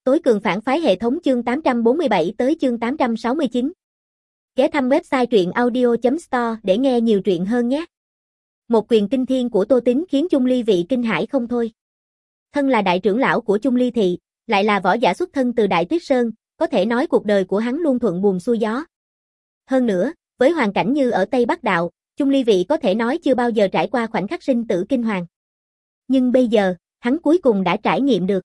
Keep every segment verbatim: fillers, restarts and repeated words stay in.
Tối cường phản phái hệ thống chương tám trăm bốn mươi bảy tới chương tám trăm sáu mươi chín. Ghé thăm website truyện audio chấm store để nghe nhiều truyện hơn nhé. Một quyền kinh thiên của Tô Tín khiến Chung Ly Vị kinh hãi không thôi. Thân là đại trưởng lão của Chung Ly Thị, lại là võ giả xuất thân từ Đại Tuyết Sơn, có thể nói cuộc đời của hắn luôn thuận buồm xuôi gió. Hơn nữa, với hoàn cảnh như ở Tây Bắc Đạo, Chung Ly Vị có thể nói chưa bao giờ trải qua khoảnh khắc sinh tử kinh hoàng. Nhưng bây giờ, hắn cuối cùng đã trải nghiệm được.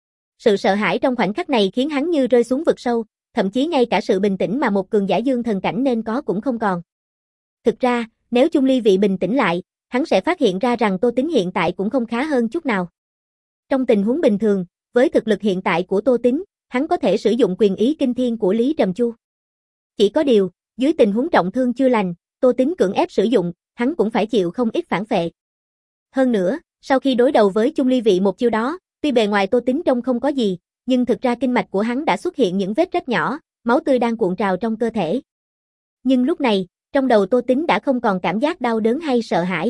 Sự sợ hãi trong khoảnh khắc này khiến hắn như rơi xuống vực sâu, thậm chí ngay cả sự bình tĩnh mà một cường giả dương thần cảnh nên có cũng không còn. Thực ra, nếu Chung Ly Vị bình tĩnh lại, hắn sẽ phát hiện ra rằng Tô Tín hiện tại cũng không khá hơn chút nào. Trong tình huống bình thường, với thực lực hiện tại của Tô Tín, hắn có thể sử dụng quyền ý kinh thiên của Lý Trầm Chu. Chỉ có điều, dưới tình huống trọng thương chưa lành, Tô Tín cưỡng ép sử dụng, hắn cũng phải chịu không ít phản phệ. Hơn nữa, sau khi đối đầu với Chung Ly Vị một chiêu đó, tuy bề ngoài Tô Tín trông không có gì, nhưng thực ra kinh mạch của hắn đã xuất hiện những vết rách nhỏ, máu tươi đang cuộn trào trong cơ thể. Nhưng lúc này, trong đầu Tô Tín đã không còn cảm giác đau đớn hay sợ hãi.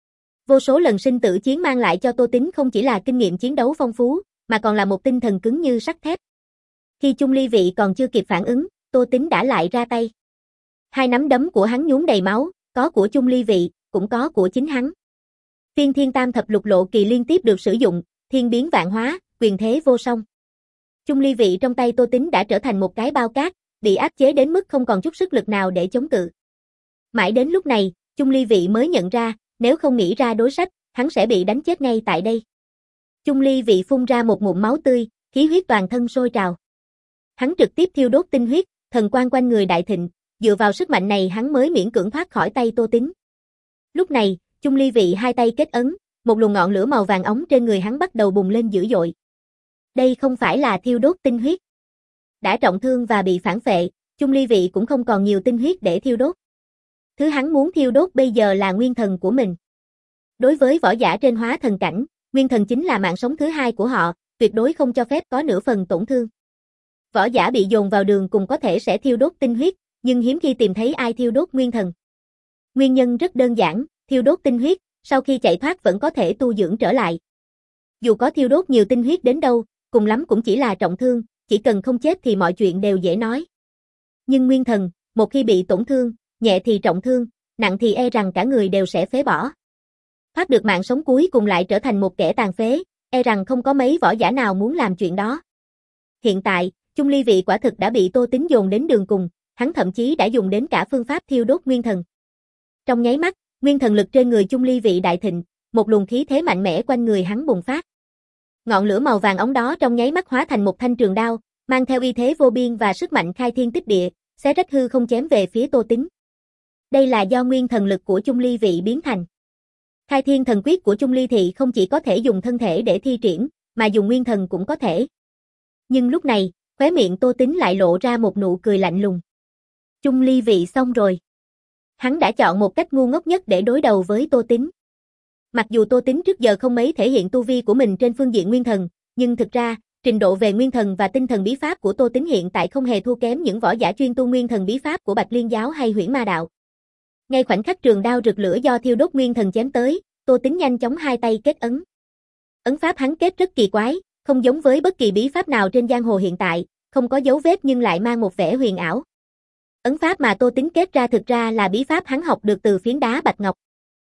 Vô số lần sinh tử chiến mang lại cho Tô Tín không chỉ là kinh nghiệm chiến đấu phong phú, mà còn là một tinh thần cứng như sắt thép. Khi Chung Ly Vị còn chưa kịp phản ứng, Tô Tín đã lại ra tay. Hai nắm đấm của hắn nhuốm đầy máu, có của Chung Ly Vị, cũng có của chính hắn. Tiên Thiên Tam Thập Lục Lộ Kỳ liên tiếp được sử dụng, thiên biến vạn hóa, quyền thế vô song. Chung Ly Vị trong tay Tô Tín đã trở thành một cái bao cát, bị áp chế đến mức không còn chút sức lực nào để chống cự. Mãi đến lúc này, Chung Ly Vị mới nhận ra, nếu không nghĩ ra đối sách, hắn sẽ bị đánh chết ngay tại đây. Chung Ly Vị phun ra một ngụm máu tươi, khí huyết toàn thân sôi trào. Hắn trực tiếp thiêu đốt tinh huyết, thần quang quanh người đại thịnh, dựa vào sức mạnh này hắn mới miễn cưỡng thoát khỏi tay Tô Tín. Lúc này, Chung Ly Vị hai tay kết ấn, một luồng ngọn lửa màu vàng óng trên người hắn bắt đầu bùng lên dữ dội. Đây không phải là thiêu đốt tinh huyết. Đã trọng thương và bị phản phệ, Chung Ly Vị cũng không còn nhiều tinh huyết để thiêu đốt. Thứ hắn muốn thiêu đốt bây giờ là nguyên thần của mình. Đối với võ giả trên hóa thần cảnh, nguyên thần chính là mạng sống thứ hai của họ, tuyệt đối không cho phép có nửa phần tổn thương. Võ giả bị dồn vào đường cùng có thể sẽ thiêu đốt tinh huyết, nhưng hiếm khi tìm thấy ai thiêu đốt nguyên thần. Nguyên nhân rất đơn giản, thiêu đốt tinh huyết, sau khi chạy thoát vẫn có thể tu dưỡng trở lại. Dù có thiêu đốt nhiều tinh huyết đến đâu, cùng lắm cũng chỉ là trọng thương, chỉ cần không chết thì mọi chuyện đều dễ nói. Nhưng nguyên thần, một khi bị tổn thương, nhẹ thì trọng thương, nặng thì e rằng cả người đều sẽ phế bỏ. Thoát được mạng sống cuối cùng lại trở thành một kẻ tàn phế, e rằng không có mấy võ giả nào muốn làm chuyện đó. Hiện tại, Chung Ly Vị quả thực đã bị Tô Tín dồn đến đường cùng, hắn thậm chí đã dùng đến cả phương pháp thiêu đốt nguyên thần. Trong nháy mắt, nguyên thần lực trên người Chung Ly Vị đại thịnh, một luồng khí thế mạnh mẽ quanh người hắn bùng phát. Ngọn lửa màu vàng óng đó trong nháy mắt hóa thành một thanh trường đao, mang theo uy thế vô biên và sức mạnh khai thiên tích địa, xé rách hư không chém về phía Tô Tín. Đây là do nguyên thần lực của Chung Ly Vị biến thành. Khai thiên thần quyết của Chung Ly Thị không chỉ có thể dùng thân thể để thi triển, mà dùng nguyên thần cũng có thể. Nhưng lúc này, khóe miệng Tô Tín lại lộ ra một nụ cười lạnh lùng. Chung Ly Vị xong rồi. Hắn đã chọn một cách ngu ngốc nhất để đối đầu với Tô Tín. Mặc dù Tô Tín trước giờ không mấy thể hiện tu vi của mình trên phương diện nguyên thần, nhưng thực ra, trình độ về nguyên thần và tinh thần bí pháp của Tô Tín hiện tại không hề thua kém những võ giả chuyên tu nguyên thần bí pháp của Bạch Liên giáo hay Huyễn Ma đạo. Ngay khoảnh khắc trường đao rực lửa do thiêu đốt nguyên thần chém tới, Tô Tín nhanh chóng hai tay kết ấn. Ấn pháp hắn kết rất kỳ quái, không giống với bất kỳ bí pháp nào trên giang hồ hiện tại, không có dấu vết nhưng lại mang một vẻ huyền ảo. Ấn pháp mà Tô Tín kết ra thực ra là bí pháp hắn học được từ phiến đá bạch ngọc.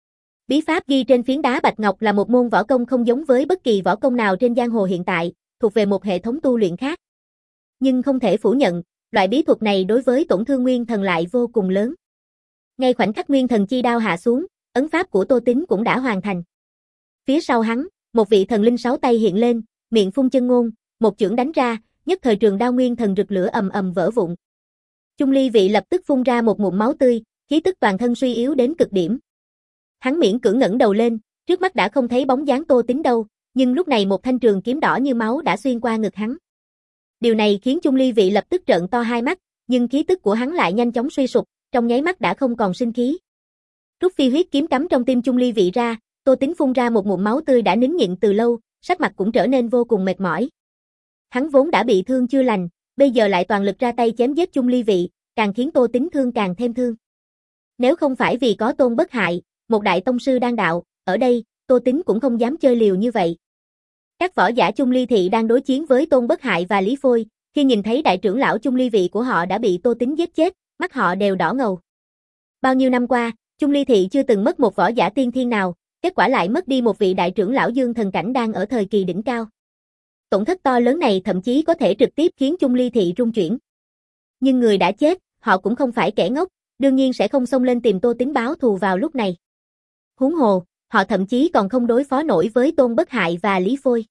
Bí pháp ghi trên phiến đá bạch ngọc là một môn võ công không giống với bất kỳ võ công nào trên giang hồ hiện tại, thuộc về một hệ thống tu luyện khác. Nhưng không thể phủ nhận, loại bí thuật này đối với tổn thương nguyên thần lại vô cùng lớn. Ngay khoảnh khắc nguyên thần chi đao hạ xuống, ấn pháp của Tô Tín cũng đã hoàn thành. Phía sau hắn, một vị thần linh sáu tay hiện lên, miệng phun chân ngôn, một chưởng đánh ra, nhất thời trường đao nguyên thần rực lửa ầm ầm vỡ vụn. Chung Ly Vị lập tức phun ra một ngụm máu tươi, khí tức toàn thân suy yếu đến cực điểm. Hắn miễn cưỡng ngẩng đầu lên, trước mắt đã không thấy bóng dáng Tô Tín đâu, nhưng lúc này một thanh trường kiếm đỏ như máu đã xuyên qua ngực hắn. Điều này khiến Chung Ly Vị lập tức trợn to hai mắt, nhưng khí tức của hắn lại nhanh chóng suy sụp, trong nháy mắt đã không còn sinh khí. Rút phi huyết kiếm cắm trong tim Chung Ly Vị ra, Tô Tín phun ra một ngụm máu tươi đã nín nhịn từ lâu, sắc mặt cũng trở nên vô cùng mệt mỏi. Hắn vốn đã bị thương chưa lành, bây giờ lại toàn lực ra tay chém giết Chung Ly Vị, càng khiến Tô Tín thương càng thêm thương. Nếu không phải vì có Tôn Bất Hại, một đại tông sư đan đạo, ở đây, Tô Tín cũng không dám chơi liều như vậy. Các võ giả Chung Ly Thị đang đối chiến với Tôn Bất Hại và Lý Phôi, khi nhìn thấy đại trưởng lão Chung Ly Vị của họ đã bị Tô Tính giết chết, mắt họ đều đỏ ngầu. Bao nhiêu năm qua, Chung Ly Thị chưa từng mất một võ giả tiên thiên nào, kết quả lại mất đi một vị đại trưởng lão Dương Thần Cảnh đang ở thời kỳ đỉnh cao. Tổn thất to lớn này thậm chí có thể trực tiếp khiến Chung Ly Thị rung chuyển. Nhưng người đã chết, họ cũng không phải kẻ ngốc, đương nhiên sẽ không xông lên tìm Tô Tính báo thù vào lúc này. Huống hồ, họ thậm chí còn không đối phó nổi với Tôn Bất Hại và Lý Phôi.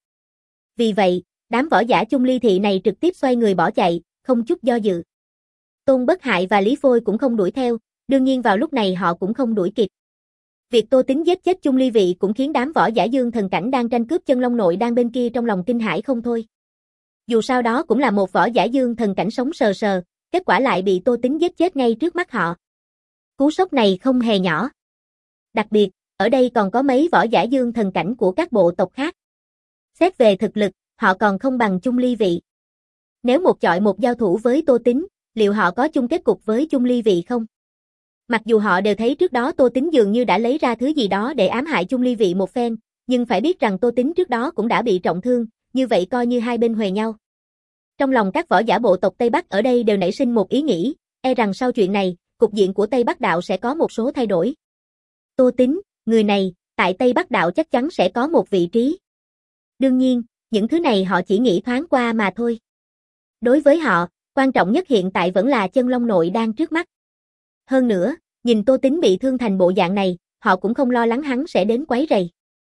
Vì vậy, đám võ giả Chung Ly Thị này trực tiếp xoay người bỏ chạy, không chút do dự. Tôn Bất Hại và Lý Phôi cũng không đuổi theo, đương nhiên vào lúc này họ cũng không đuổi kịp. Việc Tô Tính giết chết Chung Ly Vị cũng khiến đám võ giả Dương Thần Cảnh đang tranh cướp chân long nội đang bên kia trong lòng kinh hãi không thôi. Dù sao đó cũng là một võ giả Dương Thần Cảnh sống sờ sờ, kết quả lại bị Tô Tính giết chết ngay trước mắt họ. Cú sốc này không hề nhỏ. Đặc biệt, ở đây còn có mấy võ giả Dương Thần Cảnh của các bộ tộc khác. Xét về thực lực, họ còn không bằng Chung Ly Vị. Nếu một chọi một giao thủ với Tô Tính, liệu họ có chung kết cục với Chung Ly Vị không? Mặc dù họ đều thấy trước đó Tô Tính dường như đã lấy ra thứ gì đó để ám hại Chung Ly Vị một phen, nhưng phải biết rằng Tô Tính trước đó cũng đã bị trọng thương, như vậy coi như hai bên huề nhau. Trong lòng các võ giả bộ tộc Tây Bắc ở đây đều nảy sinh một ý nghĩ, e rằng sau chuyện này, cục diện của Tây Bắc Đạo sẽ có một số thay đổi. Tô Tính, người này, tại Tây Bắc Đạo chắc chắn sẽ có một vị trí. Đương nhiên, những thứ này họ chỉ nghĩ thoáng qua mà thôi. Đối với họ, quan trọng nhất hiện tại vẫn là chân long nội đang trước mắt. Hơn nữa, nhìn Tô Tính bị thương thành bộ dạng này, họ cũng không lo lắng hắn sẽ đến quấy rầy.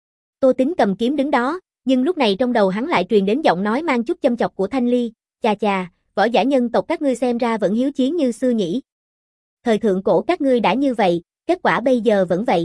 Tô Tính cầm kiếm đứng đó, nhưng lúc này trong đầu hắn lại truyền đến giọng nói mang chút châm chọc của Thanh Ly, chà chà, võ giả nhân tộc các ngươi xem ra vẫn hiếu chiến như xưa nhỉ. Thời thượng cổ các ngươi đã như vậy, kết quả bây giờ vẫn vậy.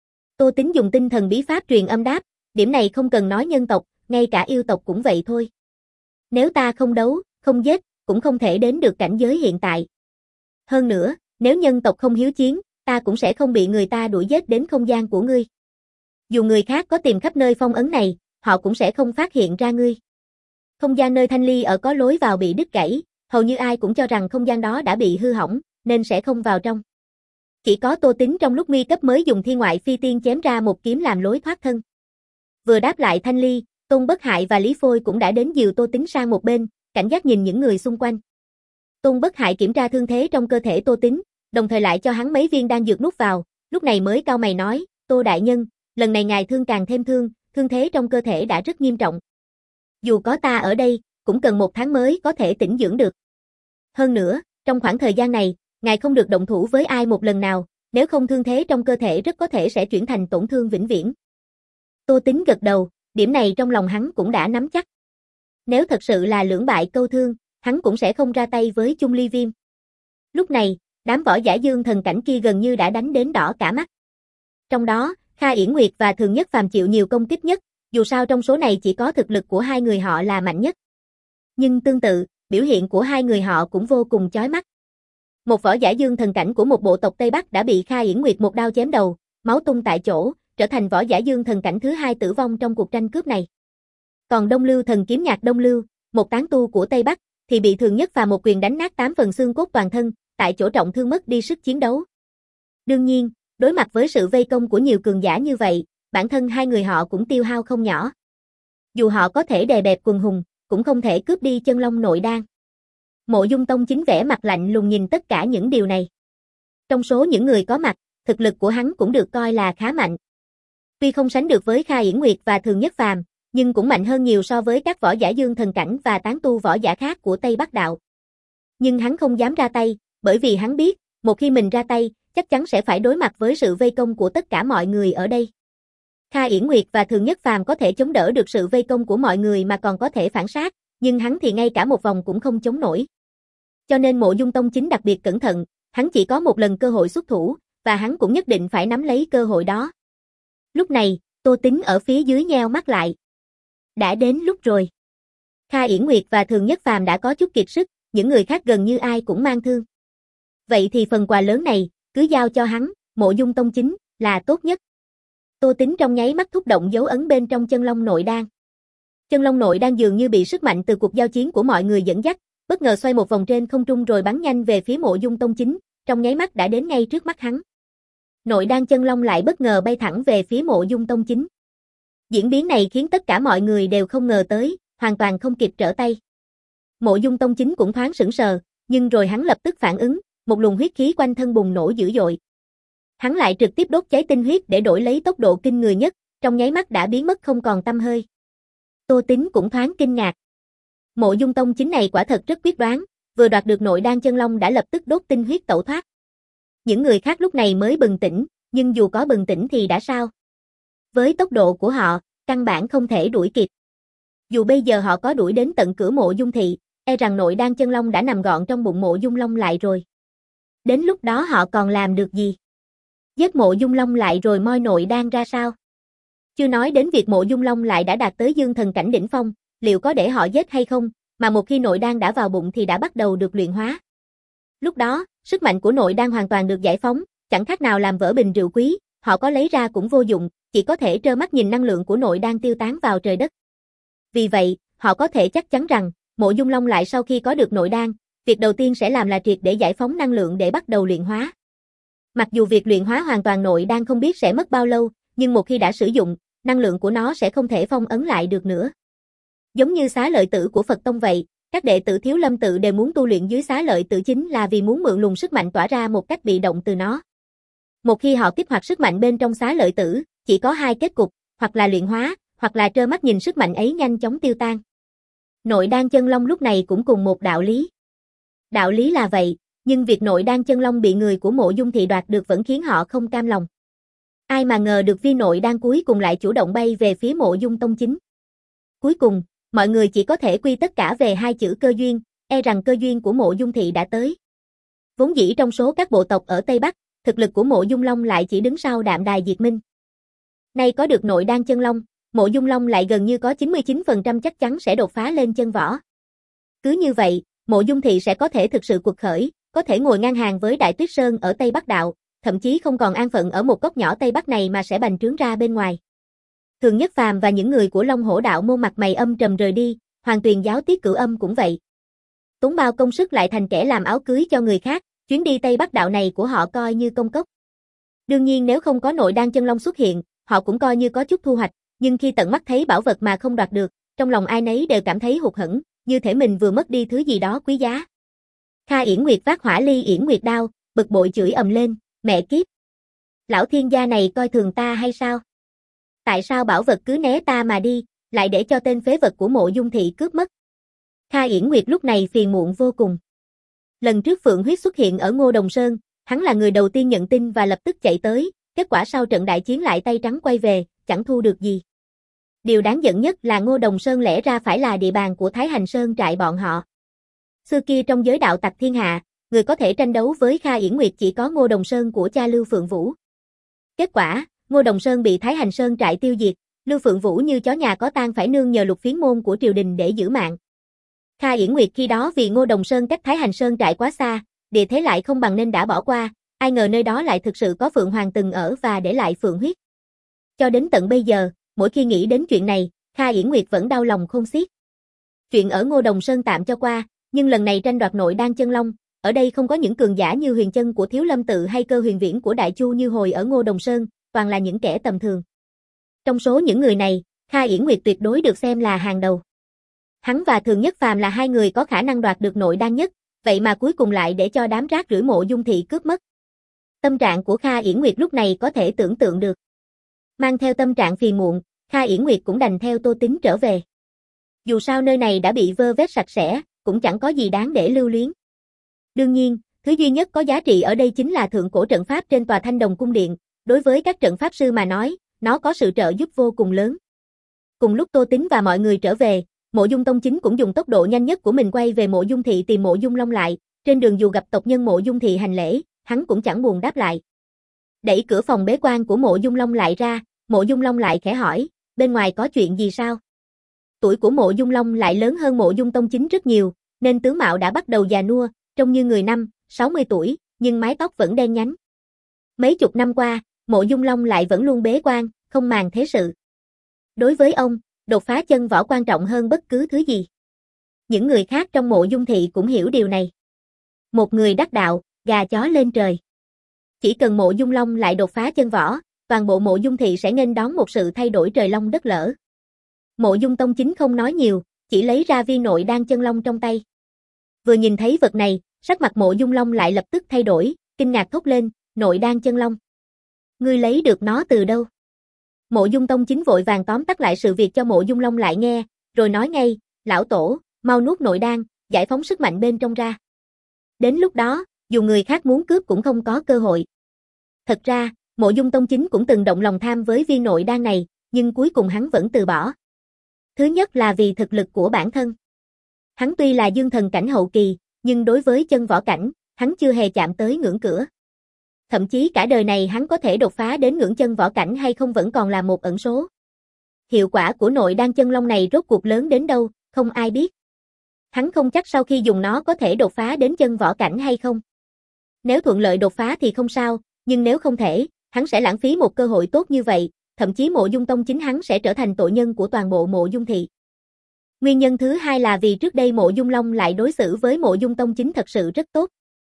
Tô Tính dùng tinh thần bí pháp truyền âm đáp, điểm này không cần nói nhân tộc, ngay cả yêu tộc cũng vậy thôi. Nếu ta không đấu, không giết, cũng không thể đến được cảnh giới hiện tại. Hơn nữa, nếu nhân tộc không hiếu chiến, ta cũng sẽ không bị người ta đuổi giết đến không gian của ngươi. Dù người khác có tìm khắp nơi phong ấn này, họ cũng sẽ không phát hiện ra ngươi. Không gian nơi Thanh Ly ở có lối vào bị đứt gãy, hầu như ai cũng cho rằng không gian đó đã bị hư hỏng, nên sẽ không vào trong. Chỉ có Tô Tính trong lúc nguy cấp mới dùng thiên ngoại phi tiên chém ra một kiếm làm lối thoát thân. Vừa đáp lại Thanh Ly, Tôn Bất Hại và Lý Phôi cũng đã đến dìu Tô Tính sang một bên, cảnh giác nhìn những người xung quanh. Tôn Bất Hại kiểm tra thương thế trong cơ thể Tô Tính, đồng thời lại cho hắn mấy viên đan dược nuốt vào, lúc này mới cau mày nói, Tô đại nhân, lần này ngài thương càng thêm thương, thương thế trong cơ thể đã rất nghiêm trọng. Dù có ta ở đây, cũng cần một tháng mới có thể tĩnh dưỡng được. Hơn nữa, trong khoảng thời gian này, ngài không được động thủ với ai một lần nào, nếu không thương thế trong cơ thể rất có thể sẽ chuyển thành tổn thương vĩnh viễn. Tô Tính gật đầu, điểm này trong lòng hắn cũng đã nắm chắc. Nếu thật sự là lưỡng bại câu thương, hắn cũng sẽ không ra tay với Chung Ly Viêm. Lúc này, đám võ giả Dương Thần Cảnh kia gần như đã đánh đến đỏ cả mắt. Trong đó, Kha Yển Nguyệt và Thường Nhất Phàm chịu nhiều công kích nhất, dù sao trong số này chỉ có thực lực của hai người họ là mạnh nhất. Nhưng tương tự, biểu hiện của hai người họ cũng vô cùng chói mắt. Một võ giả Dương Thần Cảnh của một bộ tộc Tây Bắc đã bị Kha Yển Nguyệt một đao chém đầu, máu tung tại chỗ, trở thành võ giả Dương Thần Cảnh thứ hai tử vong trong cuộc tranh cướp này. Còn Đông Lưu Thần Kiếm Nhạc Đông Lưu, một tán tu của Tây Bắc, thì bị Thường Nhất Phàm một quyền đánh nát tám phần xương cốt toàn thân, tại chỗ trọng thương mất đi sức chiến đấu. Đương nhiên, đối mặt với sự vây công của nhiều cường giả như vậy, bản thân hai người họ cũng tiêu hao không nhỏ. Dù họ có thể đè bẹp quần hùng, cũng không thể cướp đi chân long nội đan. Mộ Dung Tông Chính vẻ mặt lạnh lùng nhìn tất cả những điều này. Trong số những người có mặt, thực lực của hắn cũng được coi là khá mạnh. Tuy không sánh được với Kha Yển Nguyệt và Thường Nhất Phàm, nhưng cũng mạnh hơn nhiều so với các võ giả Dương Thần Cảnh và tán tu võ giả khác của Tây Bắc Đạo. Nhưng hắn không dám ra tay, bởi vì hắn biết, một khi mình ra tay, chắc chắn sẽ phải đối mặt với sự vây công của tất cả mọi người ở đây. Kha Yển Nguyệt và Thường Nhất Phàm có thể chống đỡ được sự vây công của mọi người mà còn có thể phản sát, nhưng hắn thì ngay cả một vòng cũng không chống nổi. Cho nên Mộ Dung Tông Chính đặc biệt cẩn thận, hắn chỉ có một lần cơ hội xuất thủ, và hắn cũng nhất định phải nắm lấy cơ hội đó. Lúc này, Tô Tính ở phía dưới nheo mắt lại. Đã đến lúc rồi. Kha Yển Nguyệt và Thường Nhất Phàm đã có chút kiệt sức, những người khác gần như ai cũng mang thương. Vậy thì phần quà lớn này, cứ giao cho hắn, Mộ Dung Tông Chính, là tốt nhất. Tô Tính trong nháy mắt thúc động dấu ấn bên trong chân long nội đan. Chân long nội đan dường như bị sức mạnh từ cuộc giao chiến của mọi người dẫn dắt, bất ngờ xoay một vòng trên không trung rồi bắn nhanh về phía Mộ Dung Tông Chính, trong nháy mắt đã đến ngay trước mắt hắn. Nội đan chân long lại bất ngờ bay thẳng về phía Mộ Dung Tông Chính. Diễn biến này khiến tất cả mọi người đều không ngờ tới, hoàn toàn không kịp trở tay. Mộ Dung Tông Chính cũng thoáng sững sờ, nhưng rồi hắn lập tức phản ứng, một luồng huyết khí quanh thân bùng nổ dữ dội. Hắn lại trực tiếp đốt cháy tinh huyết để đổi lấy tốc độ kinh người nhất, trong nháy mắt đã biến mất không còn tăm hơi. Tô Tín cũng thoáng kinh ngạc. Mộ Dung Tông Chính này quả thật rất quyết đoán, vừa đoạt được nội đan chân long đã lập tức đốt tinh huyết tẩu thoát. Những người khác lúc này mới bừng tỉnh, nhưng dù có bừng tỉnh thì đã sao? Với tốc độ của họ, căn bản không thể đuổi kịp. Dù bây giờ họ có đuổi đến tận cửa Mộ Dung thị, e rằng nội đan chân long đã nằm gọn trong bụng Mộ Dung Long lại rồi. Đến lúc đó họ còn làm được gì? Giết Mộ Dung Long lại rồi moi nội đan ra sao? Chưa nói đến việc Mộ Dung Long lại đã đạt tới dương thần cảnh đỉnh phong, liệu có để họ giết hay không, mà một khi nội đan đã vào bụng thì đã bắt đầu được luyện hóa. Lúc đó, sức mạnh của nội đan hoàn toàn được giải phóng, chẳng khác nào làm vỡ bình rượu quý, họ có lấy ra cũng vô dụng, chỉ có thể trơ mắt nhìn năng lượng của nội đan tiêu tán vào trời đất. Vì vậy, họ có thể chắc chắn rằng, Mộ Dung Long lại sau khi có được nội đan, việc đầu tiên sẽ làm là triệt để giải phóng năng lượng để bắt đầu luyện hóa. Mặc dù việc luyện hóa hoàn toàn nội đan không biết sẽ mất bao lâu, nhưng một khi đã sử dụng, năng lượng của nó sẽ không thể phong ấn lại được nữa. Giống như xá lợi tử của Phật Tông vậy, các đệ tử Thiếu Lâm tự đều muốn tu luyện dưới xá lợi tử chính là vì muốn mượn luồng sức mạnh tỏa ra một cách bị động từ nó. Một khi họ kích hoạt sức mạnh bên trong xá lợi tử, chỉ có hai kết cục, hoặc là luyện hóa, hoặc là trơ mắt nhìn sức mạnh ấy nhanh chóng tiêu tan. Nội đan chân long lúc này cũng cùng một đạo lý. Đạo lý là vậy, nhưng việc nội đan chân long bị người của Mộ Dung thị đoạt được vẫn khiến họ không cam lòng. Ai mà ngờ được viên nội đan cuối cùng lại chủ động bay về phía Mộ Dung Tông Chính. Cuối cùng, mọi người chỉ có thể quy tất cả về hai chữ cơ duyên, e rằng cơ duyên của Mộ Dung thị đã tới. Vốn dĩ trong số các bộ tộc ở Tây Bắc, thực lực của Mộ Dung Long lại chỉ đứng sau Đạm Đài Diệt Minh. Nay có được nội đan chân long, Mộ Dung Long lại gần như có chín mươi chín phần trăm chắc chắn sẽ đột phá lên chân võ. Cứ như vậy, Mộ Dung thị sẽ có thể thực sự quật khởi, có thể ngồi ngang hàng với Đại Tuyết Sơn ở Tây Bắc Đạo, thậm chí không còn an phận ở một góc nhỏ Tây Bắc này mà sẽ bành trướng ra bên ngoài. Thường Nhất Phàm và những người của Long Hổ Đạo môn mặt mày âm trầm rời đi, Hoàng Tuyền giáo Tiết Cửu Âm cũng vậy. Tốn bao công sức lại thành kẻ làm áo cưới cho người khác, chuyến đi Tây Bắc Đạo này của họ coi như công cốc. Đương nhiên nếu không có nội đan chân long xuất hiện, họ cũng coi như có chút thu hoạch, nhưng khi tận mắt thấy bảo vật mà không đoạt được, trong lòng ai nấy đều cảm thấy hụt hẫng, như thể mình vừa mất đi thứ gì đó quý giá. Kha Yển Nguyệt vác hỏa ly yển nguyệt đao, bực bội chửi ầm lên, mẹ kiếp. Lão thiên gia này coi thường ta hay sao? Tại sao bảo vật cứ né ta mà đi, lại để cho tên phế vật của Mộ Dung thị cướp mất? Kha Yển Nguyệt lúc này phiền muộn vô cùng. Lần trước Phượng Huyết xuất hiện ở Ngô Đồng Sơn, hắn là người đầu tiên nhận tin và lập tức chạy tới, kết quả sau trận đại chiến lại tay trắng quay về, chẳng thu được gì. Điều đáng giận nhất là Ngô Đồng Sơn lẽ ra phải là địa bàn của Thái Hành Sơn trại bọn họ. Xưa kia trong giới đạo tặc thiên hạ, người có thể tranh đấu với Kha Yển Nguyệt chỉ có Ngô Đồng Sơn của cha Lưu Phượng Vũ. Kết quả, Ngô Đồng Sơn bị Thái Hành Sơn trại tiêu diệt, Lưu Phượng Vũ như chó nhà có tang phải nương nhờ Lục Phiến môn của triều đình để giữ mạng. Kha Yển Nguyệt khi đó vì Ngô Đồng Sơn cách Thái Hành Sơn trại quá xa, địa thế lại không bằng nên đã bỏ qua, ai ngờ nơi đó lại thực sự có Phượng Hoàng từng ở và để lại Phượng Huyết. Cho đến tận bây giờ, mỗi khi nghĩ đến chuyện này, Kha Yển Nguyệt vẫn đau lòng khôn xiết. Chuyện ở Ngô Đồng Sơn tạm cho qua, nhưng lần này tranh đoạt nội đan chân long, ở đây không có những cường giả như Huyền Chân của Thiếu Lâm tự hay Cơ Huyền Viễn của Đại Chu như hồi ở Ngô Đồng Sơn, toàn là những kẻ tầm thường. Trong số những người này, Kha Yển Nguyệt tuyệt đối được xem là hàng đầu. Hắn và Thường Nhất Phàm là hai người có khả năng đoạt được nội đan nhất, vậy mà cuối cùng lại để cho đám rác rưởi Mộ Dung thị cướp mất. Tâm trạng của Kha Yển Nguyệt lúc này có thể tưởng tượng được. Mang theo tâm trạng phiền muộn, Kha Yển Nguyệt cũng đành theo Tô Tín trở về. Dù sao nơi này đã bị vơ vét sạch sẽ, cũng chẳng có gì đáng để lưu luyến. Đương nhiên, thứ duy nhất có giá trị ở đây chính là thượng cổ trận pháp trên tòa Thanh Đồng cung điện, đối với các trận pháp sư mà nói, nó có sự trợ giúp vô cùng lớn. Cùng lúc Tô Tín và mọi người trở về, Mộ Dung Tông Chính cũng dùng tốc độ nhanh nhất của mình quay về Mộ Dung thị tìm Mộ Dung Long lại, trên đường dù gặp tộc nhân Mộ Dung thị hành lễ, hắn cũng chẳng buồn đáp lại. Đẩy cửa phòng bế quan của Mộ Dung Long lại ra, Mộ Dung Long lại khẽ hỏi, bên ngoài có chuyện gì sao? Tuổi của Mộ Dung Long lại lớn hơn Mộ Dung Tông Chính rất nhiều, nên tướng mạo đã bắt đầu già nua, trông như người năm, sáu mươi tuổi, nhưng mái tóc vẫn đen nhánh. Mấy chục năm qua, Mộ Dung Long lại vẫn luôn bế quan, không màng thế sự. Đối với ông, đột phá chân võ quan trọng hơn bất cứ thứ gì. Những người khác trong Mộ Dung thị cũng hiểu điều này. Một người đắc đạo, gà chó lên trời. Chỉ cần Mộ Dung Long lại đột phá chân võ, toàn bộ Mộ Dung thị sẽ nghênh đón một sự thay đổi trời long đất lở. Mộ Dung Tông Chính không nói nhiều, chỉ lấy ra viên nội đan chân long trong tay. Vừa nhìn thấy vật này, sắc mặt Mộ Dung Long lại lập tức thay đổi, kinh ngạc thốt lên, nội đan chân long. Ngươi lấy được nó từ đâu? Mộ Dung Tông Chính vội vàng tóm tắt lại sự việc cho Mộ Dung Long lại nghe, rồi nói ngay, lão tổ, mau nuốt nội đan, giải phóng sức mạnh bên trong ra. Đến lúc đó, dù người khác muốn cướp cũng không có cơ hội. Thật ra, Mộ Dung Tông Chính cũng từng động lòng tham với viên nội đan này, nhưng cuối cùng hắn vẫn từ bỏ. Thứ nhất là vì thực lực của bản thân. Hắn tuy là dương thần cảnh hậu kỳ, nhưng đối với chân võ cảnh, hắn chưa hề chạm tới ngưỡng cửa. Thậm chí cả đời này hắn có thể đột phá đến ngưỡng chân võ cảnh hay không vẫn còn là một ẩn số. Hiệu quả của nội đan chân long này rốt cuộc lớn đến đâu, không ai biết. Hắn không chắc sau khi dùng nó có thể đột phá đến chân võ cảnh hay không. Nếu thuận lợi đột phá thì không sao, nhưng nếu không thể, hắn sẽ lãng phí một cơ hội tốt như vậy, thậm chí Mộ Dung Tông Chính hắn sẽ trở thành tội nhân của toàn bộ Mộ Dung thị. Nguyên nhân thứ hai là vì trước đây Mộ Dung Long lại đối xử với Mộ Dung Tông Chính thật sự rất tốt.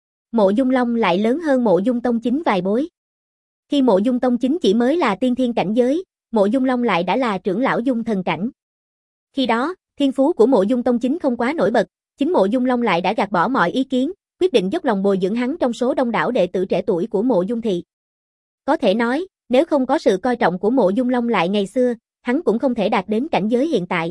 Mộ Dung Long lại lớn hơn Mộ Dung Tông Chính vài bối. Khi Mộ Dung Tông Chính chỉ mới là tiên thiên cảnh giới, Mộ Dung Long lại đã là trưởng lão dung thần cảnh. Khi đó, thiên phú của Mộ Dung Tông Chính không quá nổi bật, chính Mộ Dung Long lại đã gạt bỏ mọi ý kiến, quyết định dốc lòng bồi dưỡng hắn trong số đông đảo đệ tử trẻ tuổi của Mộ Dung thị. Có thể nói, nếu không có sự coi trọng của Mộ Dung Long lại ngày xưa, hắn cũng không thể đạt đến cảnh giới hiện tại.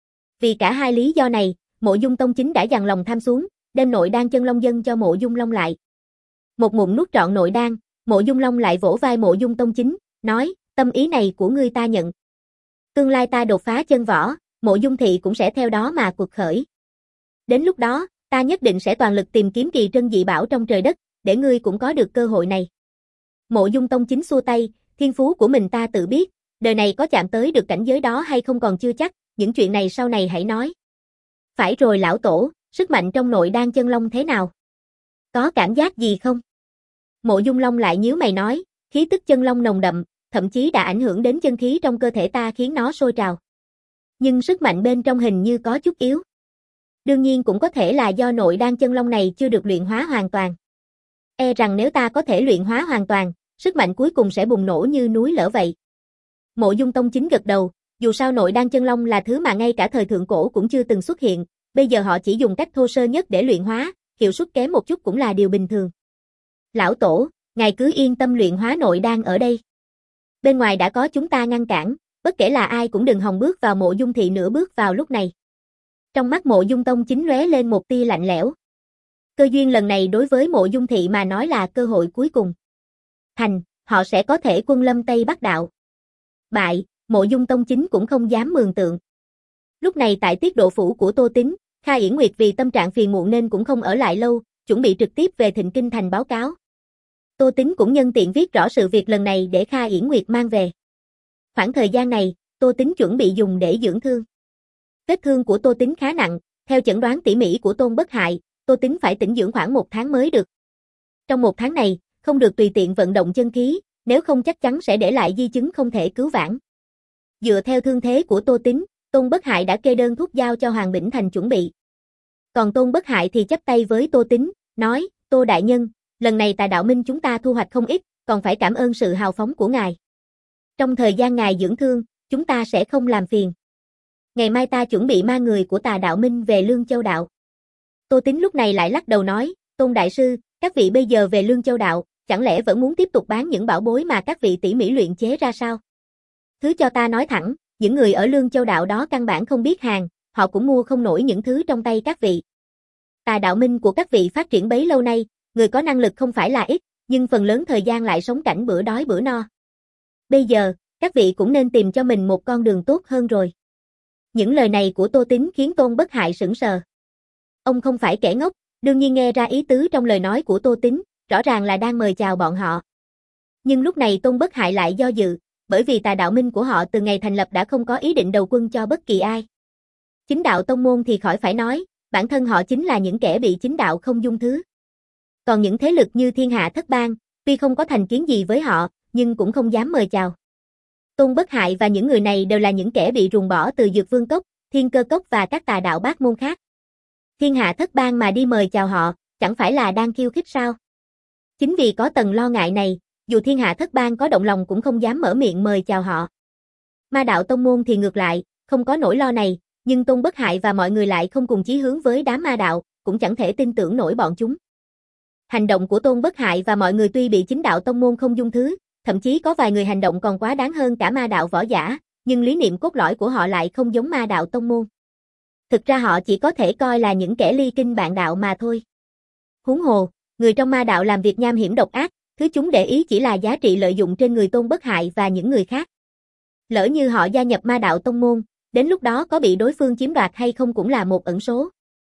Vì cả hai lý do này, Mộ Dung Tông Chính đã dằn lòng tham xuống, đem nội đan chân long dâng cho Mộ Dung Long lại. Một ngụm nuốt trọn nội đan, Mộ Dung Long lại vỗ vai Mộ Dung Tông Chính, nói, tâm ý này của ngươi ta nhận. Tương lai ta đột phá chân võ, Mộ Dung thị cũng sẽ theo đó mà cuộc khởi. Đến lúc đó, ta nhất định sẽ toàn lực tìm kiếm kỳ trân dị bảo trong trời đất, để ngươi cũng có được cơ hội này. Mộ Dung Tông Chính xua tay, thiên phú của mình ta tự biết, đời này có chạm tới được cảnh giới đó hay không còn chưa chắc, những chuyện này sau này hãy nói. Phải rồi lão tổ, sức mạnh trong nội đan chân long thế nào? Có cảm giác gì không? Mộ Dung Long lại nhíu mày nói, khí tức chân long nồng đậm, thậm chí đã ảnh hưởng đến chân khí trong cơ thể ta khiến nó sôi trào. Nhưng sức mạnh bên trong hình như có chút yếu. Đương nhiên cũng có thể là do nội đan chân long này chưa được luyện hóa hoàn toàn. E rằng nếu ta có thể luyện hóa hoàn toàn, sức mạnh cuối cùng sẽ bùng nổ như núi lở vậy. Mộ Dung Tông Chính gật đầu, dù sao nội đan chân long là thứ mà ngay cả thời thượng cổ cũng chưa từng xuất hiện, bây giờ họ chỉ dùng cách thô sơ nhất để luyện hóa, hiệu suất kém một chút cũng là điều bình thường. Lão tổ, ngài cứ yên tâm luyện hóa nội đan ở đây. Bên ngoài đã có chúng ta ngăn cản, bất kể là ai cũng đừng hòng bước vào Mộ Dung thị nửa bước vào lúc này. Trong mắt Mộ Dung Tông Chính lóe lên một tia lạnh lẽo. Cơ duyên lần này đối với Mộ Dung thị mà nói là cơ hội cuối cùng. Thành, họ sẽ có thể quân lâm Tây Bắc đạo. Bại, Mộ Dung Tông Chính cũng không dám mường tượng. Lúc này tại tiết độ phủ của Tô Tín, Kha Yển Nguyệt vì tâm trạng phiền muộn nên cũng không ở lại lâu, chuẩn bị trực tiếp về Thịnh Kinh thành báo cáo. Tô Tín cũng nhân tiện viết rõ sự việc lần này để Kha Yển Nguyệt mang về. Khoảng thời gian này, Tô Tín chuẩn bị dùng để dưỡng thương. Vết thương của Tô Tín khá nặng, theo chẩn đoán tỉ mỉ của Tôn Bất Hại, Tô Tín phải tĩnh dưỡng khoảng một tháng mới được. Trong một tháng này, không được tùy tiện vận động chân khí, nếu không chắc chắn sẽ để lại di chứng không thể cứu vãn. Dựa theo thương thế của Tô Tín, Tôn Bất Hại đã kê đơn thuốc giao cho Hoàng Bỉnh Thành chuẩn bị. Còn Tôn Bất Hại thì chắp tay với Tô Tín, nói, Tô Đại Nhân, lần này Tà Đạo Minh chúng ta thu hoạch không ít, còn phải cảm ơn sự hào phóng của ngài. Trong thời gian ngài dưỡng thương, chúng ta sẽ không làm phiền. Ngày mai ta chuẩn bị mang người của Tà Đạo Minh về Lương Châu Đạo. Tô Tín lúc này lại lắc đầu nói, Tôn Đại Sư, các vị bây giờ về Lương Châu Đạo, chẳng lẽ vẫn muốn tiếp tục bán những bảo bối mà các vị tỉ mỉ luyện chế ra sao? Thứ cho ta nói thẳng, những người ở Lương Châu Đạo đó căn bản không biết hàng, họ cũng mua không nổi những thứ trong tay các vị. Tà Đạo Minh của các vị phát triển bấy lâu nay, người có năng lực không phải là ít, nhưng phần lớn thời gian lại sống cảnh bữa đói bữa no. Bây giờ, các vị cũng nên tìm cho mình một con đường tốt hơn rồi. Những lời này của Tô Tín khiến Tôn Bất Hại sững sờ. Ông không phải kẻ ngốc, đương nhiên nghe ra ý tứ trong lời nói của Tô Tín, rõ ràng là đang mời chào bọn họ. Nhưng lúc này Tôn Bất Hại lại do dự, bởi vì Tà Đạo Minh của họ từ ngày thành lập đã không có ý định đầu quân cho bất kỳ ai. Chính đạo tông môn thì khỏi phải nói, bản thân họ chính là những kẻ bị chính đạo không dung thứ. Còn những thế lực như Thiên Hạ Thất Bang, tuy không có thành kiến gì với họ, nhưng cũng không dám mời chào. Tôn Bất Hại và những người này đều là những kẻ bị ruồng bỏ từ Dược Vương Cốc, Thiên Cơ Cốc và các tà đạo bát môn khác. Thiên Hạ Thất Bang mà đi mời chào họ, chẳng phải là đang khiêu khích sao? Chính vì có tầng lo ngại này, dù thiên hạ thất bang có động lòng cũng không dám mở miệng mời chào họ. Ma đạo tông môn thì ngược lại, không có nỗi lo này, nhưng Tôn Bất Hại và mọi người lại không cùng chí hướng với đám ma đạo, cũng chẳng thể tin tưởng nổi bọn chúng. Hành động của Tôn Bất Hại và mọi người tuy bị chính đạo tông môn không dung thứ, thậm chí có vài người hành động còn quá đáng hơn cả ma đạo võ giả, nhưng lý niệm cốt lõi của họ lại không giống ma đạo tông môn. Thực ra họ chỉ có thể coi là những kẻ ly kinh bạn đạo mà thôi. Huống hồ, người trong ma đạo làm việc nham hiểm độc ác, thứ chúng để ý chỉ là giá trị lợi dụng trên người Tôn Bất Hại và những người khác. Lỡ như họ gia nhập ma đạo tông môn, đến lúc đó có bị đối phương chiếm đoạt hay không cũng là một ẩn số.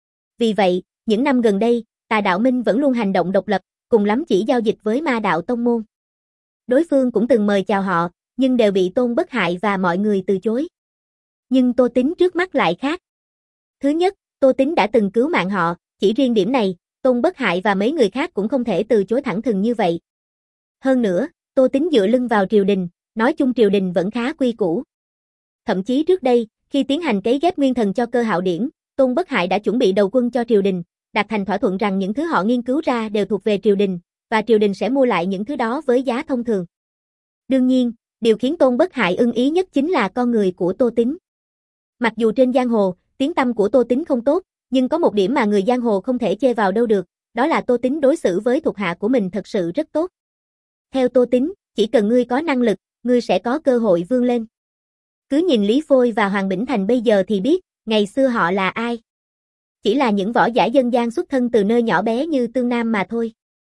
Vì vậy, những năm gần đây, Tà Đạo Minh vẫn luôn hành động độc lập, cùng lắm chỉ giao dịch với ma đạo tông môn. Đối phương cũng từng mời chào họ, nhưng đều bị Tôn Bất Hại và mọi người từ chối. Nhưng Tô Tín trước mắt lại khác. Thứ nhất, Tô Tín đã từng cứu mạng họ, chỉ riêng điểm này, Tôn Bất Hại và mấy người khác cũng không thể từ chối thẳng thừng như vậy. Hơn nữa, Tô Tín dựa lưng vào triều đình, nói chung triều đình vẫn khá quy củ. Thậm chí trước đây, khi tiến hành cấy ghép nguyên thần cho Cơ Hạo Điển, Tôn Bất Hại đã chuẩn bị đầu quân cho triều đình, đạt thành thỏa thuận rằng những thứ họ nghiên cứu ra đều thuộc về triều đình, và triều đình sẽ mua lại những thứ đó với giá thông thường. Đương nhiên, điều khiến Tôn Bất Hại ưng ý nhất chính là con người của Tô Tín. Mặc dù trên giang hồ, tiếng tăm của Tô Tín không tốt, nhưng có một điểm mà người giang hồ không thể chê vào đâu được, đó là Tô Tín đối xử với thuộc hạ của mình thật sự rất tốt. Theo Tô Tín, chỉ cần ngươi có năng lực, ngươi sẽ có cơ hội vươn lên. Cứ nhìn Lý Phôi và Hoàng Bỉnh Thành bây giờ thì biết, ngày xưa họ là ai. Chỉ là những võ giả dân gian xuất thân từ nơi nhỏ bé như Tương Nam mà thôi.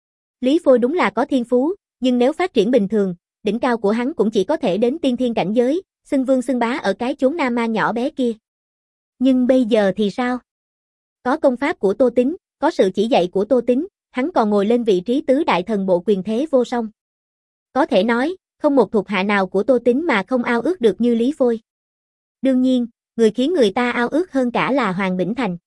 Lý Phôi đúng là có thiên phú, nhưng nếu phát triển bình thường, đỉnh cao của hắn cũng chỉ có thể đến tiên thiên cảnh giới, xưng vương xưng bá ở cái chốn Nam Ma nhỏ bé kia. Nhưng bây giờ thì sao? Có công pháp của Tô Tín, có sự chỉ dạy của Tô Tín, hắn còn ngồi lên vị trí tứ đại thần bộ quyền thế vô song. Có thể nói, không một thuộc hạ nào của Tô Tín mà không ao ước được như Lý Phôi. Đương nhiên, người khiến người ta ao ước hơn cả là Hoàng Bỉnh Thành.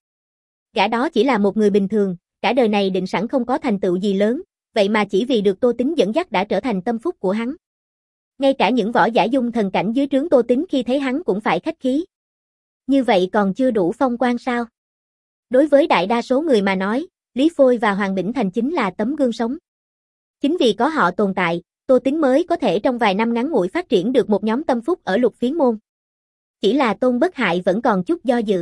Gã đó chỉ là một người bình thường, cả đời này định sẵn không có thành tựu gì lớn, vậy mà chỉ vì được Tô Tín dẫn dắt đã trở thành tâm phúc của hắn. Ngay cả những võ giả dung thần cảnh dưới trướng Tô Tín khi thấy hắn cũng phải khách khí. Như vậy còn chưa đủ phong quan sao? Đối với đại đa số người mà nói, Lý Phôi và Hoàng Bỉnh Thành chính là tấm gương sống. Chính vì có họ tồn tại, Tô Tín mới có thể trong vài năm ngắn ngủi phát triển được một nhóm tâm phúc ở Lục Phiến môn. Chỉ là Tôn Bất Hại vẫn còn chút do dự.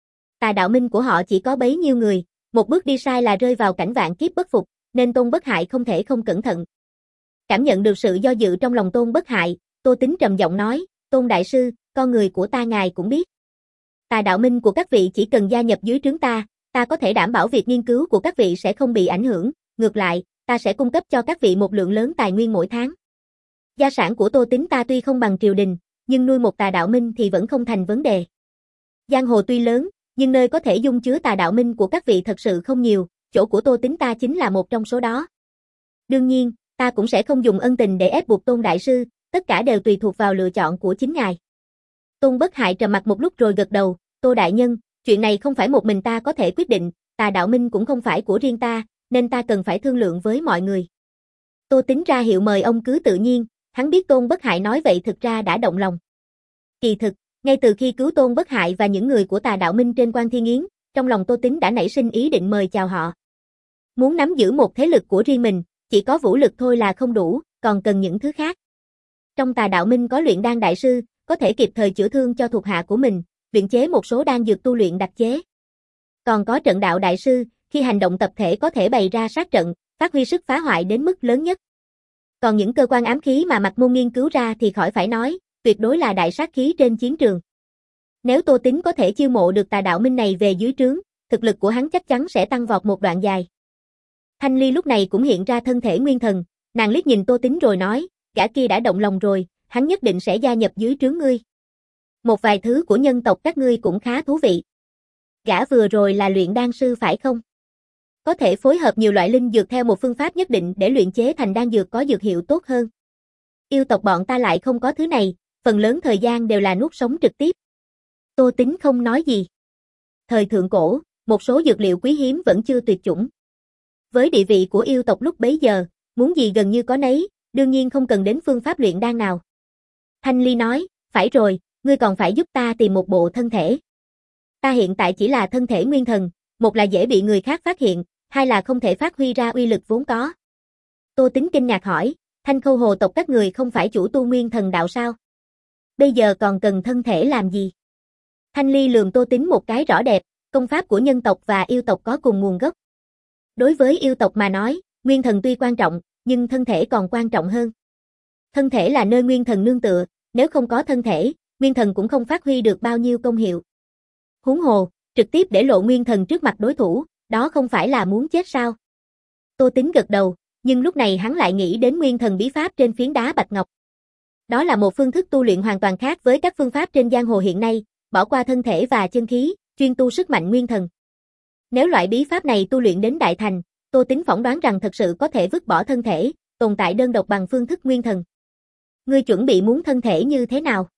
Tà Đạo Minh của họ chỉ có bấy nhiêu người, một bước đi sai là rơi vào cảnh vạn kiếp bất phục, nên Tôn Bất Hại không thể không cẩn thận. Cảm nhận được sự do dự trong lòng Tôn Bất Hại, Tô Tín trầm giọng nói, Tôn Đại Sư, con người của ta ngài cũng biết. Tà Đạo Minh của các vị chỉ cần gia nhập dưới trướng ta, ta có thể đảm bảo việc nghiên cứu của các vị sẽ không bị ảnh hưởng, ngược lại, ta sẽ cung cấp cho các vị một lượng lớn tài nguyên mỗi tháng. Gia sản của Tô Tín ta tuy không bằng triều đình, nhưng nuôi một Tà Đạo Minh thì vẫn không thành vấn đề. Giang hồ tuy lớn, nhưng nơi có thể dung chứa Tà Đạo Minh của các vị thật sự không nhiều, chỗ của Tô Tín ta chính là một trong số đó. Đương nhiên, ta cũng sẽ không dùng ân tình để ép buộc Tôn Đại Sư, tất cả đều tùy thuộc vào lựa chọn của chính ngài. Tôn Bất Hại trầm mặc một lúc rồi gật đầu, Tô Đại Nhân, chuyện này không phải một mình ta có thể quyết định, Tà Đạo Minh cũng không phải của riêng ta, nên ta cần phải thương lượng với mọi người. Tô Tín ra hiệu mời ông cứ tự nhiên, hắn biết Tôn Bất Hại nói vậy thực ra đã động lòng. Kỳ thực, ngay từ khi cứu Tôn Bất Hại và những người của Tà Đạo Minh trên Quan Thiên Yến, trong lòng Tô Tín đã nảy sinh ý định mời chào họ. Muốn nắm giữ một thế lực của riêng mình, chỉ có vũ lực thôi là không đủ, còn cần những thứ khác. Trong Tà Đạo Minh có luyện đan đại sư, có thể kịp thời chữa thương cho thuộc hạ của mình, luyện chế một số đan dược tu luyện đặc chế. Còn có trận đạo đại sư, khi hành động tập thể có thể bày ra sát trận, phát huy sức phá hoại đến mức lớn nhất. Còn những cơ quan ám khí mà Mạc Môn nghiên cứu ra thì khỏi phải nói, tuyệt đối là đại sát khí trên chiến trường. Nếu Tô Tín có thể chiêu mộ được Tà Đạo Minh này về dưới trướng, thực lực của hắn chắc chắn sẽ tăng vọt một đoạn dài. Thanh Ly lúc này cũng hiện ra thân thể nguyên thần, nàng liếc nhìn Tô Tín rồi nói, gã kia đã động lòng rồi, hắn nhất định sẽ gia nhập dưới trướng ngươi. Một vài thứ của nhân tộc các ngươi cũng khá thú vị. Gã vừa rồi là luyện đan sư phải không? Có thể phối hợp nhiều loại linh dược theo một phương pháp nhất định để luyện chế thành đan dược có dược hiệu tốt hơn. Yêu tộc bọn ta lại không có thứ này, phần lớn thời gian đều là nuốt sống trực tiếp. Tô Tín không nói gì. Thời thượng cổ, một số dược liệu quý hiếm vẫn chưa tuyệt chủng. Với địa vị của yêu tộc lúc bấy giờ, muốn gì gần như có nấy, đương nhiên không cần đến phương pháp luyện đan nào. Thanh Ly nói, phải rồi, ngươi còn phải giúp ta tìm một bộ thân thể. Ta hiện tại chỉ là thân thể nguyên thần, một là dễ bị người khác phát hiện, hai là không thể phát huy ra uy lực vốn có. Tô Tín kinh ngạc hỏi, Thanh Khâu hồ tộc các người không phải chủ tu nguyên thần đạo sao? Bây giờ còn cần thân thể làm gì? Thanh Ly lườm Tô Tín một cái rõ đẹp, công pháp của nhân tộc và yêu tộc có cùng nguồn gốc. Đối với yêu tộc mà nói, nguyên thần tuy quan trọng, nhưng thân thể còn quan trọng hơn. Thân thể là nơi nguyên thần nương tựa, nếu không có thân thể, nguyên thần cũng không phát huy được bao nhiêu công hiệu. Huống hồ, trực tiếp để lộ nguyên thần trước mặt đối thủ, đó không phải là muốn chết sao? Tô Tín gật đầu, nhưng lúc này hắn lại nghĩ đến nguyên thần bí pháp trên phiến đá bạch ngọc. Đó là một phương thức tu luyện hoàn toàn khác với các phương pháp trên giang hồ hiện nay, bỏ qua thân thể và chân khí, chuyên tu sức mạnh nguyên thần. Nếu loại bí pháp này tu luyện đến đại thành, Tô Tín phỏng đoán rằng thật sự có thể vứt bỏ thân thể, tồn tại đơn độc bằng phương thức nguyên thần. Ngươi chuẩn bị muốn thân thể như thế nào?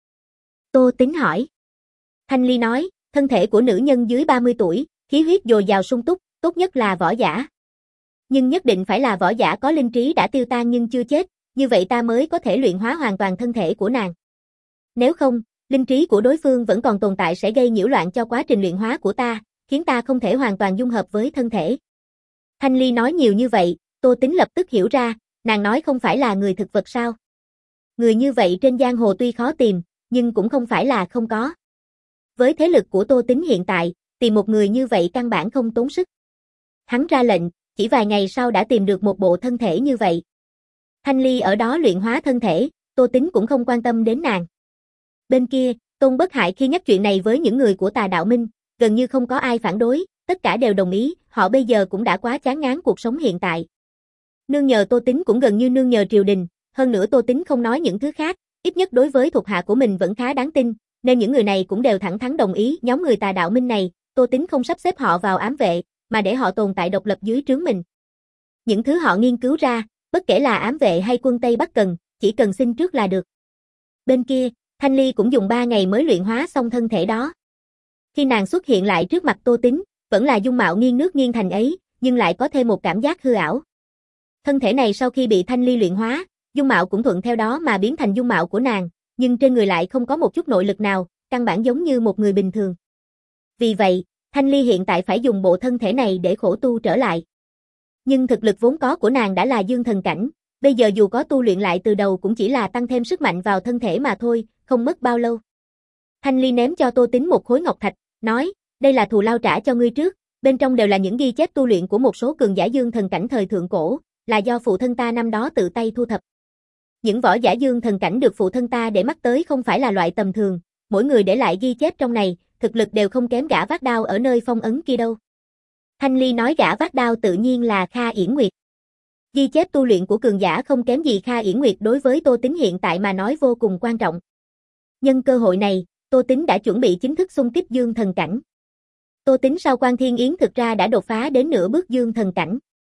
Tô Tín hỏi. Thanh Ly nói, thân thể của nữ nhân dưới ba mươi tuổi, khí huyết dồi dào sung túc, tốt nhất là võ giả. Nhưng nhất định phải là võ giả có linh trí đã tiêu tan nhưng chưa chết, như vậy ta mới có thể luyện hóa hoàn toàn thân thể của nàng. Nếu không, linh trí của đối phương vẫn còn tồn tại sẽ gây nhiễu loạn cho quá trình luyện hóa của ta, khiến ta không thể hoàn toàn dung hợp với thân thể. Thanh Ly nói nhiều như vậy, Tô Tín lập tức hiểu ra, nàng nói không phải là người thực vật sao? Người như vậy trên giang hồ tuy khó tìm, nhưng cũng không phải là không có. Với thế lực của Tô Tín hiện tại, tìm một người như vậy căn bản không tốn sức. Hắn ra lệnh, chỉ vài ngày sau đã tìm được một bộ thân thể như vậy. Thanh Ly ở đó luyện hóa thân thể, Tô Tín cũng không quan tâm đến nàng. Bên kia, Tôn Bất Hại khi nhắc chuyện này với những người của Tà Đạo Minh, gần như không có ai phản đối, tất cả đều đồng ý, họ bây giờ cũng đã quá chán ngán cuộc sống hiện tại. Nương nhờ Tô Tín cũng gần như nương nhờ triều đình, hơn nữa Tô Tín không nói những thứ khác, ít nhất đối với thuộc hạ của mình vẫn khá đáng tin, nên những người này cũng đều thẳng thắn đồng ý. Nhóm người Tà Đạo Minh này, Tô Tín không sắp xếp họ vào ám vệ, mà để họ tồn tại độc lập dưới trướng mình. Những thứ họ nghiên cứu ra, bất kể là ám vệ hay quân Tây Bắc cần, chỉ cần xin trước là được. Bên kia, Thanh Ly cũng dùng ba ngày mới luyện hóa xong thân thể đó. Khi nàng xuất hiện lại trước mặt Tô Tín, vẫn là dung mạo nghiêng nước nghiêng thành ấy, nhưng lại có thêm một cảm giác hư ảo. Thân thể này sau khi bị Thanh Ly luyện hóa, dung mạo cũng thuận theo đó mà biến thành dung mạo của nàng, nhưng trên người lại không có một chút nội lực nào, căn bản giống như một người bình thường. Vì vậy, Thanh Ly hiện tại phải dùng bộ thân thể này để khổ tu trở lại. Nhưng thực lực vốn có của nàng đã là dương thần cảnh, bây giờ dù có tu luyện lại từ đầu cũng chỉ là tăng thêm sức mạnh vào thân thể mà thôi, không mất bao lâu. Thanh Ly ném cho Tô Tín một khối ngọc thạch, nói, đây là thù lao trả cho ngươi trước, bên trong đều là những ghi chép tu luyện của một số cường giả dương thần cảnh thời thượng cổ, là do phụ thân ta năm đó tự tay thu thập. Những võ giả dương thần cảnh được phụ thân ta để mắt tới không phải là loại tầm thường, mỗi người để lại ghi chép trong này, thực lực đều không kém gã vác đao ở nơi phong ấn kia đâu. Thanh Ly nói gã vác đao tự nhiên là Kha Yển Nguyệt. Ghi chép tu luyện của cường giả không kém gì Kha Yển Nguyệt đối với Tô Tín hiện tại mà nói vô cùng quan trọng. Nhân cơ hội này, Tô Tín đã chuẩn bị chính thức xung kích dương thần cảnh. Tô Tín sau Quan Thiên Yến thực ra đã đột phá đến nửa bước dương thần cảnh.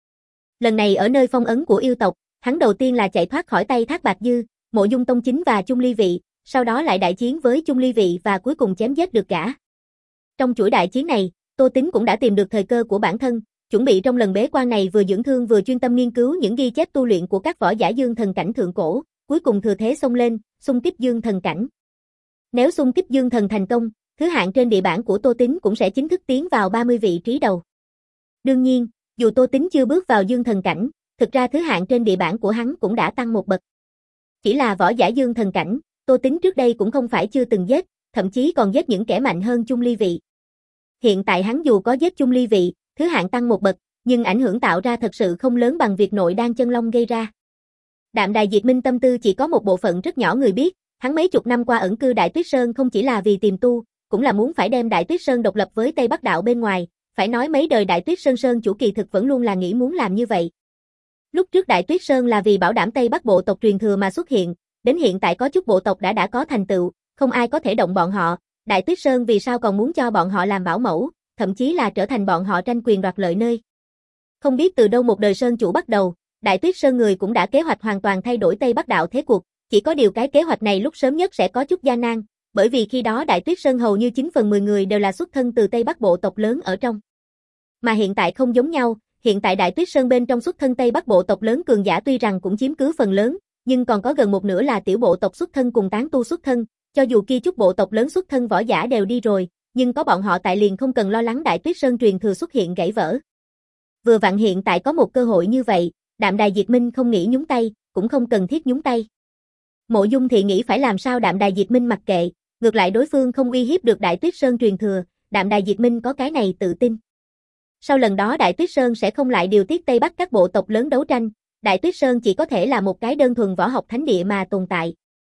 Lần này ở nơi phong ấn của yêu tộc, hắn đầu tiên là chạy thoát khỏi tay Thác Bạt Dư, Mộ Dung Tông Chính và Chung Ly Vị, sau đó lại đại chiến với Chung Ly Vị và cuối cùng chém giết được gã. Trong chuỗi đại chiến này, Tô Tín cũng đã tìm được thời cơ của bản thân, chuẩn bị trong lần bế quan này vừa dưỡng thương vừa chuyên tâm nghiên cứu những ghi chép tu luyện của các võ giả dương thần cảnh thượng cổ, cuối cùng thừa thế xông lên, xung kích dương thần cảnh. Nếu xung kích dương thần thành công, thứ hạng trên địa bản của Tô Tín cũng sẽ chính thức tiến vào ba mươi vị trí đầu. Đương nhiên, dù Tô Tín chưa bước vào dương thần cảnh, thực ra thứ hạng trên địa bản của hắn cũng đã tăng một bậc. Chỉ là võ giả dương thần cảnh, Tô Tín trước đây cũng không phải chưa từng giết, thậm chí còn giết những kẻ mạnh hơn Chung Ly Vị. Hiện tại hắn dù có giết Chung Ly Vị, thứ hạng tăng một bậc, nhưng ảnh hưởng tạo ra thật sự không lớn bằng việc nội đan chân long gây ra. Đạm Đài Diệt Minh tâm tư chỉ có một bộ phận rất nhỏ người biết, hắn mấy chục năm qua ẩn cư Đại Tuyết Sơn không chỉ là vì tìm tu, cũng là muốn phải đem Đại Tuyết Sơn độc lập với Tây Bắc Đạo bên ngoài, phải nói mấy đời Đại Tuyết Sơn Sơn chủ kỳ thực vẫn luôn là nghĩ muốn làm như vậy. Lúc trước Đại Tuyết Sơn là vì bảo đảm Tây Bắc bộ tộc truyền thừa mà xuất hiện, đến hiện tại có chút bộ tộc đã đã có thành tựu, không ai có thể động bọn họ, Đại Tuyết Sơn vì sao còn muốn cho bọn họ làm bảo mẫu, thậm chí là trở thành bọn họ tranh quyền đoạt lợi nơi. Không biết từ đâu một đời Sơn chủ bắt đầu, Đại Tuyết Sơn người cũng đã kế hoạch hoàn toàn thay đổi Tây Bắc Đạo thế cuộc, chỉ có điều cái kế hoạch này lúc sớm nhất sẽ có chút gian nan, bởi vì khi đó Đại Tuyết Sơn hầu như chín phần mười người đều là xuất thân từ Tây Bắc bộ tộc lớn ở trong. Mà hiện tại không giống nhau, hiện tại Đại Tuyết Sơn bên trong xuất thân Tây Bắc bộ tộc lớn cường giả tuy rằng cũng chiếm cứ phần lớn, nhưng còn có gần một nửa là tiểu bộ tộc xuất thân cùng tán tu xuất thân, cho dù kia chút bộ tộc lớn xuất thân võ giả đều đi rồi, nhưng có bọn họ tại liền không cần lo lắng Đại Tuyết Sơn truyền thừa xuất hiện gãy vỡ. Vừa vặn hiện tại có một cơ hội như vậy, Đạm Đài Diệt Minh không nghĩ nhúng tay, cũng không cần thiết nhúng tay. Mộ Dung Thị nghĩ phải làm sao Đạm Đài Diệt Minh mặc kệ, ngược lại đối phương không uy hiếp được Đại Tuyết Sơn truyền thừa, Đạm Đài Diệt Minh có cái này tự tin. Sau lần đó Đại Tuyết Sơn sẽ không lại điều tiết Tây Bắc các bộ tộc lớn đấu tranh, Đại Tuyết Sơn chỉ có thể là một cái đơn thuần võ học thánh địa mà tồn tại.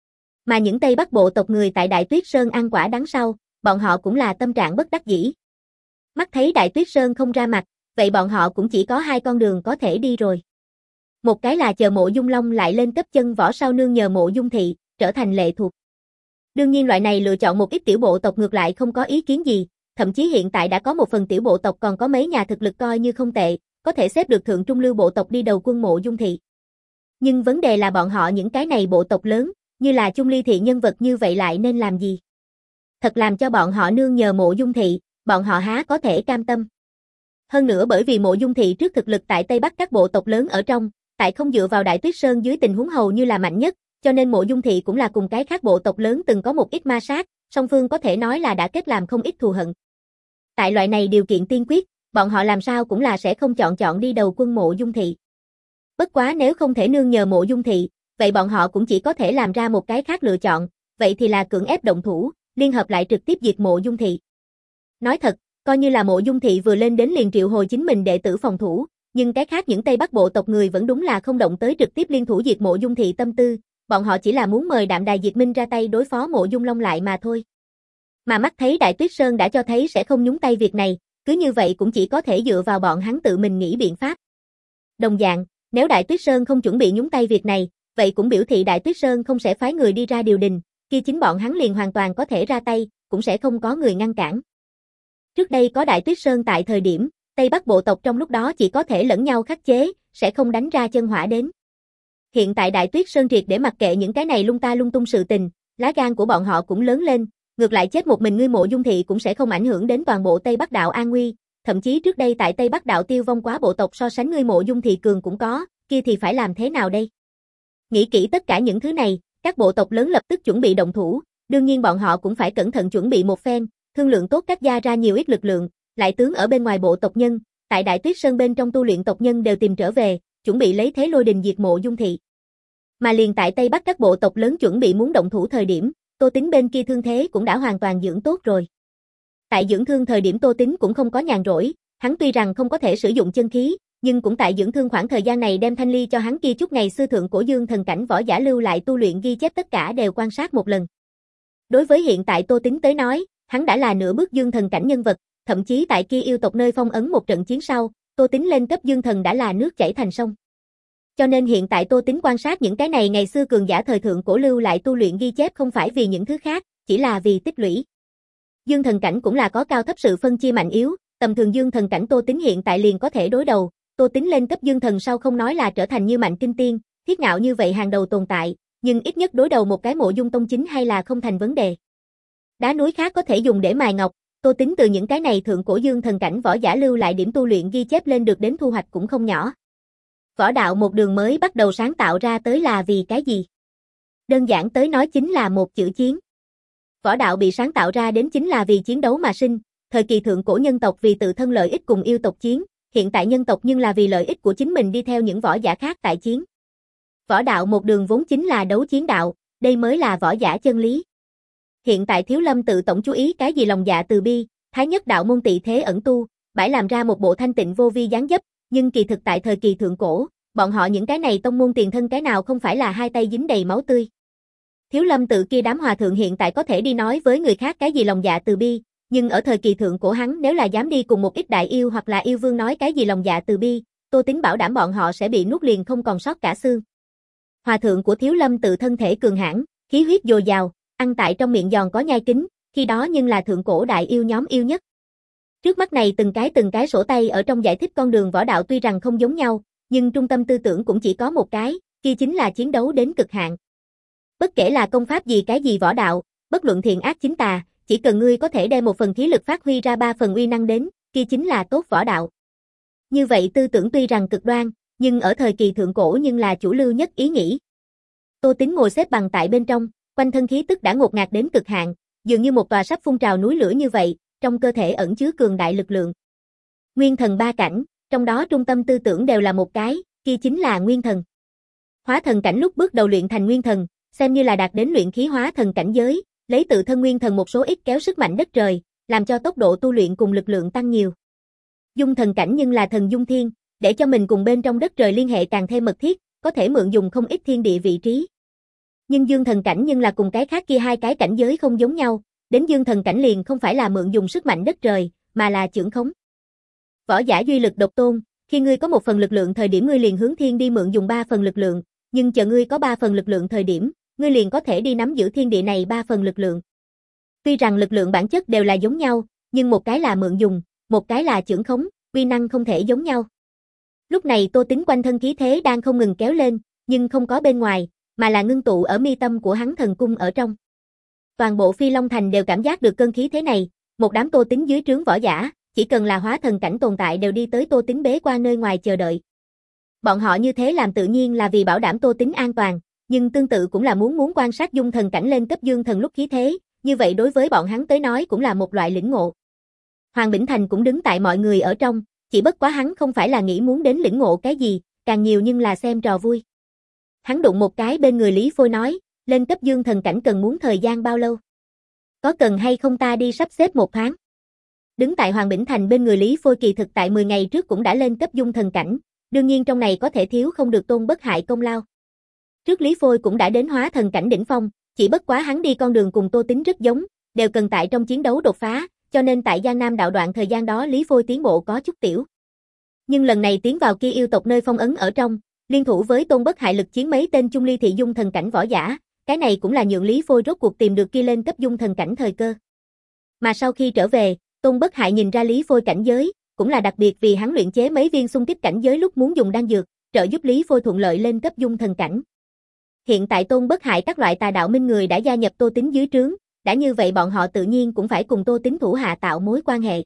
Mà những Tây Bắc bộ tộc người tại Đại Tuyết Sơn ăn quả đắng sau, bọn họ cũng là tâm trạng bất đắc dĩ. Mắt thấy Đại Tuyết Sơn không ra mặt, vậy bọn họ cũng chỉ có hai con đường có thể đi rồi. Một cái là chờ Mộ Dung Long lại lên cấp chân võ sau nương nhờ Mộ Dung Thị, trở thành lệ thuộc. Đương nhiên loại này lựa chọn một ít tiểu bộ tộc ngược lại không có ý kiến gì, thậm chí hiện tại đã có một phần tiểu bộ tộc còn có mấy nhà thực lực coi như không tệ, có thể xếp được thượng trung lưu bộ tộc đi đầu quân Mộ Dung Thị. Nhưng vấn đề là bọn họ những cái này bộ tộc lớn, như là Chung Ly Thị nhân vật như vậy lại nên làm gì? Thật làm cho bọn họ nương nhờ Mộ Dung Thị, bọn họ há có thể cam tâm. Hơn nữa bởi vì Mộ Dung Thị trước thực lực tại Tây Bắc các bộ tộc lớn ở trong, tại không dựa vào Đại Tuyết Sơn dưới tình huống hầu như là mạnh nhất, cho nên Mộ Dung Thị cũng là cùng cái khác bộ tộc lớn từng có một ít ma sát, song phương có thể nói là đã kết làm không ít thù hận. Tại loại này điều kiện tiên quyết, bọn họ làm sao cũng là sẽ không chọn chọn đi đầu quân Mộ Dung Thị. Bất quá nếu không thể nương nhờ Mộ Dung Thị, vậy bọn họ cũng chỉ có thể làm ra một cái khác lựa chọn, vậy thì là cưỡng ép động thủ, liên hợp lại trực tiếp diệt Mộ Dung Thị. Nói thật, coi như là Mộ Dung Thị vừa lên đến liền triệu hồi chính mình đệ tử phòng thủ, nhưng cái khác những Tây Bắc bộ tộc người vẫn đúng là không động tới trực tiếp liên thủ diệt Mộ Dung Thị tâm tư, bọn họ chỉ là muốn mời Đạm Đài Diệt Minh ra tay đối phó Mộ Dung Long lại mà thôi. Mà mắt thấy Đại Tuyết Sơn đã cho thấy sẽ không nhúng tay việc này, cứ như vậy cũng chỉ có thể dựa vào bọn hắn tự mình nghĩ biện pháp. Đồng dạng, nếu Đại Tuyết Sơn không chuẩn bị nhúng tay việc này, vậy cũng biểu thị Đại Tuyết Sơn không sẽ phái người đi ra điều đình, kia chính bọn hắn liền hoàn toàn có thể ra tay, cũng sẽ không có người ngăn cản. Trước đây có Đại Tuyết Sơn tại thời điểm, Tây Bắc bộ tộc trong lúc đó chỉ có thể lẫn nhau khắc chế, sẽ không đánh ra chân hỏa đến. Hiện tại Đại Tuyết Sơn triệt để mặc kệ những cái này lung ta lung tung sự tình, lá gan của bọn họ cũng lớn lên, ngược lại chết một mình ngươi Mộ Dung Thị cũng sẽ không ảnh hưởng đến toàn bộ Tây Bắc đạo an nguy, thậm chí trước đây tại Tây Bắc đạo tiêu vong quá bộ tộc so sánh ngươi Mộ Dung Thị cường cũng có, kia thì phải làm thế nào đây? Nghĩ kỹ tất cả những thứ này, các bộ tộc lớn lập tức chuẩn bị động thủ, đương nhiên bọn họ cũng phải cẩn thận chuẩn bị một phen, thương lượng tốt cách gia ra nhiều ít lực lượng, lại tướng ở bên ngoài bộ tộc nhân, tại Đại Tuyết Sơn bên trong tu luyện tộc nhân đều tìm trở về, chuẩn bị lấy thế lôi đình diệt Mộ Dung Thị. Mà liền tại Tây Bắc các bộ tộc lớn chuẩn bị muốn động thủ thời điểm, Tô Tính bên kia thương thế cũng đã hoàn toàn dưỡng tốt rồi. Tại dưỡng thương thời điểm Tô Tính cũng không có nhàn rỗi, hắn tuy rằng không có thể sử dụng chân khí, nhưng cũng tại dưỡng thương khoảng thời gian này đem thanh ly cho hắn kia chút ngày xưa thượng cổ dương thần cảnh võ giả lưu lại tu luyện ghi chép tất cả đều quan sát một lần. Đối với hiện tại Tô Tính tới nói, hắn đã là nửa bước dương thần cảnh nhân vật, thậm chí tại kia yêu tộc nơi phong ấn một trận chiến sau, Tô Tính lên cấp dương thần đã là nước chảy thành sông. Cho nên hiện tại Tô Tính quan sát những cái này ngày xưa cường giả thời thượng cổ lưu lại tu luyện ghi chép không phải vì những thứ khác, chỉ là vì tích lũy. Dương thần cảnh cũng là có cao thấp sự phân chia mạnh yếu, tầm thường dương thần cảnh Tô Tính hiện tại liền có thể đối đầu, Tô Tính lên cấp dương thần sau không nói là trở thành như Mạnh Kinh Tiên, thiết ngạo như vậy hàng đầu tồn tại, nhưng ít nhất đối đầu một cái Mộ Dung tông chính hay là không thành vấn đề. Đá núi khác có thể dùng để mài ngọc, Tô Tính từ những cái này thượng cổ dương thần cảnh võ giả lưu lại điểm tu luyện ghi chép lên được đến thu hoạch cũng không nhỏ. Võ đạo một đường mới bắt đầu sáng tạo ra tới là vì cái gì? Đơn giản tới nói chính là một chữ chiến. Võ đạo bị sáng tạo ra đến chính là vì chiến đấu mà sinh, thời kỳ thượng cổ nhân tộc vì tự thân lợi ích cùng yêu tộc chiến, hiện tại nhân tộc nhưng là vì lợi ích của chính mình đi theo những võ giả khác tại chiến. Võ đạo một đường vốn chính là đấu chiến đạo, đây mới là võ giả chân lý. Hiện tại Thiếu Lâm tự tổng chú ý cái gì lòng dạ từ bi, thái nhất đạo môn tị thế ẩn tu, bãi làm ra một bộ thanh tịnh vô vi dáng dấp, nhưng kỳ thực tại thời kỳ thượng cổ, bọn họ những cái này tông môn tiền thân cái nào không phải là hai tay dính đầy máu tươi. Thiếu Lâm tự kia đám hòa thượng hiện tại có thể đi nói với người khác cái gì lòng dạ từ bi, nhưng ở thời kỳ thượng cổ hắn nếu là dám đi cùng một ít đại yêu hoặc là yêu vương nói cái gì lòng dạ từ bi, Tô Tính bảo đảm bọn họ sẽ bị nuốt liền không còn sót cả xương. Hòa thượng của Thiếu Lâm tự thân thể cường hãn, khí huyết dồi dào, ăn tại trong miệng giòn có nhai kính, khi đó nhưng là thượng cổ đại yêu nhóm yêu nhất. Trước mắt này từng cái từng cái sổ tay ở trong giải thích con đường võ đạo tuy rằng không giống nhau, nhưng trung tâm tư tưởng cũng chỉ có một cái, kia chính là chiến đấu đến cực hạn. Bất kể là công pháp gì cái gì võ đạo, bất luận thiện ác chính tà, chỉ cần ngươi có thể đem một phần khí lực phát huy ra ba phần uy năng đến, kia chính là tốt võ đạo. Như vậy tư tưởng tuy rằng cực đoan, nhưng ở thời kỳ thượng cổ nhưng là chủ lưu nhất ý nghĩ. Tô Tính ngồi xếp bằng tại bên trong, quanh thân khí tức đã ngột ngạt đến cực hạn, dường như một tòa sắp phun trào núi lửa như vậy, trong cơ thể ẩn chứa cường đại lực lượng. Nguyên thần ba cảnh, trong đó trung tâm tư tưởng đều là một cái, kia chính là nguyên thần. Hóa thần cảnh lúc bước đầu luyện thành nguyên thần, xem như là đạt đến luyện khí hóa thần cảnh giới, lấy tự thân nguyên thần một số ít kéo sức mạnh đất trời, làm cho tốc độ tu luyện cùng lực lượng tăng nhiều. Dung thần cảnh nhưng là thần dung thiên, để cho mình cùng bên trong đất trời liên hệ càng thêm mật thiết, có thể mượn dùng không ít thiên địa vị trí. Nhưng dương thần cảnh nhưng là cùng cái khác kia hai cái cảnh giới không giống nhau, đến dương thần cảnh liền không phải là mượn dùng sức mạnh đất trời, mà là chưởng khống. Võ giả duy lực độc tôn, khi ngươi có một phần lực lượng thời điểm ngươi liền hướng thiên đi mượn dùng ba phần lực lượng, nhưng chờ ngươi có ba phần lực lượng thời điểm, ngươi liền có thể đi nắm giữ thiên địa này ba phần lực lượng. Tuy rằng lực lượng bản chất đều là giống nhau, nhưng một cái là mượn dùng, một cái là chưởng khống, uy năng không thể giống nhau. Lúc này Tô Tín quanh thân khí thế đang không ngừng kéo lên, nhưng không có bên ngoài, mà là ngưng tụ ở mi tâm của hắn thần cung ở trong. Toàn bộ Phi Long Thành đều cảm giác được cơn khí thế này, một đám Tô Tín dưới trướng võ giả, chỉ cần là hóa thần cảnh tồn tại đều đi tới Tô Tín bế quan nơi ngoài chờ đợi. Bọn họ như thế làm tự nhiên là vì bảo đảm Tô Tín an toàn, nhưng tương tự cũng là muốn muốn quan sát dung thần cảnh lên cấp dương thần lúc khí thế, như vậy đối với bọn hắn tới nói cũng là một loại lĩnh ngộ. Hoàng Bỉnh Thành cũng đứng tại mọi người ở trong, chỉ bất quá hắn không phải là nghĩ muốn đến lĩnh ngộ cái gì, càng nhiều nhưng là xem trò vui. Hắn đụng một cái bên người Lý Phôi nói, lên cấp dương thần cảnh cần muốn thời gian bao lâu? Có cần hay không ta đi sắp xếp một tháng? Đứng tại Hoàng Bỉnh Thành bên người Lý Phôi kỳ thực tại mười ngày trước cũng đã lên cấp dung thần cảnh, đương nhiên trong này có thể thiếu không được Tôn Bất Hại công lao. Trước Lý Phôi cũng đã đến hóa thần cảnh đỉnh phong, chỉ bất quá hắn đi con đường cùng Tô Tín rất giống, đều cần tại trong chiến đấu đột phá, cho nên tại Giang Nam đạo đoạn thời gian đó Lý Phôi tiến bộ có chút tiểu. Nhưng lần này tiến vào kia yêu tộc nơi phong ấn ở trong, liên thủ với Tôn Bất Hại lực chiến mấy tên chung ly thị dung thần cảnh võ giả, cái này cũng là nhượng Lý Phôi rốt cuộc tìm được kia lên cấp dung thần cảnh thời cơ. Mà sau khi trở về, Tôn Bất Hại nhìn ra Lý Phôi cảnh giới, cũng là đặc biệt vì hắn luyện chế mấy viên xung kích cảnh giới lúc muốn dùng đan dược, trợ giúp Lý Phôi thuận lợi lên cấp dung thần cảnh. Hiện tại Tôn Bất Hại các loại tà đạo minh người đã gia nhập Tô Tín dưới trướng, đã như vậy bọn họ tự nhiên cũng phải cùng Tô Tín thủ hạ tạo mối quan hệ.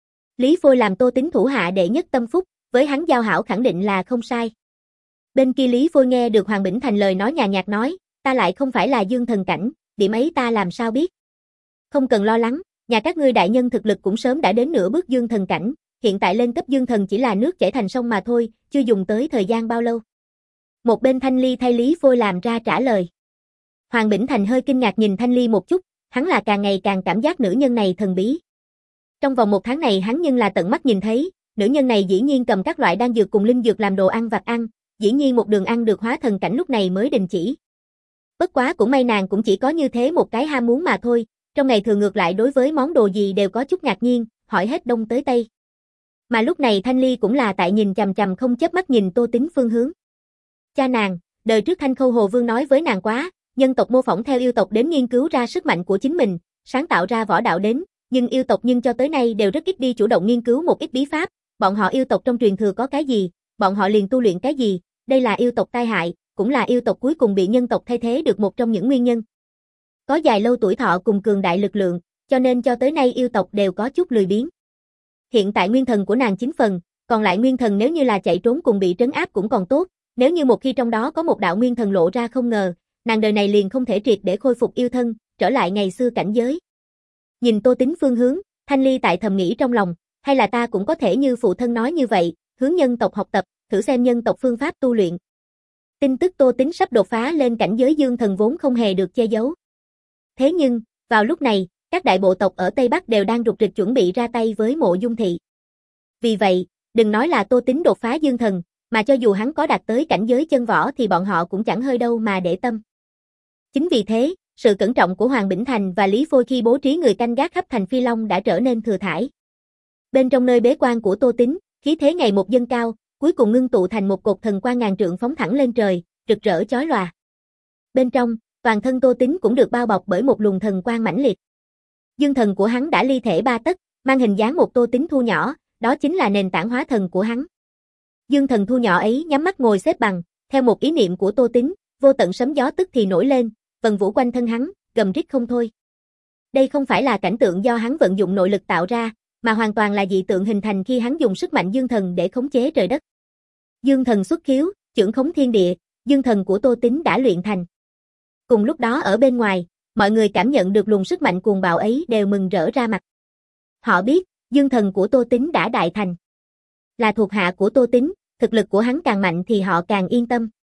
Lý Phôi làm Tô Tín thủ hạ đệ nhất tâm phúc, với hắn giao hảo khẳng định là không sai. Bên kia Lý Phôi nghe được Hoàng Bỉnh Thành lời nói nhàn nhạt nói, ta lại không phải là dương thần cảnh, điểm ấy ta làm sao biết. Không cần lo lắng, nhà các ngươi đại nhân thực lực cũng sớm đã đến nửa bước dương thần cảnh, hiện tại lên cấp dương thần chỉ là nước chảy thành sông mà thôi, chưa dùng tới thời gian bao lâu. Một bên Thanh Ly thay Lý Phôi làm ra trả lời. Hoàng Bỉnh Thành hơi kinh ngạc nhìn Thanh Ly một chút, hắn là càng ngày càng cảm giác nữ nhân này thần bí. Trong vòng một tháng này hắn nhưng là tận mắt nhìn thấy, nữ nhân này dĩ nhiên cầm các loại đan dược cùng linh dược làm đồ ăn vặt ăn, dĩ nhiên một đường ăn được hóa thần cảnh lúc này mới đình chỉ. Bất quá cũng may nàng cũng chỉ có như thế một cái ham muốn mà thôi, trong ngày thường ngược lại đối với món đồ gì đều có chút ngạc nhiên, hỏi hết đông tới tây. Mà lúc này Thanh Ly cũng là tại nhìn chằm chằm không chớp mắt nhìn Tô Tín phương hướng. Cha nàng, đời trước Thanh Khâu Hồ Vương nói với nàng quá, nhân tộc mô phỏng theo yêu tộc đến nghiên cứu ra sức mạnh của chính mình, sáng tạo ra võ đạo đến, nhưng yêu tộc nhưng cho tới nay đều rất ít đi chủ động nghiên cứu một ít bí pháp, bọn họ yêu tộc trong truyền thừa có cái gì, bọn họ liền tu luyện cái gì, đây là yêu tộc tai hại, cũng là yêu tộc cuối cùng bị nhân tộc thay thế được một trong những nguyên nhân. Có dài lâu tuổi thọ cùng cường đại lực lượng, cho nên cho tới nay yêu tộc đều có chút lười biếng. Hiện tại nguyên thần của nàng chín phần, còn lại nguyên thần nếu như là chạy trốn cùng bị trấn áp cũng còn tốt, nếu như một khi trong đó có một đạo nguyên thần lộ ra không ngờ, nàng đời này liền không thể triệt để khôi phục yêu thân, trở lại ngày xưa cảnh giới. Nhìn Tô Tín phương hướng, Thanh Ly tại thầm nghĩ trong lòng, hay là ta cũng có thể như phụ thân nói như vậy, hướng nhân tộc học tập, thử xem nhân tộc phương pháp tu luyện. Tin tức Tô Tín sắp đột phá lên cảnh giới dương thần vốn không hề được che giấu. Thế nhưng, vào lúc này, các đại bộ tộc ở Tây Bắc đều đang rục rịch chuẩn bị ra tay với Mộ Dung Thị. Vì vậy, đừng nói là Tô Tín đột phá dương thần, mà cho dù hắn có đạt tới cảnh giới chân võ thì bọn họ cũng chẳng hơi đâu mà để tâm. Chính vì thế, sự cẩn trọng của Hoàng Bỉnh Thành và Lý Phôi khi bố trí người canh gác khắp thành Phi Long đã trở nên thừa thãi. Bên trong nơi bế quan của Tô Tín, khí thế ngày một dâng cao, cuối cùng ngưng tụ thành một cột thần quang ngàn trượng phóng thẳng lên trời, rực rỡ chói lòa. Bên trong, toàn thân Tô Tín cũng được bao bọc bởi một luồng thần quang mãnh liệt. Dương thần của hắn đã ly thể ba tấc, mang hình dáng một Tô Tín thu nhỏ, đó chính là nền tảng hóa thần của hắn. Dương thần thu nhỏ ấy nhắm mắt ngồi xếp bằng, theo một ý niệm của Tô Tín, vô tận sấm gió tức thì nổi lên, vần vũ quanh thân hắn, gầm rít không thôi. Đây không phải là cảnh tượng do hắn vận dụng nội lực tạo ra, mà hoàn toàn là dị tượng hình thành khi hắn dùng sức mạnh dương thần để khống chế trời đất. Dương thần xuất khiếu, chưởng khống thiên địa, dương thần của Tô Tín đã luyện thành. Cùng lúc đó ở bên ngoài, mọi người cảm nhận được luồng sức mạnh cuồng bạo ấy đều mừng rỡ ra mặt. Họ biết, dương thần của Tô Tín đã đại thành. Là thuộc hạ của Tô Tín, thực lực của hắn càng mạnh thì họ càng yên tâm.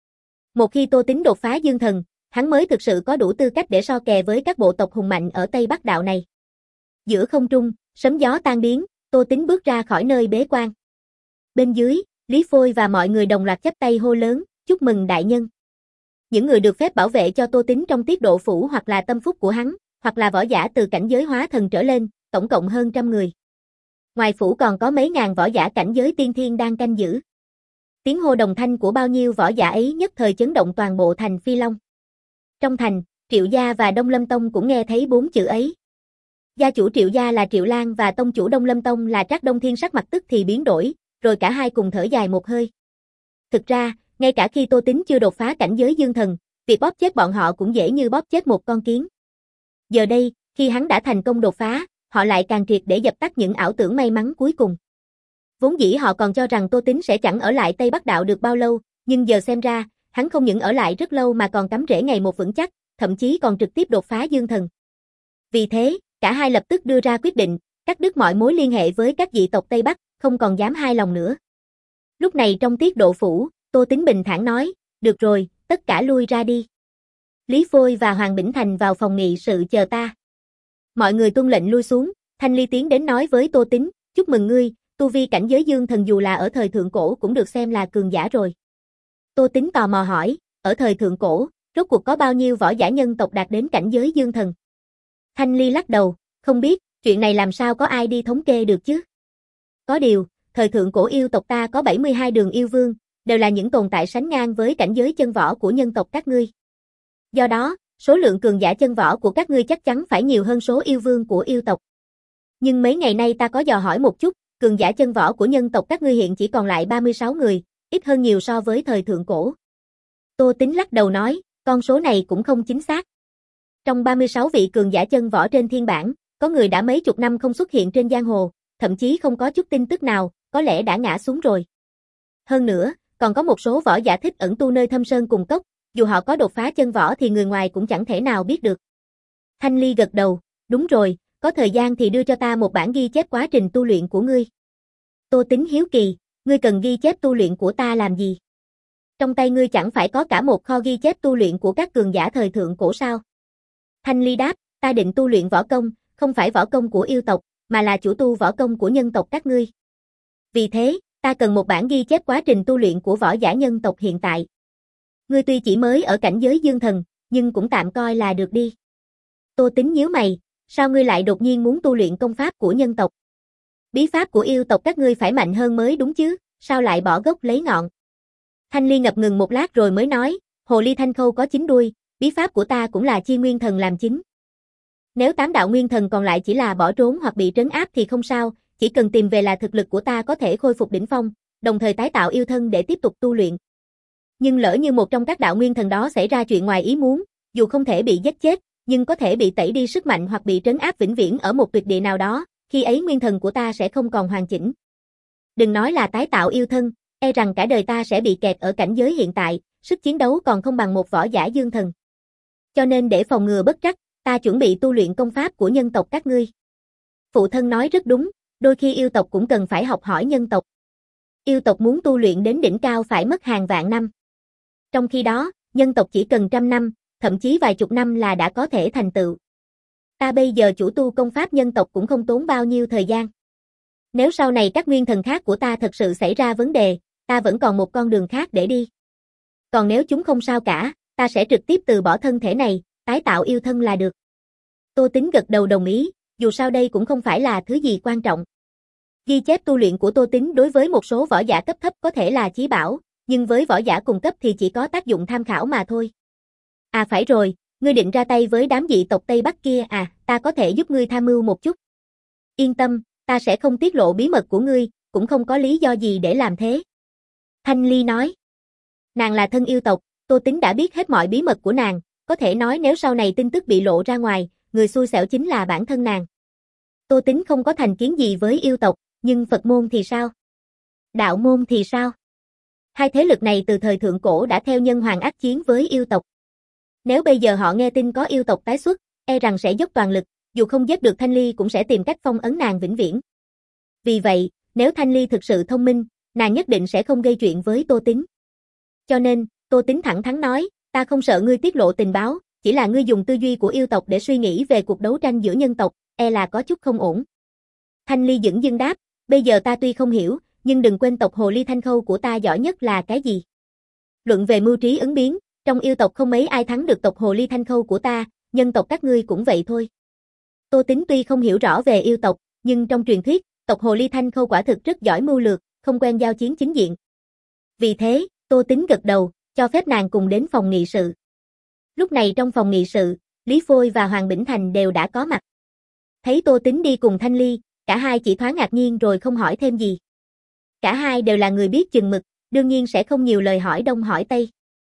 Một khi Tô Tín đột phá dương thần, hắn mới thực sự có đủ tư cách để so kè với các bộ tộc hùng mạnh ở Tây Bắc đạo này. Giữa không trung, sấm gió tan biến, Tô Tín bước ra khỏi nơi bế quan. Bên dưới, Lý Phôi và mọi người đồng loạt chắp tay hô lớn, chúc mừng đại nhân. Những người được phép bảo vệ cho Tô Tín trong tiết độ phủ hoặc là tâm phúc của hắn, hoặc là võ giả từ cảnh giới hóa thần trở lên, tổng cộng hơn trăm người. Ngoài phủ còn có mấy ngàn võ giả cảnh giới tiên thiên đang canh giữ. Tiếng hô đồng thanh của bao nhiêu võ giả ấy nhất thời chấn động toàn bộ thành Phi Long. Trong thành, Triệu gia và Đông Lâm Tông cũng nghe thấy bốn chữ ấy. Gia chủ Triệu gia là Triệu Lan và tông chủ Đông Lâm Tông là Trác Đông Thiên sắc mặt tức thì biến đổi, rồi cả hai cùng thở dài một hơi. Thực ra, ngay cả khi Tô Tín chưa đột phá cảnh giới dương thần, việc bóp chết bọn họ cũng dễ như bóp chết một con kiến. Giờ đây, khi hắn đã thành công đột phá, họ lại càng triệt để dập tắt những ảo tưởng may mắn cuối cùng. Vốn dĩ họ còn cho rằng Tô Tín sẽ chẳng ở lại Tây Bắc đạo được bao lâu, nhưng giờ xem ra, hắn không những ở lại rất lâu mà còn cắm rễ ngày một vững chắc, thậm chí còn trực tiếp đột phá dương thần. Vì thế, cả hai lập tức đưa ra quyết định, cắt đứt mọi mối liên hệ với các dị tộc Tây Bắc, không còn dám hai lòng nữa. Lúc này trong tiết độ phủ, Tô Tín bình thản nói, được rồi, tất cả lui ra đi. Lý Phôi và Hoàng Bỉnh Thành vào phòng nghị sự chờ ta. Mọi người tuân lệnh lui xuống, Thanh Ly tiến đến nói với Tô Tín, chúc mừng ngươi, tu vi cảnh giới dương thần dù là ở thời thượng cổ cũng được xem là cường giả rồi. Tô Tín tò mò hỏi, ở thời thượng cổ, rốt cuộc có bao nhiêu võ giả nhân tộc đạt đến cảnh giới dương thần? Thanh Ly lắc đầu, không biết, chuyện này làm sao có ai đi thống kê được chứ? Có điều, thời thượng cổ yêu tộc ta có bảy mươi hai đường yêu vương, đều là những tồn tại sánh ngang với cảnh giới chân võ của nhân tộc các ngươi. Do đó, số lượng cường giả chân võ của các ngươi chắc chắn phải nhiều hơn số yêu vương của yêu tộc. Nhưng mấy ngày nay ta có dò hỏi một chút, cường giả chân võ của nhân tộc các ngươi hiện chỉ còn lại ba mươi sáu người, ít hơn nhiều so với thời thượng cổ. Tô Tín lắc đầu nói, con số này cũng không chính xác. Trong ba mươi sáu vị cường giả chân võ trên thiên bảng, có người đã mấy chục năm không xuất hiện trên giang hồ, thậm chí không có chút tin tức nào, có lẽ đã ngã xuống rồi. Hơn nữa, còn có một số võ giả thích ẩn tu nơi thâm sơn cùng cốc, dù họ có đột phá chân võ thì người ngoài cũng chẳng thể nào biết được. Thanh Ly gật đầu, đúng rồi, có thời gian thì đưa cho ta một bản ghi chép quá trình tu luyện của ngươi. Tô Tín hiếu kỳ, ngươi cần ghi chép tu luyện của ta làm gì? Trong tay ngươi chẳng phải có cả một kho ghi chép tu luyện của các cường giả thời thượng cổ sao? Thanh Ly đáp, ta định tu luyện võ công, không phải võ công của yêu tộc, mà là chủ tu võ công của nhân tộc các ngươi. Vì thế, ta cần một bản ghi chép quá trình tu luyện của võ giả nhân tộc hiện tại. Ngươi tuy chỉ mới ở cảnh giới dương thần, nhưng cũng tạm coi là được đi. Tô Tín nhíu mày, sao ngươi lại đột nhiên muốn tu luyện công pháp của nhân tộc? Bí pháp của yêu tộc các ngươi phải mạnh hơn mới đúng chứ, sao lại bỏ gốc lấy ngọn? Thanh Ly ngập ngừng một lát rồi mới nói, hồ ly thanh khâu có chín đuôi, bí pháp của ta cũng là chi nguyên thần làm chính. Nếu tám đạo nguyên thần còn lại chỉ là bỏ trốn hoặc bị trấn áp thì không sao, chỉ cần tìm về là thực lực của ta có thể khôi phục đỉnh phong, đồng thời tái tạo yêu thân để tiếp tục tu luyện. Nhưng lỡ như một trong các đạo nguyên thần đó xảy ra chuyện ngoài ý muốn, dù không thể bị giết chết, nhưng có thể bị tẩy đi sức mạnh hoặc bị trấn áp vĩnh viễn ở một tuyệt địa nào đó, khi ấy nguyên thần của ta sẽ không còn hoàn chỉnh. Đừng nói là tái tạo yêu thân, e rằng cả đời ta sẽ bị kẹt ở cảnh giới hiện tại, sức chiến đấu còn không bằng một võ giả dương thần. Cho nên để phòng ngừa bất trắc, ta chuẩn bị tu luyện công pháp của nhân tộc các ngươi. Phụ thân nói rất đúng, đôi khi yêu tộc cũng cần phải học hỏi nhân tộc. Yêu tộc muốn tu luyện đến đỉnh cao phải mất hàng vạn năm. Trong khi đó, nhân tộc chỉ cần trăm năm, thậm chí vài chục năm là đã có thể thành tựu. Ta bây giờ chủ tu công pháp nhân tộc cũng không tốn bao nhiêu thời gian. Nếu sau này các nguyên thần khác của ta thật sự xảy ra vấn đề, ta vẫn còn một con đường khác để đi. Còn nếu chúng không sao cả, ta sẽ trực tiếp từ bỏ thân thể này, tái tạo yêu thân là được. Tô Tín gật đầu đồng ý, dù sao đây cũng không phải là thứ gì quan trọng. Ghi chép tu luyện của Tô Tín đối với một số võ giả cấp thấp có thể là chí bảo, nhưng với võ giả cùng cấp thì chỉ có tác dụng tham khảo mà thôi. À phải rồi, ngươi định ra tay với đám dị tộc Tây Bắc kia à, ta có thể giúp ngươi tham mưu một chút. Yên tâm, ta sẽ không tiết lộ bí mật của ngươi, cũng không có lý do gì để làm thế. Thanh Ly nói. Nàng là thân yêu tộc, Tô Tín đã biết hết mọi bí mật của nàng, có thể nói nếu sau này tin tức bị lộ ra ngoài, người xui xẻo chính là bản thân nàng. Tô Tín không có thành kiến gì với yêu tộc, nhưng Phật môn thì sao? Đạo môn thì sao? Hai thế lực này từ thời thượng cổ đã theo nhân hoàng ác chiến với yêu tộc. Nếu bây giờ họ nghe tin có yêu tộc tái xuất, e rằng sẽ dốc toàn lực, dù không giết được Thanh Ly cũng sẽ tìm cách phong ấn nàng vĩnh viễn. Vì vậy, nếu Thanh Ly thực sự thông minh, nàng nhất định sẽ không gây chuyện với Tô Tín. Cho nên, Tô Tính thẳng thắn nói, ta không sợ ngươi tiết lộ tình báo, chỉ là ngươi dùng tư duy của yêu tộc để suy nghĩ về cuộc đấu tranh giữa nhân tộc, e là có chút không ổn. Thanh Ly dửng dưng đáp, bây giờ ta tuy không hiểu, nhưng đừng quên tộc Hồ Ly Thanh Khâu của ta giỏi nhất là cái gì. Luận về mưu trí ứng biến, trong yêu tộc không mấy ai thắng được tộc Hồ Ly Thanh Khâu của ta, nhân tộc các ngươi cũng vậy thôi. Tô Tính tuy không hiểu rõ về yêu tộc, nhưng trong truyền thuyết, tộc Hồ Ly Thanh Khâu quả thực rất giỏi mưu lược, không quen giao chiến chính diện. Vì thế, Tô Tính gật đầu, cho phép nàng cùng đến phòng nghị sự. Lúc này trong phòng nghị sự, Lý Phôi và Hoàng Bỉnh Thành đều đã có mặt. Thấy Tô Tính đi cùng Thanh Ly, cả hai chỉ thoáng ngạc nhiên rồi không hỏi thêm gì. Cả hai đều là người biết chừng mực, đương nhiên sẽ không nhiều lời hỏi đông hỏi tây.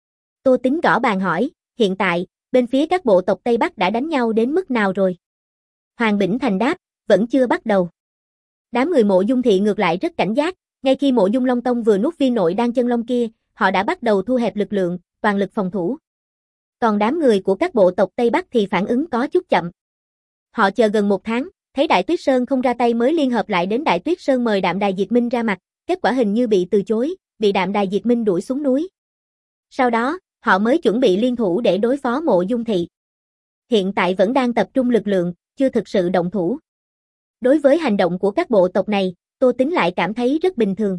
Tô Tính gõ bàn hỏi, hiện tại, bên phía các bộ tộc Tây Bắc đã đánh nhau đến mức nào rồi? Hoàng Bỉnh Thành đáp, vẫn chưa bắt đầu. Đám người Mộ Dung Thị ngược lại rất cảnh giác, ngay khi Mộ Dung Long Tông vừa nuốt viên nội đan chân long kia, họ đã bắt đầu thu hẹp lực lượng, toàn lực phòng thủ. Còn đám người của các bộ tộc Tây Bắc thì phản ứng có chút chậm. Họ chờ gần một tháng, thấy Đại Tuyết Sơn không ra tay mới liên hợp lại đến Đại Tuyết Sơn mời Đạm Đài Diệt Minh ra mặt, kết quả hình như bị từ chối, bị Đạm Đài Diệt Minh đuổi xuống núi. Sau đó, họ mới chuẩn bị liên thủ để đối phó Mộ Dung Thị. Hiện tại vẫn đang tập trung lực lượng, chưa thực sự động thủ. Đối với hành động của các bộ tộc này, Tô Tính lại cảm thấy rất bình thường.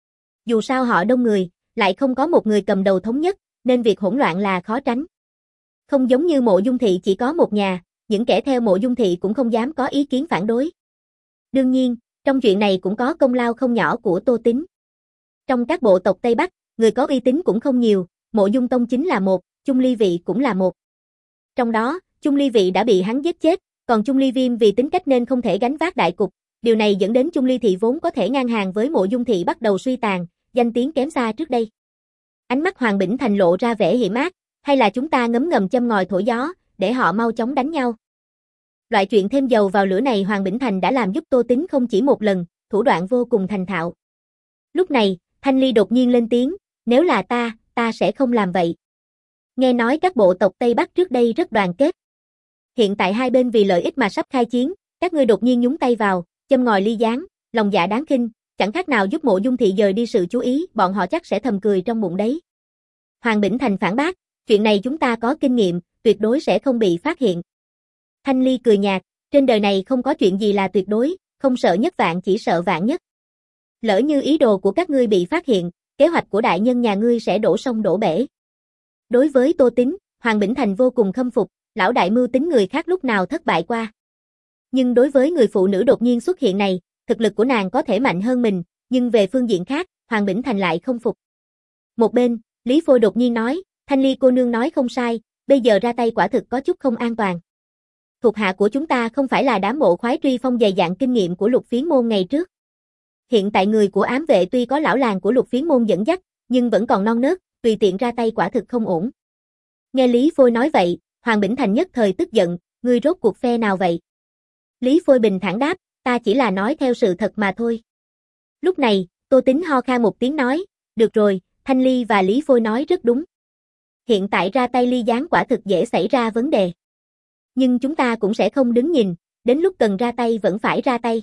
Dù sao họ đông người, lại không có một người cầm đầu thống nhất, nên việc hỗn loạn là khó tránh. Không giống như Mộ Dung Thị chỉ có một nhà, những kẻ theo Mộ Dung Thị cũng không dám có ý kiến phản đối. Đương nhiên, trong chuyện này cũng có công lao không nhỏ của Tô Tính. Trong các bộ tộc Tây Bắc, người có uy tín cũng không nhiều, Mộ Dung Tông chính là một, Chung Ly Vị cũng là một. Trong đó, Chung Ly Vị đã bị hắn giết chết, còn Chung Ly Viêm vì tính cách nên không thể gánh vác đại cục, điều này dẫn đến Chung Ly Thị vốn có thể ngang hàng với Mộ Dung Thị bắt đầu suy tàn, danh tiếng kém xa trước đây. Ánh mắt Hoàng Bỉnh Thành lộ ra vẻ hiểm ác, hay là chúng ta ngấm ngầm châm ngòi thổi gió, để họ mau chóng đánh nhau. Loại chuyện thêm dầu vào lửa này Hoàng Bỉnh Thành đã làm giúp Tô Tính không chỉ một lần, thủ đoạn vô cùng thành thạo. Lúc này, Thanh Ly đột nhiên lên tiếng, nếu là ta, ta sẽ không làm vậy. Nghe nói các bộ tộc Tây Bắc trước đây rất đoàn kết. Hiện tại hai bên vì lợi ích mà sắp khai chiến, các ngươi đột nhiên nhúng tay vào, châm ngòi ly gián, lòng dạ đáng khinh, chẳng khác nào giúp Mộ Dung Thị dời đi sự chú ý, bọn họ chắc sẽ thầm cười trong bụng đấy. Hoàng Bỉnh Thành phản bác, chuyện này chúng ta có kinh nghiệm, tuyệt đối sẽ không bị phát hiện. Thanh Ly cười nhạt, trên đời này không có chuyện gì là tuyệt đối, không sợ nhất vạn chỉ sợ vạn nhất. Lỡ như ý đồ của các ngươi bị phát hiện, kế hoạch của đại nhân nhà ngươi sẽ đổ sông đổ bể. Đối với Tô Tính, Hoàng Bỉnh Thành vô cùng khâm phục, lão đại mưu tính người khác lúc nào thất bại qua. Nhưng đối với người phụ nữ đột nhiên xuất hiện này, thực lực của nàng có thể mạnh hơn mình, nhưng về phương diện khác, Hoàng Bỉnh Thành lại không phục. Một bên, Lý Phôi đột nhiên nói, Thanh Ly cô nương nói không sai, bây giờ ra tay quả thực có chút không an toàn. Thuộc hạ của chúng ta không phải là đám bộ khoái truy phong dày dạn kinh nghiệm của Lục Phiến môn ngày trước. Hiện tại người của ám vệ tuy có lão làng của Lục Phiến môn dẫn dắt, nhưng vẫn còn non nớt, tùy tiện ra tay quả thực không ổn. Nghe Lý Phôi nói vậy, Hoàng Bỉnh Thành nhất thời tức giận, ngươi rốt cuộc phe nào vậy? Lý Phôi bình thản đáp, ta chỉ là nói theo sự thật mà thôi. Lúc này, Tô Tính ho khan một tiếng nói, được rồi, Thanh Ly và Lý Phôi nói rất đúng. Hiện tại ra tay ly gián quả thực dễ xảy ra vấn đề. Nhưng chúng ta cũng sẽ không đứng nhìn, đến lúc cần ra tay vẫn phải ra tay.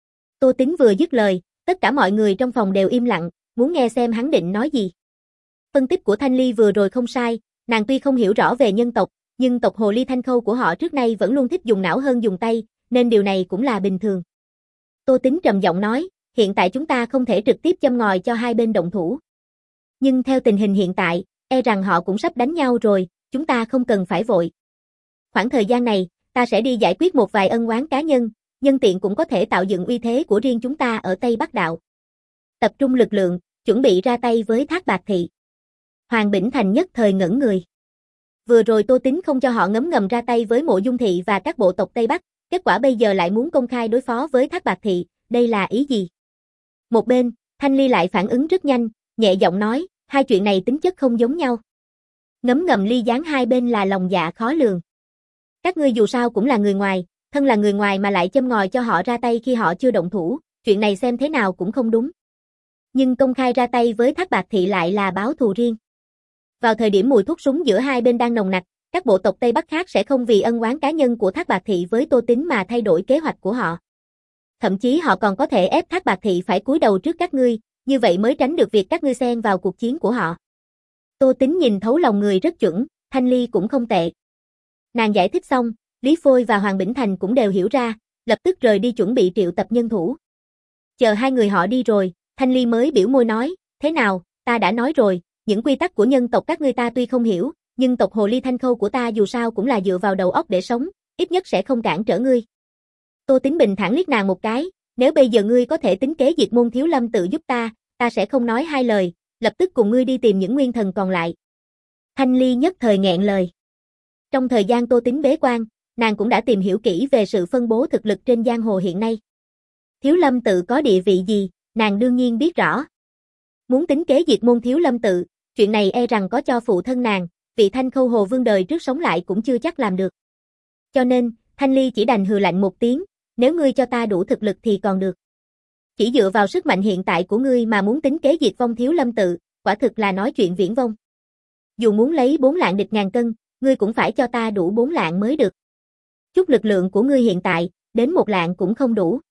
Tô Tính vừa dứt lời, tất cả mọi người trong phòng đều im lặng, muốn nghe xem hắn định nói gì. Phân tích của Thanh Ly vừa rồi không sai, nàng tuy không hiểu rõ về nhân tộc, nhưng tộc Hồ Ly Thanh Khâu của họ trước nay vẫn luôn thích dùng não hơn dùng tay, nên điều này cũng là bình thường. Tô Tính trầm giọng nói, hiện tại chúng ta không thể trực tiếp châm ngòi cho hai bên động thủ. Nhưng theo tình hình hiện tại, e rằng họ cũng sắp đánh nhau rồi, chúng ta không cần phải vội. Khoảng thời gian này, ta sẽ đi giải quyết một vài ân oán cá nhân, nhân tiện cũng có thể tạo dựng uy thế của riêng chúng ta ở Tây Bắc Đạo. Tập trung lực lượng, chuẩn bị ra tay với Thác Bạt Thị. Hoàng Bỉnh Thành nhất thời ngẩn người. Vừa rồi Tô Tính không cho họ ngấm ngầm ra tay với Mộ Dung Thị và các bộ tộc Tây Bắc, kết quả bây giờ lại muốn công khai đối phó với Thác Bạt Thị, đây là ý gì? Một bên, Thanh Ly lại phản ứng rất nhanh, nhẹ giọng nói, hai chuyện này tính chất không giống nhau. Ngấm ngầm ly gián hai bên là lòng dạ khó lường. Các ngươi dù sao cũng là người ngoài, thân là người ngoài mà lại châm ngòi cho họ ra tay khi họ chưa động thủ, chuyện này xem thế nào cũng không đúng. Nhưng công khai ra tay với Thác Bạt Thị lại là báo thù riêng. Vào thời điểm mùi thuốc súng giữa hai bên đang nồng nặc, các bộ tộc Tây Bắc khác sẽ không vì ân oán cá nhân của Thác Bạt Thị với Tô Tính mà thay đổi kế hoạch của họ. Thậm chí họ còn có thể ép Thác Bạt Thị phải cúi đầu trước các ngươi, như vậy mới tránh được việc các ngươi xen vào cuộc chiến của họ. Tô Tính nhìn thấu lòng người rất chuẩn, Thanh Ly cũng không tệ. Nàng giải thích xong, Lý Phôi và Hoàng Bỉnh Thành cũng đều hiểu ra, lập tức rời đi chuẩn bị triệu tập nhân thủ. Chờ hai người họ đi rồi, Thanh Ly mới biểu môi nói, thế nào, ta đã nói rồi, những quy tắc của nhân tộc các ngươi ta tuy không hiểu, nhưng tộc Hồ Ly Thanh Khâu của ta dù sao cũng là dựa vào đầu óc để sống, ít nhất sẽ không cản trở ngươi. Tô Tính bình thản liếc nàng một cái, nếu bây giờ ngươi có thể tính kế diệt môn Thiếu Lâm tự giúp ta, ta sẽ không nói hai lời, lập tức cùng ngươi đi tìm những nguyên thần còn lại. Thanh Ly nhất thời nghẹn lời. Trong thời gian Tô Tính bế quan, nàng cũng đã tìm hiểu kỹ về sự phân bố thực lực trên giang hồ hiện nay. Thiếu Lâm tự có địa vị gì, nàng đương nhiên biết rõ. Muốn tính kế diệt môn Thiếu Lâm tự, chuyện này e rằng có cho phụ thân nàng, vị Thanh Khâu Hồ Vương đời trước sống lại cũng chưa chắc làm được. Cho nên, Thanh Ly chỉ đành hừ lạnh một tiếng, nếu ngươi cho ta đủ thực lực thì còn được. Chỉ dựa vào sức mạnh hiện tại của ngươi mà muốn tính kế diệt vong Thiếu Lâm tự, quả thực là nói chuyện viển vông. Dù muốn lấy bốn lạng địch ngàn cân, ngươi cũng phải cho ta đủ bốn lạng mới được. Chút lực lượng của ngươi hiện tại, đến một lạng cũng không đủ.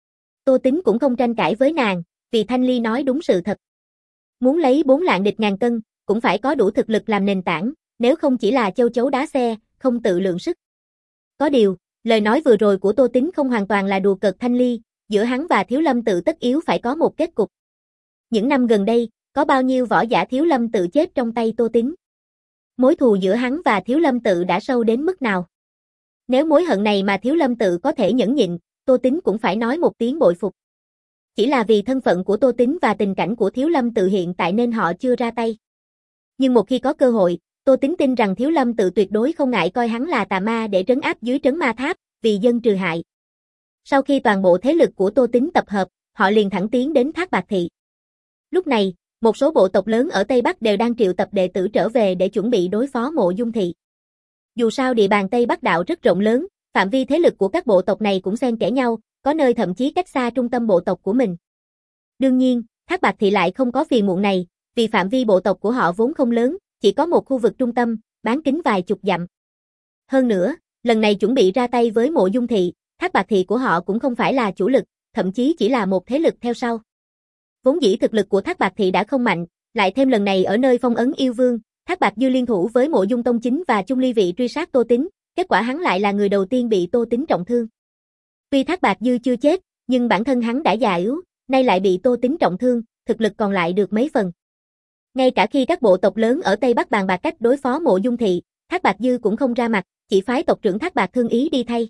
Tô Tính cũng không tranh cãi với nàng, vì Thanh Ly nói đúng sự thật. Muốn lấy bốn lạng địch ngàn cân, cũng phải có đủ thực lực làm nền tảng, nếu không chỉ là châu chấu đá xe, không tự lượng sức. Có điều, lời nói vừa rồi của Tô Tính không hoàn toàn là đùa cợt Thanh Ly, giữa hắn và Thiếu Lâm tự tất yếu phải có một kết cục. Những năm gần đây, có bao nhiêu võ giả Thiếu Lâm tự chết trong tay Tô Tính? Mối thù giữa hắn và Thiếu Lâm tự đã sâu đến mức nào? Nếu mối hận này mà Thiếu Lâm tự có thể nhẫn nhịn, Tô Tính cũng phải nói một tiếng bội phục. Chỉ là vì thân phận của Tô Tính và tình cảnh của Thiếu Lâm tự hiện tại nên họ chưa ra tay. Nhưng một khi có cơ hội, Tô Tính tin rằng Thiếu Lâm tự tuyệt đối không ngại coi hắn là tà ma để trấn áp dưới trấn ma tháp, vì dân trừ hại. Sau khi toàn bộ thế lực của Tô Tính tập hợp, họ liền thẳng tiến đến Thác Bạt Thị. Lúc này, một số bộ tộc lớn ở Tây Bắc đều đang triệu tập đệ tử trở về để chuẩn bị đối phó Mộ Dung Thị. Dù sao địa bàn Tây Bắc đạo rất rộng lớn, phạm vi thế lực của các bộ tộc này cũng xen kẽ nhau, có nơi thậm chí cách xa trung tâm bộ tộc của mình. Đương nhiên, Thác Bạt Thị lại không có phiền muộn này, vì phạm vi bộ tộc của họ vốn không lớn, chỉ có một khu vực trung tâm, bán kính vài chục dặm. Hơn nữa, lần này chuẩn bị ra tay với Mộ Dung Thị, Thác Bạt Thị của họ cũng không phải là chủ lực, thậm chí chỉ là một thế lực theo sau. Vốn dĩ thực lực của Thác Bạt Thị đã không mạnh, lại thêm lần này ở nơi phong ấn yêu vương, Thác Bạt Dư liên thủ với Mộ Dung Tông Chính và Chung Ly Vị truy sát Tô Tính, kết quả hắn lại là người đầu tiên bị Tô Tính trọng thương. Tuy Thác Bạt Dư chưa chết, nhưng bản thân hắn đã già yếu, nay lại bị Tô Tính trọng thương, thực lực còn lại được mấy phần. Ngay cả khi các bộ tộc lớn ở Tây Bắc bàn bạc cách đối phó Mộ Dung Thị, Thác Bạt Dư cũng không ra mặt, chỉ phái tộc trưởng Thác Bạt Thương Ý đi thay.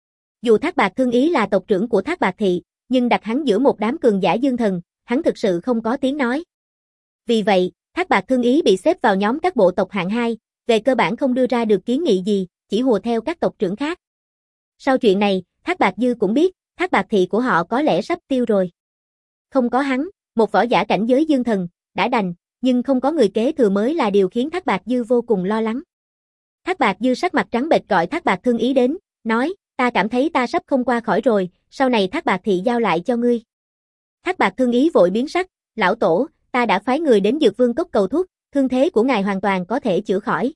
Dù Thác Bạt Thương Ý là tộc trưởng của Thác Bạt Thị, nhưng đặt hắn giữa một đám cường giả dương thần, hắn thực sự không có tiếng nói. Vì vậy, Thác Bạt Thương Ý bị xếp vào nhóm các bộ tộc hạng hai, về cơ bản không đưa ra được kiến nghị gì, chỉ hùa theo các tộc trưởng khác. Sau chuyện này, Thác Bạt Dư cũng biết, Thác Bạt Thị của họ có lẽ sắp tiêu rồi. Không có hắn, một võ giả cảnh giới dương thần, đã đành, nhưng không có người kế thừa mới là điều khiến Thác Bạt Dư vô cùng lo lắng. Thác Bạt Dư sắc mặt trắng bệch gọi Thác Bạt Thương Ý đến, nói, ta cảm thấy ta sắp không qua khỏi rồi, sau này Thác Bạt Thị giao lại cho ngươi. Thác Bạt Thương Ý vội biến sắc, lão tổ, ta đã phái người đến Dược Vương Cốc cầu thuốc, thương thế của ngài hoàn toàn có thể chữa khỏi.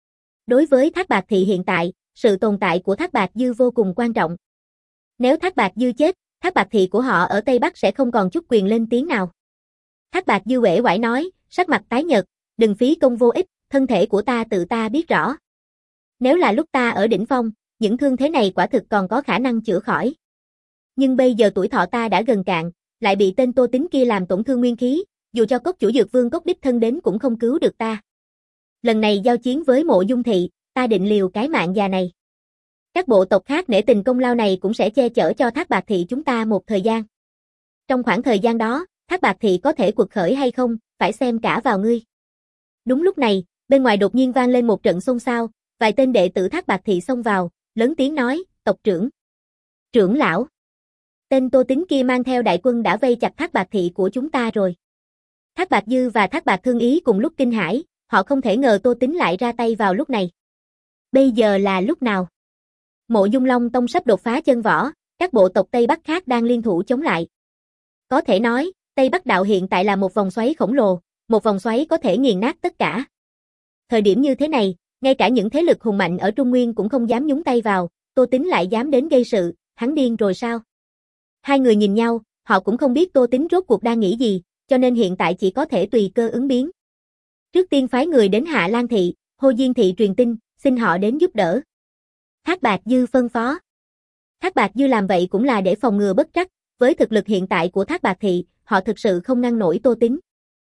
Đối với Thác Bạt Thị hiện tại, sự tồn tại của Thác Bạt Dư vô cùng quan trọng. Nếu Thác Bạt Dư chết, Thác Bạt Thị của họ ở Tây Bắc sẽ không còn chút quyền lên tiếng nào. Thác Bạt Dư uể oải nói, sắc mặt tái nhợt, đừng phí công vô ích, thân thể của ta tự ta biết rõ. Nếu là lúc ta ở đỉnh phong, những thương thế này quả thực còn có khả năng chữa khỏi. Nhưng bây giờ tuổi thọ ta đã gần cạn, lại bị tên Tô Tính kia làm tổn thương nguyên khí, dù cho cốc chủ Dược Vương Cốc đích thân đến cũng không cứu được ta. Lần này giao chiến với Mộ Dung Thị, ta định liều cái mạng già này. Các bộ tộc khác nể tình công lao này cũng sẽ che chở cho Thác Bạt Thị chúng ta một thời gian. Trong khoảng thời gian đó, Thác Bạt Thị có thể quật khởi hay không, phải xem cả vào ngươi. Đúng lúc này, bên ngoài đột nhiên vang lên một trận xôn xao, vài tên đệ tử Thác Bạt Thị xông vào, lớn tiếng nói, tộc trưởng, trưởng lão. Tên Tô Tính kia mang theo đại quân đã vây chặt Thác Bạt Thị của chúng ta rồi. Thác Bạt Dư và Thác Bạt Thương Ý cùng lúc kinh hãi, họ không thể ngờ Tô Tính lại ra tay vào lúc này. Bây giờ là lúc nào? Mộ Dung Long Tông sắp đột phá chân võ, các bộ tộc Tây Bắc khác đang liên thủ chống lại. Có thể nói, Tây Bắc đạo hiện tại là một vòng xoáy khổng lồ, một vòng xoáy có thể nghiền nát tất cả. Thời điểm như thế này, ngay cả những thế lực hùng mạnh ở Trung Nguyên cũng không dám nhúng tay vào, Tô Tính lại dám đến gây sự, hắn điên rồi sao? Hai người nhìn nhau, họ cũng không biết Tô Tính rốt cuộc đang nghĩ gì, cho nên hiện tại chỉ có thể tùy cơ ứng biến. Trước tiên phái người đến Hạ Lan Thị, Hồ Diên Thị truyền tin, xin họ đến giúp đỡ. Thác Bạt Dư phân phó. Thác Bạt Dư làm vậy cũng là để phòng ngừa bất trắc, với thực lực hiện tại của Thác Bạt Thị, họ thực sự không ngăn nổi Tô Tín.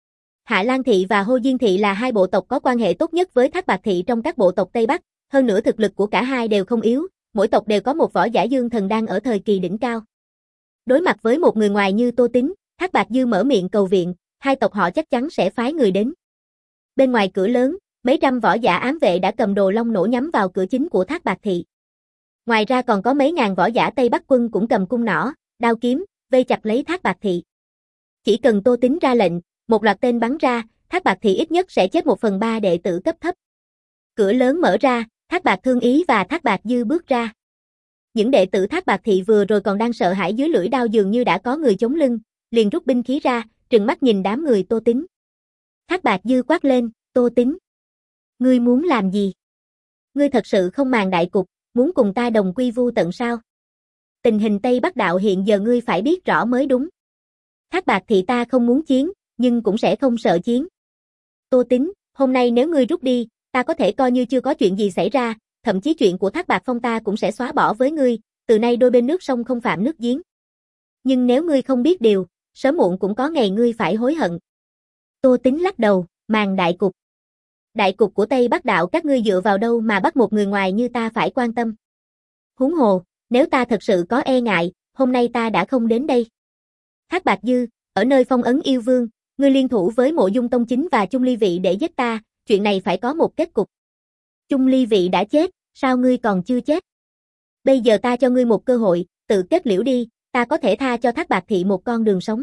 Hạ Lan Thị và Hồ Diên Thị là hai bộ tộc có quan hệ tốt nhất với Thác Bạt Thị trong các bộ tộc Tây Bắc, hơn nữa thực lực của cả hai đều không yếu, mỗi tộc đều có một võ giả dương thần đang ở thời kỳ đỉnh cao. Đối mặt với một người ngoài như Tô Tín, Thác Bạt Dư mở miệng cầu viện, hai tộc họ chắc chắn sẽ phái người đến. Bên ngoài cửa lớn, mấy trăm võ giả ám vệ đã cầm đồ long nổ nhắm vào cửa chính của Thác Bạt Thị. Ngoài ra còn có mấy ngàn võ giả Tây Bắc quân cũng cầm cung nỏ, đao kiếm, vây chặt lấy Thác Bạt Thị. Chỉ cần Tô Tín ra lệnh, một loạt tên bắn ra, Thác Bạt Thị ít nhất sẽ chết một phần ba đệ tử cấp thấp. Cửa lớn mở ra, Thác Bạt Thương Ý và Thác Bạt Dư bước ra. Những đệ tử Thác Bạt Thị vừa rồi còn đang sợ hãi dưới lưỡi đao dường như đã có người chống lưng, liền rút binh khí ra, trừng mắt nhìn đám người Tô Tín. Thác Bạt Dư quát lên, Tô Tín. Ngươi muốn làm gì? Ngươi thật sự không màng đại cục, muốn cùng ta đồng quy vu tận sao? Tình hình Tây Bắc đạo hiện giờ ngươi phải biết rõ mới đúng. Thác Bạt Thị ta không muốn chiến, nhưng cũng sẽ không sợ chiến. Tô Tín, hôm nay nếu ngươi rút đi, ta có thể coi như chưa có chuyện gì xảy ra, thậm chí chuyện của Thác Bạt Phong ta cũng sẽ xóa bỏ với ngươi, từ nay đôi bên nước sông không phạm nước giếng. Nhưng nếu ngươi không biết điều, sớm muộn cũng có ngày ngươi phải hối hận. Tô Tín lắc đầu, màng đại cục. Đại cục của Tây Bắc đạo các ngươi dựa vào đâu mà bắt một người ngoài như ta phải quan tâm. Huống hồ, nếu ta thật sự có e ngại, hôm nay ta đã không đến đây. Thác Bạt Dư, ở nơi phong ấn yêu vương, ngươi liên thủ với Mộ Dung Tông Chính và Chung Ly Vị để giết ta, chuyện này phải có một kết cục. Chung Ly Vị đã chết, sao ngươi còn chưa chết? Bây giờ ta cho ngươi một cơ hội, tự kết liễu đi, ta có thể tha cho Thác Bạt Thị một con đường sống.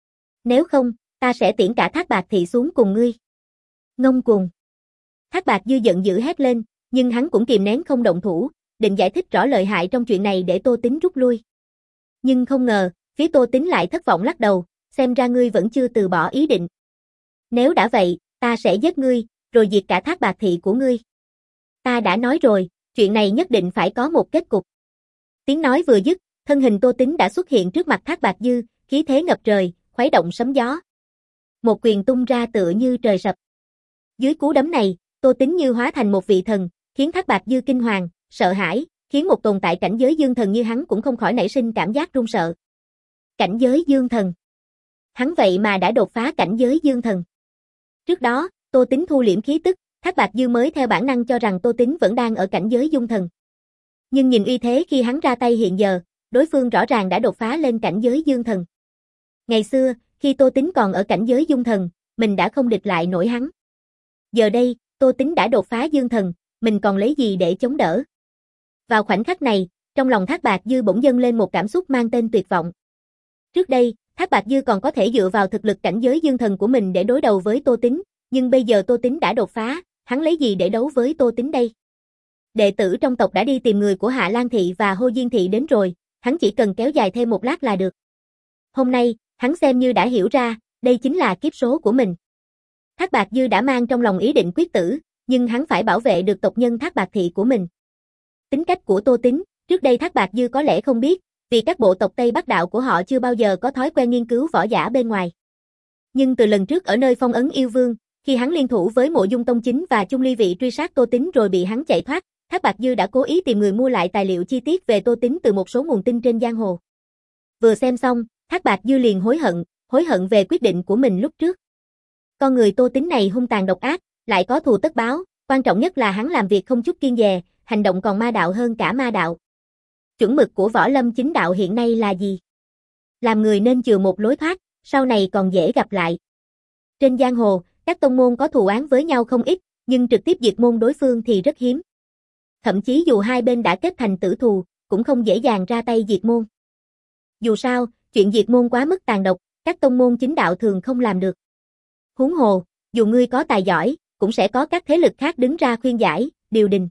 Nếu không, ta sẽ tiễn cả Thác Bạt Thị xuống cùng ngươi. Ngông cuồng. Thác Bạt Dư giận dữ hét lên, nhưng hắn cũng kìm nén không động thủ, định giải thích rõ lợi hại trong chuyện này để Tô Tín rút lui. Nhưng không ngờ, phía Tô Tín lại thất vọng lắc đầu, xem ra ngươi vẫn chưa từ bỏ ý định. Nếu đã vậy, ta sẽ giết ngươi, rồi diệt cả Thác Bạt Thị của ngươi. Ta đã nói rồi, chuyện này nhất định phải có một kết cục. Tiếng nói vừa dứt, thân hình Tô Tín đã xuất hiện trước mặt Thác Bạt Dư, khí thế ngập trời, khuấy động sấm gió. Một quyền tung ra tựa như trời sập. Dưới cú đấm này, Tô Tín như hóa thành một vị thần, khiến Thác Bạt Dư kinh hoàng, sợ hãi, khiến một tồn tại cảnh giới dương thần như hắn cũng không khỏi nảy sinh cảm giác run sợ. Cảnh giới dương thần. Hắn vậy mà đã đột phá cảnh giới dương thần. Trước đó, Tô Tín thu liễm khí tức, Thác Bạt Dư mới theo bản năng cho rằng Tô Tín vẫn đang ở cảnh giới dung thần. Nhưng nhìn uy thế khi hắn ra tay hiện giờ, đối phương rõ ràng đã đột phá lên cảnh giới dương thần. Ngày xưa, khi Tô Tín còn ở cảnh giới dung thần, mình đã không địch lại nổi hắn. Giờ đây, Tô Tín đã đột phá dương thần, mình còn lấy gì để chống đỡ? Vào khoảnh khắc này, trong lòng Thác Bạt Dư bỗng dâng lên một cảm xúc mang tên tuyệt vọng. Trước đây, Thác Bạt Dư còn có thể dựa vào thực lực cảnh giới dương thần của mình để đối đầu với Tô Tín, nhưng bây giờ Tô Tín đã đột phá, hắn lấy gì để đấu với Tô Tín đây? Đệ tử trong tộc đã đi tìm người của Hạ Lan Thị và Hồ Diên Thị đến rồi, hắn chỉ cần kéo dài thêm một lát là được. Hôm nay, hắn xem như đã hiểu ra, đây chính là kiếp số của mình. Thác Bạt Dư đã mang trong lòng ý định quyết tử, nhưng hắn phải bảo vệ được tộc nhân Thác Bạt Thị của mình. Tính cách của Tô Tín, trước đây Thác Bạt Dư có lẽ không biết, vì các bộ tộc Tây Bắc đạo của họ chưa bao giờ có thói quen nghiên cứu võ giả bên ngoài. Nhưng từ lần trước ở nơi phong ấn yêu vương, khi hắn liên thủ với Mộ Dung Tông Chính và Chung Ly Vị truy sát Tô Tín rồi bị hắn chạy thoát, Thác Bạt Dư đã cố ý tìm người mua lại tài liệu chi tiết về Tô Tín từ một số nguồn tin trên giang hồ. Vừa xem xong, Thác Bạt Dư liền hối hận, hối hận về quyết định của mình lúc trước. Con người Tô Tín này hung tàn độc ác, lại có thù tất báo, quan trọng nhất là hắn làm việc không chút kiêng dè, hành động còn ma đạo hơn cả ma đạo. Chuẩn mực của võ lâm chính đạo hiện nay là gì? Làm người nên chừa một lối thoát, sau này còn dễ gặp lại. Trên giang hồ, các tông môn có thù oán với nhau không ít, nhưng trực tiếp diệt môn đối phương thì rất hiếm. Thậm chí dù hai bên đã kết thành tử thù, cũng không dễ dàng ra tay diệt môn. Dù sao, chuyện diệt môn quá mức tàn độc, các tông môn chính đạo thường không làm được. Huống hồ, dù ngươi có tài giỏi, cũng sẽ có các thế lực khác đứng ra khuyên giải, điều đình.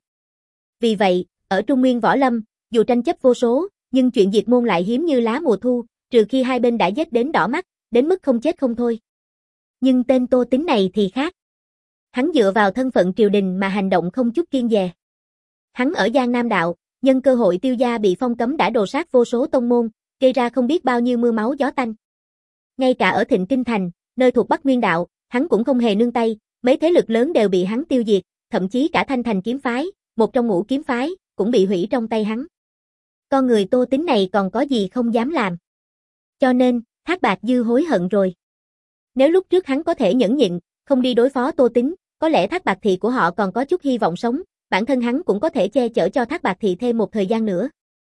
Vì vậy, ở Trung Nguyên võ lâm, dù tranh chấp vô số, nhưng chuyện diệt môn lại hiếm như lá mùa thu, trừ khi hai bên đã giết đến đỏ mắt, đến mức không chết không thôi. Nhưng tên Tô Tín này thì khác. Hắn dựa vào thân phận triều đình mà hành động không chút kiêng dè. Hắn ở Giang Nam đạo, nhân cơ hội Tiêu gia bị phong cấm đã đồ sát vô số tông môn, gây ra không biết bao nhiêu mưa máu gió tanh. Ngay cả ở Thịnh Kinh Thành, nơi thuộc Bắc Nguyên đạo, hắn cũng không hề nương tay, Mấy thế lực lớn đều bị hắn tiêu diệt, thậm chí cả Thanh Thành kiếm phái, một trong ngũ kiếm phái, cũng bị hủy trong tay hắn. Con người Tô Tín này còn có gì không dám làm. Cho nên, Thác Bạt Dư hối hận rồi. Nếu lúc trước hắn có thể nhẫn nhịn, không đi đối phó Tô Tín, có lẽ Thác Bạt Thị của họ còn có chút hy vọng sống, bản thân hắn cũng có thể che chở cho Thác Bạt Thị thêm một thời gian nữa.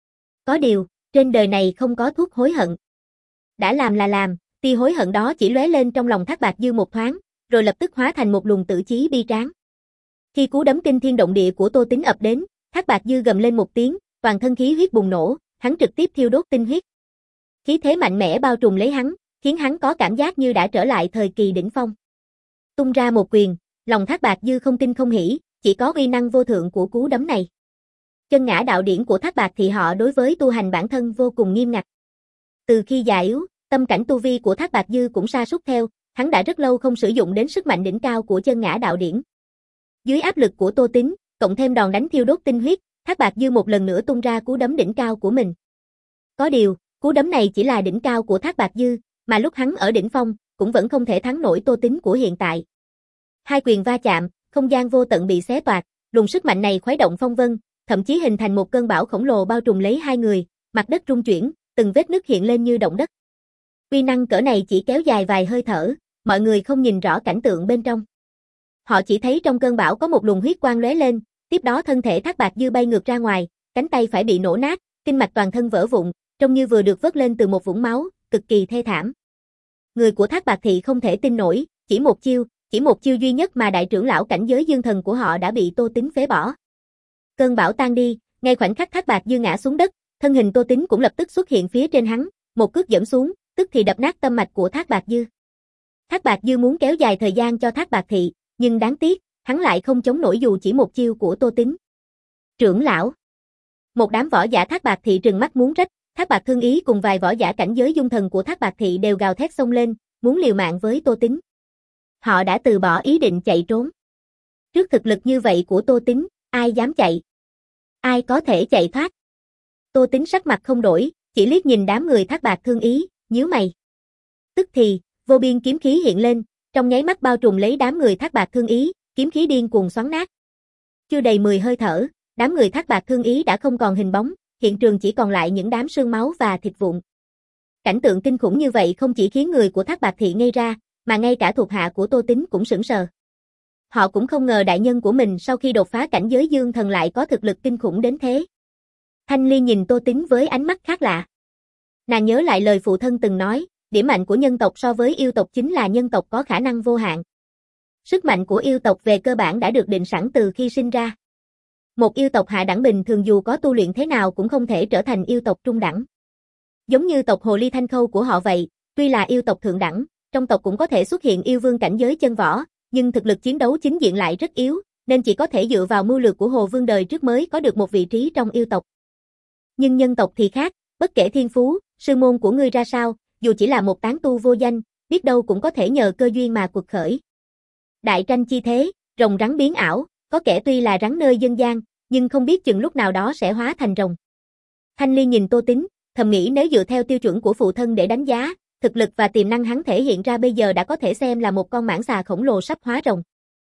Có điều, trên đời này không có thuốc hối hận. Đã làm là làm, tia hối hận đó chỉ lóe lên trong lòng Thác Bạt Dư một thoáng, rồi lập tức hóa thành một luồng tử chí bi tráng. Khi cú đấm kinh thiên động địa của Tô Tín ập đến, Thác Bạt Dư gầm lên một tiếng, toàn thân khí huyết bùng nổ, hắn trực tiếp thiêu đốt tinh huyết. Khí thế mạnh mẽ bao trùm lấy hắn, khiến hắn có cảm giác như đã trở lại thời kỳ đỉnh phong. Tung ra một quyền, lòng Thác Bạt Dư không tin không hỉ, chỉ có uy năng vô thượng của cú đấm này. Chân ngã đạo điển của Thác Bạt Thị họ đối với tu hành bản thân vô cùng nghiêm ngặt. Từ khi già yếu, tâm cảnh tu vi của Thác Bạt Dư cũng sa sút theo, hắn đã rất lâu không sử dụng đến sức mạnh đỉnh cao của chân ngã đạo điển. Dưới áp lực của Tô Tín, cộng thêm đòn đánh thiêu đốt tinh huyết, Thác Bạt Dư một lần nữa tung ra cú đấm đỉnh cao của mình. Có điều, cú đấm này chỉ là đỉnh cao của Thác Bạt Dư, mà lúc hắn ở đỉnh phong, cũng vẫn không thể thắng nổi Tô Tín của hiện tại. Hai quyền va chạm, không gian vô tận bị xé toạc, luồng sức mạnh này khuấy động phong vân, thậm chí hình thành một cơn bão khổng lồ bao trùm lấy hai người, mặt đất rung chuyển, từng vết nứt hiện lên như động đất. Uy năng cỡ này chỉ kéo dài vài hơi thở, mọi người không nhìn rõ cảnh tượng bên trong. Họ chỉ thấy trong cơn bão có một luồng huyết quang lóe lên, tiếp đó thân thể Thác Bạt Dư bay ngược ra ngoài, cánh tay phải bị nổ nát, kinh mạch toàn thân vỡ vụn, trông như vừa được vớt lên từ một vũng máu, cực kỳ thê thảm. Người của Thác Bạt Thị không thể tin nổi, chỉ một chiêu, chỉ một chiêu duy nhất mà đại trưởng lão cảnh giới dương thần của họ đã bị Tô Tín phế bỏ. Cơn bão tan đi, ngay khoảnh khắc Thác Bạt Dư ngã xuống đất, thân hình Tô Tín cũng lập tức xuất hiện phía trên hắn, một cước giẫm xuống, tức thì đập nát tâm mạch của Thác Bạt Dư. Thác Bạt Dư muốn kéo dài thời gian cho Thác Bạt Thị, nhưng đáng tiếc, hắn lại không chống nổi dù chỉ một chiêu của Tô Tín. Trưởng lão. Một đám võ giả Thác Bạt Thị trừng mắt muốn rách, Thác Bạt Thương Ý cùng vài võ giả cảnh giới dung thần của Thác Bạt Thị đều gào thét xông lên, muốn liều mạng với Tô Tín. Họ đã từ bỏ ý định chạy trốn. Trước thực lực như vậy của Tô Tín, ai dám chạy? Ai có thể chạy thoát? Tô Tín sắc mặt không đổi, chỉ liếc nhìn đám người Thác Bạt Thương Ý, nhíu mày. Tức thì, vô biên kiếm khí hiện lên, trong nháy mắt bao trùm lấy đám người Thác Bạt Thương Ý, kiếm khí điên cuồng xoắn nát. Chưa đầy mười hơi thở, đám người Thác Bạt Thương Ý đã không còn hình bóng, hiện trường chỉ còn lại những đám xương máu và thịt vụn. Cảnh tượng kinh khủng như vậy không chỉ khiến người của Thác Bạt Thị ngây ra, mà ngay cả thuộc hạ của Tô Tín cũng sững sờ. Họ cũng không ngờ đại nhân của mình sau khi đột phá cảnh giới dương thần lại có thực lực kinh khủng đến thế. Thanh Ly nhìn Tô Tín với ánh mắt khác lạ. Nàng nhớ lại lời phụ thân từng nói, điểm mạnh của nhân tộc so với yêu tộc chính là nhân tộc có khả năng vô hạn. Sức mạnh của yêu tộc về cơ bản đã được định sẵn từ khi sinh ra. Một yêu tộc hạ đẳng bình thường dù có tu luyện thế nào cũng không thể trở thành yêu tộc trung đẳng. Giống như tộc Hồ Ly Thanh Khâu của họ vậy, tuy là yêu tộc thượng đẳng, trong tộc cũng có thể xuất hiện yêu vương cảnh giới chân võ, nhưng thực lực chiến đấu chính diện lại rất yếu, nên chỉ có thể dựa vào mưu lược của Hồ Vương đời trước mới có được một vị trí trong yêu tộc. Nhưng nhân tộc thì khác, bất kể thiên phú, sư môn của ngươi ra sao, dù chỉ là một tán tu vô danh, biết đâu cũng có thể nhờ cơ duyên mà quật khởi. Đại tranh chi thế, rồng rắn biến ảo, có kẻ tuy là rắn nơi dân gian, nhưng không biết chừng lúc nào đó sẽ hóa thành rồng. Thanh Ly nhìn Tô Tín, thầm nghĩ nếu dựa theo tiêu chuẩn của phụ thân để đánh giá, thực lực và tiềm năng hắn thể hiện ra bây giờ đã có thể xem là một con mãng xà khổng lồ sắp hóa rồng.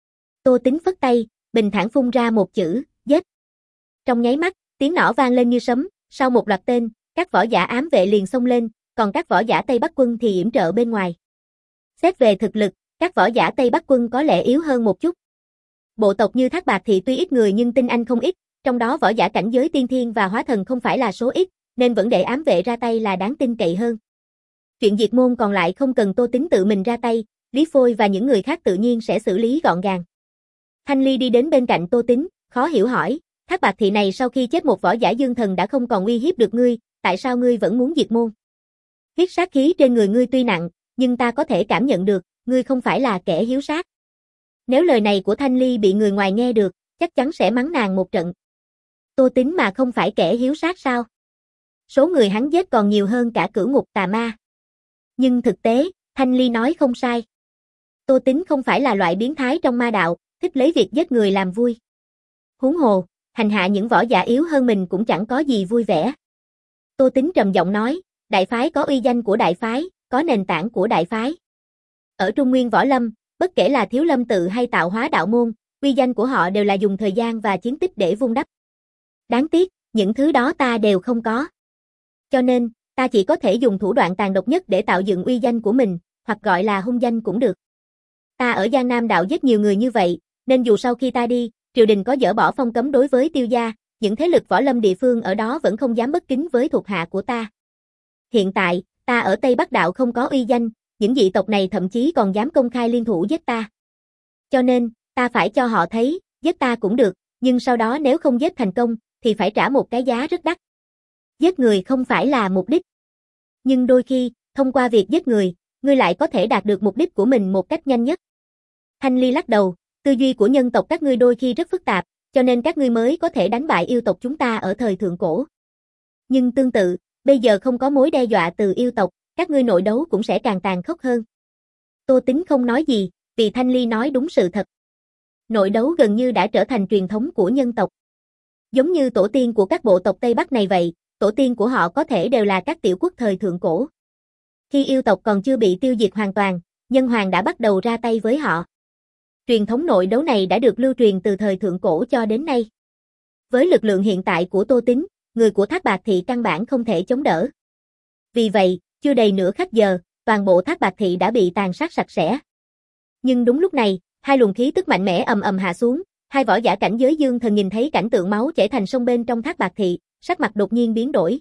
Tô Tín phất tay, bình thản phun ra một chữ, giết. Trong nháy mắt, tiếng nỏ vang lên như sấm, sau một loạt tên, các võ giả ám vệ liền xông lên, còn các võ giả Tây Bắc quân thì yểm trợ bên ngoài. Xét về thực lực, các võ giả Tây Bắc quân có lẽ yếu hơn một chút. Bộ tộc như Thác Bạt thì tuy ít người nhưng tinh anh không ít, trong đó võ giả cảnh giới tiên thiên và hóa thần không phải là số ít, nên vẫn để ám vệ ra tay là đáng tin cậy hơn. Chuyện diệt môn còn lại không cần Tô Tín tự mình ra tay, Lý Phôi và những người khác tự nhiên sẽ xử lý gọn gàng. Thanh Ly đi đến bên cạnh Tô Tín, khó hiểu hỏi, Thác Bạt Thị này sau khi chết một võ giả dương thần đã không còn uy hiếp được ngươi, tại sao ngươi vẫn muốn diệt môn? Huyết sát khí trên người ngươi tuy nặng, nhưng ta có thể cảm nhận được, ngươi không phải là kẻ hiếu sát. Nếu lời này của Thanh Ly bị người ngoài nghe được, chắc chắn sẽ mắng nàng một trận. Tô Tín mà không phải kẻ hiếu sát sao? Số người hắn giết còn nhiều hơn cả cửu ngục tà ma. Nhưng thực tế, Thanh Ly nói không sai. Tô Tín không phải là loại biến thái trong ma đạo, thích lấy việc giết người làm vui. Huống hồ, hành hạ những võ giả yếu hơn mình cũng chẳng có gì vui vẻ. Tô Tín trầm giọng nói, đại phái có uy danh của đại phái, có nền tảng của đại phái. Ở Trung Nguyên Võ Lâm, Bất kể là Thiếu Lâm tự hay Tạo Hóa đạo môn, uy danh của họ đều là dùng thời gian và chiến tích để vun đắp. Đáng tiếc, những thứ đó ta đều không có. Cho nên, ta chỉ có thể dùng thủ đoạn tàn độc nhất để tạo dựng uy danh của mình, hoặc gọi là hung danh cũng được. Ta ở Giang Nam đạo giết nhiều người như vậy, nên dù sau khi ta đi, triều đình có dỡ bỏ phong cấm đối với Tiêu gia, những thế lực võ lâm địa phương ở đó vẫn không dám bất kính với thuộc hạ của ta. Hiện tại, ta ở Tây Bắc đạo không có uy danh, những dị tộc này thậm chí còn dám công khai liên thủ giết ta. Cho nên, ta phải cho họ thấy, giết ta cũng được, nhưng sau đó nếu không giết thành công, thì phải trả một cái giá rất đắt. Giết người không phải là mục đích. Nhưng đôi khi, thông qua việc giết người, ngươi lại có thể đạt được mục đích của mình một cách nhanh nhất. Thanh Ly lắc đầu, tư duy của nhân tộc các ngươi đôi khi rất phức tạp, cho nên các ngươi mới có thể đánh bại yêu tộc chúng ta ở thời thượng cổ. Nhưng tương tự, bây giờ không có mối đe dọa từ yêu tộc, các ngươi nội đấu cũng sẽ càng tàn khốc hơn. Tô Tính không nói gì, vì Thanh Ly nói đúng sự thật. Nội đấu gần như đã trở thành truyền thống của nhân tộc. Giống như tổ tiên của các bộ tộc Tây Bắc này vậy, tổ tiên của họ có thể đều là các tiểu quốc thời thượng cổ. Khi yêu tộc còn chưa bị tiêu diệt hoàn toàn, nhân hoàng đã bắt đầu ra tay với họ. Truyền thống nội đấu này đã được lưu truyền từ thời thượng cổ cho đến nay. Với lực lượng hiện tại của Tô Tính, người của Thác Bạt Thị căn bản không thể chống đỡ. Vì vậy, chưa đầy nửa khắc giờ, toàn bộ Thác Bạt Thị đã bị tàn sát sạch sẽ. Nhưng đúng lúc này, hai luồng khí tức mạnh mẽ ầm ầm hạ xuống, hai võ giả cảnh giới dương thần nhìn thấy cảnh tượng máu chảy thành sông bên trong Thác Bạt Thị, sắc mặt đột nhiên biến đổi.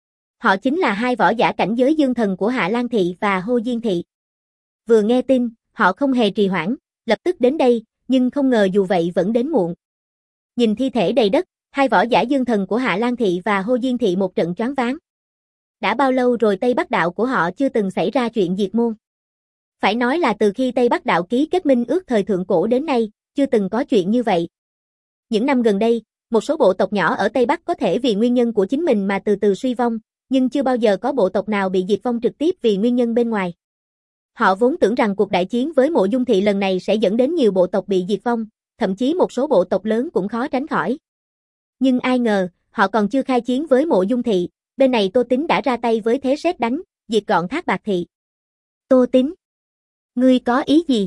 Họ chính là hai võ giả cảnh giới dương thần của Hạ Lan Thị và Hô Diên Thị. Vừa nghe tin, họ không hề trì hoãn, lập tức đến đây, nhưng không ngờ dù vậy vẫn đến muộn. Nhìn thi thể đầy đất, hai võ giả dương thần của Hạ Lan Thị và Hô Diên Thị một trận choáng váng. Đã bao lâu rồi Tây Bắc đạo của họ chưa từng xảy ra chuyện diệt môn. Phải nói là từ khi Tây Bắc đạo ký kết minh ước thời thượng cổ đến nay, chưa từng có chuyện như vậy. Những năm gần đây, một số bộ tộc nhỏ ở Tây Bắc có thể vì nguyên nhân của chính mình mà từ từ suy vong, nhưng chưa bao giờ có bộ tộc nào bị diệt vong trực tiếp vì nguyên nhân bên ngoài. Họ vốn tưởng rằng cuộc đại chiến với Mộ Dung Thị lần này sẽ dẫn đến nhiều bộ tộc bị diệt vong, thậm chí một số bộ tộc lớn cũng khó tránh khỏi. Nhưng ai ngờ, họ còn chưa khai chiến với Mộ Dung Thị, bên này Tô Tính đã ra tay với thế sét đánh, diệt gọn Thác Bạt Thị. Tô Tính, ngươi có ý gì?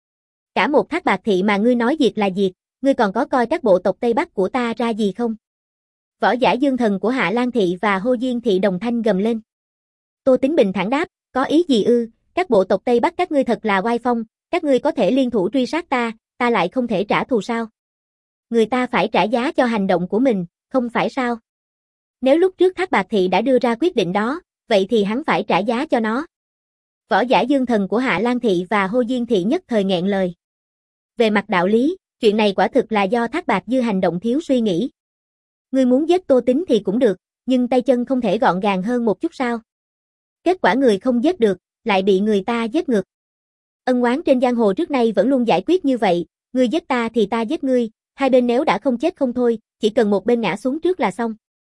Cả một Thác Bạt Thị mà ngươi nói diệt là diệt, ngươi còn có coi các bộ tộc Tây Bắc của ta ra gì không? Võ giả dương thần của Hạ Lan Thị và Hô Diên Thị đồng thanh gầm lên. Tô Tính bình thản đáp, có ý gì ư, các bộ tộc Tây Bắc các ngươi thật là oai phong, các ngươi có thể liên thủ truy sát ta, ta lại không thể trả thù sao? Người ta phải trả giá cho hành động của mình, không phải sao? Nếu lúc trước Thác Bạt Thị đã đưa ra quyết định đó, vậy thì hắn phải trả giá cho nó. Võ giả dương thần của Hạ Lan Thị và Hô Diên Thị nhất thời nghẹn lời. Về mặt đạo lý, chuyện này quả thực là do Thác Bạt Dư hành động thiếu suy nghĩ. Ngươi muốn giết Tô Tính thì cũng được, nhưng tay chân không thể gọn gàng hơn một chút sao? Kết quả người không giết được, lại bị người ta giết ngược. Ân oán trên giang hồ trước nay vẫn luôn giải quyết như vậy, ngươi giết ta thì ta giết ngươi, hai bên nếu đã không chết không thôi, chỉ cần một bên ngã xuống trước là xong.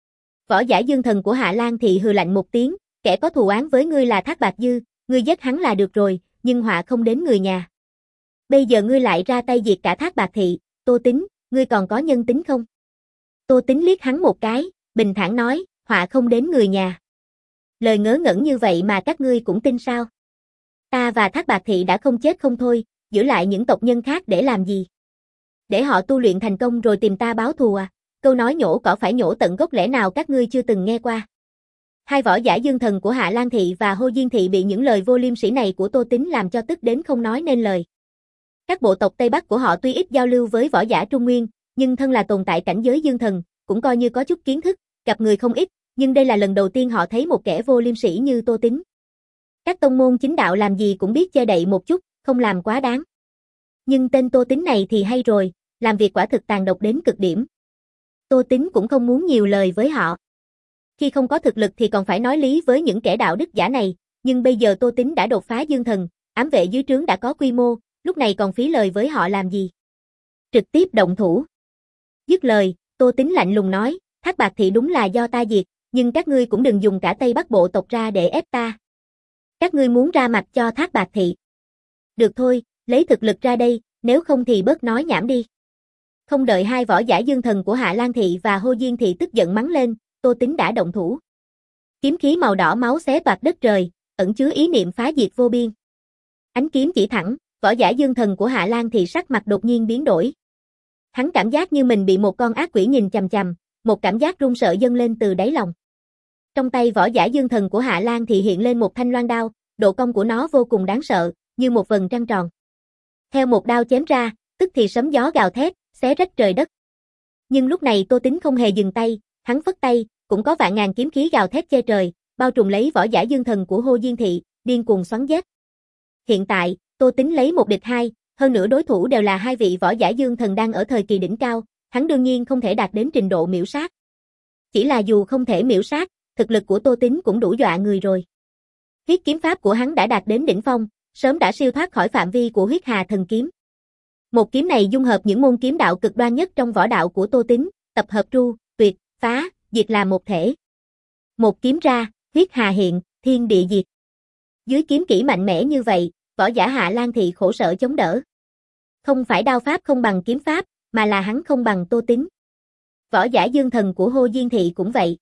Võ giả dương thần của Hạ Lan Thị hừ lạnh một tiếng, kẻ có thù oán với ngươi là Thác Bạt Dư, ngươi giết hắn là được rồi, nhưng họa không đến người nhà. Bây giờ ngươi lại ra tay diệt cả Thác Bạt Thị, Tô Tính, ngươi còn có nhân tính không? Tô Tính liếc hắn một cái, bình thản nói, họa không đến người nhà. Lời ngớ ngẩn như vậy mà các ngươi cũng tin sao? Ta và Thác Bạt Thị đã không chết không thôi, giữ lại những tộc nhân khác để làm gì? Để họ tu luyện thành công rồi tìm ta báo thù à? Câu nói nhổ cỏ phải nhổ tận gốc lẽ nào các ngươi chưa từng nghe qua? Hai võ giả dương thần của Hạ Lan Thị và Hô Diên Thị bị những lời vô liêm sỉ này của Tô Tính làm cho tức đến không nói nên lời. Các bộ tộc Tây Bắc của họ tuy ít giao lưu với võ giả Trung Nguyên, nhưng thân là tồn tại cảnh giới dương thần, cũng coi như có chút kiến thức, gặp người không ít, nhưng đây là lần đầu tiên họ thấy một kẻ vô liêm sỉ như Tô Tính. Các tông môn chính đạo làm gì cũng biết che đậy một chút, không làm quá đáng. Nhưng tên Tô Tính này thì hay rồi, làm việc quả thực tàn độc đến cực điểm. Tô Tính cũng không muốn nhiều lời với họ. Khi không có thực lực thì còn phải nói lý với những kẻ đạo đức giả này, nhưng bây giờ Tô Tính đã đột phá dương thần, ám vệ dưới trướng đã có quy mô, lúc này còn phí lời với họ làm gì? Trực tiếp động thủ. Dứt lời, Tô Tính lạnh lùng nói, Thác Bạt Thị đúng là do ta diệt, nhưng các ngươi cũng đừng dùng cả Tây Bắc bộ tộc ra để ép ta. Các ngươi muốn ra mặt cho Thác Bạt Thị. Được thôi, lấy thực lực ra đây, nếu không thì bớt nói nhảm đi. Không đợi hai võ giả dương thần của Hạ Lan Thị và Hô Diên Thị tức giận mắng lên, Tô Tính đã động thủ. Kiếm khí màu đỏ máu xé toạc đất trời, ẩn chứa ý niệm phá diệt vô biên. Ánh kiếm chỉ thẳng, Võ giả Dương Thần của Hạ Lan Thị sắc mặt đột nhiên biến đổi. Hắn cảm giác như mình bị một con ác quỷ nhìn chằm chằm, một cảm giác run sợ dâng lên từ đáy lòng. Trong tay võ giả Dương Thần của Hạ Lan Thị hiện lên một thanh loan đao, độ cong của nó vô cùng đáng sợ, như một vầng trăng tròn. Theo một đao chém ra, tức thì sấm gió gào thét, xé rách trời đất. Nhưng lúc này Tô Tín không hề dừng tay, hắn phất tay, cũng có vạn ngàn kiếm khí gào thét che trời, bao trùm lấy võ giả Dương Thần của Hồ Diên Thị, điên cuồng xoắn giết. Hiện tại, Tô Tín lấy một địch hai, hơn nữa đối thủ đều là hai vị võ giả Dương Thần đang ở thời kỳ đỉnh cao, hắn đương nhiên không thể đạt đến trình độ miểu sát. Chỉ là dù không thể miểu sát, thực lực của Tô Tín cũng đủ dọa người rồi. Huyết kiếm pháp của hắn đã đạt đến đỉnh phong, sớm đã siêu thoát khỏi phạm vi của Huyết Hà Thần Kiếm. Một kiếm này dung hợp những môn kiếm đạo cực đoan nhất trong võ đạo của Tô Tín, tập hợp tru, tuyệt, phá, diệt làm một thể. Một kiếm ra, huyết hà hiện, thiên địa diệt. Dưới kiếm kỹ mạnh mẽ như vậy, võ giả Hạ Lan Thị khổ sở chống đỡ. Không phải đao pháp không bằng kiếm pháp, mà là hắn không bằng Tô Tín. Võ giả Dương Thần của Hồ Diên Thị cũng vậy.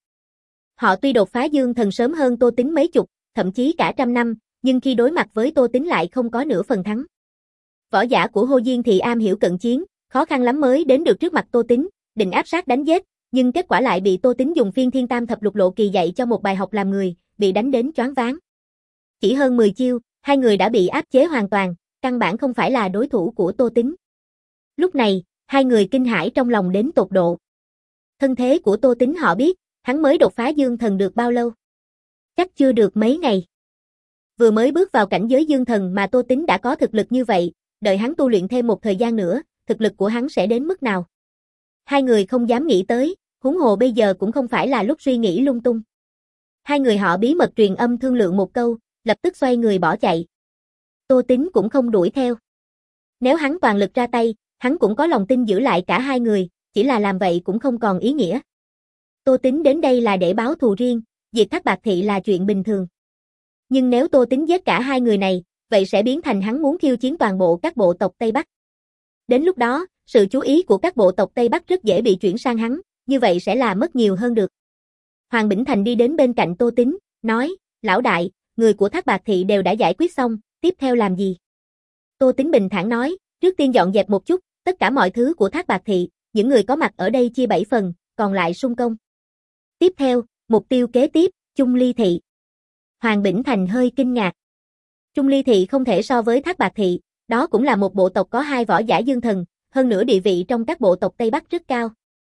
Họ tuy đột phá Dương Thần sớm hơn Tô Tín mấy chục, thậm chí cả trăm năm, nhưng khi đối mặt với Tô Tín lại không có nửa phần thắng. Võ giả của Hồ Diên Thị am hiểu cận chiến, khó khăn lắm mới đến được trước mặt Tô Tín, định áp sát đánh giết, nhưng kết quả lại bị Tô Tín dùng phiên thiên tam thập lục lộ kỳ dạy cho một bài học làm người, bị đánh đến choáng váng. Chỉ hơn mười chiêu, hai người đã bị áp chế hoàn toàn, căn bản không phải là đối thủ của Tô Tín. Lúc này, hai người kinh hãi trong lòng đến tột độ. Thân thế của Tô Tín họ biết, hắn mới đột phá Dương Thần được bao lâu? Chắc chưa được mấy ngày. Vừa mới bước vào cảnh giới Dương Thần mà Tô Tín đã có thực lực như vậy, đợi hắn tu luyện thêm một thời gian nữa, thực lực của hắn sẽ đến mức nào? Hai người không dám nghĩ tới, huống hồ bây giờ cũng không phải là lúc suy nghĩ lung tung. Hai người họ bí mật truyền âm thương lượng một câu, lập tức xoay người bỏ chạy. Tô Tín cũng không đuổi theo. Nếu hắn toàn lực ra tay, hắn cũng có lòng tin giữ lại cả hai người, chỉ là làm vậy cũng không còn ý nghĩa. Tô Tín đến đây là để báo thù riêng, diệt Thác Bạt Thị là chuyện bình thường. Nhưng nếu Tô Tín giết cả hai người này, vậy sẽ biến thành hắn muốn khiêu chiến toàn bộ các bộ tộc Tây Bắc. Đến lúc đó, sự chú ý của các bộ tộc Tây Bắc rất dễ bị chuyển sang hắn, như vậy sẽ là mất nhiều hơn được. Hoàng Bỉnh Thành đi đến bên cạnh Tô Tín, nói, lão đại, người của Thác Bạt Thị đều đã giải quyết xong, tiếp theo làm gì? Tô Tín bình thản nói, trước tiên dọn dẹp một chút, tất cả mọi thứ của Thác Bạt Thị, những người có mặt ở đây chia bảy phần, còn lại xung công. Tiếp theo, mục tiêu kế tiếp, Chung Ly Thị. Hoàng Bỉnh Thành hơi kinh ngạc. Chung Ly Thị không thể so với Thác Bạt Thị, đó cũng là một bộ tộc có hai võ giả Dương Thần, hơn nữa địa vị trong các bộ tộc Tây Bắc rất cao.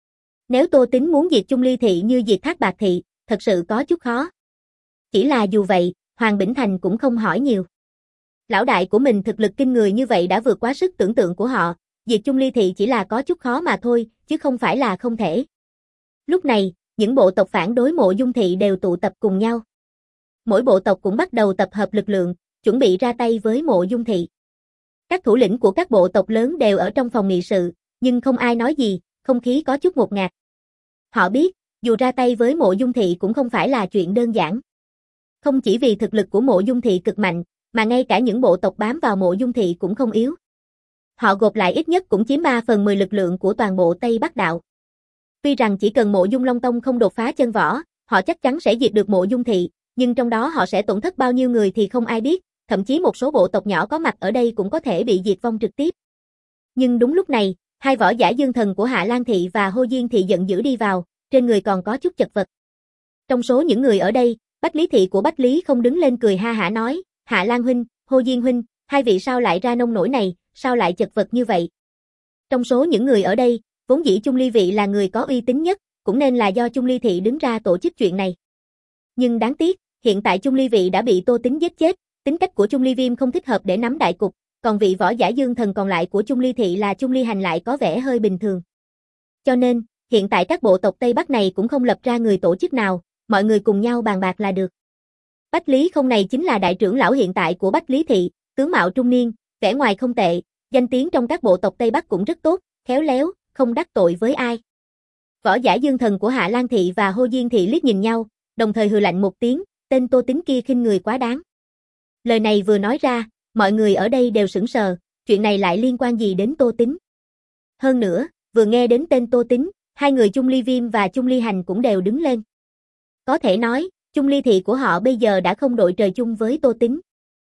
Nếu Tô Tín muốn diệt Chung Ly Thị như diệt Thác Bạt Thị, thật sự có chút khó. Chỉ là dù vậy, Hoàng Bỉnh Thành cũng không hỏi nhiều. Lão đại của mình thực lực kinh người như vậy đã vượt quá sức tưởng tượng của họ, diệt Chung Ly Thị chỉ là có chút khó mà thôi, chứ không phải là không thể. Lúc này, những bộ tộc phản đối Mộ Dung Thị đều tụ tập cùng nhau. Mỗi bộ tộc cũng bắt đầu tập hợp lực lượng, chuẩn bị ra tay với Mộ Dung Thị. Các thủ lĩnh của các bộ tộc lớn đều ở trong phòng nghị sự, nhưng không ai nói gì, không khí có chút ngột ngạt. Họ biết, dù ra tay với Mộ Dung Thị cũng không phải là chuyện đơn giản. Không chỉ vì thực lực của Mộ Dung Thị cực mạnh, mà ngay cả những bộ tộc bám vào Mộ Dung Thị cũng không yếu. Họ gộp lại ít nhất cũng chiếm ba phần mười lực lượng của toàn bộ Tây Bắc Đạo. Tuy rằng chỉ cần Mộ Dung Long Tông không đột phá chân võ, họ chắc chắn sẽ diệt được Mộ Dung Thị, nhưng trong đó họ sẽ tổn thất bao nhiêu người thì không ai biết, thậm chí một số bộ tộc nhỏ có mặt ở đây cũng có thể bị diệt vong trực tiếp. Nhưng đúng lúc này, hai võ giả Dương Thần của Hạ Lan Thị và Hồ Diên Thị giận dữ đi vào, trên người còn có chút chật vật. Trong số những người ở đây, Bách Lý Thị của Bách Lý không đứng lên cười ha hả nói, Hạ Lan huynh, Hồ Diên huynh, hai vị sao lại ra nông nổi này, sao lại chật vật như vậy? Trong số những người ở đây, vốn dĩ Chung Ly Vị là người có uy tín nhất, cũng nên là do Chung Ly Thị đứng ra tổ chức chuyện này. Nhưng đáng tiếc, hiện tại Chung Ly Vị đã bị Tô Tín giết chết, tính cách của Chung Ly Viêm không thích hợp để nắm đại cục, còn vị võ giả Dương Thần còn lại của Chung Ly Thị là Chung Ly Hành lại có vẻ hơi bình thường. Cho nên, hiện tại các bộ tộc Tây Bắc này cũng không lập ra người tổ chức nào, mọi người cùng nhau bàn bạc là được. Bách Lý không này chính là đại trưởng lão hiện tại của Bách Lý Thị, tướng mạo trung niên, vẻ ngoài không tệ, danh tiếng trong các bộ tộc Tây Bắc cũng rất tốt, khéo léo, không đắc tội với ai. Võ giả Dương Thần của Hạ Lan Thị và Hồ Diên Thị liếc nhìn nhau, đồng thời hừ lạnh một tiếng, tên Tô Tín kia khinh người quá đáng. Lời này vừa nói ra, mọi người ở đây đều sững sờ, chuyện này lại liên quan gì đến Tô Tín? Hơn nữa, vừa nghe đến tên Tô Tín, hai người Chung Ly Viêm và Chung Ly Hành cũng đều đứng lên. Có thể nói, Chung Ly Thị của họ bây giờ đã không đội trời chung với Tô Tín.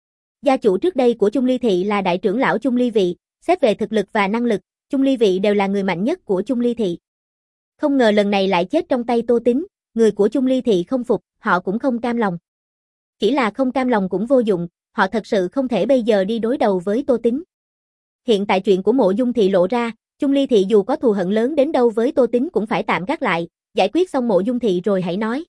Gia chủ trước đây của Chung Ly Thị là đại trưởng lão Chung Ly Vị, xét về thực lực và năng lực, Chung Ly Vị đều là người mạnh nhất của Chung Ly Thị. Không ngờ lần này lại chết trong tay Tô Tín, người của Chung Ly Thị không phục, họ cũng không cam lòng. Chỉ là không cam lòng cũng vô dụng, họ thật sự không thể bây giờ đi đối đầu với Tô Tín. Hiện tại chuyện của Mộ Dung Thị lộ ra, Chung Ly Thị dù có thù hận lớn đến đâu với Tô Tín cũng phải tạm gác lại, giải quyết xong Mộ Dung Thị rồi hãy nói.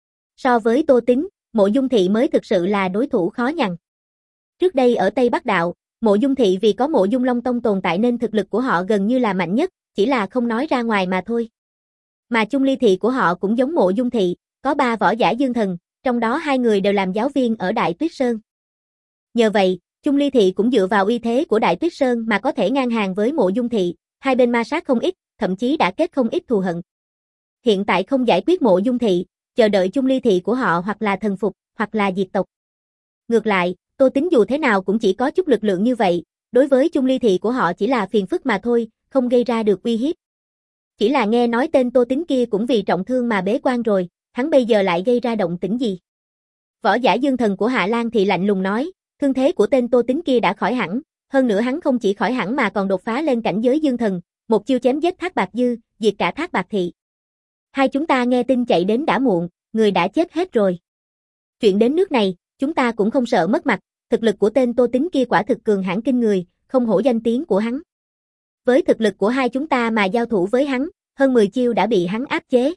So với Tô Tín, Mộ Dung Thị mới thực sự là đối thủ khó nhằn. Trước đây ở Tây Bắc Đạo, Mộ Dung Thị vì có Mộ Dung Long Tông tồn tại nên thực lực của họ gần như là mạnh nhất, chỉ là không nói ra ngoài mà thôi. Mà Chung Ly Thị của họ cũng giống Mộ Dung Thị, có ba võ giả dương thần, trong đó hai người đều làm giáo viên ở Đại Tuyết Sơn. Nhờ vậy, Chung Ly Thị cũng dựa vào uy thế của Đại Tuyết Sơn mà có thể ngang hàng với Mộ Dung Thị, hai bên ma sát không ít, thậm chí đã kết không ít thù hận. Hiện tại không giải quyết Mộ Dung Thị, chờ đợi Chung Ly Thị của họ hoặc là thần phục, hoặc là diệt tộc. Ngược lại, Tô Tín dù thế nào cũng chỉ có chút lực lượng như vậy, đối với Chung Ly Thị của họ chỉ là phiền phức mà thôi, không gây ra được uy hiếp. Chỉ là nghe nói tên Tô Tín kia cũng vì trọng thương mà bế quan rồi, hắn bây giờ lại gây ra động tĩnh gì? Võ giả dương thần của Hạ Lan Thị lạnh lùng nói, thương thế của tên Tô Tín kia đã khỏi hẳn, hơn nữa hắn không chỉ khỏi hẳn mà còn đột phá lên cảnh giới dương thần, một chiêu chém giết Thác Bạt Dư, diệt cả Thác Bạt Thị. Hai chúng ta nghe tin chạy đến đã muộn, người đã chết hết rồi. Chuyện đến nước này, chúng ta cũng không sợ mất mặt, thực lực của tên Tô Tín kia quả thực cường hãn kinh người, không hổ danh tiếng của hắn. Với thực lực của hai chúng ta mà giao thủ với hắn, hơn mười chiêu đã bị hắn áp chế.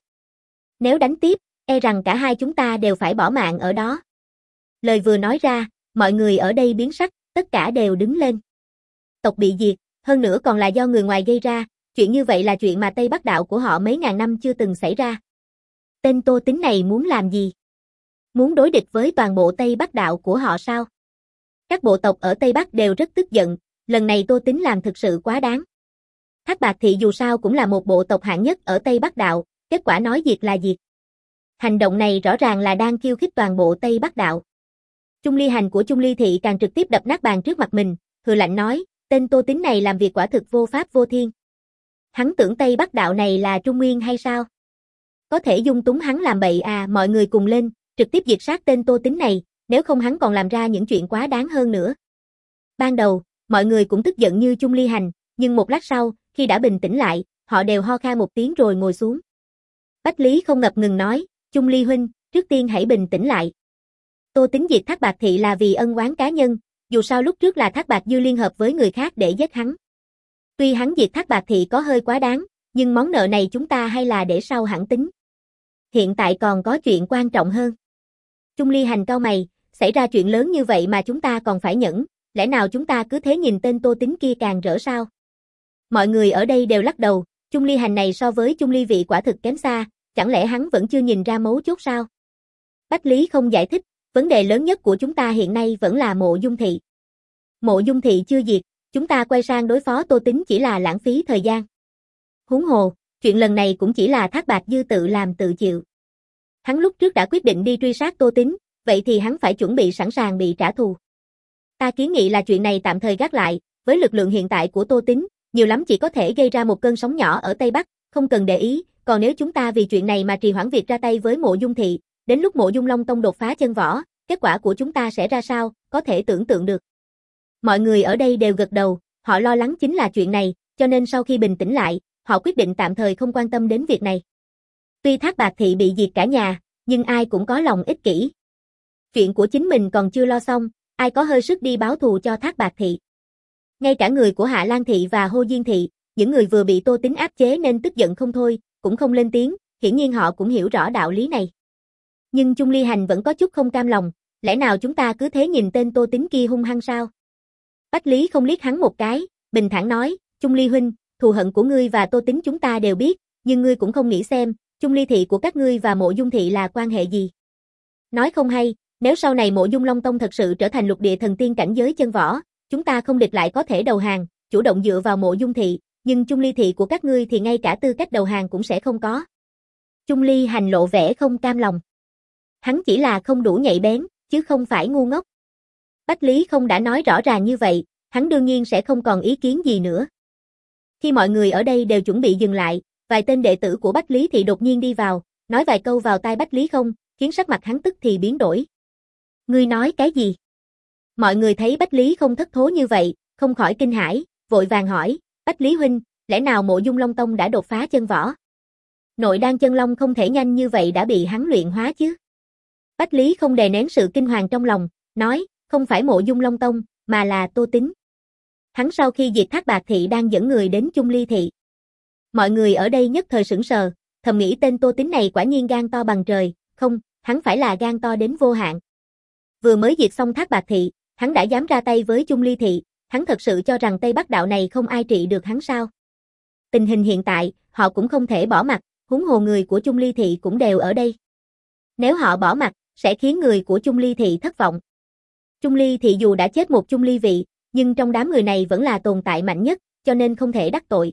Nếu đánh tiếp, e rằng cả hai chúng ta đều phải bỏ mạng ở đó. Lời vừa nói ra, mọi người ở đây biến sắc, tất cả đều đứng lên. Tộc bị diệt, hơn nữa còn là do người ngoài gây ra, chuyện như vậy là chuyện mà Tây Bắc Đạo của họ mấy ngàn năm chưa từng xảy ra. Tên Tô Tín này muốn làm gì? Muốn đối địch với toàn bộ Tây Bắc Đạo của họ sao? Các bộ tộc ở Tây Bắc đều rất tức giận, lần này Tô Tín làm thực sự quá đáng. Thác Bạt Thị dù sao cũng là một bộ tộc hạng nhất ở Tây Bắc Đạo, kết quả nói diệt là diệt. Hành động này rõ ràng là đang khiêu khích toàn bộ Tây Bắc Đạo. Chung Ly Hành của Chung Ly Thị càng trực tiếp đập nát bàn trước mặt mình, hừ lạnh nói, tên Tô Tín này làm việc quả thực vô pháp vô thiên. Hắn tưởng Tây Bắc Đạo này là Trung Nguyên hay sao? Có thể dung túng hắn làm bậy à, mọi người cùng lên, trực tiếp diệt sát tên Tô Tín này, nếu không hắn còn làm ra những chuyện quá đáng hơn nữa. Ban đầu, mọi người cũng tức giận như Chung Ly Hành, nhưng một lát sau, khi đã bình tĩnh lại, họ đều ho khan một tiếng rồi ngồi xuống. Bách Lý không ngập ngừng nói, Chung Ly huynh, trước tiên hãy bình tĩnh lại. Tô Tín diệt Thác Bạt Thị là vì ân oán cá nhân, dù sao lúc trước là Thác Bạt Dư liên hợp với người khác để giết hắn. Tuy hắn diệt Thác Bạt Thị có hơi quá đáng, nhưng món nợ này chúng ta hay là để sau hẳn tính. Hiện tại còn có chuyện quan trọng hơn. Chung Ly Hành cau mày, xảy ra chuyện lớn như vậy mà chúng ta còn phải nhẫn, lẽ nào chúng ta cứ thế nhìn tên Tô Tín kia càng rỡ sao? Mọi người ở đây đều lắc đầu, Chung Ly Hành này so với Chung Ly Vị quả thực kém xa, chẳng lẽ hắn vẫn chưa nhìn ra mấu chốt sao? Bách Lý không giải thích, vấn đề lớn nhất của chúng ta hiện nay vẫn là Mộ Dung Thị. Mộ Dung Thị chưa diệt, chúng ta quay sang đối phó Tô Tín chỉ là lãng phí thời gian. Huống hồ, chuyện lần này cũng chỉ là Thác Bạt Dư tự làm tự chịu. Hắn lúc trước đã quyết định đi truy sát Tô Tín, vậy thì hắn phải chuẩn bị sẵn sàng bị trả thù. Ta kiến nghị là chuyện này tạm thời gác lại, với lực lượng hiện tại của Tô Tín, nhiều lắm chỉ có thể gây ra một cơn sóng nhỏ ở Tây Bắc, không cần để ý, còn nếu chúng ta vì chuyện này mà trì hoãn việc ra tay với Mộ Dung Thị, đến lúc Mộ Dung Long Tông đột phá chân võ, kết quả của chúng ta sẽ ra sao, có thể tưởng tượng được. Mọi người ở đây đều gật đầu, họ lo lắng chính là chuyện này, cho nên sau khi bình tĩnh lại, họ quyết định tạm thời không quan tâm đến việc này. Tuy Thác Bạt Thị bị diệt cả nhà, nhưng ai cũng có lòng ích kỷ. Chuyện của chính mình còn chưa lo xong, ai có hơi sức đi báo thù cho Thác Bạt Thị. Ngay cả người của Hạ Lan Thị và Hồ Diên Thị, những người vừa bị Tô Tín áp chế nên tức giận không thôi, cũng không lên tiếng, hiển nhiên họ cũng hiểu rõ đạo lý này. Nhưng Chung Ly Hành vẫn có chút không cam lòng, lẽ nào chúng ta cứ thế nhìn tên Tô Tín kia hung hăng sao? Bách Lý không liếc hắn một cái, bình thản nói, Chung Ly huynh, thù hận của ngươi và Tô Tín chúng ta đều biết, nhưng ngươi cũng không nghĩ xem, Chung Ly Thị của các ngươi và Mộ Dung Thị là quan hệ gì. Nói không hay, nếu sau này Mộ Dung Long Tông thật sự trở thành lục địa thần tiên cảnh giới chân võ, chúng ta không địch lại có thể đầu hàng, chủ động dựa vào Mộ Dung Thị, nhưng Chung Ly Thị của các ngươi thì ngay cả tư cách đầu hàng cũng sẽ không có. Chung Ly Hành lộ vẻ không cam lòng. Hắn chỉ là không đủ nhạy bén, chứ không phải ngu ngốc. Bách Lý không đã nói rõ ràng như vậy, hắn đương nhiên sẽ không còn ý kiến gì nữa. Khi mọi người ở đây đều chuẩn bị dừng lại, vài tên đệ tử của Bách Lý thì đột nhiên đi vào, nói vài câu vào tai Bách Lý không, khiến sắc mặt hắn tức thì biến đổi. Ngươi nói cái gì? Mọi người thấy Bách Lý Không thất thố như vậy, không khỏi kinh hãi, vội vàng hỏi, Bách Lý huynh, lẽ nào Mộ Dung Long Tông đã đột phá chân võ? Nội đan chân long không thể nhanh như vậy đã bị hắn luyện hóa chứ? Bách Lý Không đè nén sự kinh hoàng trong lòng, nói, không phải Mộ Dung Long Tông, mà là Tô Tín. Hắn sau khi diệt Thác Bạt Thị đang dẫn người đến Chung Ly Thị. Mọi người ở đây nhất thời sửng sờ, thầm nghĩ tên Tô Tín này quả nhiên gan to bằng trời, không, hắn phải là gan to đến vô hạn. Vừa mới diệt xong Thác Bạt Thị, hắn đã dám ra tay với Chung Ly Thị, hắn thật sự cho rằng Tây Bắc đạo này không ai trị được hắn sao? Tình hình hiện tại, họ cũng không thể bỏ mặt, huống hồ người của Chung Ly Thị cũng đều ở đây. Nếu họ bỏ mặt, sẽ khiến người của Chung Ly Thị thất vọng. Chung Ly Thị dù đã chết một Chung Ly vị, nhưng trong đám người này vẫn là tồn tại mạnh nhất, cho nên không thể đắc tội.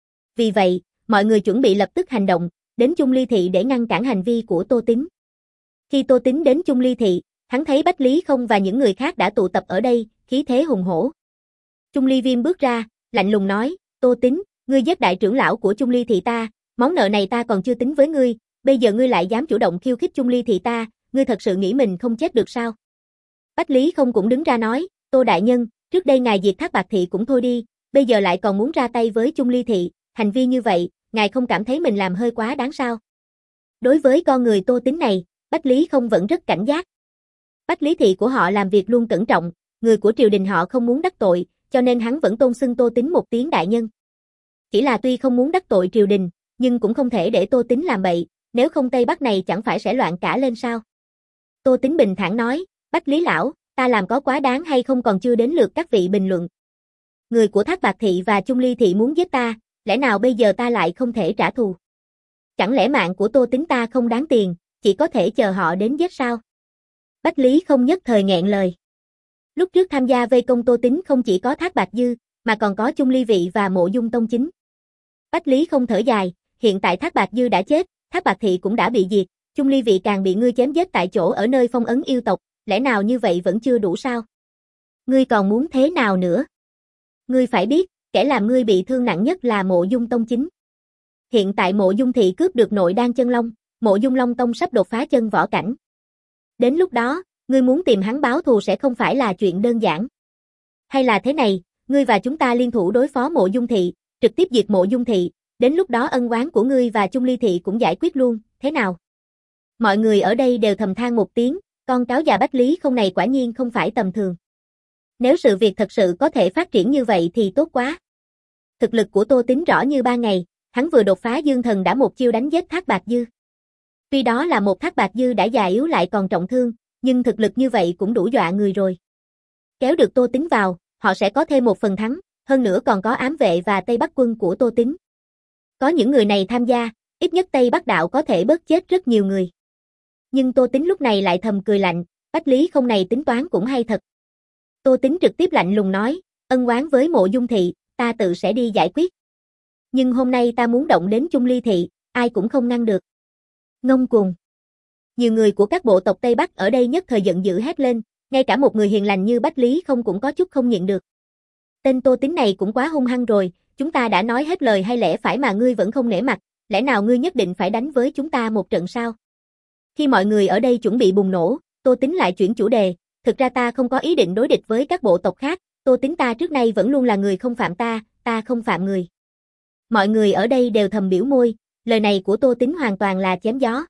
Vì vậy, mọi người chuẩn bị lập tức hành động, đến Chung Ly Thị để ngăn cản hành vi của Tô Tín. Khi Tô Tín đến Chung Ly Thị, hắn thấy Bách Lý Không và những người khác đã tụ tập ở đây, khí thế hùng hổ. Chung Ly Viêm bước ra, lạnh lùng nói, Tô Tín, ngươi giết đại trưởng lão của Chung Ly Thị ta, món nợ này ta còn chưa tính với ngươi, bây giờ ngươi lại dám chủ động khiêu khích Chung Ly Thị ta, ngươi thật sự nghĩ mình không chết được sao? Bách Lý Không cũng đứng ra nói, Tô đại nhân, trước đây ngài diệt Thác Bạt Thị cũng thôi đi, bây giờ lại còn muốn ra tay với Chung Ly Thị, hành vi như vậy, ngài không cảm thấy mình làm hơi quá đáng sao? Đối với con người Tô Tín này, Bách Lý Không vẫn rất cảnh giác. Bách Lý Thị của họ làm việc luôn cẩn trọng, người của triều đình họ không muốn đắc tội, cho nên hắn vẫn tôn xưng Tô Tín một tiếng đại nhân. Chỉ là tuy không muốn đắc tội triều đình, nhưng cũng không thể để Tô Tín làm bậy, nếu không Tây Bắc này chẳng phải sẽ loạn cả lên sao? Tô Tín bình thản nói, Bách Lý lão, ta làm có quá đáng hay không còn chưa đến lượt các vị bình luận. Người của Thác Bạt Thị và Chung Ly Thị muốn giết ta, lẽ nào bây giờ ta lại không thể trả thù? Chẳng lẽ mạng của Tô Tín ta không đáng tiền, chỉ có thể chờ họ đến giết sao? Bách Lý Không nhất thời nghẹn lời. Lúc trước tham gia vây công Tô Tín không chỉ có Thác Bạt Dư, mà còn có Chung Ly Vị và Mộ Dung Tông Chính. Bách Lý Không thở dài, hiện tại Thác Bạt Dư đã chết, Thác Bạt Thị cũng đã bị diệt, Chung Ly Vị càng bị ngươi chém giết tại chỗ ở nơi phong ấn yêu tộc, lẽ nào như vậy vẫn chưa đủ sao? Ngươi còn muốn thế nào nữa? Ngươi phải biết, kẻ làm ngươi bị thương nặng nhất là Mộ Dung Tông Chính. Hiện tại Mộ Dung Thị cướp được nội đan chân long, Mộ Dung Long Tông sắp đột phá chân võ cảnh. Đến lúc đó, ngươi muốn tìm hắn báo thù sẽ không phải là chuyện đơn giản. Hay là thế này, ngươi và chúng ta liên thủ đối phó Mộ Dung Thị, trực tiếp diệt Mộ Dung Thị, đến lúc đó ân oán của ngươi và Chung Ly Thị cũng giải quyết luôn, thế nào? Mọi người ở đây đều thầm than một tiếng, con cáo già Bách Lý Không này quả nhiên không phải tầm thường. Nếu sự việc thật sự có thể phát triển như vậy thì tốt quá. Thực lực của Tô Tín rõ như ban ngày, hắn vừa đột phá dương thần đã một chiêu đánh giết Thác Bạt Dư. Tuy đó là một Thác Bạt Dư đã già yếu lại còn trọng thương, nhưng thực lực như vậy cũng đủ dọa người rồi. Kéo được Tô Tín vào, họ sẽ có thêm một phần thắng, hơn nữa còn có ám vệ và Tây Bắc quân của Tô Tín. Có những người này tham gia, ít nhất Tây Bắc đạo có thể bớt chết rất nhiều người. Nhưng Tô Tín lúc này lại thầm cười lạnh, Bách Lý Không này tính toán cũng hay thật. Tô Tín trực tiếp lạnh lùng nói, ân oán với Mộ Dung Thị, ta tự sẽ đi giải quyết. Nhưng hôm nay ta muốn động đến Chung Ly Thị, ai cũng không ngăn được. Ngông cuồng. Nhiều người của các bộ tộc Tây Bắc ở đây nhất thời giận dữ hét lên, ngay cả một người hiền lành như Bách Lý Không cũng có chút không nhịn được. Tên Tô Tín này cũng quá hung hăng rồi, chúng ta đã nói hết lời hay lẽ phải mà ngươi vẫn không nể mặt, lẽ nào ngươi nhất định phải đánh với chúng ta một trận sao? Khi mọi người ở đây chuẩn bị bùng nổ, Tô Tín lại chuyển chủ đề, thực ra ta không có ý định đối địch với các bộ tộc khác, Tô Tín ta trước nay vẫn luôn là người không phạm ta, ta không phạm người. Mọi người ở đây đều thầm biểu môi, lời này của Tô Tín hoàn toàn là chém gió.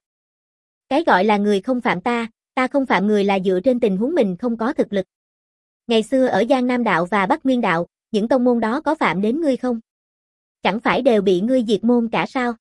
Cái gọi là người không phạm ta, ta không phạm người là dựa trên tình huống mình không có thực lực. Ngày xưa ở Giang Nam Đạo và Bắc Nguyên Đạo, những tông môn đó có phạm đến ngươi không? Chẳng phải đều bị ngươi diệt môn cả sao?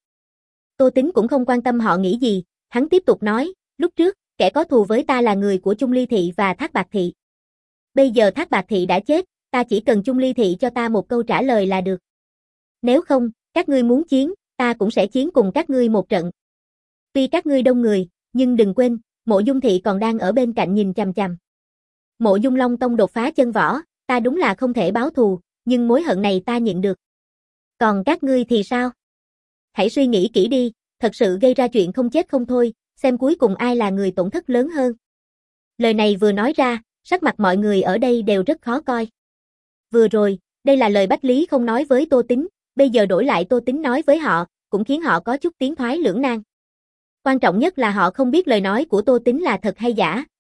Tô Tín cũng không quan tâm họ nghĩ gì, hắn tiếp tục nói, lúc trước, kẻ có thù với ta là người của Chung Ly Thị và Thác Bạt Thị. Bây giờ Thác Bạt Thị đã chết, ta chỉ cần Chung Ly Thị cho ta một câu trả lời là được. Nếu không, các ngươi muốn chiến, ta cũng sẽ chiến cùng các ngươi một trận. Tuy các ngươi đông người, nhưng đừng quên, Mộ Dung Thị còn đang ở bên cạnh nhìn chằm chằm. Mộ Dung Long Tông đột phá chân võ, ta đúng là không thể báo thù, nhưng mối hận này ta nhịn được. Còn các ngươi thì sao? Hãy suy nghĩ kỹ đi, thật sự gây ra chuyện không chết không thôi, xem cuối cùng ai là người tổn thất lớn hơn. Lời này vừa nói ra, sắc mặt mọi người ở đây đều rất khó coi. Vừa rồi, đây là lời Bách Lý Không nói với Tô Tín, bây giờ đổi lại Tô Tín nói với họ, cũng khiến họ có chút tiến thoái lưỡng nan. Quan trọng nhất là họ không biết lời nói của Tô Tín là thật hay giả,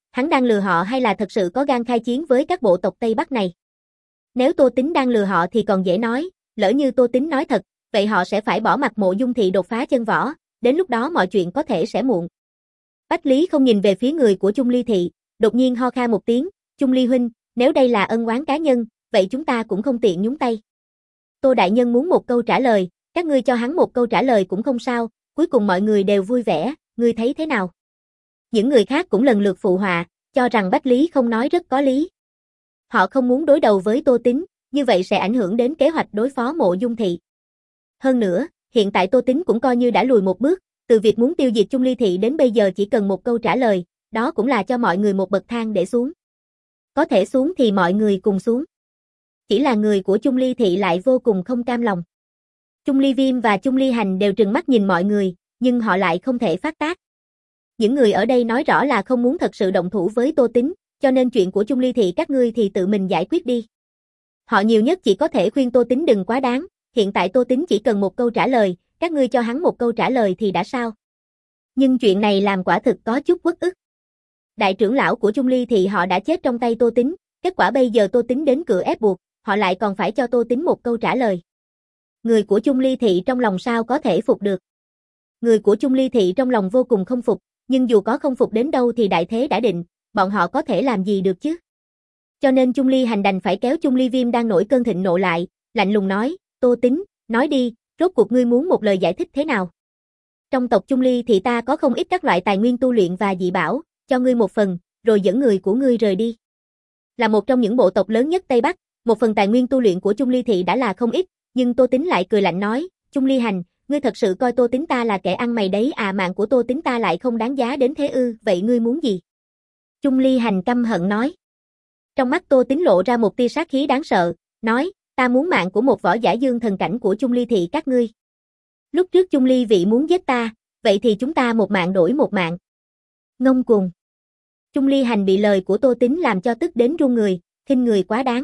Hắn đang lừa họ hay là thật sự có gan khai chiến với các bộ tộc Tây Bắc này? Nếu Tô Tính đang lừa họ thì còn dễ nói, lỡ như Tô Tính nói thật, vậy họ sẽ phải bỏ mặc Mộ Dung Thị đột phá chân võ, đến lúc đó mọi chuyện có thể sẽ muộn. Bách Lý không nhìn về phía người của Chung Ly Thị, đột nhiên ho khan một tiếng, Chung Ly huynh, nếu đây là ân oán cá nhân, vậy chúng ta cũng không tiện nhúng tay. Tô đại nhân muốn một câu trả lời, các ngươi cho hắn một câu trả lời cũng không sao, cuối cùng mọi người đều vui vẻ, ngươi thấy thế nào? Những người khác cũng lần lượt phụ họa, cho rằng Bách Lý không nói rất có lý. Họ không muốn đối đầu với Tô Tính, như vậy sẽ ảnh hưởng đến kế hoạch đối phó Mộ Dung Thị. Hơn nữa, hiện tại Tô Tính cũng coi như đã lùi một bước, từ việc muốn tiêu diệt Chung Ly Thị đến bây giờ chỉ cần một câu trả lời, đó cũng là cho mọi người một bậc thang để xuống. Có thể xuống thì mọi người cùng xuống. Chỉ là người của Chung Ly Thị lại vô cùng không cam lòng. Chung Ly Viêm và Chung Ly Hành đều trừng mắt nhìn mọi người, nhưng họ lại không thể phát tác. Những người ở đây nói rõ là không muốn thật sự động thủ với Tô Tính, cho nên chuyện của Chung Ly Thị các ngươi thì tự mình giải quyết đi. Họ nhiều nhất chỉ có thể khuyên Tô Tính đừng quá đáng, hiện tại Tô Tính chỉ cần một câu trả lời, các ngươi cho hắn một câu trả lời thì đã sao. Nhưng chuyện này làm quả thực có chút uất ức. Đại trưởng lão của Chung Ly Thị họ đã chết trong tay Tô Tính, kết quả bây giờ Tô Tính đến cửa ép buộc, họ lại còn phải cho Tô Tính một câu trả lời. Người của Chung Ly Thị trong lòng sao có thể phục được. Người của Chung Ly Thị trong lòng vô cùng không phục, nhưng dù có không phục đến đâu thì đại thế đã định, bọn họ có thể làm gì được chứ. Cho nên Chung Ly Hành đành phải kéo Chung Ly Viêm đang nổi cơn thịnh nộ lại, lạnh lùng nói, Tô Tính, nói đi, rốt cuộc ngươi muốn một lời giải thích thế nào? Trong tộc Chung Ly thì ta có không ít các loại tài nguyên tu luyện và dị bảo, cho ngươi một phần, rồi dẫn người của ngươi rời đi. Là một trong những bộ tộc lớn nhất Tây Bắc, một phần tài nguyên tu luyện của Chung Ly Thị đã là không ít, nhưng Tô Tính lại cười lạnh nói, Chung Ly Hành, ngươi thật sự coi Tô Tính ta là kẻ ăn mày đấy à, mạng của Tô Tính ta lại không đáng giá đến thế ư, vậy ngươi muốn gì? Chung Ly Hành căm hận nói. Trong mắt Tô Tính lộ ra một tia sát khí đáng sợ, nói, ta muốn mạng của một võ giả dương thần cảnh của Chung Ly Thị các ngươi. Lúc trước Chung Ly vị muốn giết ta, vậy thì chúng ta một mạng đổi một mạng. Ngông cuồng. Chung Ly Hành bị lời của Tô Tính làm cho tức đến run người, khinh người quá đáng.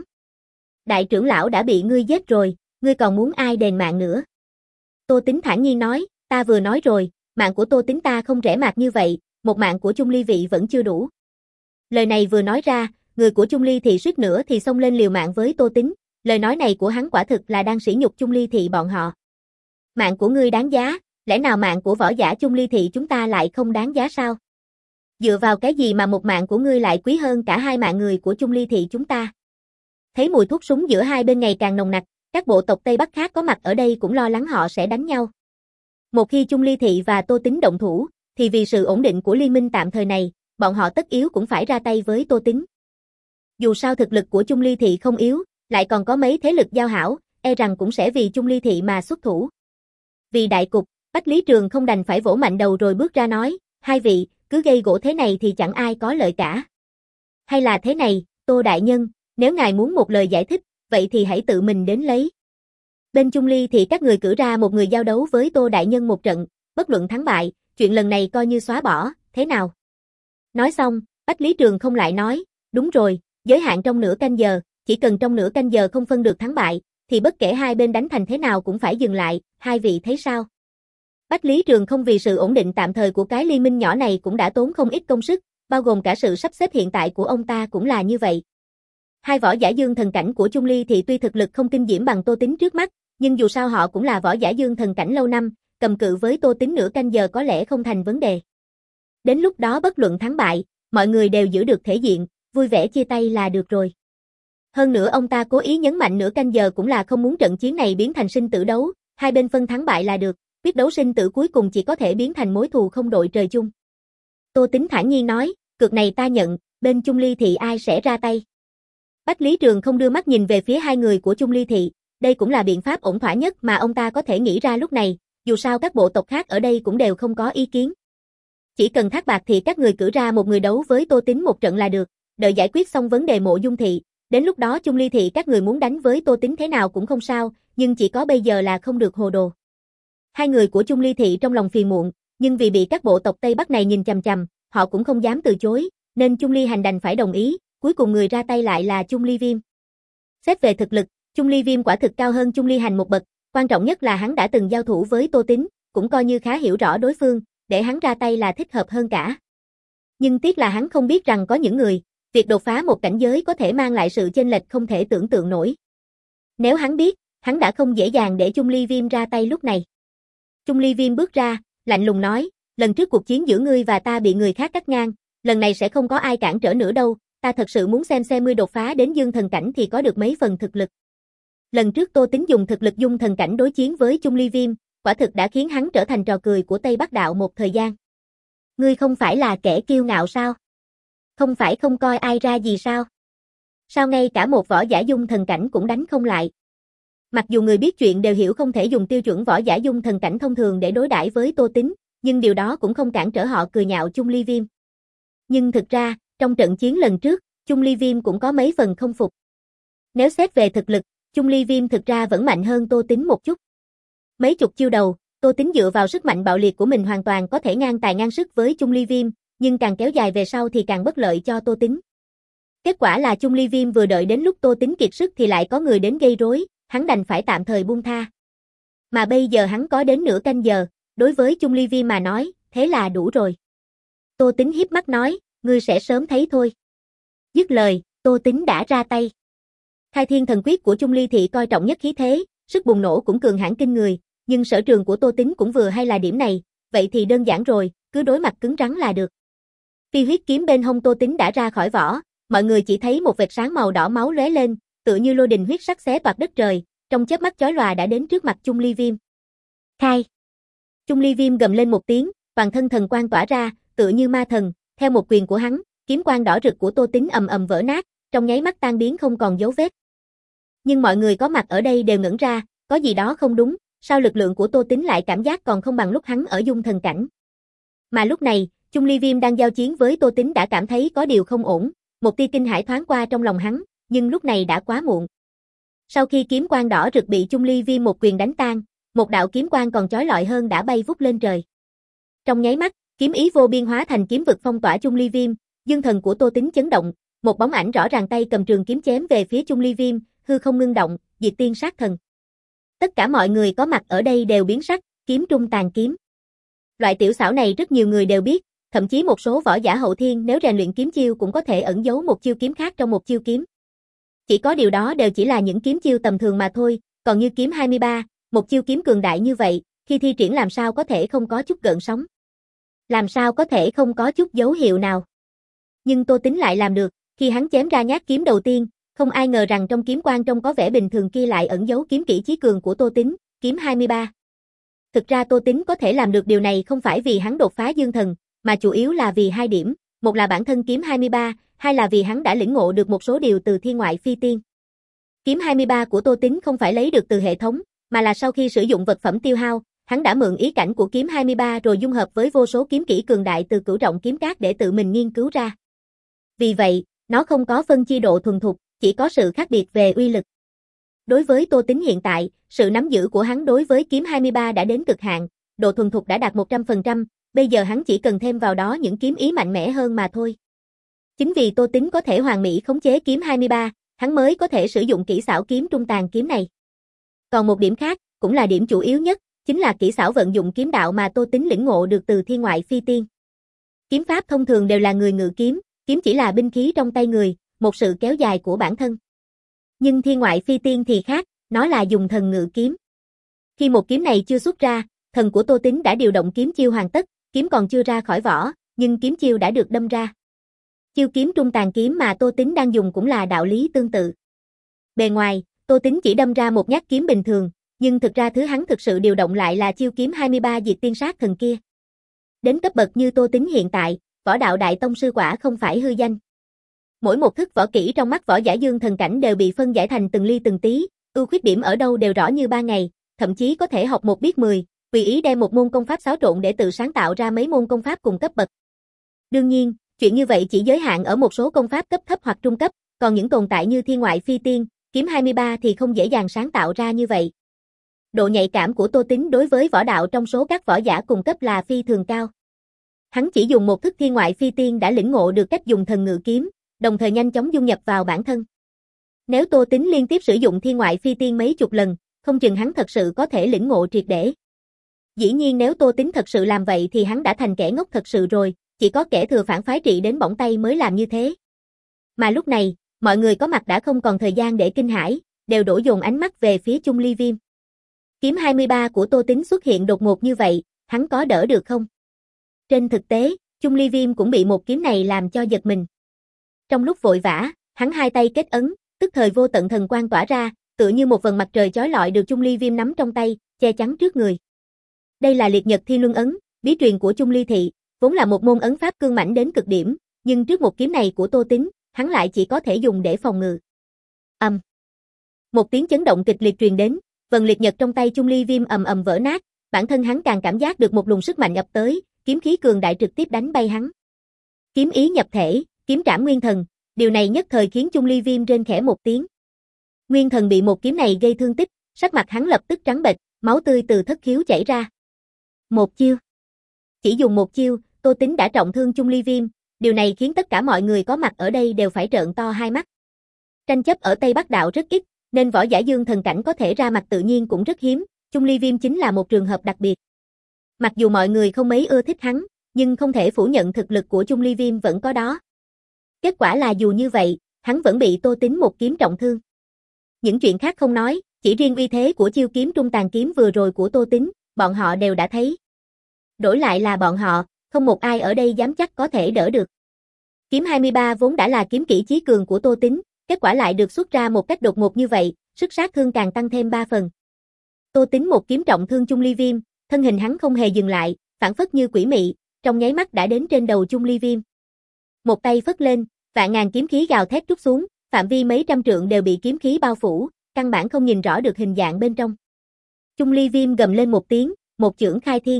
Đại trưởng lão đã bị ngươi giết rồi, ngươi còn muốn ai đền mạng nữa? Tô Tính thản nhiên nói, ta vừa nói rồi, mạng của Tô Tính ta không rẻ mạt như vậy, một mạng của Chung Ly vị vẫn chưa đủ. Lời này vừa nói ra, người của Chung Ly Thị suýt nữa thì xông lên liều mạng với Tô Tính, lời nói này của hắn quả thực là đang sỉ nhục Chung Ly Thị bọn họ. Mạng của ngươi đáng giá, lẽ nào mạng của võ giả Chung Ly Thị chúng ta lại không đáng giá sao? Dựa vào cái gì mà một mạng của ngươi lại quý hơn cả hai mạng người của Chung Ly Thị chúng ta? Thấy mùi thuốc súng giữa hai bên ngày càng nồng nặc, các bộ tộc Tây Bắc khác có mặt ở đây cũng lo lắng họ sẽ đánh nhau. Một khi Chung Ly Thị và Tô Tính động thủ, thì vì sự ổn định của liên minh tạm thời này, bọn họ tất yếu cũng phải ra tay với Tô Tính. Dù sao thực lực của Chung Ly Thị không yếu, lại còn có mấy thế lực giao hảo, e rằng cũng sẽ vì Chung Ly Thị mà xuất thủ. Vì đại cục, Bách Lý Trường không đành phải vỗ mạnh đầu rồi bước ra nói, hai vị, cứ gây gỗ thế này thì chẳng ai có lợi cả. Hay là thế này, Tô đại nhân, nếu ngài muốn một lời giải thích, vậy thì hãy tự mình đến lấy. Bên Chung Ly thì các người cử ra một người giao đấu với Tô đại nhân một trận, bất luận thắng bại, chuyện lần này coi như xóa bỏ, thế nào? Nói xong, Bách Lý Trường không lại nói, đúng rồi, giới hạn trong nửa canh giờ, chỉ cần trong nửa canh giờ không phân được thắng bại, thì bất kể hai bên đánh thành thế nào cũng phải dừng lại, hai vị thấy sao? Bách Lý Trường không vì sự ổn định tạm thời của cái liên minh nhỏ này cũng đã tốn không ít công sức, bao gồm cả sự sắp xếp hiện tại của ông ta cũng là như vậy. Hai võ giả dương thần cảnh của Chung Ly thì tuy thực lực không kinh diễm bằng Tô Tính trước mắt, nhưng dù sao họ cũng là võ giả dương thần cảnh lâu năm, cầm cự với Tô Tính nửa canh giờ có lẽ không thành vấn đề. Đến lúc đó bất luận thắng bại, mọi người đều giữ được thể diện, vui vẻ chia tay là được rồi. Hơn nữa ông ta cố ý nhấn mạnh nửa canh giờ cũng là không muốn trận chiến này biến thành sinh tử đấu, hai bên phân thắng bại là được, quyết đấu sinh tử cuối cùng chỉ có thể biến thành mối thù không đội trời chung. Tô Tính thản nhiên nói, cược này ta nhận, bên Chung Ly Thị ai sẽ ra tay? Bách Lý Trường không đưa mắt nhìn về phía hai người của Chung Ly Thị, đây cũng là biện pháp ổn thỏa nhất mà ông ta có thể nghĩ ra lúc này, dù sao các bộ tộc khác ở đây cũng đều không có ý kiến. Chỉ cần thác bạc thì các người cử ra một người đấu với Tô Tính một trận là được, đợi giải quyết xong vấn đề Mộ Dung Thị, đến lúc đó Chung Ly Thị các người muốn đánh với Tô Tính thế nào cũng không sao, nhưng chỉ có bây giờ là không được hồ đồ. Hai người của Chung Ly Thị trong lòng phiền muộn, nhưng vì bị các bộ tộc Tây Bắc này nhìn chằm chằm, họ cũng không dám từ chối, nên Chung Ly Hành đành phải đồng ý, cuối cùng người ra tay lại là Chung Ly Viêm. Xét về thực lực, Chung Ly Viêm quả thực cao hơn Chung Ly Hành một bậc, quan trọng nhất là hắn đã từng giao thủ với Tô Tính, cũng coi như khá hiểu rõ đối phương, để hắn ra tay là thích hợp hơn cả. Nhưng tiếc là hắn không biết rằng có những người, việc đột phá một cảnh giới có thể mang lại sự chênh lệch không thể tưởng tượng nổi. Nếu hắn biết, hắn đã không dễ dàng để Chung Ly Viêm ra tay lúc này. Chung Ly Viêm bước ra, lạnh lùng nói, lần trước cuộc chiến giữa ngươi và ta bị người khác cắt ngang, lần này sẽ không có ai cản trở nữa đâu, ta thật sự muốn xem xem ngươi đột phá đến dương thần cảnh thì có được mấy phần thực lực. Lần trước Tô Tính dùng thực lực dung thần cảnh đối chiến với Chung Ly Viêm, quả thực đã khiến hắn trở thành trò cười của Tây Bắc Đạo một thời gian. Ngươi không phải là kẻ kiêu ngạo sao? Không phải không coi ai ra gì sao? Sao ngay cả một võ giả dung thần cảnh cũng đánh không lại? Mặc dù người biết chuyện đều hiểu không thể dùng tiêu chuẩn võ giả dung thần cảnh thông thường để đối đãi với Tô Tính, nhưng điều đó cũng không cản trở họ cười nhạo Chung Ly Viêm. Nhưng thực ra, trong trận chiến lần trước, Chung Ly Viêm cũng có mấy phần không phục. Nếu xét về thực lực, Chung Ly Viêm thực ra vẫn mạnh hơn Tô Tính một chút. Mấy chục chiêu đầu, Tô Tính dựa vào sức mạnh bạo liệt của mình hoàn toàn có thể ngang tài ngang sức với Chung Ly Viêm, nhưng càng kéo dài về sau thì càng bất lợi cho Tô Tính. Kết quả là Chung Ly Viêm vừa đợi đến lúc Tô Tính kiệt sức thì lại có người đến gây rối, hắn đành phải tạm thời buông tha. Mà bây giờ hắn có đến nửa canh giờ, đối với Chung Ly Viêm mà nói, thế là đủ rồi. Tô Tính hiếp mắt nói, ngươi sẽ sớm thấy thôi. Dứt lời, Tô Tính đã ra tay. Khai Thiên Thần Quyết của Chung Ly Thị coi trọng nhất khí thế, sức bùng nổ cũng cường hãn kinh người, nhưng sở trường của Tô Tính cũng vừa hay là điểm này, vậy thì đơn giản rồi, cứ đối mặt cứng rắn là được. Phi huyết kiếm bên hông Tô Tính đã ra khỏi vỏ, mọi người chỉ thấy một vệt sáng màu đỏ máu lóe lên, tựa như lôi đình huyết sắc xé toạc đất trời, trong chớp mắt chói lòa đã đến trước mặt Chung Ly Viêm. Khai! Chung Ly Viêm gầm lên một tiếng, toàn thân thần quang tỏa ra, tựa như ma thần, theo một quyền của hắn, kiếm quang đỏ rực của Tô Tính ầm ầm vỡ nát, trong nháy mắt tan biến không còn dấu vết. Nhưng mọi người có mặt ở đây đều ngẩn ra, có gì đó không đúng, sao lực lượng của Tô Tính lại cảm giác còn không bằng lúc hắn ở dung thần cảnh. Mà lúc này, Chung Ly Viêm đang giao chiến với Tô Tính đã cảm thấy có điều không ổn, một tia kinh hãi thoáng qua trong lòng hắn, nhưng lúc này đã quá muộn. Sau khi kiếm quang đỏ rực bị Chung Ly Viêm một quyền đánh tan, một đạo kiếm quang còn chói lọi hơn đã bay vút lên trời. Trong nháy mắt, kiếm ý vô biên hóa thành kiếm vực phong tỏa Chung Ly Viêm, dương thần của Tô Tính chấn động, một bóng ảnh rõ ràng tay cầm trường kiếm chém về phía Chung Ly Viêm, hư không ngưng động, diệt tiên sát thần. Tất cả mọi người có mặt ở đây đều biến sắc, kiếm trung tàn kiếm. Loại tiểu xảo này rất nhiều người đều biết, thậm chí một số võ giả hậu thiên nếu rèn luyện kiếm chiêu cũng có thể ẩn giấu một chiêu kiếm khác trong một chiêu kiếm. Chỉ có điều đó đều chỉ là những kiếm chiêu tầm thường mà thôi, còn như kiếm hai mươi ba, một chiêu kiếm cường đại như vậy, khi thi triển làm sao có thể không có chút gợn sóng. Làm sao có thể không có chút dấu hiệu nào. Nhưng Tô Tính lại làm được, khi hắn chém ra nhát kiếm đầu tiên, không ai ngờ rằng trong kiếm quang trông có vẻ bình thường kia lại ẩn giấu kiếm kỹ chí cường của Tô Tính, kiếm hai mươi ba. Thực ra Tô Tính có thể làm được điều này không phải vì hắn đột phá dương thần, mà chủ yếu là vì hai điểm, một là bản thân kiếm hai mươi ba, hai là vì hắn đã lĩnh ngộ được một số điều từ thiên ngoại phi tiên. Kiếm hai mươi ba của Tô Tính không phải lấy được từ hệ thống, mà là sau khi sử dụng vật phẩm tiêu hao, hắn đã mượn ý cảnh của kiếm hai mươi ba rồi dung hợp với vô số kiếm kỹ cường đại từ Cửu Trọng kiếm cát để tự mình nghiên cứu ra. Vì vậy, nó không có phân chia độ thuần thục, chỉ có sự khác biệt về uy lực. Đối với Tô Tính hiện tại, sự nắm giữ của hắn đối với kiếm hai mươi ba đã đến cực hạn, độ thuần thục đã đạt một trăm phần trăm, bây giờ hắn chỉ cần thêm vào đó những kiếm ý mạnh mẽ hơn mà thôi. Chính vì Tô Tính có thể hoàn mỹ khống chế kiếm hai mươi ba, hắn mới có thể sử dụng kỹ xảo kiếm trung tàn kiếm này. Còn một điểm khác, cũng là điểm chủ yếu nhất, chính là kỹ xảo vận dụng kiếm đạo mà Tô Tính lĩnh ngộ được từ thiên ngoại phi tiên. Kiếm pháp thông thường đều là người ngự kiếm, kiếm chỉ là binh khí trong tay người, một sự kéo dài của bản thân. Nhưng thiên ngoại phi tiên thì khác, nó là dùng thần ngự kiếm. Khi một kiếm này chưa xuất ra, thần của Tô Tính đã điều động kiếm chiêu hoàn tất, kiếm còn chưa ra khỏi vỏ, nhưng kiếm chiêu đã được đâm ra. Chiêu kiếm trung tàn kiếm mà Tô Tính đang dùng cũng là đạo lý tương tự. Bề ngoài, Tô Tính chỉ đâm ra một nhát kiếm bình thường, nhưng thực ra thứ hắn thực sự điều động lại là chiêu kiếm hai mươi ba diệt tiên sát thần kia. Đến cấp bậc như Tô Tính hiện tại, võ đạo đại tông sư quả không phải hư danh. Mỗi một thức võ kỹ trong mắt võ giả dương thần cảnh đều bị phân giải thành từng ly từng tí, ưu khuyết điểm ở đâu đều rõ như ba ngày, thậm chí có thể học một biết mười, tùy ý đem một môn công pháp xáo trộn để tự sáng tạo ra mấy môn công pháp cùng cấp bậc. Đương nhiên, chuyện như vậy chỉ giới hạn ở một số công pháp cấp thấp hoặc trung cấp, còn những tồn tại như thiên ngoại phi tiên, kiếm hai mươi ba thì không dễ dàng sáng tạo ra như vậy. Độ nhạy cảm của Tô Tính đối với võ đạo trong số các võ giả cùng cấp là phi thường cao. Hắn chỉ dùng một thức thiên ngoại phi tiên đã lĩnh ngộ được cách dùng thần ngự kiếm, đồng thời nhanh chóng dung nhập vào bản thân. Nếu Tô Tính liên tiếp sử dụng thiên ngoại phi tiên mấy chục lần, không chừng hắn thật sự có thể lĩnh ngộ triệt để. Dĩ nhiên nếu Tô Tính thật sự làm vậy thì hắn đã thành kẻ ngốc thật sự rồi, chỉ có kẻ thừa phản phái trị đến bỏng tay mới làm như thế. Mà lúc này, mọi người có mặt đã không còn thời gian để kinh hãi, đều đổ dồn ánh mắt về phía Chung Ly Viêm. Kiếm hai mươi ba của Tô Tín xuất hiện đột ngột như vậy, hắn có đỡ được không? Trên thực tế, Chung Ly Viêm cũng bị một kiếm này làm cho giật mình. Trong lúc vội vã, hắn hai tay kết ấn, tức thời vô tận thần quang tỏa ra, tựa như một vầng mặt trời chói lọi được Chung Ly Viêm nắm trong tay, che chắn trước người. Đây là Liệt Nhật Thiên Luân ấn, bí truyền của Chung Ly thị, vốn là một môn ấn pháp cương mãnh đến cực điểm, nhưng trước một kiếm này của Tô Tín, hắn lại chỉ có thể dùng để phòng ngự. Ầm. Um. Một tiếng chấn động kịch liệt truyền đến, vầng liệt nhật trong tay Chung Ly Viêm ầm ầm vỡ nát, bản thân hắn càng cảm giác được một luồng sức mạnh ập tới, kiếm khí cường đại trực tiếp đánh bay hắn. Kiếm ý nhập thể, kiếm trảm nguyên thần, điều này nhất thời khiến Chung Ly Viêm rên khẽ một tiếng. Nguyên thần bị một kiếm này gây thương tích, sắc mặt hắn lập tức trắng bệch, máu tươi từ thất khiếu chảy ra. Một chiêu. Chỉ dùng một chiêu, Tô Tín đã trọng thương Chung Ly Viêm, điều này khiến tất cả mọi người có mặt ở đây đều phải trợn to hai mắt. Tranh chấp ở Tây Bắc Đạo rất ít, nên võ giả dương thần cảnh có thể ra mặt tự nhiên cũng rất hiếm, Chung Ly Viêm chính là một trường hợp đặc biệt. Mặc dù mọi người không mấy ưa thích hắn, nhưng không thể phủ nhận thực lực của Chung Ly Viêm vẫn có đó. Kết quả là dù như vậy, hắn vẫn bị Tô Tín một kiếm trọng thương. Những chuyện khác không nói, chỉ riêng uy thế của chiêu kiếm trung tàn kiếm vừa rồi của Tô Tín, bọn họ đều đã thấy. Đổi lại là bọn họ, không một ai ở đây dám chắc có thể đỡ được. Kiếm hai mươi ba vốn đã là kiếm kỹ chí cường của Tô Tín, kết quả lại được xuất ra một cách đột ngột như vậy, sức sát thương càng tăng thêm ba phần. Tô Tín một kiếm trọng thương Chung Ly Viêm, thân hình hắn không hề dừng lại, phản phất như quỷ mị, trong nháy mắt đã đến trên đầu Chung Ly Viêm. Một tay phất lên, vạn ngàn kiếm khí gào thét trút xuống, phạm vi mấy trăm trượng đều bị kiếm khí bao phủ, căn bản không nhìn rõ được hình dạng bên trong. Chung Ly Viêm gầm lên một tiếng, một chưởng khai thiên.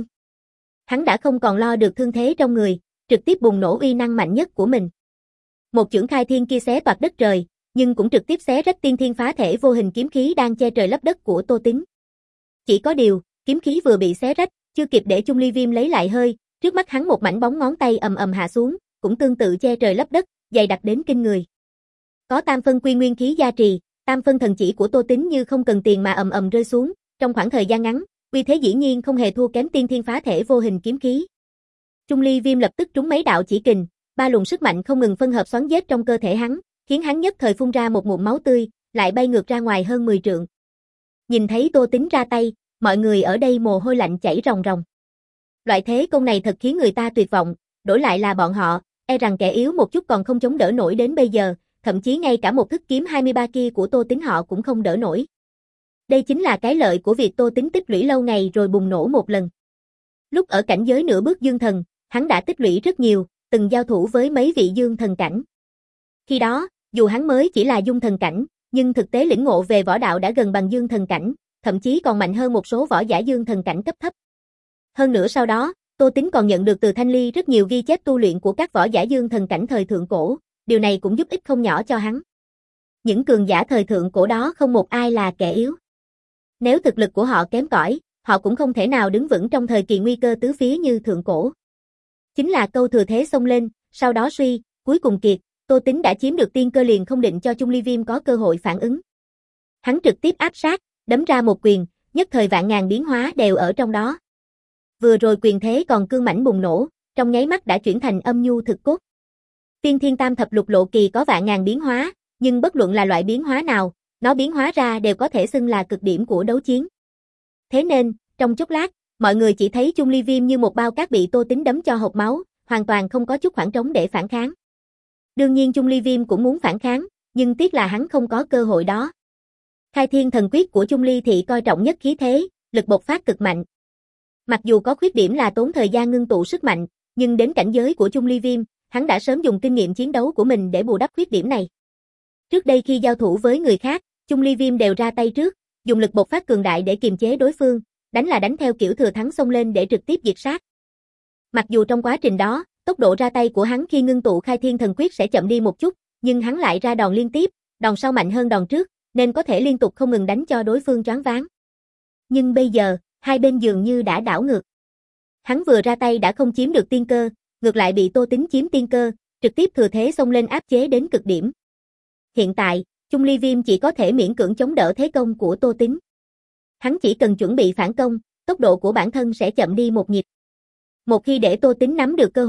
Hắn đã không còn lo được thương thế trong người, trực tiếp bùng nổ uy năng mạnh nhất của mình. Một chưởng khai thiên kia xé toạc đất trời, nhưng cũng trực tiếp xé rách tiên thiên phá thể vô hình kiếm khí đang che trời lấp đất của Tô Tín. Chỉ có điều, kiếm khí vừa bị xé rách, chưa kịp để Chung Ly Viêm lấy lại hơi, trước mắt hắn một mảnh bóng ngón tay ầm ầm hạ xuống, cũng tương tự che trời lấp đất, dày đặc đến kinh người. Có tam phân quy nguyên khí gia trì, tam phân thần chỉ của Tô Tín như không cần tiền mà ầm ầm rơi xuống, trong khoảng thời gian ngắn, uy thế dĩ nhiên không hề thua kém tiên thiên phá thể vô hình kiếm khí. Chung Ly Viêm lập tức trúng mấy đạo chỉ kình, ba luồng sức mạnh không ngừng phân hợp xoắn giết trong cơ thể hắn, khiến hắn nhất thời phun ra một ngụm máu tươi, lại bay ngược ra ngoài hơn mười trượng. Nhìn thấy Tô Tín ra tay, mọi người ở đây mồ hôi lạnh chảy ròng ròng. Loại thế công này thật khiến người ta tuyệt vọng, đổi lại là bọn họ, e rằng kẻ yếu một chút còn không chống đỡ nổi đến bây giờ, thậm chí ngay cả một thức kiếm hai mươi ba kia của Tô Tín họ cũng không đỡ nổi. Đây chính là cái lợi của việc Tô Tín tích lũy lâu ngày rồi bùng nổ một lần. Lúc ở cảnh giới nửa bước dương thần, hắn đã tích lũy rất nhiều, từng giao thủ với mấy vị dương thần cảnh. Khi đó, dù hắn mới chỉ là dung thần cảnh, nhưng thực tế lĩnh ngộ về võ đạo đã gần bằng dương thần cảnh, thậm chí còn mạnh hơn một số võ giả dương thần cảnh cấp thấp. Hơn nữa sau đó, Tô Tín còn nhận được từ Thanh Ly rất nhiều ghi chép tu luyện của các võ giả dương thần cảnh thời thượng cổ, điều này cũng giúp ích không nhỏ cho hắn. Những cường giả thời thượng cổ đó không một ai là kẻ yếu. Nếu thực lực của họ kém cỏi, họ cũng không thể nào đứng vững trong thời kỳ nguy cơ tứ phía như thượng cổ. Chính là câu thừa thế xông lên, sau đó suy, cuối cùng kiệt, Tô Tín đã chiếm được tiên cơ liền không định cho Chung Ly Viêm có cơ hội phản ứng. Hắn trực tiếp áp sát, đấm ra một quyền, nhất thời vạn ngàn biến hóa đều ở trong đó. Vừa rồi quyền thế còn cương mãnh bùng nổ, trong nháy mắt đã chuyển thành âm nhu thực cốt. Tiên thiên tam thập lục lộ kỳ có vạn ngàn biến hóa, nhưng bất luận là loại biến hóa nào, nó biến hóa ra đều có thể xưng là cực điểm của đấu chiến. Thế nên, trong chốc lát, mọi người chỉ thấy Chung Ly Viêm như một bao cát bị Tô Tín đấm cho hộc máu, hoàn toàn không có chút khoảng trống để phản kháng. Đương nhiên Chung Ly Viêm cũng muốn phản kháng, nhưng tiếc là hắn không có cơ hội đó. Khai thiên thần quyết của Chung Ly thị coi trọng nhất khí thế, lực bộc phát cực mạnh. Mặc dù có khuyết điểm là tốn thời gian ngưng tụ sức mạnh, nhưng đến cảnh giới của Chung Ly Viêm, hắn đã sớm dùng kinh nghiệm chiến đấu của mình để bù đắp khuyết điểm này. Trước đây khi giao thủ với người khác, Chung Ly Viêm đều ra tay trước, dùng lực bộc phát cường đại để kiềm chế đối phương, đánh là đánh theo kiểu thừa thắng xông lên để trực tiếp diệt sát. Mặc dù trong quá trình đó, tốc độ ra tay của hắn khi ngưng tụ khai thiên thần quyết sẽ chậm đi một chút, nhưng hắn lại ra đòn liên tiếp, đòn sau mạnh hơn đòn trước, nên có thể liên tục không ngừng đánh cho đối phương choáng váng. Nhưng bây giờ, hai bên dường như đã đảo ngược. Hắn vừa ra tay đã không chiếm được tiên cơ, ngược lại bị Tô Tín chiếm tiên cơ, trực tiếp thừa thế xông lên áp chế đến cực điểm. Hiện tại, Chung Ly Viêm chỉ có thể miễn cưỡng chống đỡ thế công của Tô Tín. Hắn chỉ cần chuẩn bị phản công, tốc độ của bản thân sẽ chậm đi một nhịp. Một khi để Tô Tín nắm được cơ hội,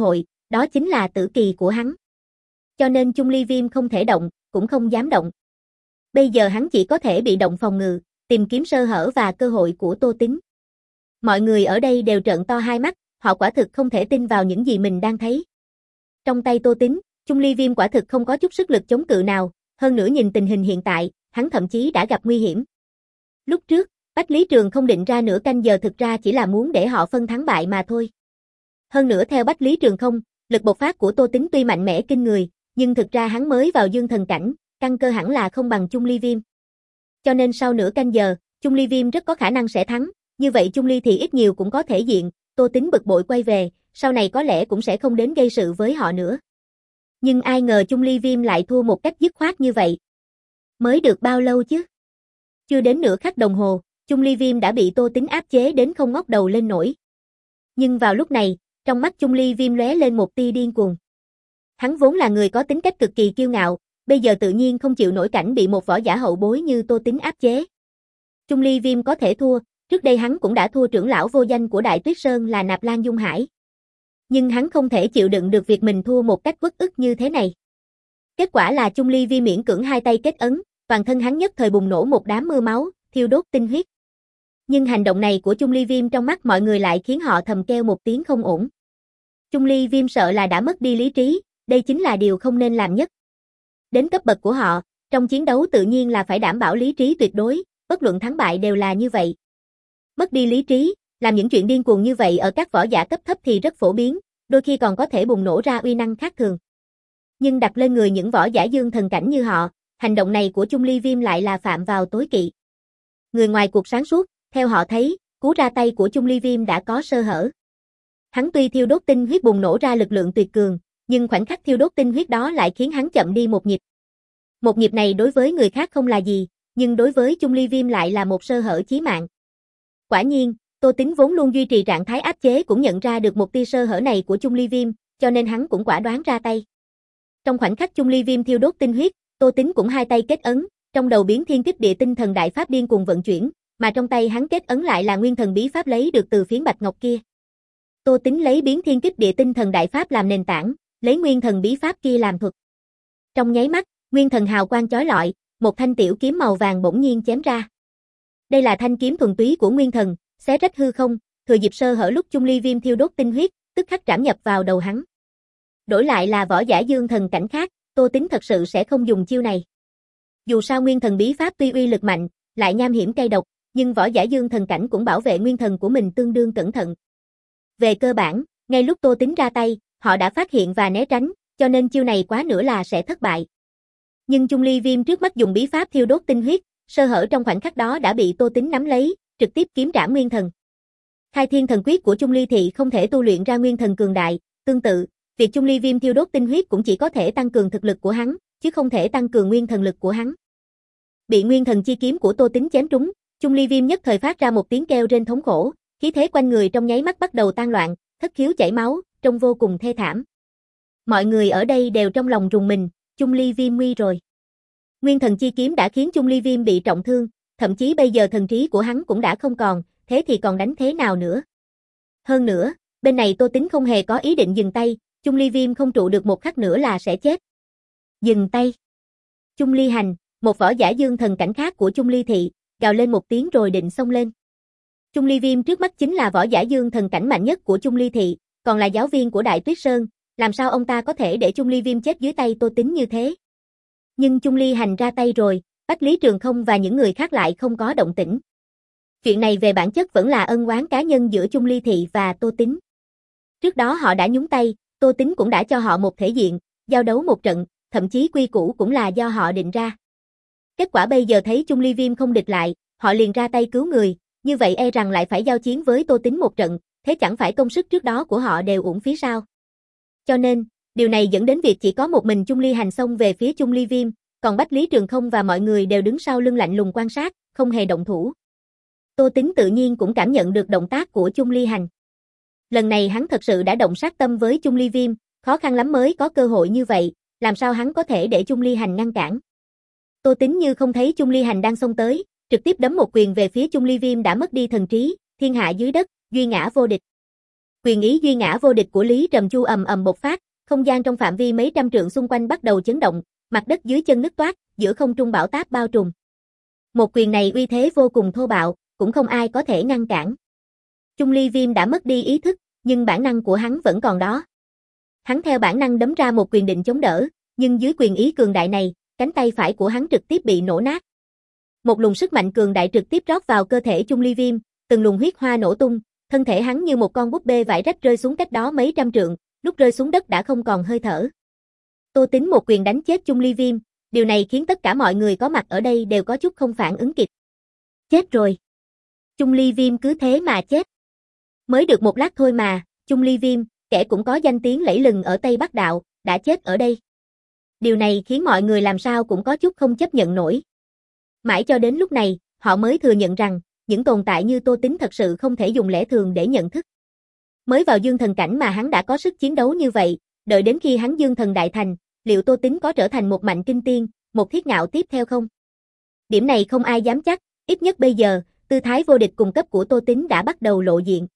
đó chính là tử kỳ của hắn. Cho nên Chung Ly Viêm không thể động, cũng không dám động. Bây giờ hắn chỉ có thể bị động phòng ngự, tìm kiếm sơ hở và cơ hội của Tô Tín. Mọi người ở đây đều trợn to hai mắt, họ quả thực không thể tin vào những gì mình đang thấy. Trong tay Tô Tín, Chung Ly Viêm quả thực không có chút sức lực chống cự nào, hơn nữa nhìn tình hình hiện tại, hắn thậm chí đã gặp nguy hiểm. Lúc trước, Bách Lý Trường không định ra nửa canh giờ thực ra chỉ là muốn để họ phân thắng bại mà thôi. Hơn nữa theo Bách Lý Trường không, lực bộc phát của Tô Tín tuy mạnh mẽ kinh người, nhưng thực ra hắn mới vào dương thần cảnh, căn cơ hẳn là không bằng Chung Ly Viêm. Cho nên sau nửa canh giờ, Chung Ly Viêm rất có khả năng sẽ thắng, như vậy Chung Ly thì ít nhiều cũng có thể diện, Tô Tín bực bội quay về, sau này có lẽ cũng sẽ không đến gây sự với họ nữa. Nhưng ai ngờ Chung Ly Viêm lại thua một cách dứt khoát như vậy. Mới được bao lâu chứ? Chưa đến nửa khắc đồng hồ, Chung Ly Viêm đã bị Tô Tín áp chế đến không ngóc đầu lên nổi. Nhưng vào lúc này, trong mắt Chung Ly Viêm lóe lên một tia điên cuồng. Hắn vốn là người có tính cách cực kỳ kiêu ngạo, bây giờ tự nhiên không chịu nổi cảnh bị một võ giả hậu bối như Tô Tín áp chế. Chung Ly Viêm có thể thua, trước đây hắn cũng đã thua trưởng lão vô danh của Đại Tuyết Sơn là Nạp Lan Dung Hải. Nhưng hắn không thể chịu đựng được việc mình thua một cách uất ức như thế này. Kết quả là Chung Ly Viêm miễn cưỡng hai tay kết ấn, toàn thân hắn nhất thời bùng nổ một đám mưa máu, thiêu đốt tinh huyết. Nhưng hành động này của Chung Ly Viêm trong mắt mọi người lại khiến họ thầm kêu một tiếng không ổn. Chung Ly Viêm sợ là đã mất đi lý trí, đây chính là điều không nên làm nhất. Đến cấp bậc của họ, trong chiến đấu tự nhiên là phải đảm bảo lý trí tuyệt đối, bất luận thắng bại đều là như vậy. Mất đi lý trí, làm những chuyện điên cuồng như vậy ở các võ giả cấp thấp thì rất phổ biến, đôi khi còn có thể bùng nổ ra uy năng khác thường. Nhưng đặt lên người những võ giả dương thần cảnh như họ, hành động này của Chung Ly Viêm lại là phạm vào tối kỵ. Người ngoài cuộc sáng suốt, theo họ thấy, cú ra tay của Chung Ly Viêm đã có sơ hở. Hắn tuy thiêu đốt tinh huyết bùng nổ ra lực lượng tuyệt cường, nhưng khoảnh khắc thiêu đốt tinh huyết đó lại khiến hắn chậm đi một nhịp. Một nhịp này đối với người khác không là gì, nhưng đối với Chung Ly Viêm lại là một sơ hở chí mạng. Quả nhiên, Tô Tín vốn luôn duy trì trạng thái áp chế cũng nhận ra được một tia sơ hở này của Chung Ly Viêm, cho nên hắn cũng quả đoán ra tay. Trong khoảnh khắc Chung Ly Viêm thiêu đốt tinh huyết, Tô Tín cũng hai tay kết ấn, trong đầu biến thiên kích địa tinh thần đại pháp điên cuồng vận chuyển, mà trong tay hắn kết ấn lại là nguyên thần bí pháp lấy được từ phiến bạch ngọc kia. Tô Tín lấy biến thiên kích địa tinh thần đại pháp làm nền tảng, lấy nguyên thần bí pháp kia làm thuật. Trong nháy mắt, nguyên thần hào quang chói lọi, một thanh tiểu kiếm màu vàng bỗng nhiên chém ra. Đây là thanh kiếm thuần túy của nguyên thần, xé rách hư không, thừa dịp sơ hở lúc Chung Ly Viêm thiêu đốt tinh huyết, tức khắc trảm nhập vào đầu hắn. Đổi lại là võ giả dương thần cảnh khác, Tô Tín thật sự sẽ không dùng chiêu này. Dù sao nguyên thần bí pháp tuy uy lực mạnh, lại nham hiểm cay độc, nhưng võ giả dương thần cảnh cũng bảo vệ nguyên thần của mình tương đương cẩn thận. Về cơ bản, ngay lúc Tô Tín ra tay, họ đã phát hiện và né tránh, cho nên chiêu này quá nữa là sẽ thất bại. Nhưng Chung Ly Viêm trước mắt dùng bí pháp thiêu đốt tinh huyết, sơ hở trong khoảnh khắc đó đã bị Tô Tín nắm lấy, trực tiếp kiếm trảm nguyên thần. Khai thiên thần quyết của Chung Ly Thị không thể tu luyện ra nguyên thần cường đại, tương tự, việc Chung Ly Viêm thiêu đốt tinh huyết cũng chỉ có thể tăng cường thực lực của hắn, chứ không thể tăng cường nguyên thần lực của hắn. Bị nguyên thần chi kiếm của Tô Tín chém trúng, Chung Ly Viêm nhất thời phát ra một tiếng kêu rên thống khổ, khí thế quanh người trong nháy mắt bắt đầu tan loạn, thất khiếu chảy máu, trông vô cùng thê thảm. Mọi người ở đây đều trong lòng rùng mình, Chung Ly Viêm nguy rồi. Nguyên thần chi kiếm đã khiến Chung Ly Viêm bị trọng thương, thậm chí bây giờ thần trí của hắn cũng đã không còn, thế thì còn đánh thế nào nữa? Hơn nữa, bên này Tô Tín không hề có ý định dừng tay, Chung Ly Viêm không trụ được một khắc nữa là sẽ chết. Dừng tay. Chung Ly Hành, một võ giả dương thần cảnh khác của Chung Ly Thị, gào lên một tiếng rồi định xông lên. Chung Ly Viêm trước mắt chính là võ giả dương thần cảnh mạnh nhất của Chung Ly Thị, còn là giáo viên của Đại Tuyết Sơn, làm sao ông ta có thể để Chung Ly Viêm chết dưới tay Tô Tín như thế? Nhưng Chung Ly Hành ra tay rồi, Bách Lý Trường không và những người khác lại không có động tĩnh. Chuyện này về bản chất vẫn là ân oán cá nhân giữa Chung Ly Thị và Tô Tín. Trước đó họ đã nhúng tay, Tô Tín cũng đã cho họ một thể diện, giao đấu một trận, thậm chí quy củ cũng là do họ định ra. Kết quả bây giờ thấy Chung Ly Viêm không địch lại, họ liền ra tay cứu người, như vậy e rằng lại phải giao chiến với Tô Tín một trận, thế chẳng phải công sức trước đó của họ đều uổng phí sao? Cho nên, điều này dẫn đến việc chỉ có một mình Chung Ly Hành xông về phía Chung Ly Viêm, còn Bách Lý Trường không và mọi người đều đứng sau lưng lạnh lùng quan sát, không hề động thủ. Tô Tín tự nhiên cũng cảm nhận được động tác của Chung Ly Hành. Lần này hắn thật sự đã động sát tâm với Chung Ly Viêm, khó khăn lắm mới có cơ hội như vậy, làm sao hắn có thể để Chung Ly Hành ngăn cản. Tô Tín như không thấy Chung Ly Hành đang xông tới, trực tiếp đấm một quyền về phía Chung Ly Viêm đã mất đi thần trí, thiên hạ dưới đất, duy ngã vô địch. Quyền ý duy ngã vô địch của Lý Trầm Chu ầm ầm bộc phát, không gian trong phạm vi mấy trăm trượng xung quanh bắt đầu chấn động, mặt đất dưới chân nứt toác, giữa không trung bão táp bao trùm. Một quyền này uy thế vô cùng thô bạo, cũng không ai có thể ngăn cản. Chung Ly Viêm đã mất đi ý thức, nhưng bản năng của hắn vẫn còn đó. Hắn theo bản năng đấm ra một quyền định chống đỡ, nhưng dưới quyền ý cường đại này, cánh tay phải của hắn trực tiếp bị nổ nát. Một luồng sức mạnh cường đại trực tiếp rót vào cơ thể Chung Ly Viêm, từng luồng huyết hoa nổ tung, thân thể hắn như một con búp bê vải rách rơi xuống cách đó mấy trăm trượng, lúc rơi xuống đất đã không còn hơi thở. Tô Tín một quyền đánh chết Chung Ly Viêm, điều này khiến tất cả mọi người có mặt ở đây đều có chút không phản ứng kịp. Chết rồi. Chung Ly Viêm cứ thế mà chết. Mới được một lát thôi mà, Chung Ly Viêm, kẻ cũng có danh tiếng lẫy lừng ở Tây Bắc Đạo, đã chết ở đây. Điều này khiến mọi người làm sao cũng có chút không chấp nhận nổi. Mãi cho đến lúc này, họ mới thừa nhận rằng, những tồn tại như Tô Tín thật sự không thể dùng lẽ thường để nhận thức. Mới vào dương thần cảnh mà hắn đã có sức chiến đấu như vậy, đợi đến khi hắn dương thần đại thành, liệu Tô Tín có trở thành một mạnh kinh tiên, một thiết ngạo tiếp theo không? Điểm này không ai dám chắc, ít nhất bây giờ, tư thái vô địch cùng cấp của Tô Tín đã bắt đầu lộ diện.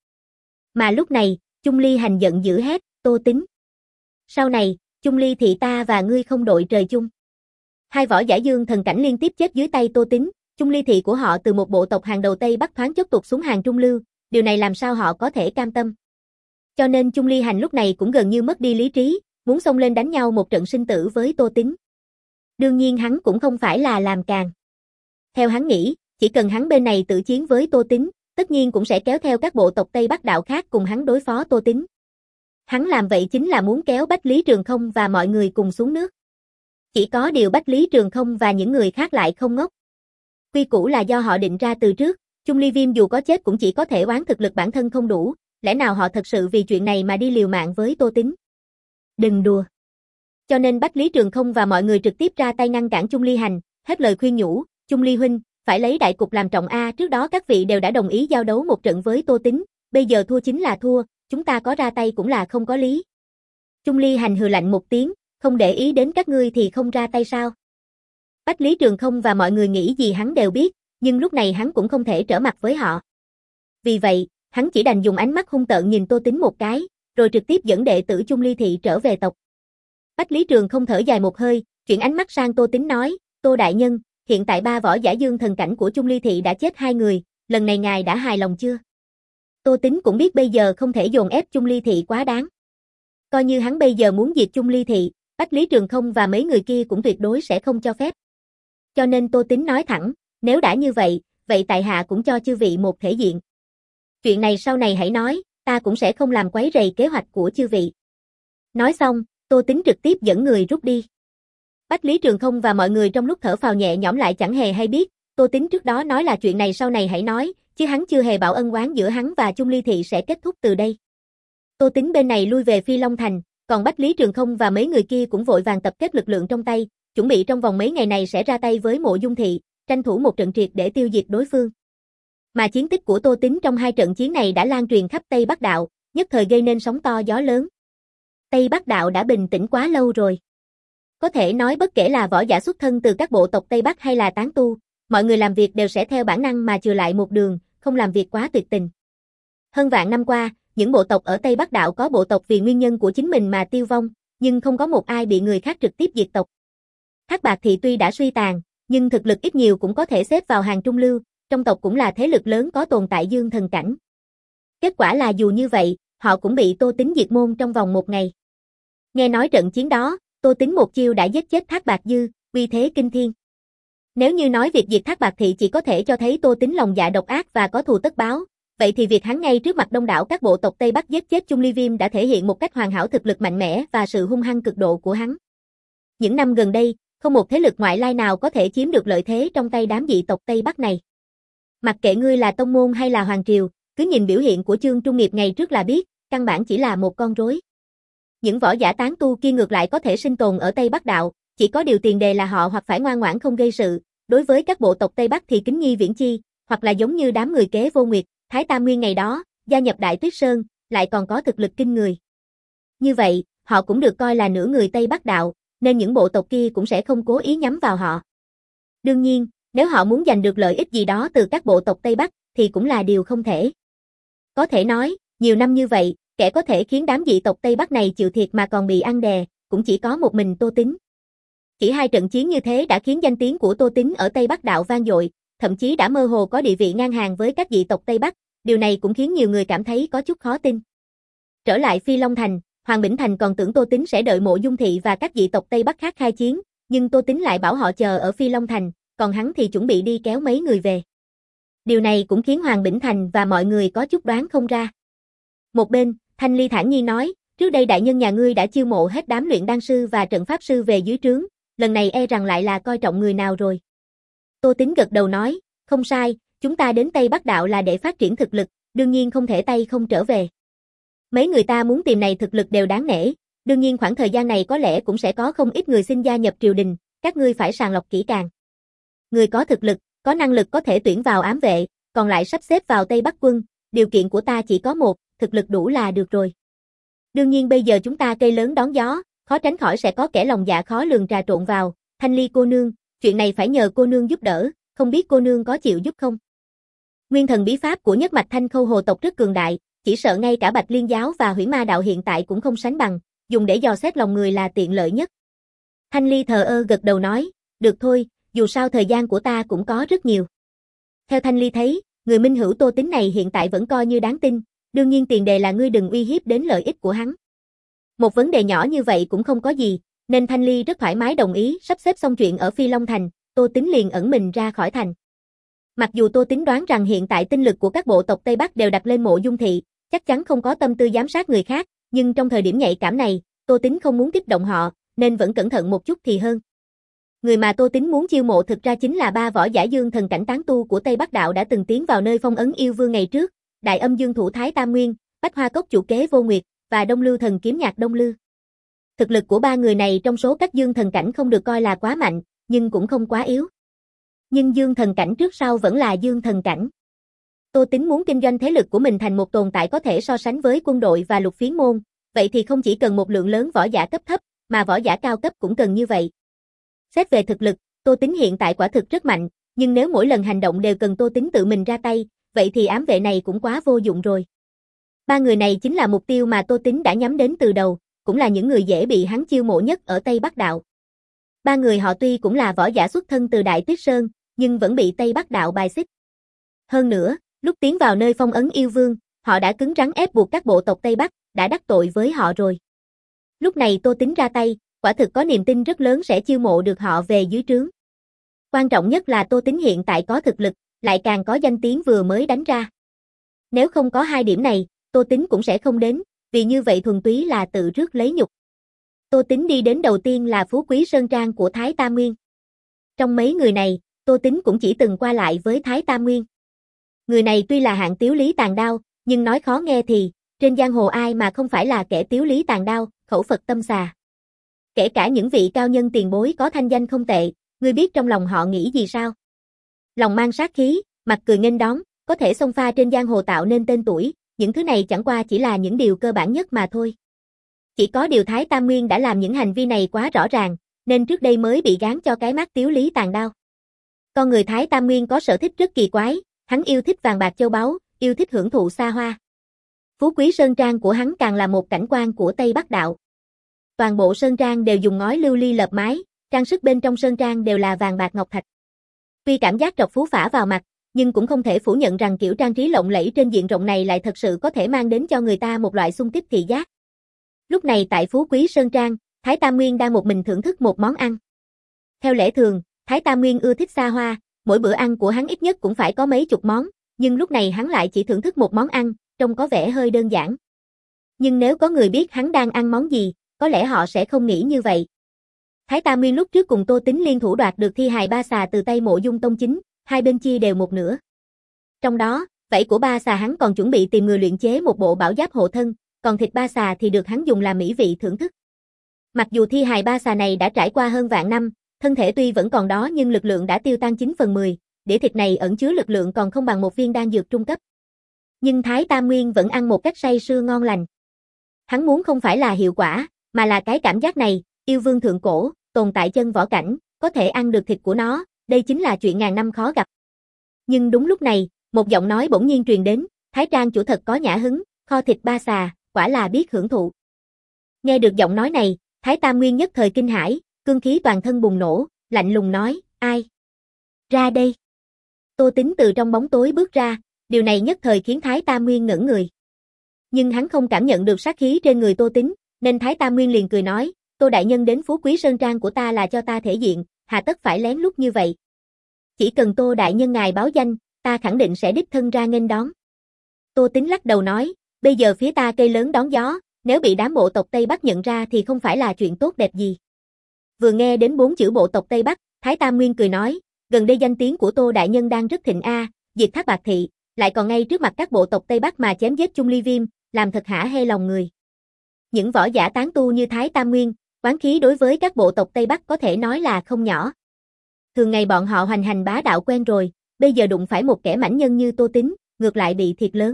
Mà lúc này, Chung Ly Hành giận dữ hét, Tô Tín. Sau này, Chung Ly thị ta và ngươi không đội trời chung. Hai võ giả dương thần cảnh liên tiếp chết dưới tay Tô Tín, Chung Ly thị của họ từ một bộ tộc hàng đầu Tây Bắc thoáng chốc tụt xuống hàng trung lưu, điều này làm sao họ có thể cam tâm. Cho nên Chung Ly Hành lúc này cũng gần như mất đi lý trí, muốn xông lên đánh nhau một trận sinh tử với Tô Tín. Đương nhiên hắn cũng không phải là làm càng. Theo hắn nghĩ, chỉ cần hắn bên này tự chiến với Tô Tín, tất nhiên cũng sẽ kéo theo các bộ tộc Tây Bắc Đạo khác cùng hắn đối phó Tô Tín. Hắn làm vậy chính là muốn kéo Bách Lý Trường Không và mọi người cùng xuống nước. Chỉ có điều Bách Lý Trường Không và những người khác lại không ngốc. Quy củ là do họ định ra từ trước, Chung Ly Viêm dù có chết cũng chỉ có thể oán thực lực bản thân không đủ, lẽ nào họ thật sự vì chuyện này mà đi liều mạng với Tô Tín? Đừng đùa. Cho nên Bách Lý Trường Không và mọi người trực tiếp ra tay ngăn cản Chung Ly Hành, hết lời khuyên nhủ, Chung Ly huynh, phải lấy đại cục làm trọng a, trước đó các vị đều đã đồng ý giao đấu một trận với Tô Tín, bây giờ thua chính là thua, chúng ta có ra tay cũng là không có lý. Chung Ly Hành hừ lạnh một tiếng, không để ý đến các ngươi thì không ra tay sao? Bách Lý Trường Không và mọi người nghĩ gì hắn đều biết, nhưng lúc này hắn cũng không thể trở mặt với họ. Vì vậy, hắn chỉ đành dùng ánh mắt hung tợn nhìn Tô Tín một cái, rồi trực tiếp dẫn đệ tử Chung Ly thị trở về tộc. Bách Lý Trường Không thở dài một hơi, chuyển ánh mắt sang Tô Tín nói, Tô đại nhân, hiện tại ba võ giả dương thần cảnh của Chung Ly thị đã chết hai người, lần này ngài đã hài lòng chưa? Tô Tín cũng biết bây giờ không thể dồn ép Chung Ly thị quá đáng. Coi như hắn bây giờ muốn diệt Chung Ly thị, Bách Lý Trường Không và mấy người kia cũng tuyệt đối sẽ không cho phép. Cho nên Tô Tín nói thẳng, nếu đã như vậy, vậy tại hạ cũng cho chư vị một thể diện. Chuyện này sau này hãy nói, ta cũng sẽ không làm quấy rầy kế hoạch của chư vị. Nói xong, Tô Tín trực tiếp dẫn người rút đi. Bách Lý Trường Không và mọi người trong lúc thở phào nhẹ nhõm lại chẳng hề hay biết, Tô Tín trước đó nói là chuyện này sau này hãy nói, chứ hắn chưa hề bảo ân oán giữa hắn và Chung Ly thị sẽ kết thúc từ đây. Tô Tín bên này lui về Phi Long Thành, còn Bách Lý Trường Không và mấy người kia cũng vội vàng tập kết lực lượng trong tay, chuẩn bị trong vòng mấy ngày này sẽ ra tay với Mộ Dung thị, tranh thủ một trận triệt để tiêu diệt đối phương. Mà chiến tích của Tô Tín trong hai trận chiến này đã lan truyền khắp Tây Bắc Đạo, nhất thời gây nên sóng to gió lớn. Tây Bắc Đạo đã bình tĩnh quá lâu rồi. Có thể nói bất kể là võ giả xuất thân từ các bộ tộc Tây Bắc hay là tán tu, mọi người làm việc đều sẽ theo bản năng mà chừa lại một đường, không làm việc quá tuyệt tình. Hơn vạn năm qua, những bộ tộc ở Tây Bắc Đạo có bộ tộc vì nguyên nhân của chính mình mà tiêu vong, nhưng không có một ai bị người khác trực tiếp diệt tộc. Thác Bạt thị tuy đã suy tàn, nhưng thực lực ít nhiều cũng có thể xếp vào hàng trung lưu, trong tộc cũng là thế lực lớn có tồn tại dương thần cảnh. Kết quả là dù như vậy, họ cũng bị Tô Tín diệt môn trong vòng một ngày. Nghe nói trận chiến đó, Tô Tín một chiêu đã giết chết Thác Bạt Dư, uy thế kinh thiên. Nếu như nói việc diệt Thác Bạt thị chỉ có thể cho thấy Tô Tín lòng dạ độc ác và có thù tất báo, vậy thì việc hắn ngay trước mặt đông đảo các bộ tộc Tây Bắc giết chết Chung Ly Viêm đã thể hiện một cách hoàn hảo thực lực mạnh mẽ và sự hung hăng cực độ của hắn. Những năm gần đây, không một thế lực ngoại lai nào có thể chiếm được lợi thế trong tay đám dị tộc Tây Bắc này. Mặc kệ ngươi là tông môn hay là hoàng triều, cứ nhìn biểu hiện của Chương Trung Nghiệp ngày trước là biết, căn bản chỉ là một con rối. Những võ giả tán tu kia ngược lại có thể sinh tồn ở Tây Bắc Đạo, chỉ có điều tiền đề là họ hoặc phải ngoan ngoãn không gây sự, đối với các bộ tộc Tây Bắc thì kính nhi viễn chi, hoặc là giống như đám người kế vô nguyệt, Thái Tam Nguyên ngày đó, gia nhập Đại Tuyết Sơn, lại còn có thực lực kinh người. Như vậy, họ cũng được coi là nửa người Tây Bắc Đạo, nên những bộ tộc kia cũng sẽ không cố ý nhắm vào họ. Đương nhiên, nếu họ muốn giành được lợi ích gì đó từ các bộ tộc Tây Bắc, thì cũng là điều không thể. Có thể nói, nhiều năm như vậy, Kẻ có thể khiến đám dị tộc Tây Bắc này chịu thiệt mà còn bị ăn đè, cũng chỉ có một mình Tô Tín. Chỉ hai trận chiến như thế đã khiến danh tiếng của Tô Tín ở Tây Bắc đạo vang dội, thậm chí đã mơ hồ có địa vị ngang hàng với các dị tộc Tây Bắc, điều này cũng khiến nhiều người cảm thấy có chút khó tin. Trở lại Phi Long Thành, Hoàng Bỉnh Thành còn tưởng Tô Tín sẽ đợi Mộ Dung Thị và các dị tộc Tây Bắc khác khai chiến, nhưng Tô Tín lại bảo họ chờ ở Phi Long Thành, còn hắn thì chuẩn bị đi kéo mấy người về. Điều này cũng khiến Hoàng Bỉnh Thành và mọi người có chút đoán không ra. Một bên, Thanh Ly thản nhiên nói, trước đây đại nhân nhà ngươi đã chiêu mộ hết đám luyện đan sư và trận pháp sư về dưới trướng, lần này e rằng lại là coi trọng người nào rồi. Tô Tín gật đầu nói, không sai, chúng ta đến Tây Bắc Đạo là để phát triển thực lực, đương nhiên không thể tay không trở về. Mấy người ta muốn tìm này thực lực đều đáng nể, đương nhiên khoảng thời gian này có lẽ cũng sẽ có không ít người xin gia nhập triều đình, các ngươi phải sàng lọc kỹ càng. Người có thực lực, có năng lực có thể tuyển vào ám vệ, còn lại sắp xếp vào Tây Bắc quân, điều kiện của ta chỉ có một, thực lực đủ là được rồi. Đương nhiên bây giờ chúng ta cây lớn đón gió, khó tránh khỏi sẽ có kẻ lòng dạ khó lường trà trộn vào, Thanh Ly cô nương, chuyện này phải nhờ cô nương giúp đỡ, không biết cô nương có chịu giúp không? Nguyên thần bí pháp của nhất mạch Thanh Khâu hồ tộc rất cường đại, chỉ sợ ngay cả Bạch Liên giáo và Huyễn Ma đạo hiện tại cũng không sánh bằng, dùng để dò xét lòng người là tiện lợi nhất. Thanh Ly thờ ơ gật đầu nói, được thôi, dù sao thời gian của ta cũng có rất nhiều. Theo Thanh Ly thấy, người minh hữu Tô Tín này hiện tại vẫn coi như đáng tin, đương nhiên tiền đề là ngươi đừng uy hiếp đến lợi ích của hắn. Một vấn đề nhỏ như vậy cũng không có gì, nên Thanh Ly rất thoải mái đồng ý sắp xếp xong chuyện ở Phi Long Thành, Tô Tín liền ẩn mình ra khỏi thành. Mặc dù Tô Tín đoán rằng hiện tại tinh lực của các bộ tộc Tây Bắc đều đặt lên Mộ Dung Thị, chắc chắn không có tâm tư giám sát người khác, nhưng trong thời điểm nhạy cảm này, Tô Tín không muốn kích động họ, nên vẫn cẩn thận một chút thì hơn. Người mà Tô Tín muốn chiêu mộ thực ra chính là ba võ giả dương thần cảnh tán tu của Tây Bắc đạo đã từng tiến vào nơi phong ấn yêu vương ngày trước, Đại Âm Dương thủ Thái Tam Nguyên, Bách Hoa Cốc chủ kế Vô Nguyệt và Đông Lưu thần kiếm nhạc Đông Lư. Thực lực của ba người này trong số các dương thần cảnh không được coi là quá mạnh, nhưng cũng không quá yếu. Nhưng dương thần cảnh trước sau vẫn là dương thần cảnh. Tô Tín muốn kinh doanh thế lực của mình thành một tồn tại có thể so sánh với quân đội và lục phiến môn, vậy thì không chỉ cần một lượng lớn võ giả cấp thấp, mà võ giả cao cấp cũng cần như vậy. Xét về thực lực, Tô Tín hiện tại quả thực rất mạnh, nhưng nếu mỗi lần hành động đều cần Tô Tín tự mình ra tay, vậy thì ám vệ này cũng quá vô dụng rồi. Ba người này chính là mục tiêu mà Tô Tín đã nhắm đến từ đầu, cũng là những người dễ bị hắn chiêu mộ nhất ở Tây Bắc đạo. Ba người họ tuy cũng là võ giả xuất thân từ Đại Tuyết Sơn, nhưng vẫn bị Tây Bắc đạo bài xích. Hơn nữa, lúc tiến vào nơi phong ấn yêu vương, họ đã cứng rắn ép buộc các bộ tộc Tây Bắc, đã đắc tội với họ rồi. Lúc này Tô Tín ra tay, quả thực có niềm tin rất lớn sẽ chiêu mộ được họ về dưới trướng. Quan trọng nhất là Tô Tín hiện tại có thực lực, lại càng có danh tiếng vừa mới đánh ra. Nếu không có hai điểm này, Tô Tín cũng sẽ không đến, vì như vậy thuần túy là tự rước lấy nhục. Tô Tín đi đến đầu tiên là Phú Quý Sơn Trang của Thái Tam Nguyên. Trong mấy người này, Tô Tín cũng chỉ từng qua lại với Thái Tam Nguyên. Người này tuy là hạng tiếu lý tàn đao, nhưng nói khó nghe thì, trên giang hồ ai mà không phải là kẻ tiếu lý tàn đao, khẩu Phật tâm xà. Kể cả những vị cao nhân tiền bối có thanh danh không tệ, ngươi biết trong lòng họ nghĩ gì sao? Lòng mang sát khí, mặt cười nghênh đón, có thể xông pha trên giang hồ tạo nên tên tuổi, những thứ này chẳng qua chỉ là những điều cơ bản nhất mà thôi. Chỉ có điều Thái Tam Nguyên đã làm những hành vi này quá rõ ràng, nên trước đây mới bị gán cho cái mác tiếu lý tàn đao. Con người Thái Tam Nguyên có sở thích rất kỳ quái, hắn yêu thích vàng bạc châu báu, yêu thích hưởng thụ xa hoa. Phú Quý Sơn Trang của hắn càng là một cảnh quan của Tây Bắc đạo. Toàn bộ Sơn Trang đều dùng ngói lưu ly lợp mái, trang sức bên trong Sơn Trang đều là vàng bạc ngọc thạch. Tuy cảm giác trọc phú phả vào mặt, nhưng cũng không thể phủ nhận rằng kiểu trang trí lộng lẫy trên diện rộng này lại thật sự có thể mang đến cho người ta một loại xung kích thị giác. Lúc này tại Phú Quý Sơn Trang, Thái Tam Nguyên đang một mình thưởng thức một món ăn. Theo lẽ thường, Thái Tam Nguyên ưa thích xa hoa, mỗi bữa ăn của hắn ít nhất cũng phải có mấy chục món, nhưng lúc này hắn lại chỉ thưởng thức một món ăn, trông có vẻ hơi đơn giản. Nhưng nếu có người biết hắn đang ăn món gì, có lẽ họ sẽ không nghĩ như vậy. Thái Tam Nguyên lúc trước cùng Tô Tín liên thủ đoạt được thi hài ba xà từ tay Mộ Dung Tông Chính, hai bên chia đều một nửa. Trong đó, vảy của ba xà hắn còn chuẩn bị tìm người luyện chế một bộ bảo giáp hộ thân, còn thịt ba xà thì được hắn dùng làm mỹ vị thưởng thức. Mặc dù thi hài ba xà này đã trải qua hơn vạn năm, thân thể tuy vẫn còn đó nhưng lực lượng đã tiêu tan chín phần mười, đĩa thịt này ẩn chứa lực lượng còn không bằng một viên đan dược trung cấp. Nhưng Thái Tam Nguyên vẫn ăn một cách say sưa ngon lành. Hắn muốn không phải là hiệu quả, mà là cái cảm giác này, yêu vương thượng cổ, tồn tại chân võ cảnh, có thể ăn được thịt của nó, đây chính là chuyện ngàn năm khó gặp. Nhưng đúng lúc này, một giọng nói bỗng nhiên truyền đến, Thái Trang chủ thật có nhã hứng, kho thịt ba xà, quả là biết hưởng thụ. Nghe được giọng nói này, Thái Tam Nguyên nhất thời kinh hãi, cương khí toàn thân bùng nổ, lạnh lùng nói, ai? Ra đây. Tô Tính từ trong bóng tối bước ra, điều này nhất thời khiến Thái Tam Nguyên ngẩn người. Nhưng hắn không cảm nhận được sát khí trên người Tô Tính, nên Thái Tam Nguyên liền cười nói, Tô đại nhân đến Phú Quý Sơn Trang của ta là cho ta thể diện, hà tất phải lén lút như vậy. Chỉ cần Tô đại nhân ngài báo danh, ta khẳng định sẽ đích thân ra nghênh đón. Tô Tính lắc đầu nói, bây giờ phía ta cây lớn đón gió, nếu bị đám bộ tộc Tây Bắc nhận ra thì không phải là chuyện tốt đẹp gì. Vừa nghe đến bốn chữ bộ tộc Tây Bắc, Thái Tam Nguyên cười nói, gần đây danh tiếng của Tô đại nhân đang rất thịnh a, diệt Thác Bạt Thị, lại còn ngay trước mặt các bộ tộc Tây Bắc mà chém giết Chung Ly Viêm, làm thật hả hê lòng người. Những võ giả tán tu như Thái Tam Nguyên, oán khí đối với các bộ tộc Tây Bắc có thể nói là không nhỏ. Thường ngày bọn họ hoành hành bá đạo quen rồi, bây giờ đụng phải một kẻ mãnh nhân như Tô Tính, ngược lại bị thiệt lớn.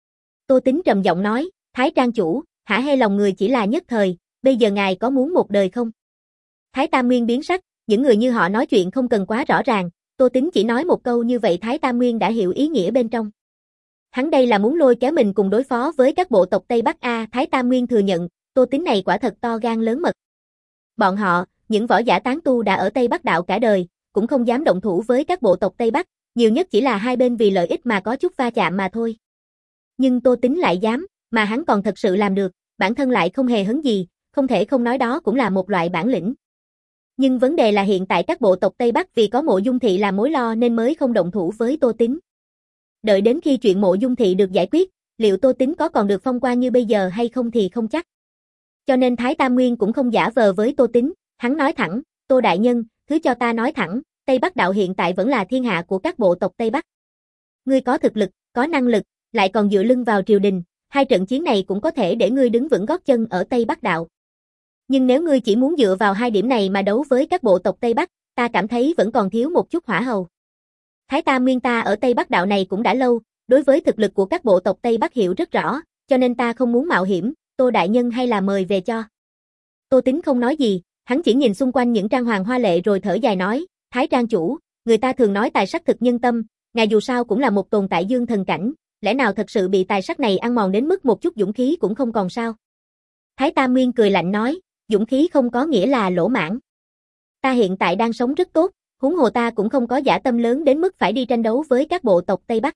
Tô Tính trầm giọng nói, Thái trang chủ, hả hê lòng người chỉ là nhất thời, bây giờ ngài có muốn một đời không? Thái Tam Nguyên biến sắc, những người như họ nói chuyện không cần quá rõ ràng, Tô Tính chỉ nói một câu như vậy Thái Tam Nguyên đã hiểu ý nghĩa bên trong. Hắn đây là muốn lôi kéo mình cùng đối phó với các bộ tộc Tây Bắc a, Thái Tam Nguyên thừa nhận, Tô Tính này quả thật to gan lớn mật. Bọn họ, những võ giả tán tu đã ở Tây Bắc đạo cả đời, cũng không dám động thủ với các bộ tộc Tây Bắc, nhiều nhất chỉ là hai bên vì lợi ích mà có chút va chạm mà thôi. Nhưng Tô Tính lại dám, mà hắn còn thật sự làm được, bản thân lại không hề hấn gì, không thể không nói đó cũng là một loại bản lĩnh. Nhưng vấn đề là hiện tại các bộ tộc Tây Bắc vì có Mộ Dung Thị là mối lo nên mới không động thủ với Tô Tính. Đợi đến khi chuyện Mộ Dung Thị được giải quyết, liệu Tô Tính có còn được phong quan như bây giờ hay không thì không chắc. Cho nên Thái Tam Nguyên cũng không giả vờ với Tô Tính, hắn nói thẳng, Tô đại nhân, thứ cho ta nói thẳng, Tây Bắc đạo hiện tại vẫn là thiên hạ của các bộ tộc Tây Bắc. Ngươi có thực lực, có năng lực, lại còn dựa lưng vào triều đình, hai trận chiến này cũng có thể để ngươi đứng vững gót chân ở Tây Bắc đạo. Nhưng nếu ngươi chỉ muốn dựa vào hai điểm này mà đấu với các bộ tộc Tây Bắc, ta cảm thấy vẫn còn thiếu một chút hỏa hầu. Thái Tam Nguyên ta ở Tây Bắc đạo này cũng đã lâu, đối với thực lực của các bộ tộc Tây Bắc hiểu rất rõ, cho nên ta không muốn mạo hiểm, Tô đại nhân hay là mời về cho. Tô Tính không nói gì, hắn chỉ nhìn xung quanh những trang hoàng hoa lệ rồi thở dài nói, Thái trang chủ, người ta thường nói tài sắc thực nhân tâm, ngài dù sao cũng là một tồn tại dương thần cảnh, lẽ nào thật sự bị tài sắc này ăn mòn đến mức một chút dũng khí cũng không còn sao? Thái Tam Nguyên cười lạnh nói, dũng khí không có nghĩa là lỗ mãng. Ta hiện tại đang sống rất tốt, huống hồ ta cũng không có dã tâm lớn đến mức phải đi tranh đấu với các bộ tộc Tây Bắc.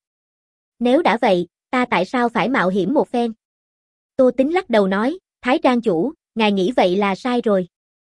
Nếu đã vậy, ta tại sao phải mạo hiểm một phen? Tô Tính lắc đầu nói, Thái trang chủ, ngài nghĩ vậy là sai rồi.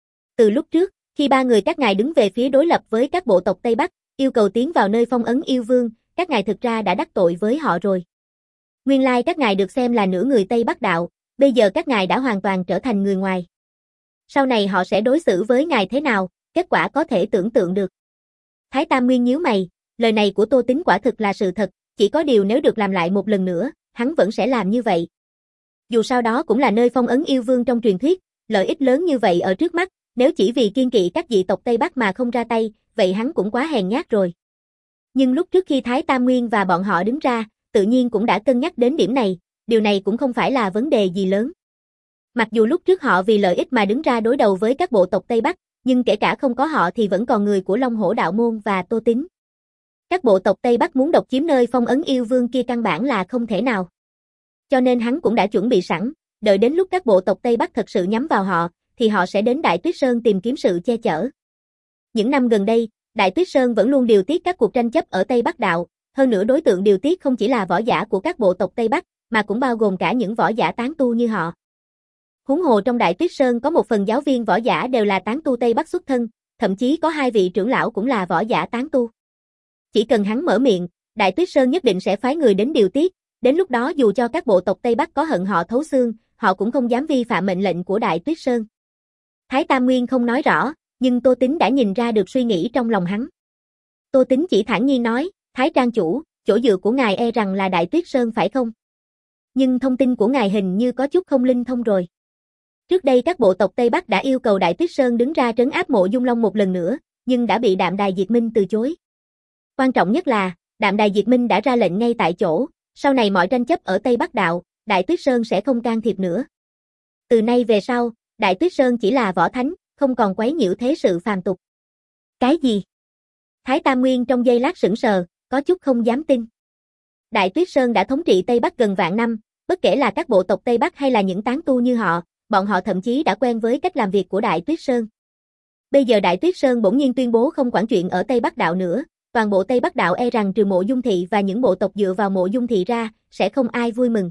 Từ lúc trước, khi ba người các ngài đứng về phía đối lập với các bộ tộc Tây Bắc, yêu cầu tiến vào nơi phong ấn yêu vương, các ngài thực ra đã đắc tội với họ rồi. Nguyên lai các ngài được xem là nửa người Tây Bắc đạo, bây giờ các ngài đã hoàn toàn trở thành người ngoài. Sau này họ sẽ đối xử với ngài thế nào, kết quả có thể tưởng tượng được. Thái Tam Nguyên nhíu mày, lời này của Tô Tính quả thực là sự thật, chỉ có điều nếu được làm lại một lần nữa, hắn vẫn sẽ làm như vậy. Dù sao đó cũng là nơi phong ấn yêu vương trong truyền thuyết, lợi ích lớn như vậy ở trước mắt, nếu chỉ vì kiên kỵ các dị tộc Tây Bắc mà không ra tay, vậy hắn cũng quá hèn nhát rồi. Nhưng lúc trước khi Thái Tam Nguyên và bọn họ đứng ra, tự nhiên cũng đã cân nhắc đến điểm này, điều này cũng không phải là vấn đề gì lớn. Mặc dù lúc trước họ vì lợi ích mà đứng ra đối đầu với các bộ tộc Tây Bắc, nhưng kể cả không có họ thì vẫn còn người của Long Hổ Đạo Môn và Tô Tính. Các bộ tộc Tây Bắc muốn độc chiếm nơi phong ấn yêu vương kia căn bản là không thể nào. Cho nên hắn cũng đã chuẩn bị sẵn, đợi đến lúc các bộ tộc Tây Bắc thật sự nhắm vào họ, thì họ sẽ đến Đại Tuyết Sơn tìm kiếm sự che chở. Những năm gần đây, Đại Tuyết Sơn vẫn luôn điều tiết các cuộc tranh chấp ở Tây Bắc đạo, hơn nữa đối tượng điều tiết không chỉ là võ giả của các bộ tộc Tây Bắc, mà cũng bao gồm cả những võ giả tán tu như họ. Huống hồ trong Đại Tuyết Sơn có một phần giáo viên võ giả đều là tán tu Tây Bắc xuất thân, thậm chí có hai vị trưởng lão cũng là võ giả tán tu. Chỉ cần hắn mở miệng, Đại Tuyết Sơn nhất định sẽ phái người đến điều tiết, đến lúc đó dù cho các bộ tộc Tây Bắc có hận họ thấu xương, họ cũng không dám vi phạm mệnh lệnh của Đại Tuyết Sơn. Thái Tam Nguyên không nói rõ, nhưng Tô Tính đã nhìn ra được suy nghĩ trong lòng hắn. Tô Tính chỉ thản nhiên nói, Thái trang chủ, chỗ dựa của ngài e rằng là Đại Tuyết Sơn phải không? Nhưng thông tin của ngài hình như có chút không linh thông rồi. Trước đây các bộ tộc Tây Bắc đã yêu cầu Đại Tuyết Sơn đứng ra trấn áp Mộ Dung Long một lần nữa, nhưng đã bị Đạm Đài Diệt Minh từ chối. Quan trọng nhất là, Đạm Đài Diệt Minh đã ra lệnh ngay tại chỗ, sau này mọi tranh chấp ở Tây Bắc đạo, Đại Tuyết Sơn sẽ không can thiệp nữa. Từ nay về sau, Đại Tuyết Sơn chỉ là võ thánh, không còn quấy nhiễu thế sự phàm tục. Cái gì? Thái Tam Nguyên trong giây lát sững sờ, có chút không dám tin. Đại Tuyết Sơn đã thống trị Tây Bắc gần vạn năm, Bất kể là các bộ tộc Tây Bắc hay là những tán tu như họ, bọn họ thậm chí đã quen với cách làm việc của Đại Tuyết Sơn. Bây giờ Đại Tuyết Sơn bỗng nhiên tuyên bố không quản chuyện ở Tây Bắc Đạo nữa, toàn bộ Tây Bắc Đạo e rằng trừ Mộ Dung Thị và những bộ tộc dựa vào Mộ Dung Thị ra, sẽ không ai vui mừng.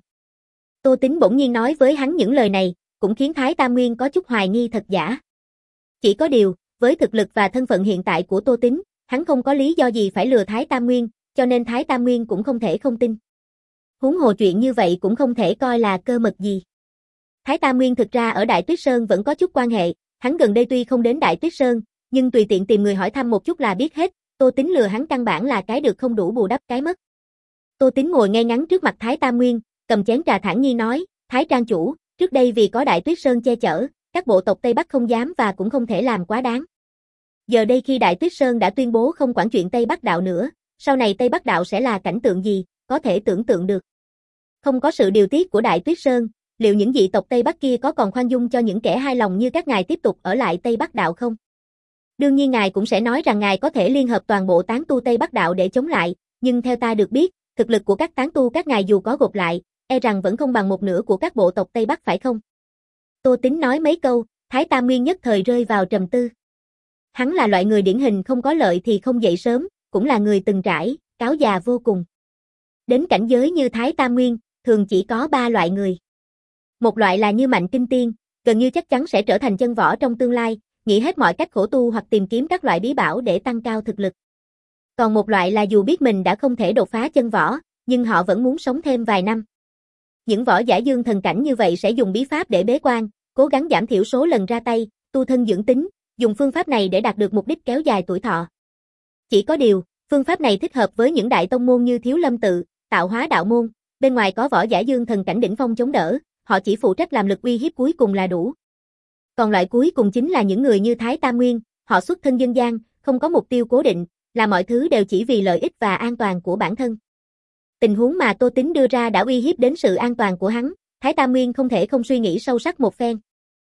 Tô Tính bỗng nhiên nói với hắn những lời này, cũng khiến Thái Tam Nguyên có chút hoài nghi thật giả. Chỉ có điều, với thực lực và thân phận hiện tại của Tô Tính, hắn không có lý do gì phải lừa Thái Tam Nguyên, cho nên Thái Tam Nguyên cũng không thể không tin. Huống hồ chuyện như vậy cũng không thể coi là cơ mật gì. Thái Tam Nguyên thực ra ở Đại Tuyết Sơn vẫn có chút quan hệ, hắn gần đây tuy không đến Đại Tuyết Sơn, nhưng tùy tiện tìm người hỏi thăm một chút là biết hết, Tô Tính lừa hắn căn bản là cái được không đủ bù đắp cái mất. Tô Tính ngồi ngay ngắn trước mặt Thái Tam Nguyên, cầm chén trà thản nhiên nói, Thái Trang chủ, trước đây vì có Đại Tuyết Sơn che chở, các bộ tộc Tây Bắc không dám và cũng không thể làm quá đáng. Giờ đây khi Đại Tuyết Sơn đã tuyên bố không quản chuyện Tây Bắc Đạo nữa, sau này Tây Bắc Đạo sẽ là cảnh tượng gì, có thể tưởng tượng được. Không có sự điều tiết của Đại Tuyết Sơn, liệu những dị tộc Tây Bắc kia có còn khoan dung cho những kẻ hai lòng như các ngài tiếp tục ở lại Tây Bắc Đạo không? Đương nhiên ngài cũng sẽ nói rằng ngài có thể liên hợp toàn bộ tán tu Tây Bắc Đạo để chống lại, nhưng theo ta được biết, thực lực của các tán tu các ngài dù có gộp lại, e rằng vẫn không bằng một nửa của các bộ tộc Tây Bắc phải không? Tô Tính nói mấy câu, Thái Tam Nguyên nhất thời rơi vào trầm tư. Hắn là loại người điển hình không có lợi thì không dậy sớm, cũng là người từng trải, cáo già vô cùng. Đến cảnh giới như Thái Tam Nguyên, thường chỉ có ba loại người. Một loại là như Mạnh Kinh Tiên, gần như chắc chắn sẽ trở thành chân võ trong tương lai, nghĩ hết mọi cách khổ tu hoặc tìm kiếm các loại bí bảo để tăng cao thực lực. Còn một loại là dù biết mình đã không thể đột phá chân võ, nhưng họ vẫn muốn sống thêm vài năm. Những võ giả dương thần cảnh như vậy sẽ dùng bí pháp để bế quan, cố gắng giảm thiểu số lần ra tay, tu thân dưỡng tính, dùng phương pháp này để đạt được mục đích kéo dài tuổi thọ. Chỉ có điều, phương pháp này thích hợp với những đại tông môn như Thiếu Lâm Tự, Tạo Hóa Đạo Môn, bên ngoài có võ giả dương thần cảnh đỉnh phong chống đỡ, họ chỉ phụ trách làm lực uy hiếp cuối cùng là đủ. Còn loại cuối cùng chính là những người như Thái Tam Nguyên, họ xuất thân dân gian, không có mục tiêu cố định, là mọi thứ đều chỉ vì lợi ích và an toàn của bản thân. Tình huống mà Tô Tính đưa ra đã uy hiếp đến sự an toàn của hắn, Thái Tam Nguyên không thể không suy nghĩ sâu sắc một phen.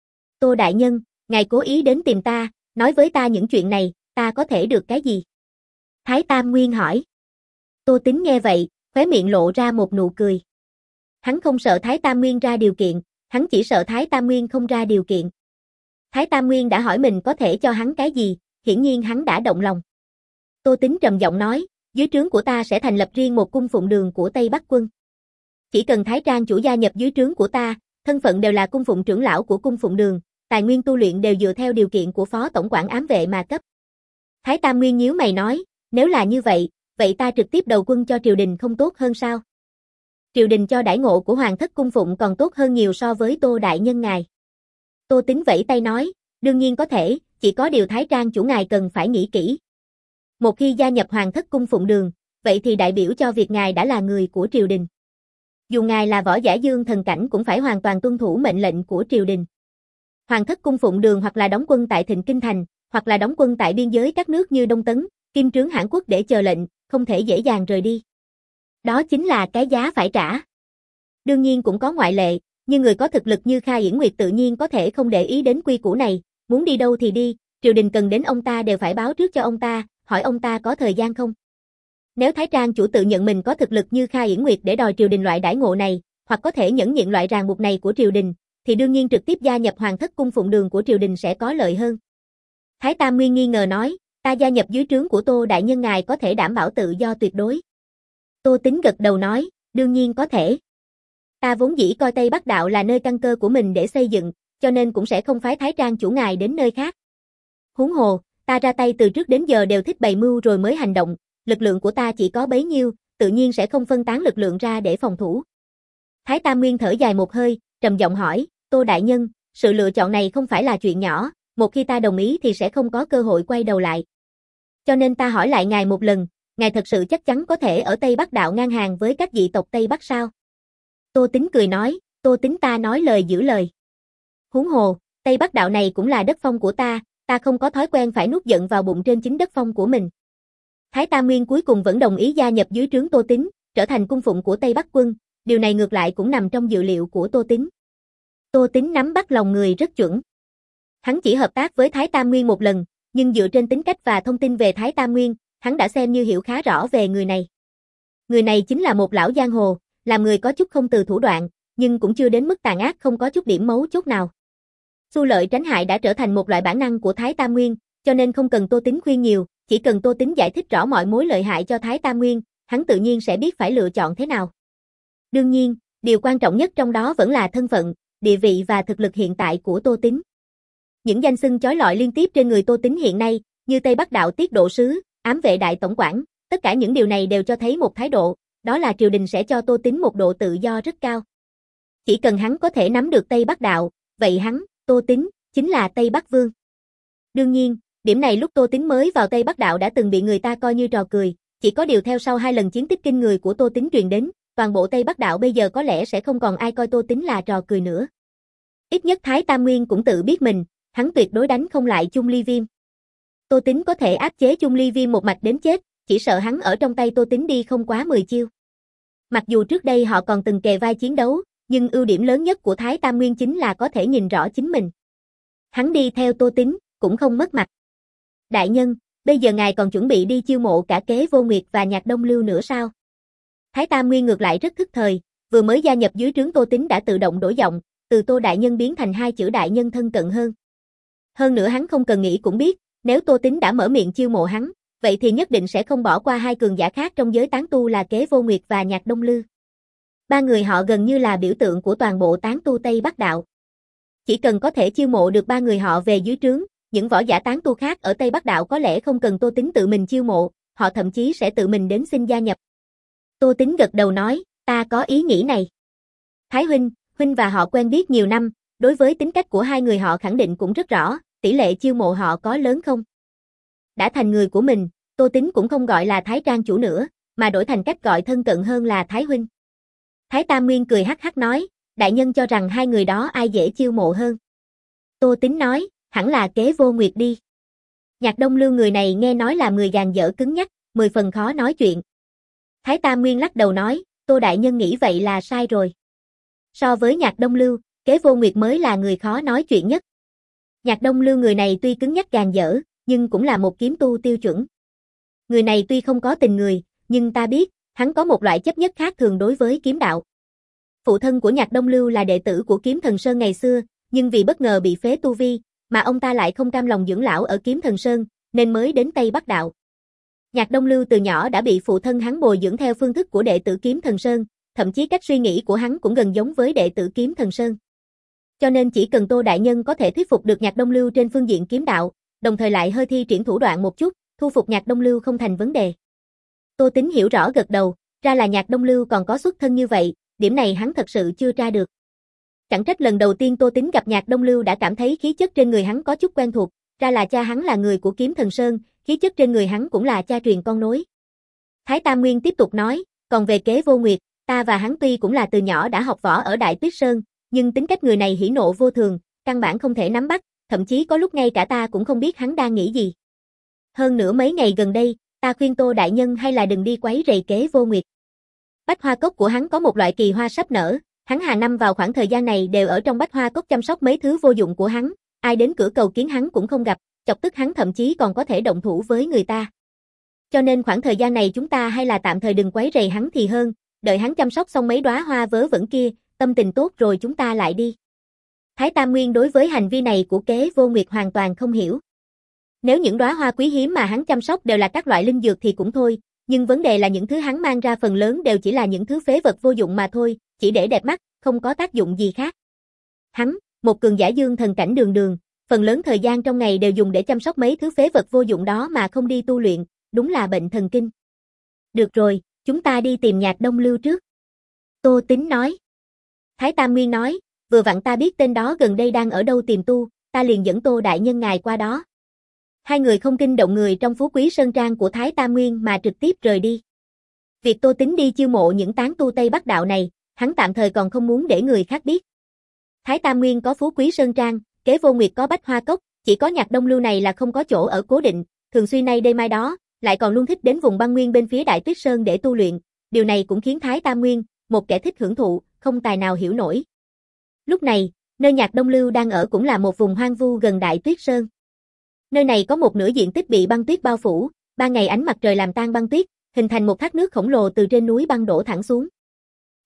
Tô đại nhân, ngài cố ý đến tìm ta, nói với ta những chuyện này, ta có thể được cái gì? Thái Tam Nguyên hỏi. Tô Tính nghe vậy, khóe miệng lộ ra một nụ cười. Hắn không sợ Thái Tam Nguyên ra điều kiện, hắn chỉ sợ Thái Tam Nguyên không ra điều kiện. Thái Tam Nguyên đã hỏi mình có thể cho hắn cái gì, hiển nhiên hắn đã động lòng. Tô Tính trầm giọng nói, dưới trướng của ta sẽ thành lập riêng một cung phụng đường của Tây Bắc quân. Chỉ cần Thái Trang chủ gia nhập dưới trướng của ta, thân phận đều là cung phụng trưởng lão của cung phụng đường, tài nguyên tu luyện đều dựa theo điều kiện của phó tổng quản ám vệ mà cấp. Thái Tam Nguyên nhíu mày nói, nếu là như vậy, vậy ta trực tiếp đầu quân cho triều đình không tốt hơn sao? Triều đình cho đãi ngộ của hoàng thất cung phụng còn tốt hơn nhiều so với Tô đại nhân ngài. Tô Tính vẫy tay nói, đương nhiên có thể, chỉ có điều Thái Trang chủ ngài cần phải nghĩ kỹ. Một khi gia nhập hoàng thất cung phụng đường, vậy thì đại biểu cho việc ngài đã là người của triều đình. Dù ngài là võ giả dương thần cảnh cũng phải hoàn toàn tuân thủ mệnh lệnh của triều đình. Hoàng thất cung phụng đường hoặc là đóng quân tại Thịnh Kinh Thành, hoặc là đóng quân tại biên giới các nước như Đông Tấn, Kim Trướng Hãn Quốc để chờ lệnh, không thể dễ dàng rời đi. Đó chính là cái giá phải trả. Đương nhiên cũng có ngoại lệ, nhưng người có thực lực như Kha Yển Nguyệt tự nhiên có thể không để ý đến quy củ này, muốn đi đâu thì đi, triều đình cần đến ông ta đều phải báo trước cho ông ta, hỏi ông ta có thời gian không. Nếu Thái Trang chủ tự nhận mình có thực lực như Kha Yển Nguyệt để đòi triều đình loại đãi ngộ này, hoặc có thể nhẫn nhịn loại ràng buộc này của triều đình, thì đương nhiên trực tiếp gia nhập hoàng thất cung phụng đường của triều đình sẽ có lợi hơn. Thái Tam Nguyên nghi ngờ nói, ta gia nhập dưới trướng của Tô đại nhân ngài có thể đảm bảo tự do tuyệt đối. Tô Tính gật đầu nói, đương nhiên có thể. Ta vốn dĩ coi Tây Bắc Đạo là nơi căn cơ của mình để xây dựng, cho nên cũng sẽ không phái Thái Trang chủ ngài đến nơi khác. Huống hồ, ta ra tay từ trước đến giờ đều thích bày mưu rồi mới hành động, lực lượng của ta chỉ có bấy nhiêu, tự nhiên sẽ không phân tán lực lượng ra để phòng thủ. Thái Tam Nguyên thở dài một hơi, trầm giọng hỏi, Tô đại nhân, sự lựa chọn này không phải là chuyện nhỏ, một khi ta đồng ý thì sẽ không có cơ hội quay đầu lại. Cho nên ta hỏi lại ngài một lần, ngài thật sự chắc chắn có thể ở Tây Bắc Đạo ngang hàng với các dị tộc Tây Bắc sao? Tô Tính cười nói, Tô Tính ta nói lời giữ lời. Huống hồ, Tây Bắc Đạo này cũng là đất phong của ta, ta không có thói quen phải nuốt giận vào bụng trên chính đất phong của mình. Thái Tam Nguyên cuối cùng vẫn đồng ý gia nhập dưới trướng Tô Tính, trở thành cung phụng của Tây Bắc quân, điều này ngược lại cũng nằm trong dự liệu của Tô Tính. Tô Tính nắm bắt lòng người rất chuẩn. Hắn chỉ hợp tác với Thái Tam Nguyên một lần, nhưng dựa trên tính cách và thông tin về Thái Tam Nguyên, hắn đã xem như hiểu khá rõ về người này. Người này chính là một lão giang hồ, làm người có chút không từ thủ đoạn, nhưng cũng chưa đến mức tàn ác không có chút điểm mấu chốt nào. Xu lợi tránh hại đã trở thành một loại bản năng của Thái Tam Nguyên, cho nên không cần Tô Tính khuyên nhiều, chỉ cần Tô Tính giải thích rõ mọi mối lợi hại cho Thái Tam Nguyên, hắn tự nhiên sẽ biết phải lựa chọn thế nào. Đương nhiên, điều quan trọng nhất trong đó vẫn là thân phận, địa vị và thực lực hiện tại của Tô Tính. Những danh xưng chói lọi liên tiếp trên người Tô Tính hiện nay, như Tây Bắc Đạo Tiết Độ Sứ, ám vệ đại tổng quản, tất cả những điều này đều cho thấy một thái độ, đó là triều đình sẽ cho Tô Tính một độ tự do rất cao. Chỉ cần hắn có thể nắm được Tây Bắc Đạo, vậy hắn, Tô Tính, chính là Tây Bắc Vương. Đương nhiên, điểm này lúc Tô Tính mới vào Tây Bắc Đạo đã từng bị người ta coi như trò cười, chỉ có điều theo sau hai lần chiến tích kinh người của Tô Tính truyền đến, toàn bộ Tây Bắc Đạo bây giờ có lẽ sẽ không còn ai coi Tô Tính là trò cười nữa. Ít nhất Thái Tam Nguyên cũng tự biết mình, hắn tuyệt đối đánh không lại Chung Ly Viêm. Tô Tính có thể áp chế Chung Ly Viêm một mạch đến chết, chỉ sợ hắn ở trong tay Tô Tính đi không quá mười chiêu. Mặc dù trước đây họ còn từng kề vai chiến đấu, nhưng ưu điểm lớn nhất của Thái Tam Nguyên chính là có thể nhìn rõ chính mình. Hắn đi theo Tô Tính, cũng không mất mặt. Đại nhân, bây giờ ngài còn chuẩn bị đi chiêu mộ cả Kế Vô Nguyệt và Nhạc Đông Lưu nữa sao? Thái Tam Nguyên ngược lại rất thức thời, vừa mới gia nhập dưới trướng Tô Tính đã tự động đổi giọng, từ Tô Đại Nhân biến thành hai chữ Đại Nhân thân cận hơn. Hơn nữa hắn không cần nghĩ cũng biết, nếu Tô Tính đã mở miệng chiêu mộ hắn, vậy thì nhất định sẽ không bỏ qua hai cường giả khác trong giới tán tu là Kế Vô Nguyệt và Nhạc Đông Lư. Ba người họ gần như là biểu tượng của toàn bộ tán tu Tây Bắc Đạo. Chỉ cần có thể chiêu mộ được ba người họ về dưới trướng, những võ giả tán tu khác ở Tây Bắc Đạo có lẽ không cần Tô Tính tự mình chiêu mộ, họ thậm chí sẽ tự mình đến xin gia nhập. Tô Tính gật đầu nói, ta có ý nghĩ này. Thái huynh, huynh và họ quen biết nhiều năm, đối với tính cách của hai người họ khẳng định cũng rất rõ, tỷ lệ chiêu mộ họ có lớn không? Đã thành người của mình, Tô Tính cũng không gọi là Thái Trang chủ nữa, mà đổi thành cách gọi thân cận hơn là Thái huynh. Thái Tam Nguyên cười hắc hắc nói, đại nhân cho rằng hai người đó ai dễ chiêu mộ hơn? Tô Tính nói, hẳn là Kế Vô Nguyệt đi. Nhạc Đông Lưu người này nghe nói là người gàn dở cứng nhắc, mười phần khó nói chuyện. Thái Tam Nguyên lắc đầu nói, Tô đại nhân nghĩ vậy là sai rồi. So với Nhạc Đông Lưu, Kế Vô Nguyệt mới là người khó nói chuyện nhất. Nhạc Đông Lưu người này tuy cứng nhắc gàn dở, nhưng cũng là một kiếm tu tiêu chuẩn. Người này tuy không có tình người, nhưng ta biết, hắn có một loại chấp nhất khác thường đối với kiếm đạo. Phụ thân của Nhạc Đông Lưu là đệ tử của Kiếm Thần Sơn ngày xưa, nhưng vì bất ngờ bị phế tu vi, mà ông ta lại không cam lòng dưỡng lão ở Kiếm Thần Sơn, nên mới đến Tây Bắc Đạo. Nhạc Đông Lưu từ nhỏ đã bị phụ thân hắn bồi dưỡng theo phương thức của đệ tử Kiếm Thần Sơn, thậm chí cách suy nghĩ của hắn cũng gần giống với đệ tử Kiếm Thần Sơn. Cho nên chỉ cần Tô đại nhân có thể thuyết phục được Nhạc Đông Lưu trên phương diện kiếm đạo, đồng thời lại hơi thi triển thủ đoạn một chút, thu phục Nhạc Đông Lưu không thành vấn đề. Tô Tính hiểu rõ gật đầu, ra là Nhạc Đông Lưu còn có xuất thân như vậy, điểm này hắn thật sự chưa tra được. Chẳng trách lần đầu tiên Tô Tính gặp Nhạc Đông Lưu đã cảm thấy khí chất trên người hắn có chút quen thuộc, ra là cha hắn là người của Kiếm Thần Sơn, khí chất trên người hắn cũng là cha truyền con nối. Thái Tam Nguyên tiếp tục nói, còn về Kế Vô Nguyệt, ta và hắn tuy cũng là từ nhỏ đã học võ ở Đại Tuyết Sơn, nhưng tính cách người này hỉ nộ vô thường, căn bản không thể nắm bắt, thậm chí có lúc ngay cả ta cũng không biết hắn đang nghĩ gì. Hơn nữa mấy ngày gần đây, ta khuyên Tô đại nhân hay là đừng đi quấy rầy Kế Vô Nguyệt. Bách hoa cốc của hắn có một loại kỳ hoa sắp nở, hắn hàng năm vào khoảng thời gian này đều ở trong bách hoa cốc chăm sóc mấy thứ vô dụng của hắn, ai đến cửa cầu kiến hắn cũng không gặp, chọc tức hắn thậm chí còn có thể động thủ với người ta. Cho nên khoảng thời gian này chúng ta hay là tạm thời đừng quấy rầy hắn thì hơn, đợi hắn chăm sóc xong mấy đóa hoa vớ vẩn kia, tâm tình tốt rồi chúng ta lại đi. Thái Tam Nguyên đối với hành vi này của Kế Vô Nguyệt hoàn toàn không hiểu. Nếu những đóa hoa quý hiếm mà hắn chăm sóc đều là các loại linh dược thì cũng thôi, nhưng vấn đề là những thứ hắn mang ra phần lớn đều chỉ là những thứ phế vật vô dụng mà thôi, chỉ để đẹp mắt, không có tác dụng gì khác. Hắn, một cường giả dương thần cảnh đường đường, phần lớn thời gian trong ngày đều dùng để chăm sóc mấy thứ phế vật vô dụng đó mà không đi tu luyện, đúng là bệnh thần kinh. Được rồi, chúng ta đi tìm Nhạc Đông Lưu trước. Tô Tính nói. Thái Tam Nguyên nói, vừa vặn ta biết tên đó gần đây đang ở đâu tìm tu, ta liền dẫn Tô đại nhân ngài qua đó. Hai người không kinh động người trong Phú Quý Sơn Trang của Thái Tam Nguyên mà trực tiếp rời đi. Việc Tô Tính đi chiêu mộ những tán tu Tây Bắc Đạo này, hắn tạm thời còn không muốn để người khác biết. Thái Tam Nguyên có Phú Quý Sơn Trang, Kế Vô Nguyệt có Bách Hoa Cốc, chỉ có Nhạc Đông Lưu này là không có chỗ ở cố định, thường xuyên nay đây mai đó, lại còn luôn thích đến vùng băng nguyên bên phía Đại Tuyết Sơn để tu luyện, điều này cũng khiến Thái Tam Nguyên, một kẻ thích hưởng thụ, không tài nào hiểu nổi. Lúc này, nơi Nhạc Đông Lưu đang ở cũng là một vùng hoang vu gần Đại Tuyết Sơn. Nơi này có một nửa diện tích bị băng tuyết bao phủ, ban ngày ánh mặt trời làm tan băng tuyết, hình thành một thác nước khổng lồ từ trên núi băng đổ thẳng xuống.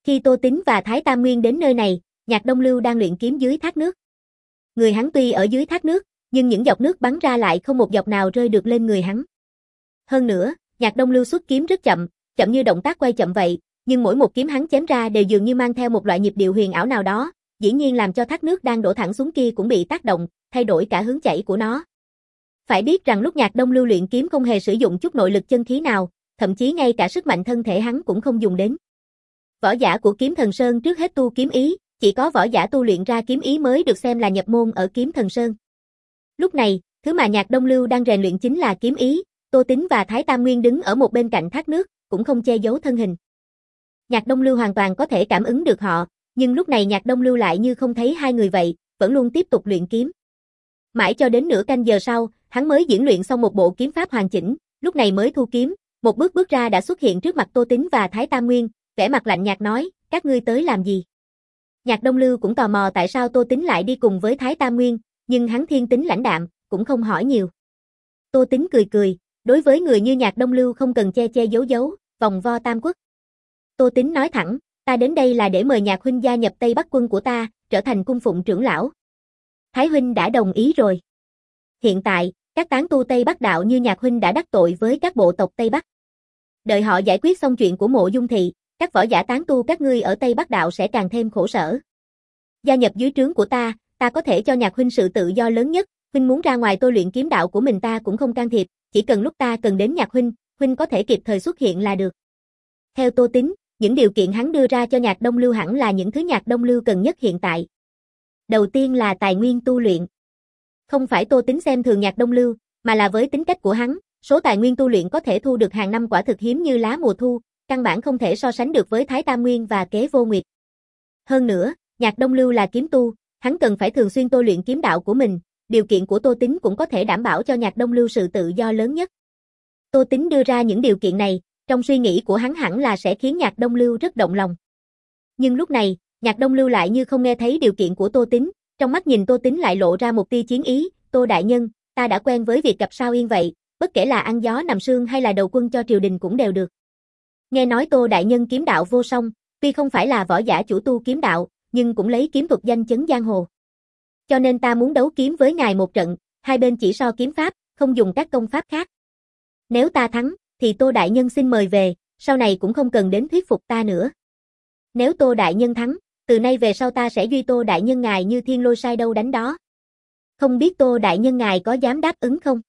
Khi Tô Tín và Thái Tam Nguyên đến nơi này, Nhạc Đông Lưu đang luyện kiếm dưới thác nước. Người hắn tuy ở dưới thác nước, nhưng những giọt nước bắn ra lại không một giọt nào rơi được lên người hắn. Hơn nữa, Nhạc Đông Lưu xuất kiếm rất chậm, chậm như động tác quay chậm vậy, nhưng mỗi một kiếm hắn chém ra đều dường như mang theo một loại nhịp điệu huyền ảo nào đó, dĩ nhiên làm cho thác nước đang đổ thẳng xuống kia cũng bị tác động, thay đổi cả hướng chảy của nó. Phải biết rằng lúc Nhạc Đông Lưu luyện kiếm không hề sử dụng chút nội lực chân khí nào, thậm chí ngay cả sức mạnh thân thể hắn cũng không dùng đến. Võ giả của Kiếm Thần Sơn trước hết tu kiếm ý, chỉ có võ giả tu luyện ra kiếm ý mới được xem là nhập môn ở Kiếm Thần Sơn. Lúc này, thứ mà Nhạc Đông Lưu đang rèn luyện chính là kiếm ý. Tô Tín và Thái Tam Nguyên đứng ở một bên cạnh thác nước, cũng không che giấu thân hình. Nhạc Đông Lưu hoàn toàn có thể cảm ứng được họ, nhưng lúc này Nhạc Đông Lưu lại như không thấy hai người vậy, vẫn luôn tiếp tục luyện kiếm. Mãi cho đến nửa canh giờ sau, hắn mới diễn luyện xong một bộ kiếm pháp hoàn chỉnh, lúc này mới thu kiếm, một bước bước ra đã xuất hiện trước mặt Tô Tín và Thái Tam Nguyên, vẻ mặt lạnh nhạt nói, các ngươi tới làm gì? Nhạc Đông Lưu cũng tò mò tại sao Tô Tín lại đi cùng với Thái Tam Nguyên, nhưng hắn thiên tính lãnh đạm, cũng không hỏi nhiều. Tô Tín cười cười, đối với người như Nhạc Đông Lưu không cần che che giấu giấu, vòng vo tam quốc. Tô Tín nói thẳng, ta đến đây là để mời Nhạc huynh gia nhập Tây Bắc quân của ta, trở thành cung phụng trưởng lão. Thái huynh đã đồng ý rồi. Hiện tại, các tán tu Tây Bắc đạo như Nhạc huynh đã đắc tội với các bộ tộc Tây Bắc. Đợi họ giải quyết xong chuyện của Mộ Dung thị, các võ giả tán tu các ngươi ở Tây Bắc đạo sẽ càng thêm khổ sở. Gia nhập dưới trướng của ta, ta có thể cho Nhạc huynh sự tự do lớn nhất, huynh muốn ra ngoài tôi luyện kiếm đạo của mình ta cũng không can thiệp, chỉ cần lúc ta cần đến Nhạc huynh, huynh có thể kịp thời xuất hiện là được. Theo Tô Tín, những điều kiện hắn đưa ra cho Nhạc Đông Lưu hẳn là những thứ Nhạc Đông Lưu cần nhất hiện tại. Đầu tiên là tài nguyên tu luyện. Không phải Tô Tín xem thường Nhạc Đông Lưu, mà là với tính cách của hắn, số tài nguyên tu luyện có thể thu được hàng năm quả thực hiếm như lá mùa thu, căn bản không thể so sánh được với Thái Tam Nguyên và Kế Vô Nguyệt. Hơn nữa, Nhạc Đông Lưu là kiếm tu, hắn cần phải thường xuyên tôi luyện kiếm đạo của mình, điều kiện của Tô Tín cũng có thể đảm bảo cho Nhạc Đông Lưu sự tự do lớn nhất. Tô Tín đưa ra những điều kiện này, trong suy nghĩ của hắn hẳn là sẽ khiến Nhạc Đông Lưu rất động lòng. Nhưng lúc này, Nhạc Đông Lưu lại như không nghe thấy điều kiện của Tô Tín, trong mắt nhìn Tô Tín lại lộ ra một tia chiến ý, Tô đại nhân, ta đã quen với việc gặp sao yên vậy, bất kể là ăn gió nằm sương hay là đầu quân cho triều đình cũng đều được. Nghe nói Tô đại nhân kiếm đạo vô song, tuy không phải là võ giả chủ tu kiếm đạo, nhưng cũng lấy kiếm thuật danh chấn giang hồ. Cho nên ta muốn đấu kiếm với ngài một trận, hai bên chỉ so kiếm pháp, không dùng các công pháp khác. Nếu ta thắng, thì Tô đại nhân xin mời về, sau này cũng không cần đến thuyết phục ta nữa. Nếu Tô đại nhân thắng, từ nay về sau ta sẽ duy Tô đại nhân ngài như thiên lôi sai đâu đánh đó. Không biết Tô đại nhân ngài có dám đáp ứng không?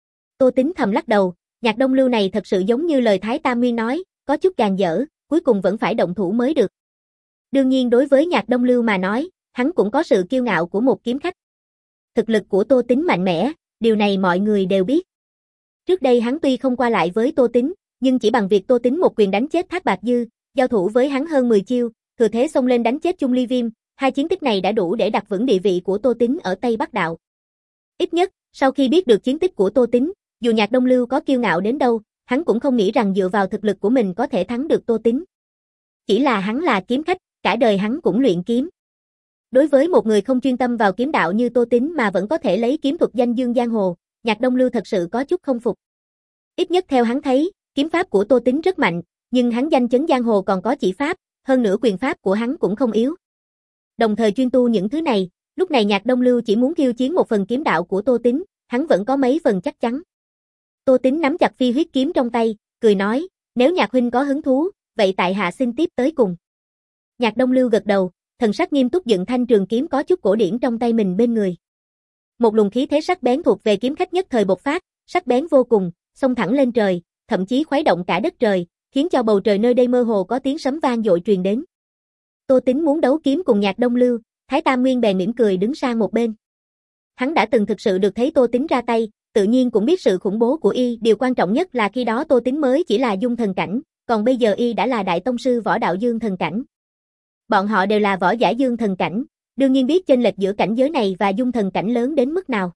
Tô Tín thầm lắc đầu, Nhạc Đông Lưu này thật sự giống như lời Thái Tam Nguyên nói, có chút gàn dở, cuối cùng vẫn phải động thủ mới được. Đương nhiên đối với Nhạc Đông Lưu mà nói, hắn cũng có sự kiêu ngạo của một kiếm khách. Thực lực của Tô Tín mạnh mẽ, điều này mọi người đều biết. Trước đây hắn tuy không qua lại với Tô Tín, nhưng chỉ bằng việc Tô Tín một quyền đánh chết Thác Bạt Dư, giao thủ với hắn hơn mười chiêu, thừa thế xông lên đánh chết Chung Ly Viêm, hai chiến tích này đã đủ để đặt vững địa vị của Tô Tín ở Tây Bắc đạo. Ít nhất, sau khi biết được chiến tích của Tô Tín, dù Nhạc Đông Lưu có kiêu ngạo đến đâu, hắn cũng không nghĩ rằng dựa vào thực lực của mình có thể thắng được Tô Tín. Chỉ là hắn là kiếm khách, cả đời hắn cũng luyện kiếm. Đối với một người không chuyên tâm vào kiếm đạo như Tô Tín mà vẫn có thể lấy kiếm thuật danh dương giang hồ, Nhạc Đông Lưu thật sự có chút không phục. Ít nhất theo hắn thấy, kiếm pháp của Tô Tín rất mạnh, nhưng hắn danh chấn giang hồ còn có chỉ pháp, hơn nữa quyền pháp của hắn cũng không yếu. Đồng thời chuyên tu những thứ này, lúc này Nhạc Đông Lưu chỉ muốn khiêu chiến một phần kiếm đạo của Tô Tín, hắn vẫn có mấy phần chắc chắn. Tô Tín nắm chặt phi huyết kiếm trong tay, cười nói, nếu Nhạc huynh có hứng thú, vậy tại hạ xin tiếp tới cùng. Nhạc Đông Lưu gật đầu, thần sắc nghiêm túc dựng thanh trường kiếm có chút cổ điển trong tay mình bên người. Một luồng khí thế sắc bén thuộc về kiếm khách nhất thời bộc phát, sắc bén vô cùng, xông thẳng lên trời, thậm chí khuấy động cả đất trời, khiến cho bầu trời nơi đây mơ hồ có tiếng sấm vang dội truyền đến. Tô Tín muốn đấu kiếm cùng Nhạc Đông Lưu, Thái Tam Nguyên bèn mỉm cười đứng sang một bên. Hắn đã từng thực sự được thấy Tô Tín ra tay, tự nhiên cũng biết sự khủng bố của y, điều quan trọng nhất là khi đó Tô Tín mới chỉ là dung thần cảnh, còn bây giờ y đã là đại tông sư võ đạo dương thần cảnh. Bọn họ đều là võ giả dương thần cảnh, đương nhiên biết chênh lệch giữa cảnh giới này và dung thần cảnh lớn đến mức nào.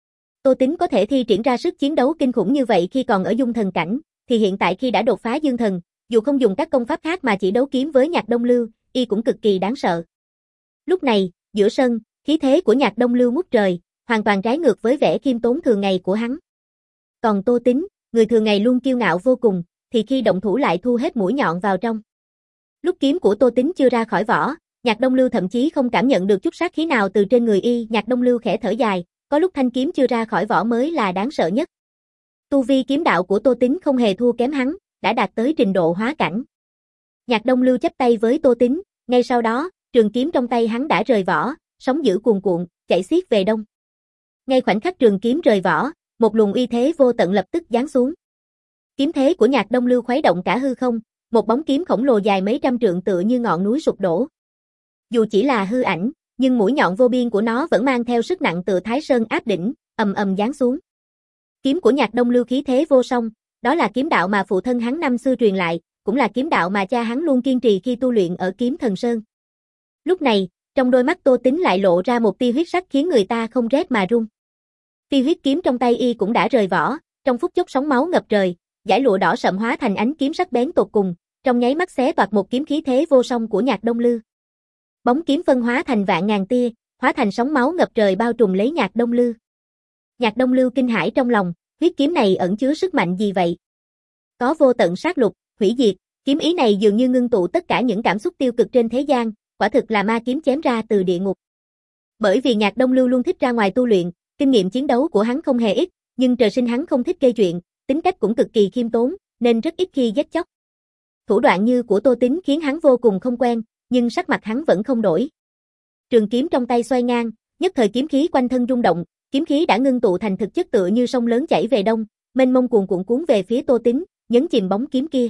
Tô Tín có thể thi triển ra sức chiến đấu kinh khủng như vậy khi còn ở dung thần cảnh, thì hiện tại khi đã đột phá dương thần, dù không dùng các công pháp khác mà chỉ đấu kiếm với Nhạc Đông Lưu, y cũng cực kỳ đáng sợ. Lúc này, giữa sân, khí thế của Nhạc Đông Lưu ngút trời, hoàn toàn trái ngược với vẻ khiêm tốn thường ngày của hắn. Còn Tô Tín, người thường ngày luôn kiêu ngạo vô cùng, thì khi động thủ lại thu hết mũi nhọn vào trong. Lúc kiếm của Tô Tín chưa ra khỏi vỏ, Nhạc Đông Lưu thậm chí không cảm nhận được chút sát khí nào từ trên người y. Nhạc Đông Lưu khẽ thở dài, có lúc thanh kiếm chưa ra khỏi vỏ mới là đáng sợ nhất. Tu vi kiếm đạo của Tô Tín không hề thua kém hắn, đã đạt tới trình độ hóa cảnh. Nhạc Đông Lưu chắp tay với Tô Tín, ngay sau đó, trường kiếm trong tay hắn đã rời vỏ, sóng dữ cuồn cuộn, chảy xiết về đông. Ngay khoảnh khắc trường kiếm rời vỏ, một luồng uy thế vô tận lập tức giáng xuống. Kiếm thế của Nhạc Đông Lưu khuấy động cả hư không, một bóng kiếm khổng lồ dài mấy trăm trượng tựa như ngọn núi sụp đổ. Dù chỉ là hư ảnh, nhưng mũi nhọn vô biên của nó vẫn mang theo sức nặng tựa Thái Sơn áp đỉnh, ầm ầm giáng xuống. Kiếm của Nhạc Đông Lưu khí thế vô song, đó là kiếm đạo mà phụ thân hắn năm xưa truyền lại, cũng là kiếm đạo mà cha hắn luôn kiên trì khi tu luyện ở Kiếm Thần Sơn. Lúc này, trong đôi mắt Tô Tín lại lộ ra một tia huyết sắc khiến người ta không rét mà run. Tia huyết kiếm trong tay y cũng đã rời vỏ, trong phút chốc sóng máu ngập trời, dải lụa đỏ sậm hóa thành ánh kiếm sắc bén tột cùng, trong nháy mắt xé toạc một kiếm khí thế vô song của Nhạc Đông Lưu. Bóng kiếm phân hóa thành vạn ngàn tia, hóa thành sóng máu ngập trời bao trùm lấy Nhạc Đông Lưu. Nhạc Đông Lưu kinh hãi trong lòng, huyết kiếm này ẩn chứa sức mạnh gì vậy? Có vô tận sát lục, hủy diệt, kiếm ý này dường như ngưng tụ tất cả những cảm xúc tiêu cực trên thế gian, quả thực là ma kiếm chém ra từ địa ngục. Bởi vì Nhạc Đông Lưu luôn thích ra ngoài tu luyện, kinh nghiệm chiến đấu của hắn không hề ít, nhưng trời sinh hắn không thích gây chuyện, tính cách cũng cực kỳ khiêm tốn, nên rất ít khi giết chóc. Thủ đoạn như của Tô Tín khiến hắn vô cùng không quen, nhưng sắc mặt hắn vẫn không đổi. Trường kiếm trong tay xoay ngang, nhất thời kiếm khí quanh thân rung động, kiếm khí đã ngưng tụ thành thực chất tựa như sông lớn chảy về đông, mênh mông cuồn cuộn cuốn về phía Tô Tín, nhấn chìm bóng kiếm kia.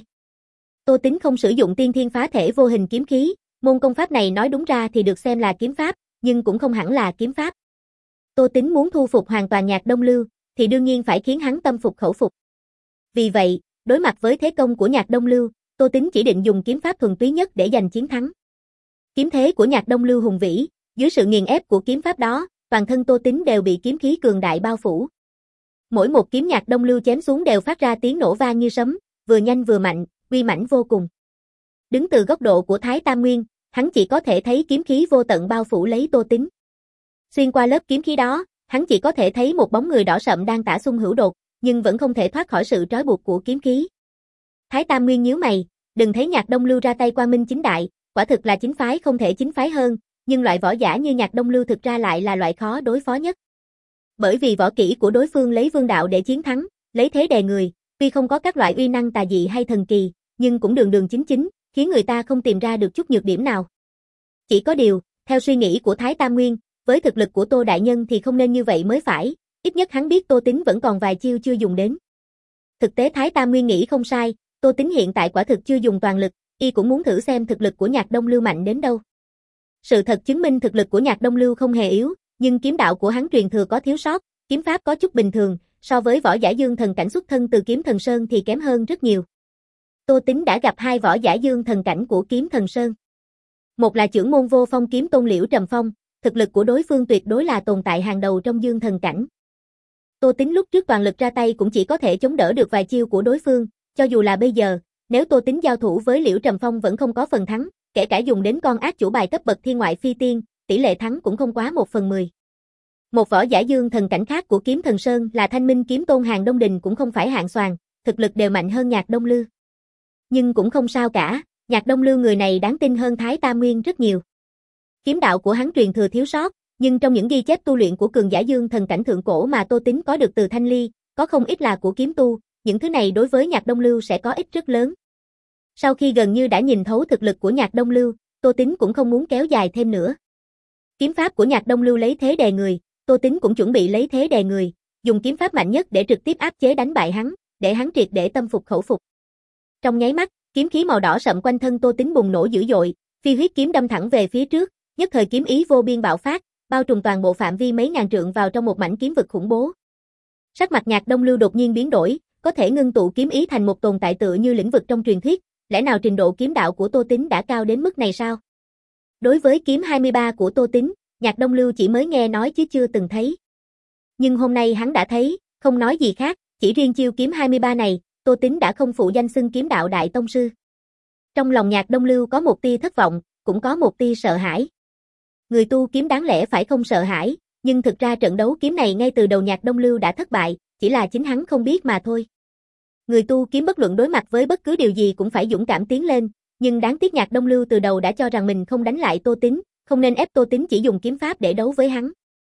Tô Tín không sử dụng tiên thiên phá thể vô hình kiếm khí, môn công pháp này nói đúng ra thì được xem là kiếm pháp, nhưng cũng không hẳn là kiếm pháp. Tô Tín muốn thu phục hoàn toàn Nhạc Đông Lưu, thì đương nhiên phải khiến hắn tâm phục khẩu phục. Vì vậy, đối mặt với thế công của Nhạc Đông Lưu, Tô Tín chỉ định dùng kiếm pháp thuần túy nhất để giành chiến thắng. Kiếm thế của Nhạc Đông Lưu hùng vĩ, dưới sự nghiền ép của kiếm pháp đó, toàn thân Tô Tín đều bị kiếm khí cường đại bao phủ. Mỗi một kiếm Nhạc Đông Lưu chém xuống đều phát ra tiếng nổ vang như sấm, vừa nhanh vừa mạnh, uy mãnh vô cùng. Đứng từ góc độ của Thái Tam Nguyên, hắn chỉ có thể thấy kiếm khí vô tận bao phủ lấy Tô Tín. Xuyên qua lớp kiếm khí đó, hắn chỉ có thể thấy một bóng người đỏ sậm đang tả xung hữu đột, nhưng vẫn không thể thoát khỏi sự trói buộc của kiếm khí. Thái Tam Nguyên nhíu mày, đừng thấy Nhạc Đông Lưu ra tay quang minh chính đại, quả thực là chính phái không thể chính phái hơn, nhưng loại võ giả như Nhạc Đông Lưu thực ra lại là loại khó đối phó nhất. Bởi vì võ kỹ của đối phương lấy vương đạo để chiến thắng, lấy thế đè người, tuy không có các loại uy năng tà dị hay thần kỳ, nhưng cũng đường đường chính chính, khiến người ta không tìm ra được chút nhược điểm nào. Chỉ có điều, theo suy nghĩ của Thái Tam Nguyên, với thực lực của Tô Đại Nhân thì không nên như vậy mới phải, ít nhất hắn biết Tô Tín vẫn còn vài chiêu chưa dùng đến. Thực tế Thái Tam Nguyên nghĩ không sai, Tô Tín hiện tại quả thực chưa dùng toàn lực, y cũng muốn thử xem thực lực của Nhạc Đông Lưu mạnh đến đâu. Sự thật chứng minh thực lực của Nhạc Đông Lưu không hề yếu, nhưng kiếm đạo của hắn truyền thừa có thiếu sót, kiếm pháp có chút bình thường, so với võ giả dương thần cảnh xuất thân từ Kiếm Thần Sơn thì kém hơn rất nhiều. Tô Tín đã gặp hai võ giả dương thần cảnh của Kiếm Thần Sơn. Một là trưởng môn vô phong kiếm tôn Liễu Trầm Phong, thực lực của đối phương tuyệt đối là tồn tại hàng đầu trong dương thần cảnh. Tô Tín lúc trước toàn lực ra tay cũng chỉ có thể chống đỡ được vài chiêu của đối phương, cho dù là bây giờ, nếu Tô Tín giao thủ với Liễu Trầm Phong vẫn không có phần thắng, kể cả dùng đến con ác chủ bài cấp bậc thiên ngoại phi tiên, tỷ lệ thắng cũng không quá một phần mười. Một võ giả dương thần cảnh khác của Kiếm Thần Sơn là Thanh Minh kiếm tôn Hàng Đông Đình cũng không phải hạng xoàn, thực lực đều mạnh hơn Nhạc Đông Lưu. Nhưng cũng không sao cả, Nhạc Đông Lưu người này đáng tin hơn Thái Tam Nguyên rất nhiều. Kiếm đạo của hắn truyền thừa thiếu sót, nhưng trong những ghi chép tu luyện của cường giả dương thần cảnh thượng cổ mà Tô Tín có được từ Thanh Ly, có không ít là của kiếm tu, những thứ này đối với Nhạc Đông Lưu sẽ có ích rất lớn. Sau khi gần như đã nhìn thấu thực lực của Nhạc Đông Lưu, Tô Tín cũng không muốn kéo dài thêm nữa. Kiếm pháp của Nhạc Đông Lưu lấy thế đè người, Tô Tín cũng chuẩn bị lấy thế đè người, dùng kiếm pháp mạnh nhất để trực tiếp áp chế đánh bại hắn, để hắn triệt để tâm phục khẩu phục. Trong nháy mắt, kiếm khí màu đỏ sậm quanh thân Tô Tín bùng nổ dữ dội, phi huyết kiếm đâm thẳng về phía trước, nhất thời kiếm ý vô biên bạo phát, bao trùm toàn bộ phạm vi mấy ngàn trượng vào trong một mảnh kiếm vực khủng bố. Sắc mặt Nhạc Đông Lưu đột nhiên biến đổi, có thể ngưng tụ kiếm ý thành một tồn tại tựa như lĩnh vực trong truyền thuyết, lẽ nào trình độ kiếm đạo của Tô Tín đã cao đến mức này sao? Đối với kiếm hai mươi ba của Tô Tín, Nhạc Đông Lưu chỉ mới nghe nói chứ chưa từng thấy. Nhưng hôm nay hắn đã thấy, không nói gì khác, chỉ riêng chiêu kiếm hai mươi ba này, Tô Tín đã không phụ danh xưng kiếm đạo đại tông sư. Trong lòng Nhạc Đông Lưu có một tia thất vọng, cũng có một tia sợ hãi. Người tu kiếm đáng lẽ phải không sợ hãi, nhưng thực ra trận đấu kiếm này ngay từ đầu Nhạc Đông Lưu đã thất bại, chỉ là chính hắn không biết mà thôi. Người tu kiếm bất luận đối mặt với bất cứ điều gì cũng phải dũng cảm tiến lên, Nhưng đáng tiếc Nhạc Đông Lưu từ đầu đã cho rằng mình không đánh lại Tô Tín, không nên ép Tô Tín chỉ dùng kiếm pháp để đấu với hắn.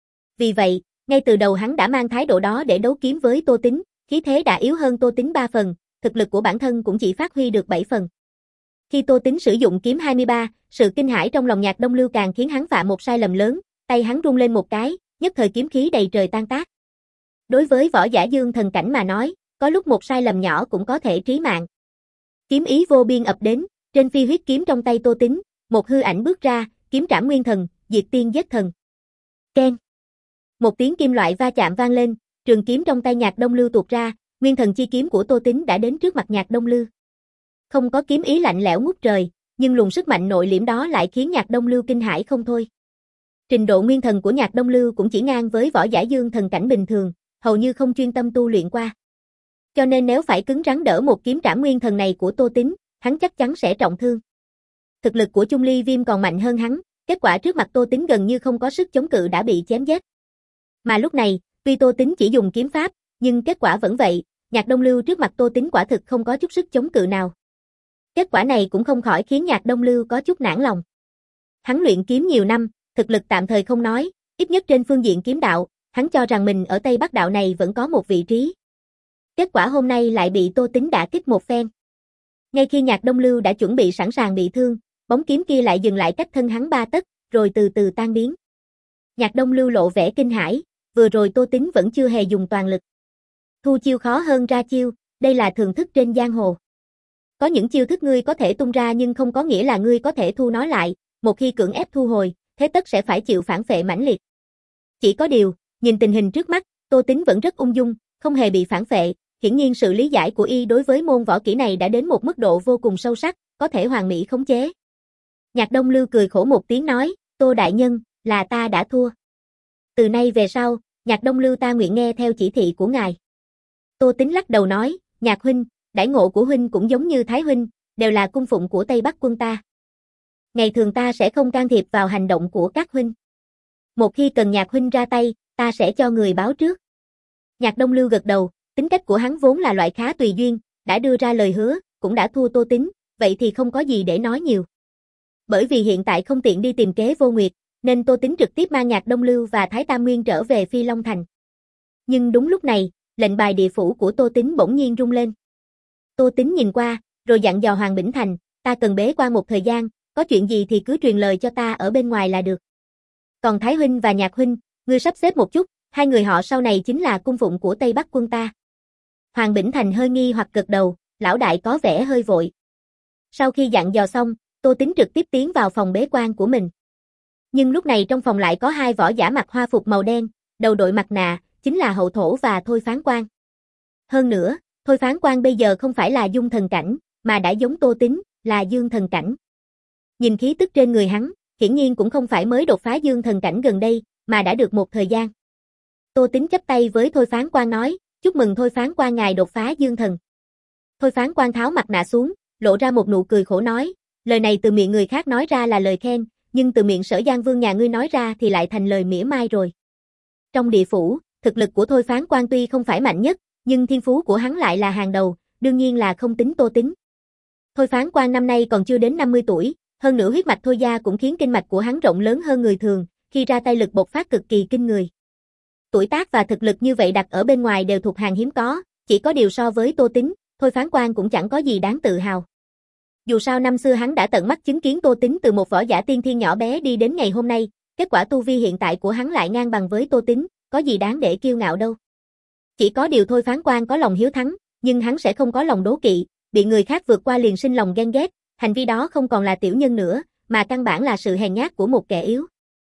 Vì vậy, ngay từ đầu hắn đã mang thái độ đó để đấu kiếm với Tô Tín, khí thế đã yếu hơn Tô Tín ba phần, thực lực của bản thân cũng chỉ phát huy được bảy phần. Khi Tô Tín sử dụng kiếm hai mươi ba, sự kinh hãi trong lòng Nhạc Đông Lưu càng khiến hắn phạm một sai lầm lớn, tay hắn rung lên một cái, nhất thời kiếm khí đầy trời tan tác. Đối với võ giả dương thần cảnh mà nói, có lúc một sai lầm nhỏ cũng có thể trí mạng. Kiếm ý vô biên ập đến, trên phi huyết kiếm trong tay Tô Tín, một hư ảnh bước ra, kiếm trảm nguyên thần, diệt tiên giết thần. Keng. Một tiếng kim loại va chạm vang lên, trường kiếm trong tay Nhạc Đông Lưu tuột ra, nguyên thần chi kiếm của Tô Tín đã đến trước mặt Nhạc Đông Lưu. Không có kiếm ý lạnh lẽo ngút trời, nhưng luồng sức mạnh nội liễm đó lại khiến Nhạc Đông Lưu kinh hãi không thôi. Trình độ nguyên thần của Nhạc Đông Lưu cũng chỉ ngang với võ giả dương thần cảnh bình thường, hầu như không chuyên tâm tu luyện qua. Cho nên nếu phải cứng rắn đỡ một kiếm trảm nguyên thần này của Tô Tín, hắn chắc chắn sẽ trọng thương. Thực lực của Chung Ly Viêm còn mạnh hơn hắn, kết quả trước mặt Tô Tín gần như không có sức chống cự đã bị chém giết. Mà lúc này, tuy Tô Tín chỉ dùng kiếm pháp, nhưng kết quả vẫn vậy, Nhạc Đông Lưu trước mặt Tô Tín quả thực không có chút sức chống cự nào. Kết quả này cũng không khỏi khiến Nhạc Đông Lưu có chút nản lòng. Hắn luyện kiếm nhiều năm, thực lực tạm thời không nói, ít nhất trên phương diện kiếm đạo, hắn cho rằng mình ở Tây Bắc đạo này vẫn có một vị trí. Kết quả hôm nay lại bị Tô Tín đả kích một phen. Ngay khi Nhạc Đông Lưu đã chuẩn bị sẵn sàng bị thương, bóng kiếm kia lại dừng lại cách thân hắn ba tấc, rồi từ từ tan biến. Nhạc Đông Lưu lộ vẻ kinh hãi, vừa rồi Tô Tín vẫn chưa hề dùng toàn lực. Thu chiêu khó hơn ra chiêu, đây là thường thức trên giang hồ. Có những chiêu thức ngươi có thể tung ra nhưng không có nghĩa là ngươi có thể thu nó lại, một khi cưỡng ép thu hồi, thế tất sẽ phải chịu phản phệ mãnh liệt. Chỉ có điều, nhìn tình hình trước mắt, Tô Tín vẫn rất ung dung, không hề bị phản phệ, hiển nhiên sự lý giải của y đối với môn võ kỹ này đã đến một mức độ vô cùng sâu sắc, có thể hoàn mỹ khống chế. Nhạc Đông Lưu cười khổ một tiếng nói, Tô đại nhân, là ta đã thua. Từ nay về sau, Nhạc Đông Lưu ta nguyện nghe theo chỉ thị của ngài. Tô Tín lắc đầu nói, Nhạc huynh, đãi ngộ của huynh cũng giống như Thái huynh, đều là cung phụng của Tây Bắc quân ta. Ngày thường ta sẽ không can thiệp vào hành động của các huynh. Một khi cần Nhạc huynh ra tay, ta sẽ cho người báo trước. Nhạc Đông Lưu gật đầu, tính cách của hắn vốn là loại khá tùy duyên, đã đưa ra lời hứa, cũng đã thua Tô Tín, vậy thì không có gì để nói nhiều. Bởi vì hiện tại không tiện đi tìm Kế Vô Nguyệt, nên Tô Tín trực tiếp mang Nhạc Đông Lưu và Thái Tam Nguyên trở về Phi Long Thành. Nhưng đúng lúc này, lệnh bài địa phủ của Tô Tín bỗng nhiên rung lên. Tô Tín nhìn qua, rồi dặn dò Hoàng Bỉnh Thành, ta cần bế quan một thời gian, có chuyện gì thì cứ truyền lời cho ta ở bên ngoài là được. Còn Thái huynh và Nhạc huynh, ngươi sắp xếp một chút, hai người họ sau này chính là cung phụng của Tây Bắc quân ta. Hoàng Bỉnh Thành hơi nghi hoặc gật đầu, lão đại có vẻ hơi vội. Sau khi dặn dò xong, Tô Tín trực tiếp tiến vào phòng bế quan của mình. Nhưng lúc này trong phòng lại có hai võ giả mặc hoa phục màu đen, đầu đội mặt nạ, chính là Hậu Thổ và Thôi Phán Quan. Hơn nữa, Thôi Phán Quan bây giờ không phải là dung thần cảnh, mà đã giống Tô Tín, là dương thần cảnh. Nhìn khí tức trên người hắn, hiển nhiên cũng không phải mới đột phá dương thần cảnh gần đây, mà đã được một thời gian. Tô Tín chắp tay với Thôi Phán Quan nói, chúc mừng Thôi Phán Quan ngài đột phá dương thần. Thôi Phán Quan tháo mặt nạ xuống, lộ ra một nụ cười khổ nói, lời này từ miệng người khác nói ra là lời khen, nhưng từ miệng Sở Giang Vương nhà ngươi nói ra thì lại thành lời mỉa mai rồi. Trong địa phủ, thực lực của Thôi Phán Quan tuy không phải mạnh nhất, nhưng thiên phú của hắn lại là hàng đầu, đương nhiên là không tính Tô Tín. Thôi Phán Quan năm nay còn chưa đến năm mươi tuổi, hơn nữa huyết mạch Thôi gia cũng khiến kinh mạch của hắn rộng lớn hơn người thường, khi ra tay lực bộc phát cực kỳ kinh người. Tuổi tác và thực lực như vậy đặt ở bên ngoài đều thuộc hàng hiếm có, chỉ có điều so với Tô Tín, Thôi Phán Quan cũng chẳng có gì đáng tự hào. Dù sao năm xưa hắn đã tận mắt chứng kiến Tô Tín từ một võ giả tiên thiên nhỏ bé đi đến ngày hôm nay, kết quả tu vi hiện tại của hắn lại ngang bằng với Tô Tín, có gì đáng để kiêu ngạo đâu. Chỉ có điều Thôi Phán Quan có lòng hiếu thắng, nhưng hắn sẽ không có lòng đố kỵ, bị người khác vượt qua liền sinh lòng ghen ghét, hành vi đó không còn là tiểu nhân nữa, mà căn bản là sự hèn nhát của một kẻ yếu.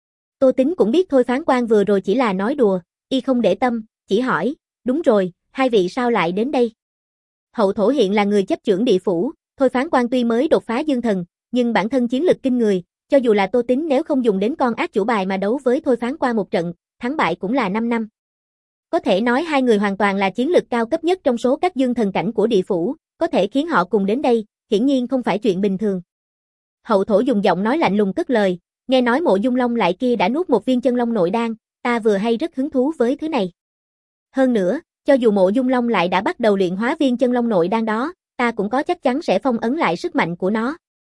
Tô Tín cũng biết Thôi Phán Quan vừa rồi chỉ là nói đùa, y không để tâm, chỉ hỏi, đúng rồi, hai vị sao lại đến đây? Hậu Thổ hiện là người chấp chưởng địa phủ, Thôi Phán Quan tuy mới đột phá dương thần, nhưng bản thân chiến lực kinh người, cho dù là Tô Tín nếu không dùng đến con ác chủ bài mà đấu với Thôi Phán Quan một trận, thắng bại cũng là năm năm. Có thể nói hai người hoàn toàn là chiến lực cao cấp nhất trong số các dương thần cảnh của địa phủ, có thể khiến họ cùng đến đây, hiển nhiên không phải chuyện bình thường. Hậu Thổ dùng giọng nói lạnh lùng cất lời, nghe nói Mộ Dung Long lại kia đã nuốt một viên chân long nội đan, ta vừa hay rất hứng thú với thứ này. Hơn nữa, cho dù Mộ Dung Long lại đã bắt đầu luyện hóa viên chân long nội đan đó, ta cũng có chắc chắn sẽ phong ấn lại sức mạnh của nó.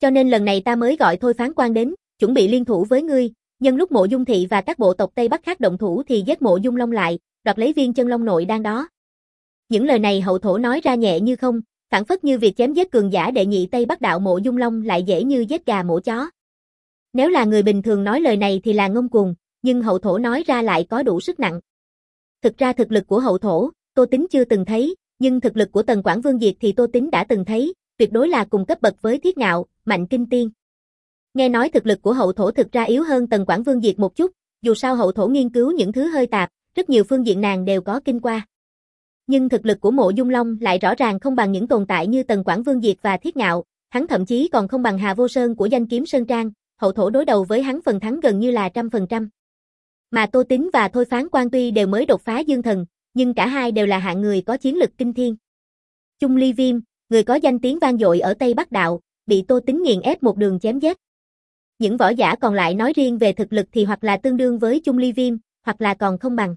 Cho nên lần này ta mới gọi Thôi Phán Quan đến, chuẩn bị liên thủ với ngươi, nhân lúc Mộ Dung thị và các bộ tộc Tây Bắc khác động thủ thì giết Mộ Dung Long lại, đoạt lấy viên chân long nội đan đó. Những lời này hậu thổ nói ra nhẹ như không, phảng phất như việc chém giết cường giả đệ nhị Tây Bắc đạo Mộ Dung Long lại dễ như giết gà mổ chó. Nếu là người bình thường nói lời này thì là ngông cuồng, nhưng hậu thổ nói ra lại có đủ sức nặng. Thực ra thực lực của hậu thổ, Tô Tín chưa từng thấy, nhưng thực lực của Tần Quảng Vương Diệt thì Tô Tín đã từng thấy, tuyệt đối là cùng cấp bậc với Thiết Ngạo, Mạnh Kinh Tiên. Nghe nói thực lực của hậu thổ thực ra yếu hơn Tần Quảng Vương Diệt một chút, dù sao hậu thổ nghiên cứu những thứ hơi tạp, rất nhiều phương diện nàng đều có kinh qua. Nhưng thực lực của Mộ Dung Long lại rõ ràng không bằng những tồn tại như Tần Quảng Vương Diệt và Thiết Ngạo, hắn thậm chí còn không bằng Hà Vô Sơn của Danh Kiếm Sơn Trang, hậu thổ đối đầu với hắn phần thắng gần như là trăm phần trăm. Mà Tô Tín và Thôi Phán Quan tuy đều mới đột phá dương thần, nhưng cả hai đều là hạng người có chiến lực kinh thiên. Chung Ly Viêm, người có danh tiếng vang dội ở Tây Bắc đạo, bị Tô Tín nghiền ép một đường chém giết. Những võ giả còn lại nói riêng về thực lực thì hoặc là tương đương với Chung Ly Viêm, hoặc là còn không bằng.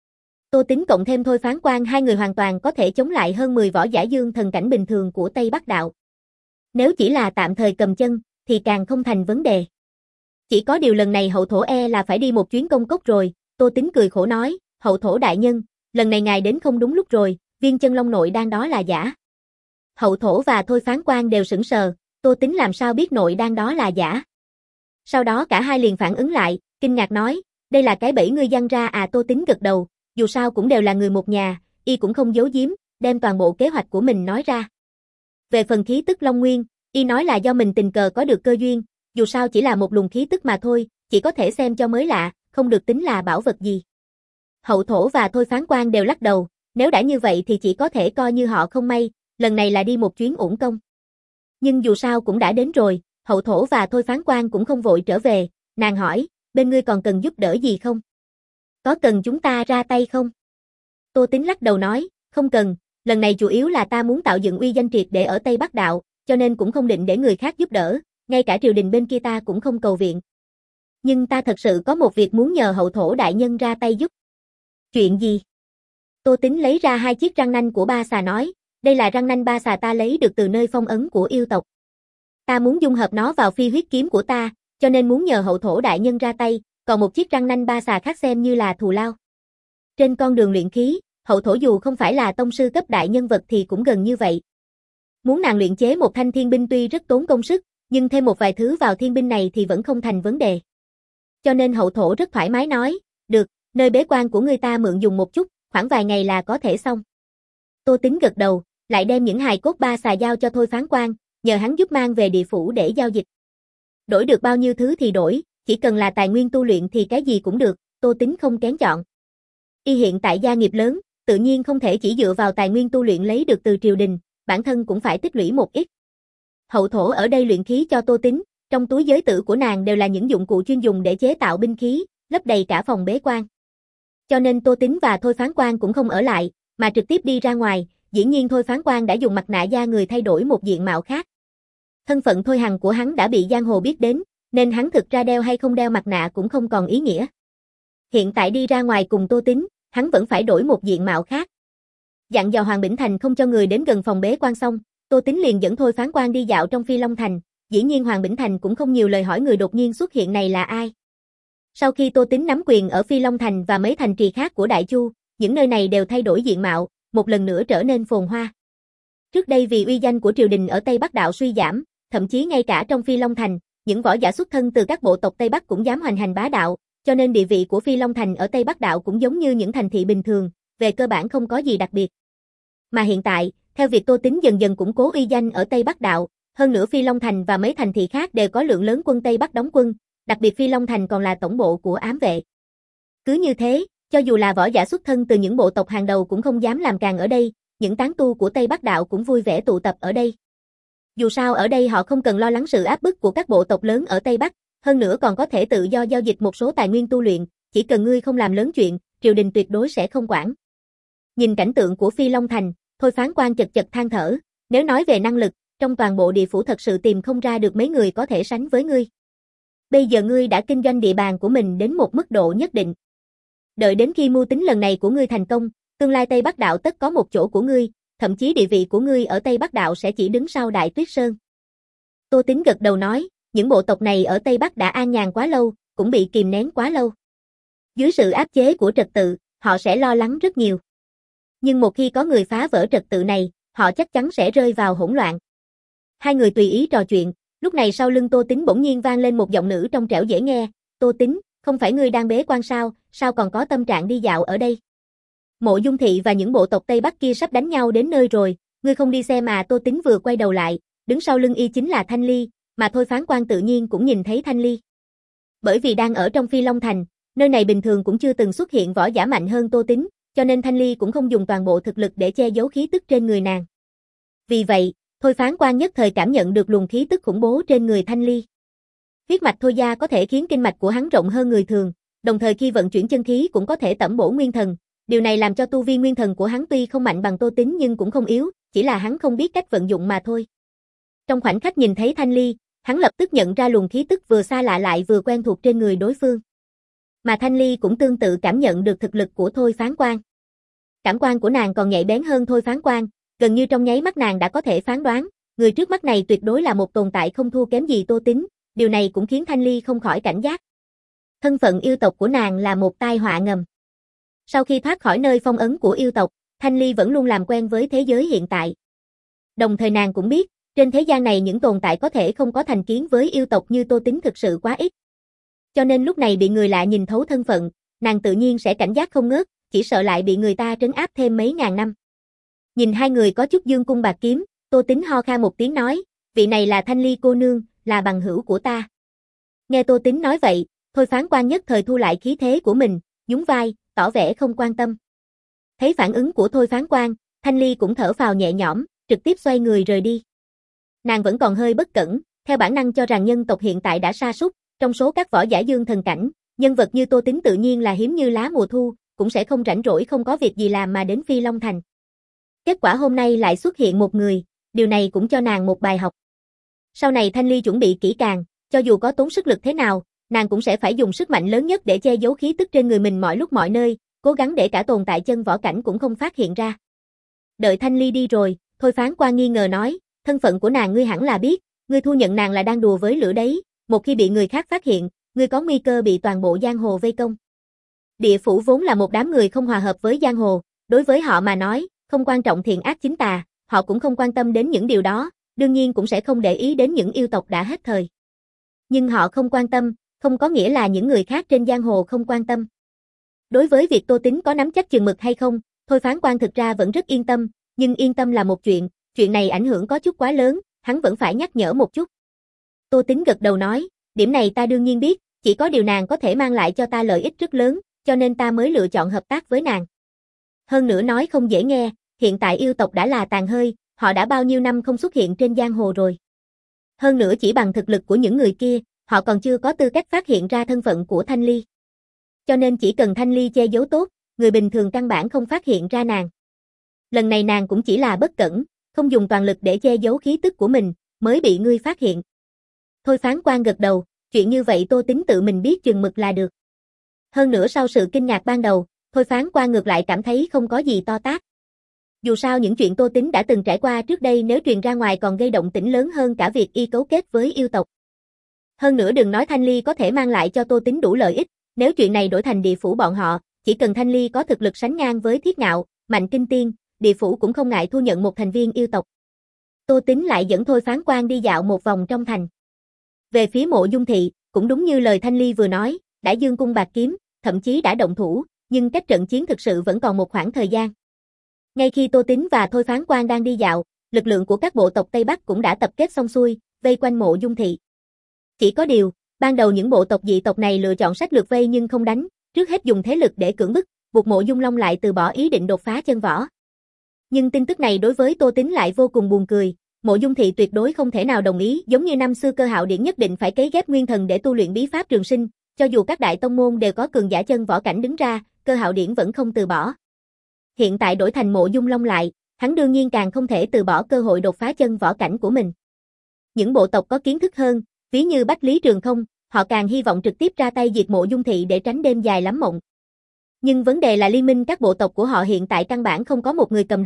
Tô Tín cộng thêm Thôi Phán Quan hai người hoàn toàn có thể chống lại hơn mười võ giả dương thần cảnh bình thường của Tây Bắc đạo. Nếu chỉ là tạm thời cầm chân, thì càng không thành vấn đề. Chỉ có điều lần này hậu thổ e là phải đi một chuyến công cốc rồi, Tô Tín cười khổ nói, hậu thổ đại nhân, lần này ngài đến không đúng lúc rồi, viên chân long nội đan đó là giả. Hậu thổ và Thôi Phán Quan đều sững sờ, Tô Tín làm sao biết nội đan đó là giả. Sau đó cả hai liền phản ứng lại, kinh ngạc nói, đây là cái bẫy ngươi giăng ra à. Tô Tín gật đầu, dù sao cũng đều là người một nhà, y cũng không giấu giếm, đem toàn bộ kế hoạch của mình nói ra. Về phần khí tức Long Nguyên, y nói là do mình tình cờ có được cơ duyên, dù sao chỉ là một luồng khí tức mà thôi, chỉ có thể xem cho mới lạ, không được tính là bảo vật gì. Hậu thổ và Thôi Phán Quan đều lắc đầu, nếu đã như vậy thì chỉ có thể coi như họ không may, lần này là đi một chuyến uổng công. Nhưng dù sao cũng đã đến rồi, hậu thổ và Thôi Phán Quan cũng không vội trở về, nàng hỏi, bên ngươi còn cần giúp đỡ gì không? Có cần chúng ta ra tay không? Tô Tín lắc đầu nói, không cần, lần này chủ yếu là ta muốn tạo dựng uy danh triệt để ở Tây Bắc đạo, cho nên cũng không định để người khác giúp đỡ, ngay cả triều đình bên kia ta cũng không cầu viện. Nhưng ta thật sự có một việc muốn nhờ hậu thổ đại nhân ra tay giúp. Chuyện gì? Tô Tín lấy ra hai chiếc răng nanh của ba xà nói, đây là răng nanh ba xà ta lấy được từ nơi phong ấn của yêu tộc. Ta muốn dung hợp nó vào phi huyết kiếm của ta, cho nên muốn nhờ hậu thổ đại nhân ra tay, còn một chiếc răng nanh ba xà khác xem như là thù lao. Trên con đường luyện khí, hậu thổ dù không phải là tông sư cấp đại nhân vật thì cũng gần như vậy. Muốn nàng luyện chế một thanh thiên binh tuy rất tốn công sức, nhưng thêm một vài thứ vào thiên binh này thì vẫn không thành vấn đề. Cho nên hậu thổ rất thoải mái nói, được, nơi bế quan của người ta mượn dùng một chút, khoảng vài ngày là có thể xong. Tô Tín gật đầu, lại đem những hài cốt ba xà giao cho Thôi Phán Quan, nhờ hắn giúp mang về địa phủ để giao dịch. Đổi được bao nhiêu thứ thì đổi, chỉ cần là tài nguyên tu luyện thì cái gì cũng được, Tô Tín không kén chọn. Y hiện tại gia nghiệp lớn, tự nhiên không thể chỉ dựa vào tài nguyên tu luyện lấy được từ triều đình, bản thân cũng phải tích lũy một ít. Hậu thổ ở đây luyện khí cho Tô Tín, trong túi giới tử của nàng đều là những dụng cụ chuyên dùng để chế tạo binh khí, lấp đầy cả phòng bế quan. Cho nên Tô Tín và Thôi Phán Quan cũng không ở lại, mà trực tiếp đi ra ngoài, dĩ nhiên Thôi Phán Quan đã dùng mặt nạ da người thay đổi một diện mạo khác. Thân phận Thôi Hằng của hắn đã bị giang hồ biết đến, nên hắn thực ra đeo hay không đeo mặt nạ cũng không còn ý nghĩa. Hiện tại đi ra ngoài cùng Tô Tín, hắn vẫn phải đổi một diện mạo khác. Dặn dò Hoàng Bỉnh Thành không cho người đến gần phòng bế quan xong, Tô Tín liền dẫn Thôi Phán Quan đi dạo trong Phi Long Thành, dĩ nhiên Hoàng Bỉnh Thành cũng không nhiều lời hỏi người đột nhiên xuất hiện này là ai. Sau khi Tô Tín nắm quyền ở Phi Long Thành và mấy thành trì khác của Đại Chu, những nơi này đều thay đổi diện mạo, một lần nữa trở nên phồn hoa. Trước đây vì uy danh của triều đình ở Tây Bắc đạo suy giảm, thậm chí ngay cả trong Phi Long Thành, những võ giả xuất thân từ các bộ tộc Tây Bắc cũng dám hoành hành bá đạo, cho nên địa vị của Phi Long Thành ở Tây Bắc đạo cũng giống như những thành thị bình thường, về cơ bản không có gì đặc biệt. Mà hiện tại, theo việc Tô Tín dần dần củng cố uy danh ở Tây Bắc đạo, hơn nữa Phi Long Thành và mấy thành thị khác đều có lượng lớn quân Tây Bắc đóng quân, đặc biệt Phi Long Thành còn là tổng bộ của ám vệ. Cứ như thế, cho dù là võ giả xuất thân từ những bộ tộc hàng đầu cũng không dám làm càng ở đây, những tán tu của Tây Bắc đạo cũng vui vẻ tụ tập ở đây. Dù sao ở đây họ không cần lo lắng sự áp bức của các bộ tộc lớn ở Tây Bắc, hơn nữa còn có thể tự do giao dịch một số tài nguyên tu luyện, chỉ cần ngươi không làm lớn chuyện, triều đình tuyệt đối sẽ không quản. Nhìn cảnh tượng của Phi Long Thành, Thôi Phán Quan chật chật than thở, nếu nói về năng lực, trong toàn bộ địa phủ thật sự tìm không ra được mấy người có thể sánh với ngươi. Bây giờ ngươi đã kinh doanh địa bàn của mình đến một mức độ nhất định. Đợi đến khi mưu tính lần này của ngươi thành công, tương lai Tây Bắc đạo tất có một chỗ của ngươi, thậm chí địa vị của ngươi ở Tây Bắc đạo sẽ chỉ đứng sau Đại Tuyết Sơn. Tô Tính gật đầu nói, những bộ tộc này ở Tây Bắc đã an nhàn quá lâu, cũng bị kìm nén quá lâu. Dưới sự áp chế của trật tự, họ sẽ lo lắng rất nhiều. Nhưng một khi có người phá vỡ trật tự này, họ chắc chắn sẽ rơi vào hỗn loạn. Hai người tùy ý trò chuyện, lúc này sau lưng Tô Tính bỗng nhiên vang lên một giọng nữ trong trẻo dễ nghe, Tô Tính, không phải ngươi đang bế quan sao, sao còn có tâm trạng đi dạo ở đây? Mộ Dung Thị và những bộ tộc Tây Bắc kia sắp đánh nhau đến nơi rồi, ngươi không đi xem mà. Tô Tính vừa quay đầu lại, đứng sau lưng y chính là Thanh Ly, mà Thôi Phán Quan tự nhiên cũng nhìn thấy Thanh Ly. Bởi vì đang ở trong Phi Long Thành, nơi này bình thường cũng chưa từng xuất hiện võ giả mạnh hơn Tô Tính, cho nên Thanh Ly cũng không dùng toàn bộ thực lực để che giấu khí tức trên người nàng. Vì vậy, Thôi Phán Quan nhất thời cảm nhận được luồng khí tức khủng bố trên người Thanh Ly. Huyết mạch Thôi gia có thể khiến kinh mạch của hắn rộng hơn người thường, đồng thời khi vận chuyển chân khí cũng có thể tẩm bổ nguyên thần. Điều này làm cho tu vi nguyên thần của hắn tuy không mạnh bằng Tô Tính nhưng cũng không yếu, chỉ là hắn không biết cách vận dụng mà thôi. Trong khoảnh khắc nhìn thấy Thanh Ly, hắn lập tức nhận ra luồng khí tức vừa xa lạ lại vừa quen thuộc trên người đối phương. Mà Thanh Ly cũng tương tự cảm nhận được thực lực của Thôi Phán Quan. Cảm quan của nàng còn nhạy bén hơn Thôi Phán Quan, gần như trong nháy mắt nàng đã có thể phán đoán, người trước mắt này tuyệt đối là một tồn tại không thua kém gì Tô Tính, điều này cũng khiến Thanh Ly không khỏi cảnh giác. Thân phận yêu tộc của nàng là một tai họa ngầm. Sau khi thoát khỏi nơi phong ấn của yêu tộc, Thanh Ly vẫn luôn làm quen với thế giới hiện tại. Đồng thời nàng cũng biết, trên thế gian này những tồn tại có thể không có thành kiến với yêu tộc như Tô Tính thực sự quá ít. Cho nên lúc này bị người lạ nhìn thấu thân phận, nàng tự nhiên sẽ cảnh giác không ngớt, chỉ sợ lại bị người ta trấn áp thêm mấy ngàn năm. Nhìn hai người có chút dương cung bạc kiếm, Tô Tính ho khan một tiếng nói, vị này là Thanh Ly cô nương, là bằng hữu của ta. Nghe Tô Tính nói vậy, Thôi Phán Quan nhất thời thu lại khí thế của mình, nhún vai, tỏ vẻ không quan tâm. Thấy phản ứng của Thôi Phán Quan, Thanh Ly cũng thở phào nhẹ nhõm, trực tiếp xoay người rời đi. Nàng vẫn còn hơi bất cẩn, theo bản năng cho rằng nhân tộc hiện tại đã sa sút, trong số các võ giả dương thần cảnh, nhân vật như Tô Tính tự nhiên là hiếm như lá mùa thu, cũng sẽ không rảnh rỗi không có việc gì làm mà đến Phi Long Thành. Kết quả hôm nay lại xuất hiện một người, điều này cũng cho nàng một bài học. Sau này Thanh Ly chuẩn bị kỹ càng, cho dù có tốn sức lực thế nào, nàng cũng sẽ phải dùng sức mạnh lớn nhất để che giấu khí tức trên người mình mọi lúc mọi nơi, cố gắng để cả tồn tại chân võ cảnh cũng không phát hiện ra. Đợi Thanh Ly đi rồi, Thôi Phán Quan nghi ngờ nói, thân phận của nàng ngươi hẳn là biết, ngươi thu nhận nàng là đang đùa với lửa đấy, một khi bị người khác phát hiện, ngươi có nguy cơ bị toàn bộ giang hồ vây công. Địa phủ vốn là một đám người không hòa hợp với giang hồ, đối với họ mà nói, không quan trọng thiện ác chính tà, họ cũng không quan tâm đến những điều đó, đương nhiên cũng sẽ không để ý đến những yêu tộc đã hết thời. Nhưng họ không quan tâm, không có nghĩa là những người khác trên giang hồ không quan tâm. Đối với việc Tô Tính có nắm chắc chừng mực hay không, Thôi Phán Quan thực ra vẫn rất yên tâm, nhưng yên tâm là một chuyện, chuyện này ảnh hưởng có chút quá lớn, hắn vẫn phải nhắc nhở một chút. Tô Tính gật đầu nói, điểm này ta đương nhiên biết, chỉ có điều nàng có thể mang lại cho ta lợi ích rất lớn, cho nên ta mới lựa chọn hợp tác với nàng. Hơn nữa nói không dễ nghe, hiện tại yêu tộc đã là tàn hơi, họ đã bao nhiêu năm không xuất hiện trên giang hồ rồi. Hơn nữa chỉ bằng thực lực của những người kia, họ còn chưa có tư cách phát hiện ra thân phận của Thanh Ly. Cho nên chỉ cần Thanh Ly che giấu tốt, người bình thường căn bản không phát hiện ra nàng. Lần này nàng cũng chỉ là bất cẩn, không dùng toàn lực để che giấu khí tức của mình, mới bị ngươi phát hiện. Thôi Phán Quan gật đầu, chuyện như vậy Tô Tính tự mình biết chừng mực là được. Hơn nữa sau sự kinh ngạc ban đầu, Thôi Phán Quan ngược lại cảm thấy không có gì to tát. Dù sao những chuyện Tô Tính đã từng trải qua trước đây nếu truyền ra ngoài còn gây động tĩnh lớn hơn cả việc y cấu kết với yêu tộc. Hơn nữa đừng nói Thanh Ly có thể mang lại cho Tô Tính đủ lợi ích, nếu chuyện này đổi thành địa phủ bọn họ, chỉ cần Thanh Ly có thực lực sánh ngang với Thiết Ngạo, Mạnh Kinh Tiên, địa phủ cũng không ngại thu nhận một thành viên yêu tộc. Tô Tính lại dẫn Thôi Phán Quan đi dạo một vòng trong thành. Về phía Mộ Dung Thị, cũng đúng như lời Thanh Ly vừa nói, đã dương cung bạc kiếm, thậm chí đã động thủ, nhưng cách trận chiến thực sự vẫn còn một khoảng thời gian. Ngay khi Tô Tính và Thôi Phán Quan đang đi dạo, lực lượng của các bộ tộc Tây Bắc cũng đã tập kết xong xuôi, vây quanh Mộ Dung Thị. Chỉ có điều, ban đầu những bộ tộc dị tộc này lựa chọn sách lược vây nhưng không đánh, trước hết dùng thế lực để cưỡng bức, buộc Mộ Dung Long lại từ bỏ ý định đột phá chân võ. Nhưng tin tức này đối với Tô Tính lại vô cùng buồn cười, Mộ Dung Thị tuyệt đối không thể nào đồng ý, giống như năm xưa Cơ Hạo Điển nhất định phải cấy ghép nguyên thần để tu luyện bí pháp trường sinh, cho dù các đại tông môn đều có cường giả chân võ cảnh đứng ra, Cơ Hạo Điển vẫn không từ bỏ. Hiện tại đổi thành Mộ Dung Long lại, hắn đương nhiên càng không thể từ bỏ cơ hội đột phá chân võ cảnh của mình. Những bộ tộc có kiến thức hơn, ví như Bách Lý Trường Không, họ càng hy vọng trực tiếp ra tay diệt Mộ Dung Thị để tránh đêm dài lắm mộng. Nhưng vấn đề là liên minh các bộ tộc của họ hiện tại căn bản không có một người cầm đầu,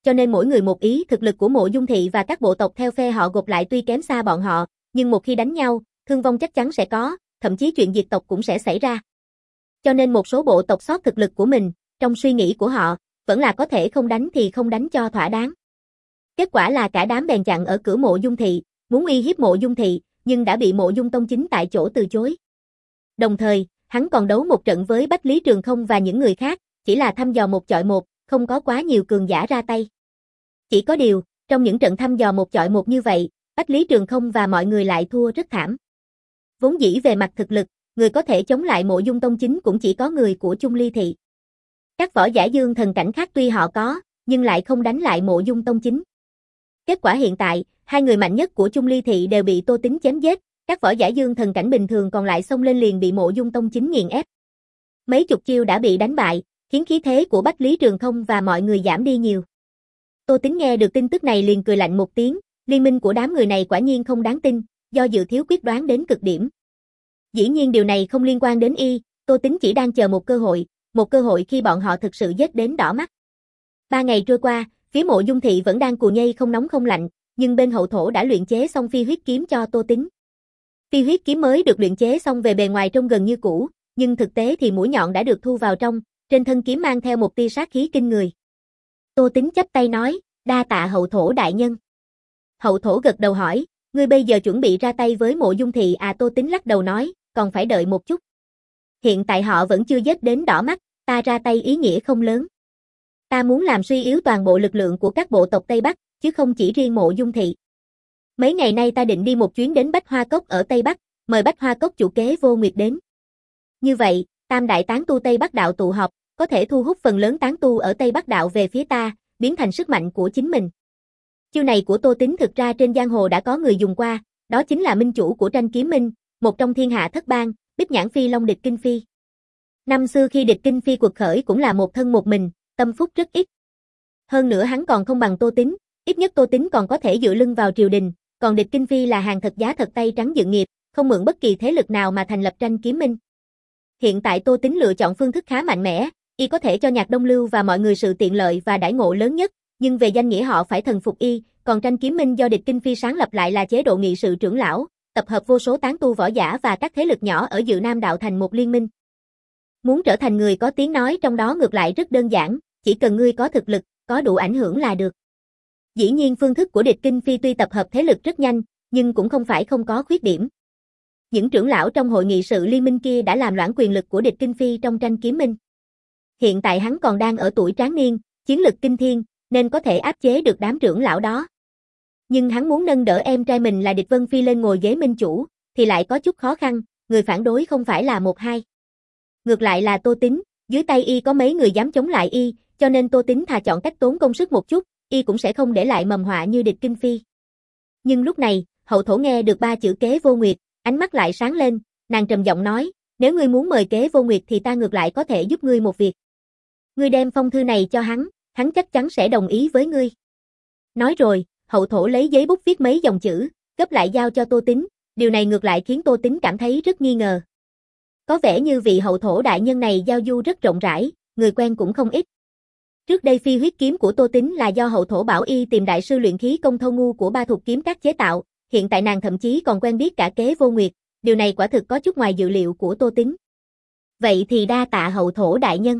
Cho nên mỗi người một ý, thực lực của Mộ Dung Thị và các bộ tộc theo phe họ gộp lại tuy kém xa bọn họ, nhưng một khi đánh nhau, thương vong chắc chắn sẽ có, thậm chí chuyện diệt tộc cũng sẽ xảy ra. Cho nên một số bộ tộc sót thực lực của mình, trong suy nghĩ của họ, vẫn là có thể không đánh thì không đánh cho thỏa đáng. Kết quả là cả đám bèn chặn ở cửa Mộ Dung Thị, muốn uy hiếp Mộ Dung Thị, nhưng đã bị Mộ Dung Tông Chính tại chỗ từ chối. Đồng thời, hắn còn đấu một trận với Bách Lý Trường Không và những người khác, chỉ là thăm dò một chọi một, không có quá nhiều cường giả ra tay. Chỉ có điều, trong những trận thăm dò một chọi một như vậy, Bách Lý Trường Không và mọi người lại thua rất thảm. Vốn dĩ về mặt thực lực, người có thể chống lại Mộ Dung Tông Chính cũng chỉ có người của Chung Ly Thị. Các võ giả dương thần cảnh khác tuy họ có, nhưng lại không đánh lại Mộ Dung Tông Chính. Kết quả hiện tại, hai người mạnh nhất của Chung Ly Thị đều bị Tô Tín chém giết, các võ giả dương thần cảnh bình thường còn lại xông lên liền bị Mộ Dung Tông Chính nghiền ép. Mấy chục chiêu đã bị đánh bại, khiến khí thế của Bách Lý Trường Không và mọi người giảm đi nhiều. Tô Tín nghe được tin tức này liền cười lạnh một tiếng, liên minh của đám người này quả nhiên không đáng tin, do dự thiếu quyết đoán đến cực điểm. Dĩ nhiên điều này không liên quan đến y, Tô Tín chỉ đang chờ một cơ hội, một cơ hội khi bọn họ thực sự giết đến đỏ mắt. Ba ngày trôi qua, phía Mộ Dung Thị vẫn đang cù nhây không nóng không lạnh, nhưng bên hậu thổ đã luyện chế xong phi huyết kiếm cho Tô Tín. Phi huyết kiếm mới được luyện chế xong về bề ngoài trông gần như cũ, nhưng thực tế thì mũi nhọn đã được thu vào trong, trên thân kiếm mang theo một tia sát khí kinh người. Tô Tín chắp tay nói, đa tạ hậu thổ đại nhân. Hậu thổ gật đầu hỏi, ngươi bây giờ chuẩn bị ra tay với Mộ Dung Thị à? Tô Tín lắc đầu nói, còn phải đợi một chút. Hiện tại họ vẫn chưa giết đến đỏ mắt, ta ra tay ý nghĩa không lớn. Ta muốn làm suy yếu toàn bộ lực lượng của các bộ tộc Tây Bắc, chứ không chỉ riêng Mộ Dung Thị. Mấy ngày nay ta định đi một chuyến đến Bách Hoa Cốc ở Tây Bắc, mời Bách Hoa Cốc chủ kế Vô Nguyệt đến. Như vậy, tam đại tán tu Tây Bắc đạo tụ họp, có thể thu hút phần lớn tán tu ở Tây Bắc đạo về phía ta, biến thành sức mạnh của chính mình. Chiêu này của Tô Tín thực ra trên giang hồ đã có người dùng qua, đó chính là minh chủ của tranh kiếm minh, một trong thiên hạ thất bang, Bích Nhãn Phi Long Địch Kinh Phi. Năm xưa khi Địch Kinh Phi quật khởi cũng là một thân một mình, tâm phúc rất ít. Hơn nữa hắn còn không bằng Tô Tín, ít nhất Tô Tín còn có thể dựa lưng vào triều đình, còn Địch Kinh Phi là hàng thật giá thật tay trắng dựng nghiệp, không mượn bất kỳ thế lực nào mà thành lập tranh kiếm minh. Hiện tại Tô Tín lựa chọn phương thức khá mạnh mẽ, y có thể cho Nhạc Đông Lưu và mọi người sự tiện lợi và đãi ngộ lớn nhất, nhưng về danh nghĩa họ phải thần phục y, còn tranh kiếm minh do Địch Kinh Phi sáng lập lại là chế độ nghị sự trưởng lão, tập hợp vô số tán tu võ giả và các thế lực nhỏ ở Dự Nam đạo thành một liên minh. Muốn trở thành người có tiếng nói trong đó ngược lại rất đơn giản, chỉ cần ngươi có thực lực, có đủ ảnh hưởng là được. Dĩ nhiên phương thức của Địch Kinh Phi tuy tập hợp thế lực rất nhanh, nhưng cũng không phải không có khuyết điểm. Những trưởng lão trong hội nghị sự liên minh kia đã làm loãng quyền lực của Địch Kinh Phi trong tranh kiếm minh. Hiện tại hắn còn đang ở tuổi tráng niên, chiến lực kinh thiên, nên có thể áp chế được đám trưởng lão đó. Nhưng hắn muốn nâng đỡ em trai mình là Địch Vân Phi lên ngồi ghế minh chủ, thì lại có chút khó khăn, người phản đối không phải là một hai. Ngược lại là Tô Tín, dưới tay y có mấy người dám chống lại y, cho nên Tô Tín thà chọn cách tốn công sức một chút, y cũng sẽ không để lại mầm họa như Địch Kinh Phi. Nhưng lúc này, hậu thổ nghe được ba chữ kế Vô Nguyệt, ánh mắt lại sáng lên, nàng trầm giọng nói, nếu ngươi muốn mời kế Vô Nguyệt thì ta ngược lại có thể giúp ngươi một việc. Ngươi đem phong thư này cho hắn, hắn chắc chắn sẽ đồng ý với ngươi. Nói rồi, hậu thổ lấy giấy bút viết mấy dòng chữ, gấp lại giao cho Tô Tín, điều này ngược lại khiến Tô Tín cảm thấy rất nghi ngờ. Có vẻ như vị hậu thổ đại nhân này giao du rất rộng rãi, người quen cũng không ít. Trước đây phi huyết kiếm của Tô Tín là do hậu thổ bảo y tìm đại sư luyện khí công Thâu Ngu của Ba Thục Kiếm Các chế tạo, hiện tại nàng thậm chí còn quen biết cả kế Vô Nguyệt, điều này quả thực có chút ngoài dự liệu của Tô Tín. Vậy thì đa tạ hậu thổ đại nhân.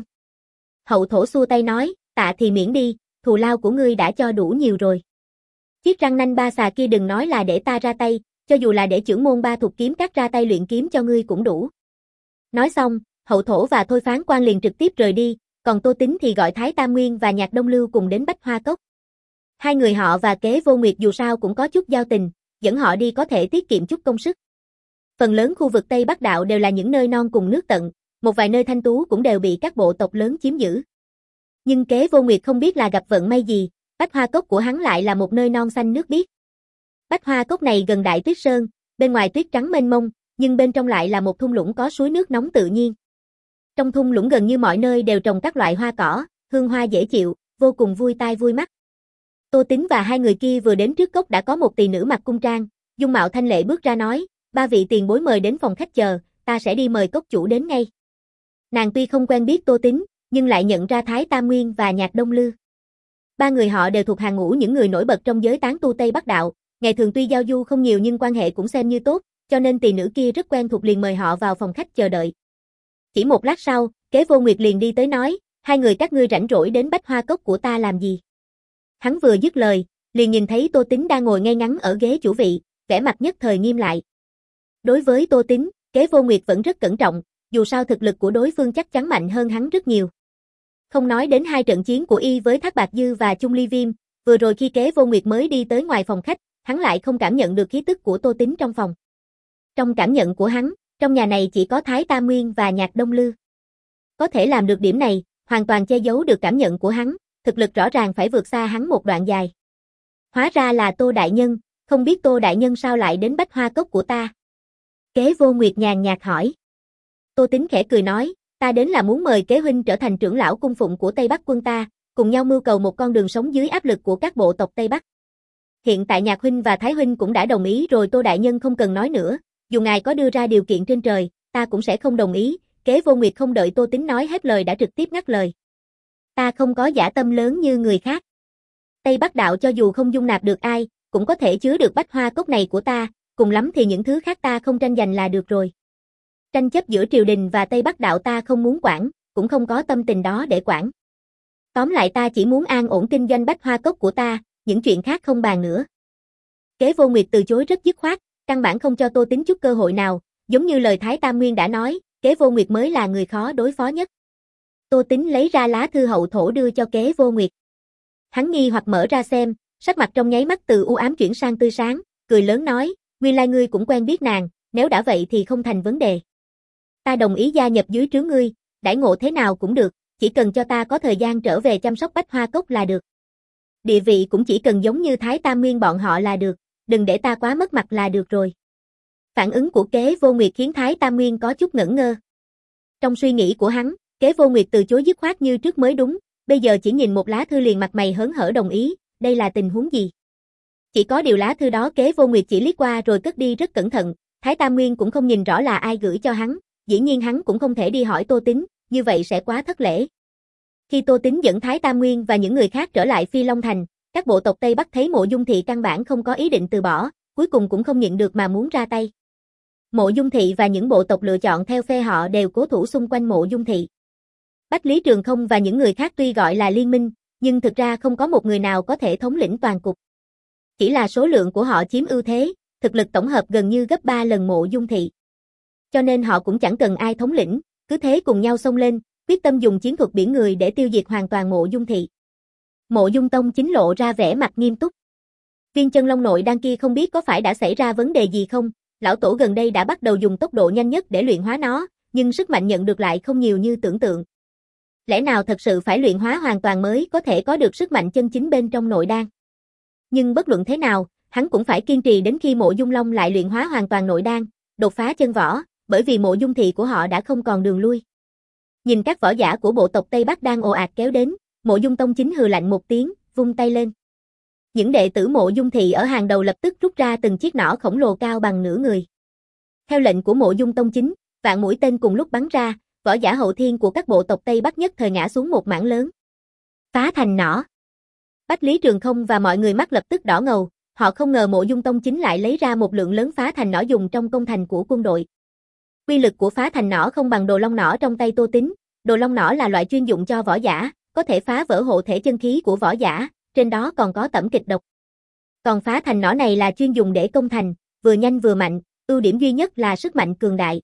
Hậu thổ xua tay nói, tạ thì miễn đi, thù lao của ngươi đã cho đủ nhiều rồi. Chiếc răng nanh ba xà kia đừng nói là để ta ra tay, cho dù là để trưởng môn Ba Thục Kiếm Các ra tay luyện kiếm cho ngươi cũng đủ. Nói xong, hậu thổ và Thôi Phán Quan liền trực tiếp rời đi, còn Tô Tín thì gọi Thái Tam Nguyên và Nhạc Đông Lưu cùng đến Bách Hoa Cốc. Hai người họ và kế Vô Nguyệt dù sao cũng có chút giao tình, dẫn họ đi có thể tiết kiệm chút công sức. Phần lớn khu vực Tây Bắc Đạo đều là những nơi non cùng nước tận, một vài nơi thanh tú cũng đều bị các bộ tộc lớn chiếm giữ. Nhưng kế Vô Nguyệt không biết là gặp vận may gì, Bách Hoa Cốc của hắn lại là một nơi non xanh nước biếc. Bách Hoa Cốc này gần Đại Tuyết Sơn, bên ngoài tuyết trắng mênh mông, nhưng bên trong lại là một thung lũng có suối nước nóng tự nhiên. Trong thung lũng gần như mọi nơi đều trồng các loại hoa cỏ, hương hoa dễ chịu, vô cùng vui tai vui mắt. Tô Tín và hai người kia vừa đến trước cốc đã có một tỳ nữ mặc cung trang, dung mạo thanh lệ bước ra nói, ba vị tiền bối mời đến phòng khách chờ, ta sẽ đi mời cốc chủ đến ngay. Nàng tuy không quen biết Tô Tín, nhưng lại nhận ra Thái Tam Nguyên và Nhạc Đông Lư. Ba người họ đều thuộc hàng ngũ những người nổi bật trong giới tán tu Tây Bắc đạo, ngày thường tuy giao du không nhiều nhưng quan hệ cũng xem như tốt, cho nên tỳ nữ kia rất quen thuộc liền mời họ vào phòng khách chờ đợi. Chỉ một lát sau, Kế Vô Nguyệt liền đi tới nói, hai người các ngươi rảnh rỗi đến Bách Hoa Cốc của ta làm gì? Hắn vừa dứt lời, liền nhìn thấy Tô Tín đang ngồi ngay ngắn ở ghế chủ vị, vẻ mặt nhất thời nghiêm lại. Đối với Tô Tín, Kế Vô Nguyệt vẫn rất cẩn trọng, dù sao thực lực của đối phương chắc chắn mạnh hơn hắn rất nhiều. Không nói đến hai trận chiến của y với Thác Bạt Dư và Chung Ly Viêm, vừa rồi khi Kế Vô Nguyệt mới đi tới ngoài phòng khách, hắn lại không cảm nhận được khí tức của Tô Tín trong phòng. Trong cảm nhận của hắn, trong nhà này chỉ có Thái Tam Nguyên và Nhạc Đông Lư. Có thể làm được điểm này, hoàn toàn che giấu được cảm nhận của hắn, thực lực rõ ràng phải vượt xa hắn một đoạn dài. Hóa ra là Tô Đại Nhân, không biết Tô Đại Nhân sao lại đến Bách Hoa Cốc của ta? Kế Vô Nguyệt nhàn nhạt hỏi. Tô Tín khẽ cười nói, ta đến là muốn mời Kế huynh trở thành trưởng lão cung phụng của Tây Bắc quân ta, cùng nhau mưu cầu một con đường sống dưới áp lực của các bộ tộc Tây Bắc. Hiện tại Nhạc huynh và Thái huynh cũng đã đồng ý rồi, Tô Đại Nhân không cần nói nữa, dù ngài có đưa ra điều kiện trên trời, ta cũng sẽ không đồng ý. Kế Vô Nguyệt không đợi Tô Tín nói hết lời đã trực tiếp ngắt lời. Ta không có dã tâm lớn như người khác. Tây Bắc đạo cho dù không dung nạp được ai, cũng có thể chứa được Bách Hoa Cốc này của ta, cùng lắm thì những thứ khác ta không tranh giành là được rồi. Tranh chấp giữa triều đình và Tây Bắc đạo ta không muốn quản, cũng không có tâm tình đó để quản. Tóm lại ta chỉ muốn an ổn kinh doanh Bách Hoa Cốc của ta, những chuyện khác không bàn nữa. Kế Vô Nguyệt từ chối rất dứt khoát, căn bản không cho Tô Tín chút cơ hội nào, giống như lời Thái Tam Nguyên đã nói, Kế Vô Nguyệt mới là người khó đối phó nhất. Tô Tín lấy ra lá thư hậu thổ đưa cho Kế Vô Nguyệt. Hắn nghi hoặc mở ra xem, sắc mặt trong nháy mắt từ u ám chuyển sang tươi sáng, cười lớn nói, nguyên lai ngươi cũng quen biết nàng, nếu đã vậy thì không thành vấn đề. Ta đồng ý gia nhập dưới trướng ngươi, đãi ngộ thế nào cũng được, chỉ cần cho ta có thời gian trở về chăm sóc Bách Hoa Cốc là được. Địa vị cũng chỉ cần giống như Thái Tam Nguyên bọn họ là được, đừng để ta quá mất mặt là được rồi. Phản ứng của Kế Vô Nguyệt khiến Thái Tam Nguyên có chút ngẩn ngơ. Trong suy nghĩ của hắn, Kế Vô Nguyệt từ chối dứt khoát như trước mới đúng, bây giờ chỉ nhìn một lá thư liền mặt mày hớn hở đồng ý, đây là tình huống gì? Chỉ có điều lá thư đó Kế Vô Nguyệt chỉ liếc qua rồi cất đi rất cẩn thận, Thái Tam Nguyên cũng không nhìn rõ là ai gửi cho hắn, dĩ nhiên hắn cũng không thể đi hỏi Tô Tín, như vậy sẽ quá thất lễ. Khi Tô Tín dẫn Thái Tam Nguyên và những người khác trở lại Phi Long Thành, các bộ tộc Tây Bắc thấy Mộ Dung Thị căn bản không có ý định từ bỏ, cuối cùng cũng không nhịn được mà muốn ra tay. Mộ Dung Thị và những bộ tộc lựa chọn theo phe họ đều cố thủ xung quanh Mộ Dung Thị. Bách Lý Trường Không và những người khác tuy gọi là liên minh, nhưng thực ra không có một người nào có thể thống lĩnh toàn cục. Chỉ là số lượng của họ chiếm ưu thế, thực lực tổng hợp gần như gấp ba lần Mộ Dung Thị. Cho nên họ cũng chẳng cần ai thống lĩnh, cứ thế cùng nhau xông lên, quyết tâm dùng chiến thuật biển người để tiêu diệt hoàn toàn Mộ Dung Thị. Mộ Dung Tông chính lộ ra vẻ mặt nghiêm túc. Viên Chân Long nội đan kia không biết có phải đã xảy ra vấn đề gì không, lão tổ gần đây đã bắt đầu dùng tốc độ nhanh nhất để luyện hóa nó, nhưng sức mạnh nhận được lại không nhiều như tưởng tượng. Lẽ nào thật sự phải luyện hóa hoàn toàn mới có thể có được sức mạnh chân chính bên trong nội đan? Nhưng bất luận thế nào, hắn cũng phải kiên trì đến khi Mộ Dung Long lại luyện hóa hoàn toàn nội đan, đột phá chân võ, bởi vì Mộ Dung Thị của họ đã không còn đường lui. Nhìn các võ giả của bộ tộc Tây Bắc đang ồ ạt kéo đến, Mộ Dung Tông chính hừ lạnh một tiếng, vung tay lên. Những đệ tử Mộ Dung Thị ở hàng đầu lập tức rút ra từng chiếc nỏ khổng lồ cao bằng nửa người. Theo lệnh của Mộ Dung Tông chính, vạn mũi tên cùng lúc bắn ra, võ giả hậu thiên của các bộ tộc Tây Bắc nhất thời ngã xuống một mảng lớn. Phá thành nỏ. Bách Lý Trường Không và mọi người mắt lập tức đỏ ngầu, họ không ngờ Mộ Dung Tông chính lại lấy ra một lượng lớn phá thành nỏ dùng trong công thành của quân đội. Quy lực của phá thành nỏ không bằng đồ long nỏ trong tay Tô Tín, đồ long nỏ là loại chuyên dụng cho võ giả, có thể phá vỡ hộ thể chân khí của võ giả, trên đó còn có tẩm kịch độc. Còn phá thành nỏ này là chuyên dùng để công thành, vừa nhanh vừa mạnh, ưu điểm duy nhất là sức mạnh cường đại.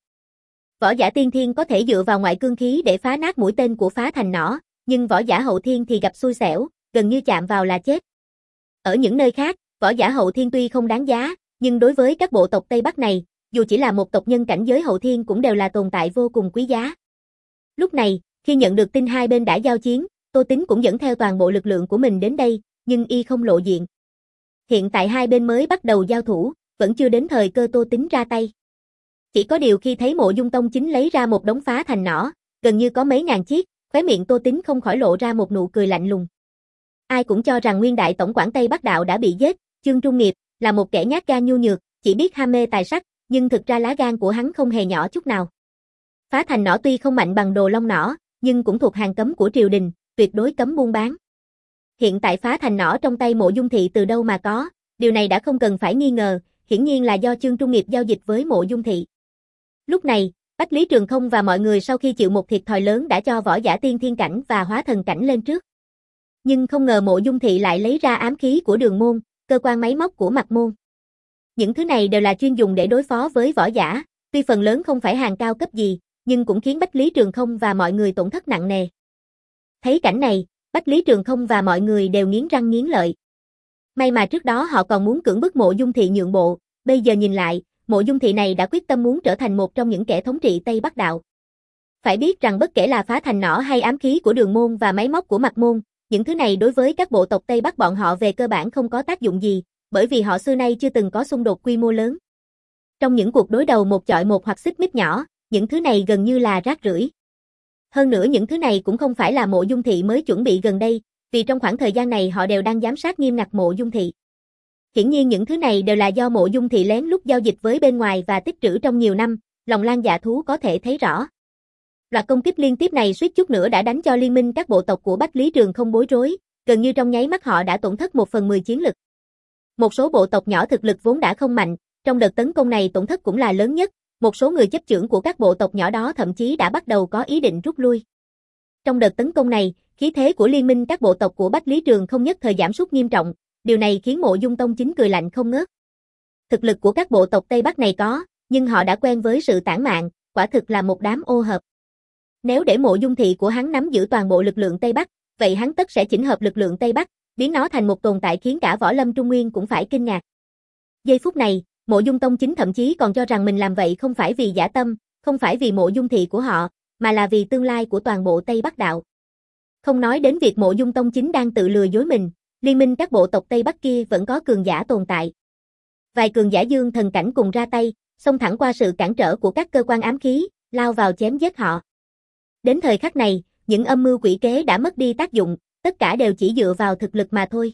Võ giả tiên thiên có thể dựa vào ngoại cương khí để phá nát mũi tên của phá thành nỏ, nhưng võ giả hậu thiên thì gặp xui xẻo, gần như chạm vào là chết. Ở những nơi khác, võ giả hậu thiên tuy không đáng giá, nhưng đối với các bộ tộc Tây Bắc này, dù chỉ là một tộc nhân cảnh giới hậu thiên cũng đều là tồn tại vô cùng quý giá. Lúc này, khi nhận được tin hai bên đã giao chiến, Tô Tín cũng dẫn theo toàn bộ lực lượng của mình đến đây, nhưng y không lộ diện. Hiện tại hai bên mới bắt đầu giao thủ, vẫn chưa đến thời cơ Tô Tín ra tay. Chỉ có điều khi thấy Mộ Dung Tông chính lấy ra một đống phá thành nỏ, gần như có mấy ngàn chiếc, khóe miệng Tô Tín không khỏi lộ ra một nụ cười lạnh lùng. Ai cũng cho rằng nguyên đại tổng quản Tây Bắc đạo đã bị giết, Chương Trung Nghiệp là một kẻ nhát gan nhu nhược, chỉ biết ham mê tài sắc, nhưng thực ra lá gan của hắn không hề nhỏ chút nào. Phá thành nỏ tuy không mạnh bằng đồ long nỏ, nhưng cũng thuộc hàng cấm của triều đình, tuyệt đối cấm buôn bán. Hiện tại phá thành nỏ trong tay Mộ Dung Thị từ đâu mà có, điều này đã không cần phải nghi ngờ, hiển nhiên là do Chương Trung Nghiệp giao dịch với Mộ Dung Thị. Lúc này, Bách Lý Trường Không và mọi người sau khi chịu một thiệt thòi lớn đã cho võ giả tiên thiên cảnh và hóa thần cảnh lên trước. Nhưng không ngờ Mộ Dung Thị lại lấy ra ám khí của Đường Môn, cơ quan máy móc của Mạc Môn. Những thứ này đều là chuyên dùng để đối phó với võ giả, tuy phần lớn không phải hàng cao cấp gì, nhưng cũng khiến Bách Lý Trường Không và mọi người tổn thất nặng nề. Thấy cảnh này, Bách Lý Trường Không và mọi người đều nghiến răng nghiến lợi. May mà trước đó họ còn muốn cưỡng bức Mộ Dung Thị nhượng bộ, bây giờ nhìn lại, Mộ Dung Thị này đã quyết tâm muốn trở thành một trong những kẻ thống trị Tây Bắc Đạo. Phải biết rằng bất kể là phá thành nỏ hay ám khí của Đường Môn và máy móc của Mạc Môn, những thứ này đối với các bộ tộc Tây Bắc bọn họ về cơ bản không có tác dụng gì, bởi vì họ xưa nay chưa từng có xung đột quy mô lớn. Trong những cuộc đối đầu một chọi một hoặc xích mích nhỏ, những thứ này gần như là rác rưởi. Hơn nữa những thứ này cũng không phải là Mộ Dung Thị mới chuẩn bị gần đây, vì trong khoảng thời gian này họ đều đang giám sát nghiêm ngặt Mộ Dung Thị. Hiển nhiên những thứ này đều là do Mộ Dung Thị lén lút giao dịch với bên ngoài và tích trữ trong nhiều năm, lòng lang dạ thú có thể thấy rõ. Loạt công kích liên tiếp này suýt chút nữa đã đánh cho liên minh các bộ tộc của Bách Lý Trường Không bối rối, gần như trong nháy mắt họ đã tổn thất một phần mười chiến lực. Một số bộ tộc nhỏ thực lực vốn đã không mạnh, trong đợt tấn công này tổn thất cũng là lớn nhất, một số người chấp chưởng của các bộ tộc nhỏ đó thậm chí đã bắt đầu có ý định rút lui. Trong đợt tấn công này, khí thế của liên minh các bộ tộc của Bách Lý Trường Không nhất thời giảm sút nghiêm trọng, điều này khiến Mộ Dung Tông Chính cười lạnh không ngớt. Thực lực của các bộ tộc Tây Bắc này có, nhưng họ đã quen với sự tản mạn, quả thực là một đám ô hợp. Nếu để Mộ Dung Thị của hắn nắm giữ toàn bộ lực lượng Tây Bắc, vậy hắn tất sẽ chỉnh hợp lực lượng Tây Bắc, biến nó thành một tồn tại khiến cả võ lâm Trung Nguyên cũng phải kinh ngạc. Giây phút này, Mộ Dung Tông Chính thậm chí còn cho rằng mình làm vậy không phải vì dã tâm, không phải vì Mộ Dung Thị của họ, mà là vì tương lai của toàn bộ Tây Bắc Đạo. Không nói đến việc Mộ Dung Tông Chính đang tự lừa dối mình, liên minh các bộ tộc Tây Bắc kia vẫn có cường giả tồn tại. Vài cường giả dương thần cảnh cùng ra tay, xông thẳng qua sự cản trở của các cơ quan ám khí, lao vào chém giết họ. Đến thời khắc này, những âm mưu quỷ kế đã mất đi tác dụng, tất cả đều chỉ dựa vào thực lực mà thôi.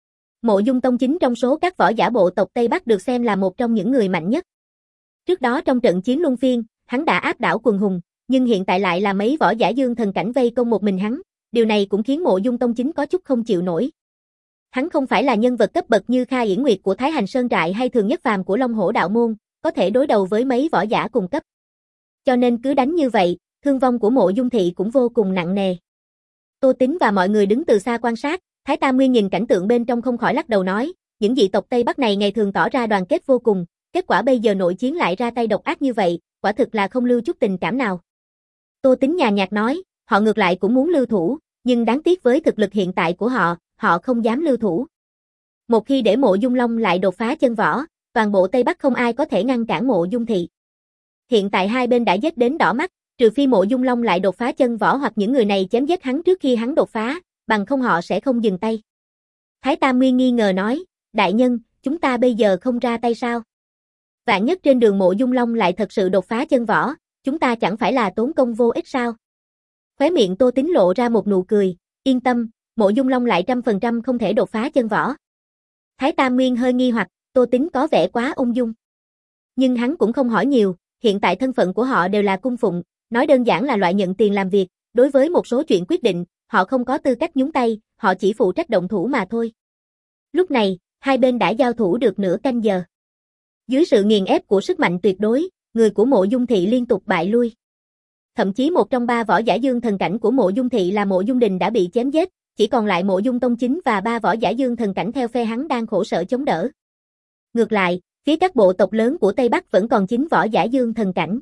Mộ Dung Tông Chính trong số các võ giả bộ tộc Tây Bắc được xem là một trong những người mạnh nhất. Trước đó trong trận chiến luân phiên, hắn đã áp đảo quần hùng, nhưng hiện tại lại là mấy võ giả dương thần cảnh vây công một mình hắn, điều này cũng khiến Mộ Dung Tông Chính có chút không chịu nổi. Hắn không phải là nhân vật cấp bậc như Kha Yển Nguyệt của Thái Hành Sơn Trại hay Thường Nhất Phàm của Long Hổ Đạo Môn, có thể đối đầu với mấy võ giả cùng cấp. Cho nên cứ đánh như vậy, thương vong của Mộ Dung Thị cũng vô cùng nặng nề. Tô Tín và mọi người đứng từ xa quan sát, Thái Tam Nguyên nhìn cảnh tượng bên trong không khỏi lắc đầu nói, những dị tộc Tây Bắc này ngày thường tỏ ra đoàn kết vô cùng, kết quả bây giờ nội chiến lại ra tay độc ác như vậy, quả thực là không lưu chút tình cảm nào. Tô Tín nhàn nhạt nói, họ ngược lại cũng muốn lưu thủ, nhưng đáng tiếc với thực lực hiện tại của họ, họ không dám lưu thủ. Một khi để Mộ Dung Long lại đột phá chân võ, toàn bộ Tây Bắc không ai có thể ngăn cản Mộ Dung Thị. Hiện tại hai bên đã giết đến đỏ mắt, trừ phi Mộ Dung Long lại đột phá chân võ hoặc những người này chém giết hắn trước khi hắn đột phá, bằng không họ sẽ không dừng tay. Thái Tam Nguyên nghi ngờ nói, đại nhân, chúng ta bây giờ không ra tay sao? Vạn nhất trên đường Mộ Dung Long lại thật sự đột phá chân võ, chúng ta chẳng phải là tốn công vô ích sao? Khóe miệng Tô Tín lộ ra một nụ cười, yên tâm, Mộ Dung Long lại trăm phần trăm không thể đột phá chân võ. Thái Tam Nguyên hơi nghi hoặc, Tô Tín có vẻ quá ung dung. Nhưng hắn cũng không hỏi nhiều, hiện tại thân phận của họ đều là cung phụng, nói đơn giản là loại nhận tiền làm việc, đối với một số chuyện quyết định, họ không có tư cách nhúng tay, họ chỉ phụ trách động thủ mà thôi. Lúc này, hai bên đã giao thủ được nửa canh giờ. Dưới sự nghiền ép của sức mạnh tuyệt đối, người của Mộ Dung Thị liên tục bại lui. Thậm chí một trong ba võ giả dương thần cảnh của Mộ Dung Thị là Mộ Dung Đình đã bị chém giết, chỉ còn lại Mộ Dung Tông Chính và ba võ giả dương thần cảnh theo phe hắn đang khổ sở chống đỡ. Ngược lại, phía các bộ tộc lớn của Tây Bắc vẫn còn chín võ giả dương thần cảnh.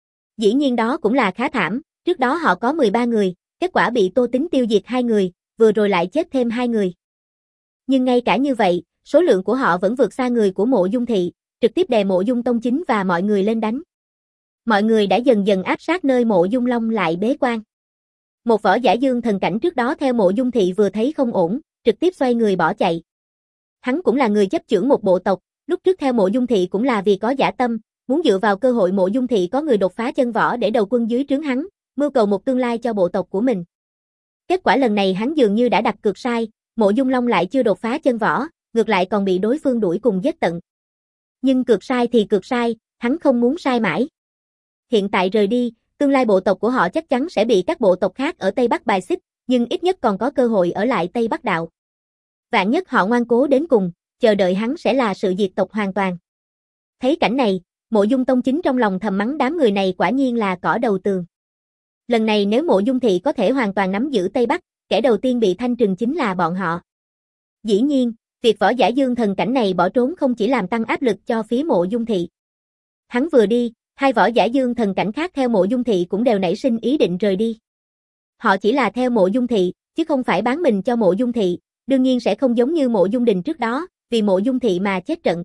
Dĩ nhiên đó cũng là khá thảm, trước đó họ có mười ba người, kết quả bị Tô Tín tiêu diệt hai người, vừa rồi lại chết thêm hai người. Nhưng ngay cả như vậy, số lượng của họ vẫn vượt xa người của Mộ Dung Thị, trực tiếp đè Mộ Dung Tông Chính và mọi người lên đánh. Mọi người đã dần dần áp sát nơi Mộ Dung Long lại bế quan. Một võ giả dương thần cảnh trước đó theo Mộ Dung Thị vừa thấy không ổn, trực tiếp xoay người bỏ chạy. Hắn cũng là người chấp chưởng một bộ tộc, lúc trước theo Mộ Dung Thị cũng là vì có dã tâm, muốn dựa vào cơ hội Mộ Dung Thị có người đột phá chân võ để đầu quân dưới trướng hắn, mưu cầu một tương lai cho bộ tộc của mình. Kết quả lần này hắn dường như đã đặt cược sai, Mộ Dung Long lại chưa đột phá chân võ, ngược lại còn bị đối phương đuổi cùng giết tận. Nhưng cược sai thì cược sai, hắn không muốn sai mãi. Hiện tại rời đi, tương lai bộ tộc của họ chắc chắn sẽ bị các bộ tộc khác ở Tây Bắc bài xích, nhưng ít nhất còn có cơ hội ở lại Tây Bắc Đạo. Vạn nhất họ ngoan cố đến cùng, chờ đợi hắn sẽ là sự diệt tộc hoàn toàn. Thấy cảnh này, Mộ Dung Tông Chính trong lòng thầm mắng đám người này quả nhiên là cỏ đầu tường. Lần này nếu Mộ Dung thị có thể hoàn toàn nắm giữ Tây Bắc, kẻ đầu tiên bị thanh trừng chính là bọn họ. Dĩ nhiên, việc võ giả Dương Thần Cảnh này bỏ trốn không chỉ làm tăng áp lực cho phía Mộ Dung thị. Hắn vừa đi, hai võ giả Dương Thần Cảnh khác theo Mộ Dung thị cũng đều nảy sinh ý định rời đi. Họ chỉ là theo Mộ Dung thị, chứ không phải bán mình cho Mộ Dung thị, đương nhiên sẽ không giống như Mộ Dung Đình trước đó, vì Mộ Dung thị mà chết trận.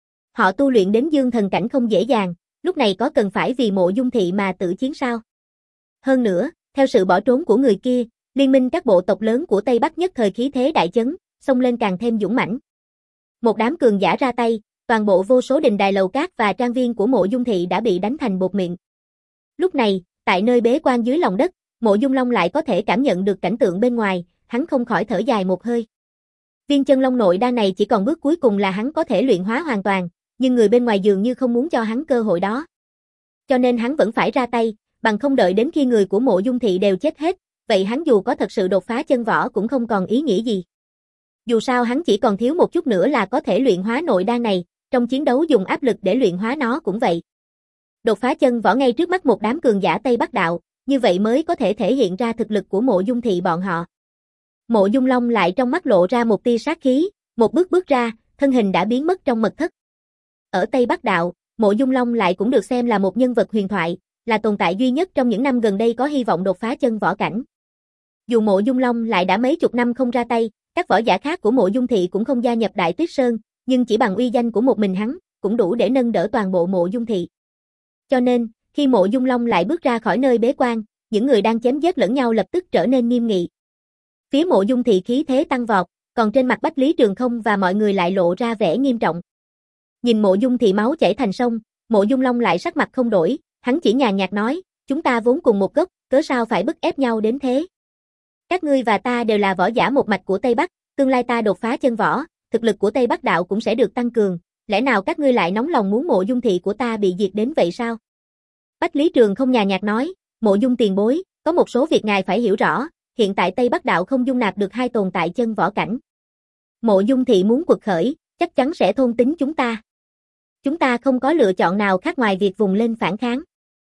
Họ tu luyện đến Dương Thần Cảnh không dễ dàng, lúc này có cần phải vì Mộ Dung thị mà tự chiến sao? Hơn nữa, theo sự bỏ trốn của người kia, liên minh các bộ tộc lớn của Tây Bắc nhất thời khí thế đại chấn, xông lên càng thêm dũng mãnh. Một đám cường giả ra tay, toàn bộ vô số đình đài lầu cát và trang viên của Mộ Dung thị đã bị đánh thành bột mịn. Lúc này, tại nơi bế quan dưới lòng đất, Mộ Dung Long lại có thể cảm nhận được cảnh tượng bên ngoài, hắn không khỏi thở dài một hơi. Viên chân long nội đan này chỉ còn bước cuối cùng là hắn có thể luyện hóa hoàn toàn, nhưng người bên ngoài dường như không muốn cho hắn cơ hội đó. Cho nên hắn vẫn phải ra tay, bằng không đợi đến khi người của Mộ Dung thị đều chết hết, vậy hắn dù có thật sự đột phá chân võ cũng không còn ý nghĩa gì. Dù sao hắn chỉ còn thiếu một chút nữa là có thể luyện hóa nội đan này, trong chiến đấu dùng áp lực để luyện hóa nó cũng vậy. Đột phá chân võ ngay trước mắt một đám cường giả Tây Bắc đạo, như vậy mới có thể thể hiện ra thực lực của Mộ Dung thị bọn họ. Mộ Dung Long lại trong mắt lộ ra một tia sát khí, một bước bước ra, thân hình đã biến mất trong mật thất. Ở Tây Bắc đạo, Mộ Dung Long lại cũng được xem là một nhân vật huyền thoại, là tồn tại duy nhất trong những năm gần đây có hy vọng đột phá chân võ cảnh. Dù Mộ Dung Long lại đã mấy chục năm không ra tay, các võ giả khác của Mộ Dung thị cũng không gia nhập Đại Tuyết Sơn, nhưng chỉ bằng uy danh của một mình hắn, cũng đủ để nâng đỡ toàn bộ Mộ Dung thị. Cho nên, khi Mộ Dung Long lại bước ra khỏi nơi bế quan, những người đang chém giết lẫn nhau lập tức trở nên nghiêm nghị. Phía Mộ Dung thị khí thế tăng vọt, còn trên mặt Bách Lý Trường Không và mọi người lại lộ ra vẻ nghiêm trọng. Nhìn Mộ Dung thị máu chảy thành sông, Mộ Dung Long lại sắc mặt không đổi, hắn chỉ nhàn nhạt nói, chúng ta vốn cùng một gốc, cớ sao phải bức ép nhau đến thế? Các ngươi và ta đều là võ giả một mạch của Tây Bắc, tương lai ta đột phá chân võ, thực lực của Tây Bắc đạo cũng sẽ được tăng cường, lẽ nào các ngươi lại nóng lòng muốn Mộ Dung thị của ta bị diệt đến vậy sao? Bách Lý Trường Không nhàn nhạt nói, Mộ Dung tiền bối, có một số việc ngài phải hiểu rõ, hiện tại Tây Bắc đạo không dung nạp được hai tồn tại chân võ cảnh. Mộ Dung thị muốn quật khởi, chắc chắn sẽ thôn tính chúng ta. Chúng ta không có lựa chọn nào khác ngoài việc vùng lên phản kháng.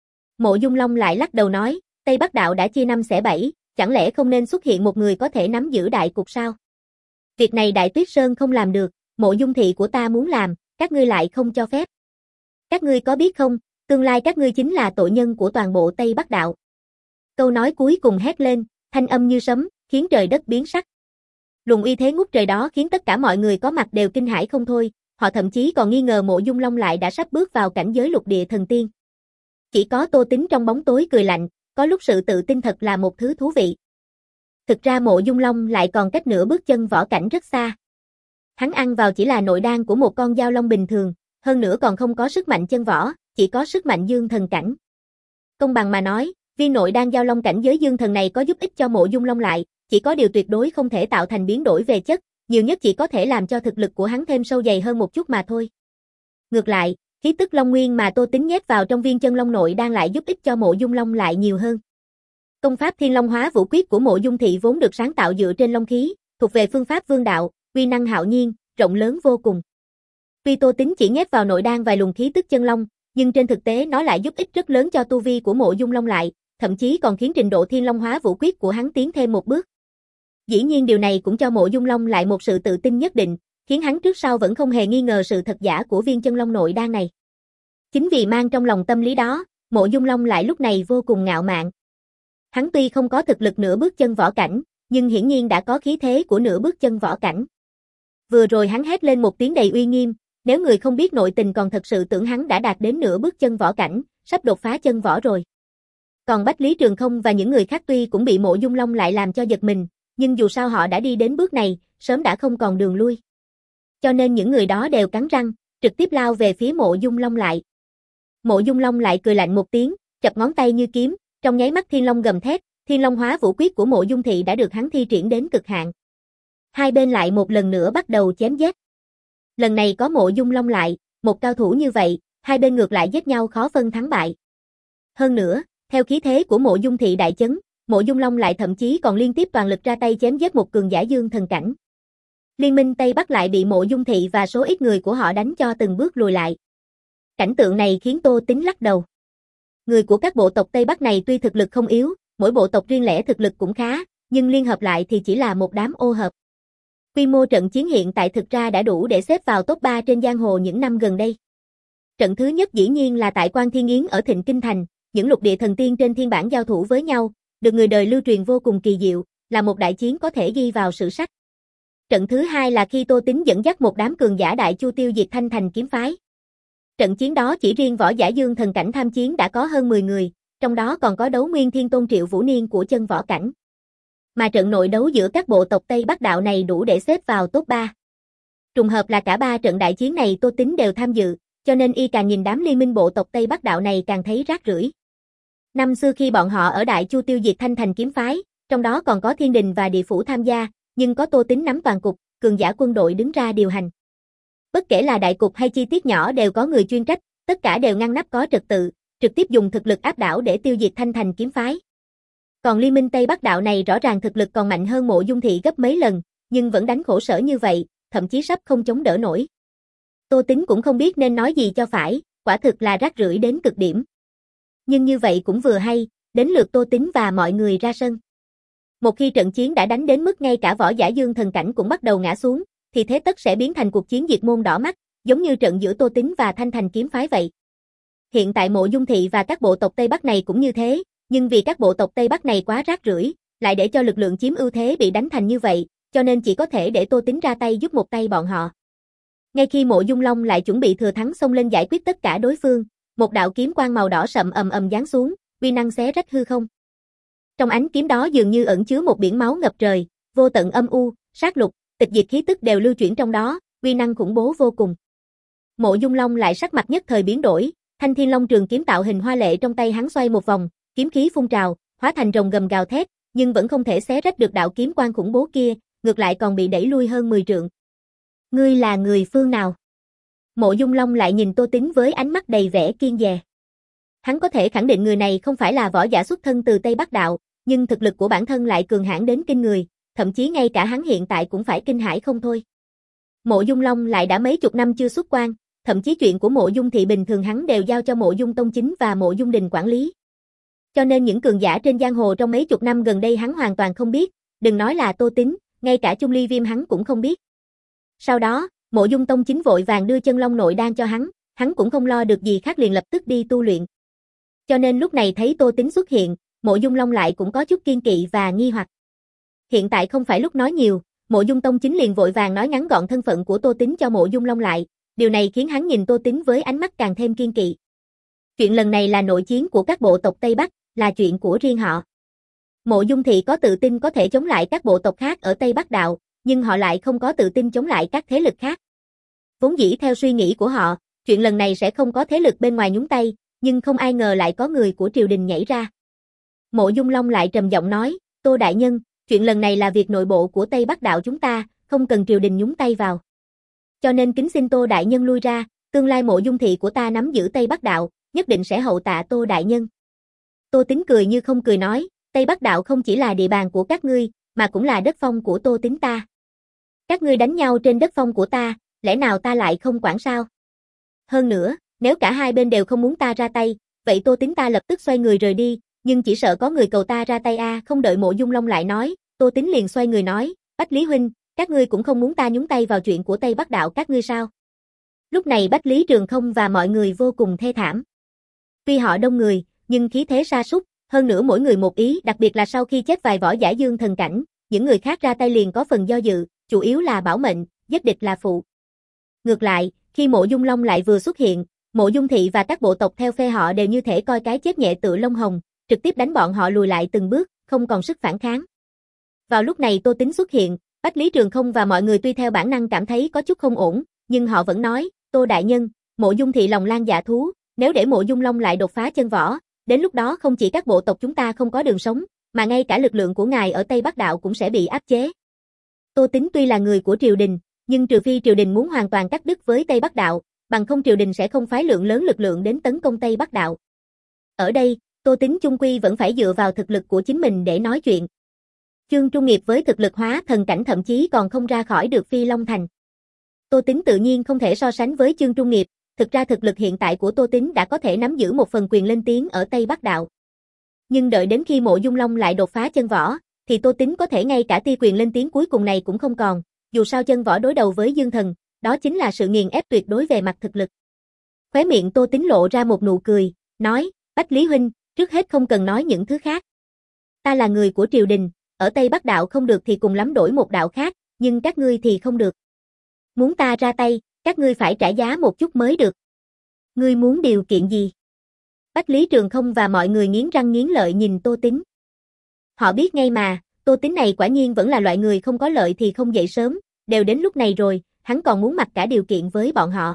Mộ Dung Long lại lắc đầu nói, Tây Bắc đạo đã chia năm xẻ bảy, chẳng lẽ không nên xuất hiện một người có thể nắm giữ đại cục sao? Việc này Đại Tuyết Sơn không làm được, Mộ Dung thị của ta muốn làm, các ngươi lại không cho phép. Các ngươi có biết không, tương lai các ngươi chính là tội nhân của toàn bộ Tây Bắc đạo. Câu nói cuối cùng hét lên, thanh âm như sấm, khiến trời đất biến sắc. Luồng uy thế ngút trời đó khiến tất cả mọi người có mặt đều kinh hãi không thôi, họ thậm chí còn nghi ngờ Mộ Dung Long lại đã sắp bước vào cảnh giới lục địa thần tiên. Chỉ có Tô Tính trong bóng tối cười lạnh, có lúc sự tự tin thật là một thứ thú vị. Thực ra Mộ Dung Long lại còn cách nửa bước chân võ cảnh rất xa. Hắn ăn vào chỉ là nội đan của một con dao long bình thường, hơn nữa còn không có sức mạnh chân võ, chỉ có sức mạnh dương thần cảnh. Công bằng mà nói, viên nội đan dao long cảnh giới dương thần này có giúp ích cho Mộ Dung Long lại, chỉ có điều tuyệt đối không thể tạo thành biến đổi về chất, nhiều nhất chỉ có thể làm cho thực lực của hắn thêm sâu dày hơn một chút mà thôi. Ngược lại, khí tức Long Nguyên mà Tô Tính nhét vào trong viên chân long nội đang lại giúp ích cho Mộ Dung Long lại nhiều hơn. Công pháp Thiên Long Hóa Vũ Quyết của Mộ Dung thị vốn được sáng tạo dựa trên long khí, thuộc về phương pháp vương đạo, uy năng hạo nhiên, rộng lớn vô cùng. Tuy Tô Tính chỉ nhét vào nội đan vài luồng khí tức chân long, nhưng trên thực tế nó lại giúp ích rất lớn cho tu vi của Mộ Dung Long lại, thậm chí còn khiến trình độ Thiên Long Hóa Vũ Quyết của hắn tiến thêm một bước. Dĩ nhiên điều này cũng cho Mộ Dung Long lại một sự tự tin nhất định, khiến hắn trước sau vẫn không hề nghi ngờ sự thật giả của viên chân long nội đan này. Chính vì mang trong lòng tâm lý đó, Mộ Dung Long lại lúc này vô cùng ngạo mạn. Hắn tuy không có thực lực nửa bước chân võ cảnh, nhưng hiển nhiên đã có khí thế của nửa bước chân võ cảnh. Vừa rồi hắn hét lên một tiếng đầy uy nghiêm, nếu người không biết nội tình còn thật sự tưởng hắn đã đạt đến nửa bước chân võ cảnh, sắp đột phá chân võ rồi. Còn Bách Lý Trường Không và những người khác tuy cũng bị Mộ Dung Long lại làm cho giật mình, nhưng dù sao họ đã đi đến bước này, sớm đã không còn đường lui. Cho nên những người đó đều cắn răng, trực tiếp lao về phía Mộ Dung Long lại. Mộ Dung Long lại cười lạnh một tiếng, chập ngón tay như kiếm, trong nháy mắt Thiên Long gầm thét, Thiên Long Hóa Vũ Quyết của Mộ Dung thị đã được hắn thi triển đến cực hạn. Hai bên lại một lần nữa bắt đầu chém giết. Lần này có Mộ Dung Long lại, một cao thủ như vậy, hai bên ngược lại giết nhau khó phân thắng bại. Hơn nữa, theo khí thế của Mộ Dung thị đại chấn, Mộ Dung Long lại thậm chí còn liên tiếp toàn lực ra tay chém giết một cường giả dương thần cảnh. Liên minh Tây Bắc lại bị Mộ Dung Thị và số ít người của họ đánh cho từng bước lùi lại. Cảnh tượng này khiến Tô Tính lắc đầu. Người của các bộ tộc Tây Bắc này tuy thực lực không yếu, mỗi bộ tộc riêng lẻ thực lực cũng khá, nhưng liên hợp lại thì chỉ là một đám ô hợp. Quy mô trận chiến hiện tại thực ra đã đủ để xếp vào top ba trên giang hồ những năm gần đây. Trận thứ nhất dĩ nhiên là tại Quan Thiên Yến ở Thịnh Kinh Thành, những lục địa thần tiên trên thiên bản giao thủ với nhau, được người đời lưu truyền vô cùng kỳ diệu, là một đại chiến có thể ghi vào sử sách. Trận thứ hai là khi Tô Tính dẫn dắt một đám cường giả Đại Chu tiêu diệt Thanh Thành kiếm phái. Trận chiến đó chỉ riêng võ giả dương thần cảnh tham chiến đã có hơn mười người, trong đó còn có Đấu Nguyên Thiên Tôn Triệu Vũ Niên của chân võ cảnh. Mà trận nội đấu giữa các bộ tộc Tây Bắc đạo này đủ để xếp vào top ba. Trùng hợp là cả ba trận đại chiến này Tô Tính đều tham dự, cho nên y càng nhìn đám liên minh bộ tộc Tây Bắc đạo này càng thấy rác rưởi. Năm xưa khi bọn họ ở Đại Chu tiêu diệt Thanh Thành kiếm phái, trong đó còn có Thiên Đình và Địa Phủ tham gia, nhưng có Tô Tính nắm toàn cục, cường giả quân đội đứng ra điều hành. Bất kể là đại cục hay chi tiết nhỏ đều có người chuyên trách, tất cả đều ngăn nắp có trật tự, trực tiếp dùng thực lực áp đảo để tiêu diệt Thanh Thành kiếm phái. Còn liên minh Tây Bắc đạo này rõ ràng thực lực còn mạnh hơn Mộ Dung Thị gấp mấy lần, nhưng vẫn đánh khổ sở như vậy, thậm chí sắp không chống đỡ nổi. Tô Tính cũng không biết nên nói gì cho phải, quả thực là rác rưởi đến cực điểm. Nhưng như vậy cũng vừa hay, đến lượt Tô Tính và mọi người ra sân. Một khi trận chiến đã đánh đến mức ngay cả võ giả dương thần cảnh cũng bắt đầu ngã xuống, thì thế tất sẽ biến thành cuộc chiến diệt môn đỏ mắt, giống như trận giữa Tô Tính và Thanh Thành kiếm phái vậy. Hiện tại Mộ Dung Thị và các bộ tộc Tây Bắc này cũng như thế, nhưng vì các bộ tộc Tây Bắc này quá rác rưởi, lại để cho lực lượng chiếm ưu thế bị đánh thành như vậy, cho nên chỉ có thể để Tô Tính ra tay giúp một tay bọn họ. Ngay khi Mộ Dung Long lại chuẩn bị thừa thắng xông lên giải quyết tất cả đối phương, một đạo kiếm quang màu đỏ sậm ầm ầm giáng xuống, uy năng xé rách hư không. Trong ánh kiếm đó dường như ẩn chứa một biển máu ngập trời, vô tận âm u, sát lục, tịch diệt khí tức đều lưu chuyển trong đó, uy năng khủng bố vô cùng. Mộ Dung Long lại sắc mặt nhất thời biến đổi, Thanh Thiên Long trường kiếm tạo hình hoa lệ trong tay hắn xoay một vòng, kiếm khí phun trào, hóa thành rồng gầm gào thét, nhưng vẫn không thể xé rách được đạo kiếm quang khủng bố kia, ngược lại còn bị đẩy lui hơn mười trượng. Ngươi là người phương nào? Mộ Dung Long lại nhìn Tô Tính với ánh mắt đầy vẻ kiêng dè. Hắn có thể khẳng định người này không phải là võ giả xuất thân từ Tây Bắc đạo, nhưng thực lực của bản thân lại cường hãn đến kinh người, thậm chí ngay cả hắn hiện tại cũng phải kinh hãi không thôi. Mộ Dung Long lại đã mấy chục năm chưa xuất quan, thậm chí chuyện của Mộ Dung Thị bình thường hắn đều giao cho Mộ Dung Tông Chính và Mộ Dung Đình quản lý. Cho nên những cường giả trên giang hồ trong mấy chục năm gần đây hắn hoàn toàn không biết, đừng nói là Tô Tính, ngay cả Chung Ly Viêm hắn cũng không biết. Sau đó, Mộ Dung Tông Chính vội vàng đưa chân long nội đan cho hắn, hắn cũng không lo được gì khác liền lập tức đi tu luyện. Cho nên lúc này thấy Tô Tính xuất hiện, Mộ Dung Long lại cũng có chút kiên kỵ và nghi hoặc. Hiện tại không phải lúc nói nhiều, Mộ Dung Tông Chính liền vội vàng nói ngắn gọn thân phận của Tô Tính cho Mộ Dung Long lại, điều này khiến hắn nhìn Tô Tính với ánh mắt càng thêm kiên kỵ. Chuyện lần này là nội chiến của các bộ tộc Tây Bắc, là chuyện của riêng họ. Mộ Dung Thị có tự tin có thể chống lại các bộ tộc khác ở Tây Bắc đạo, nhưng họ lại không có tự tin chống lại các thế lực khác. Vốn dĩ theo suy nghĩ của họ, chuyện lần này sẽ không có thế lực bên ngoài nhúng tay, nhưng không ai ngờ lại có người của triều đình nhảy ra. Mộ Dung Long lại trầm giọng nói, Tô Đại Nhân, chuyện lần này là việc nội bộ của Tây Bắc đạo chúng ta, không cần triều đình nhúng tay vào. Cho nên kính xin Tô Đại Nhân lui ra, tương lai Mộ Dung Thị của ta nắm giữ Tây Bắc đạo, nhất định sẽ hậu tạ Tô Đại Nhân. Tô Tính cười như không cười nói, Tây Bắc đạo không chỉ là địa bàn của các ngươi, mà cũng là đất phong của Tô Tính ta. Các ngươi đánh nhau trên đất phong của ta, lẽ nào ta lại không quản sao? Hơn nữa, nếu cả hai bên đều không muốn ta ra tay, vậy Tô Tính ta lập tức xoay người rời đi, nhưng chỉ sợ có người cầu ta ra tay a, à, không đợi Mộ Dung Long lại nói, Tô Tính liền xoay người nói, Bách Lý huynh, các ngươi cũng không muốn ta nhúng tay vào chuyện của Tây Bắc đạo các ngươi sao? Lúc này Bách Lý Trường Không và mọi người vô cùng thê thảm. Tuy họ đông người, nhưng khí thế sa sút, hơn nữa mỗi người một ý, đặc biệt là sau khi chết vài võ giả dương thần cảnh, những người khác ra tay liền có phần do dự, chủ yếu là bảo mệnh, giết địch là phụ. Ngược lại, khi Mộ Dung Long lại vừa xuất hiện, Mộ Dung Thị và các bộ tộc theo phe họ đều như thể coi cái chết nhẹ tựa lông hồng, trực tiếp đánh bọn họ lùi lại từng bước, không còn sức phản kháng. Vào lúc này Tô Tính xuất hiện, Bách Lý Trường Không và mọi người tuy theo bản năng cảm thấy có chút không ổn, nhưng họ vẫn nói, Tô Đại Nhân, Mộ Dung Thị lòng lang dạ thú, nếu để Mộ Dung Long lại đột phá chân võ, đến lúc đó không chỉ các bộ tộc chúng ta không có đường sống, mà ngay cả lực lượng của ngài ở Tây Bắc đạo cũng sẽ bị áp chế. Tô Tính tuy là người của triều đình, nhưng trừ phi triều đình muốn hoàn toàn cắt đứt với Tây Bắc đạo, bằng không triều đình sẽ không phái lượng lớn lực lượng đến tấn công Tây Bắc đạo. Ở đây, Tô Tính chung quy vẫn phải dựa vào thực lực của chính mình để nói chuyện. Chương Trung Nghiệp với thực lực hóa thần cảnh thậm chí còn không ra khỏi được Phi Long Thành. Tô Tính tự nhiên không thể so sánh với Chương Trung Nghiệp, thực ra thực lực hiện tại của Tô Tính đã có thể nắm giữ một phần quyền lên tiếng ở Tây Bắc Đạo. Nhưng đợi đến khi Mộ Dung Long lại đột phá chân võ, thì Tô Tính có thể ngay cả tia quyền lên tiếng cuối cùng này cũng không còn, dù sao chân võ đối đầu với Dương Thần, đó chính là sự nghiền ép tuyệt đối về mặt thực lực. Khóe miệng Tô Tính lộ ra một nụ cười, nói, Bách Lý huynh, trước hết không cần nói những thứ khác. Ta là người của triều đình, ở Tây Bắc Đạo không được thì cùng lắm đổi một đạo khác, nhưng các ngươi thì không được. Muốn ta ra tay, các ngươi phải trả giá một chút mới được. Ngươi muốn điều kiện gì? Bách Lý Trường Không và mọi người nghiến răng nghiến lợi nhìn Tô Tính. Họ biết ngay mà, Tô Tính này quả nhiên vẫn là loại người không có lợi thì không dậy sớm, đều đến lúc này rồi, hắn còn muốn mặc cả điều kiện với bọn họ.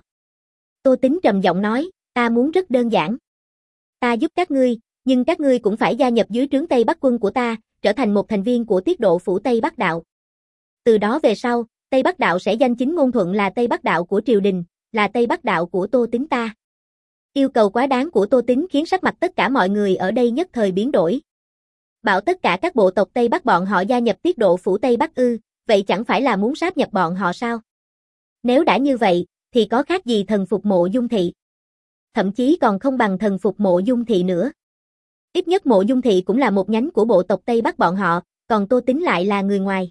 Tô Tính trầm giọng nói, ta muốn rất đơn giản. Ta giúp các ngươi, nhưng các ngươi cũng phải gia nhập dưới trướng Tây Bắc quân của ta, trở thành một thành viên của tiết độ phủ Tây Bắc Đạo. Từ đó về sau, Tây Bắc Đạo sẽ danh chính ngôn thuận là Tây Bắc Đạo của triều đình, là Tây Bắc Đạo của Tô Tính ta. Yêu cầu quá đáng của Tô Tính khiến sắc mặt tất cả mọi người ở đây nhất thời biến đổi. Bảo tất cả các bộ tộc Tây Bắc bọn họ gia nhập tiết độ phủ Tây Bắc ư, vậy chẳng phải là muốn sáp nhập bọn họ sao? Nếu đã như vậy, thì có khác gì thần phục Mộ Dung Thị? Thậm chí còn không bằng thần phục Mộ Dung Thị nữa. Ít nhất Mộ Dung Thị cũng là một nhánh của bộ tộc Tây Bắc bọn họ, còn Tô Tính lại là người ngoài.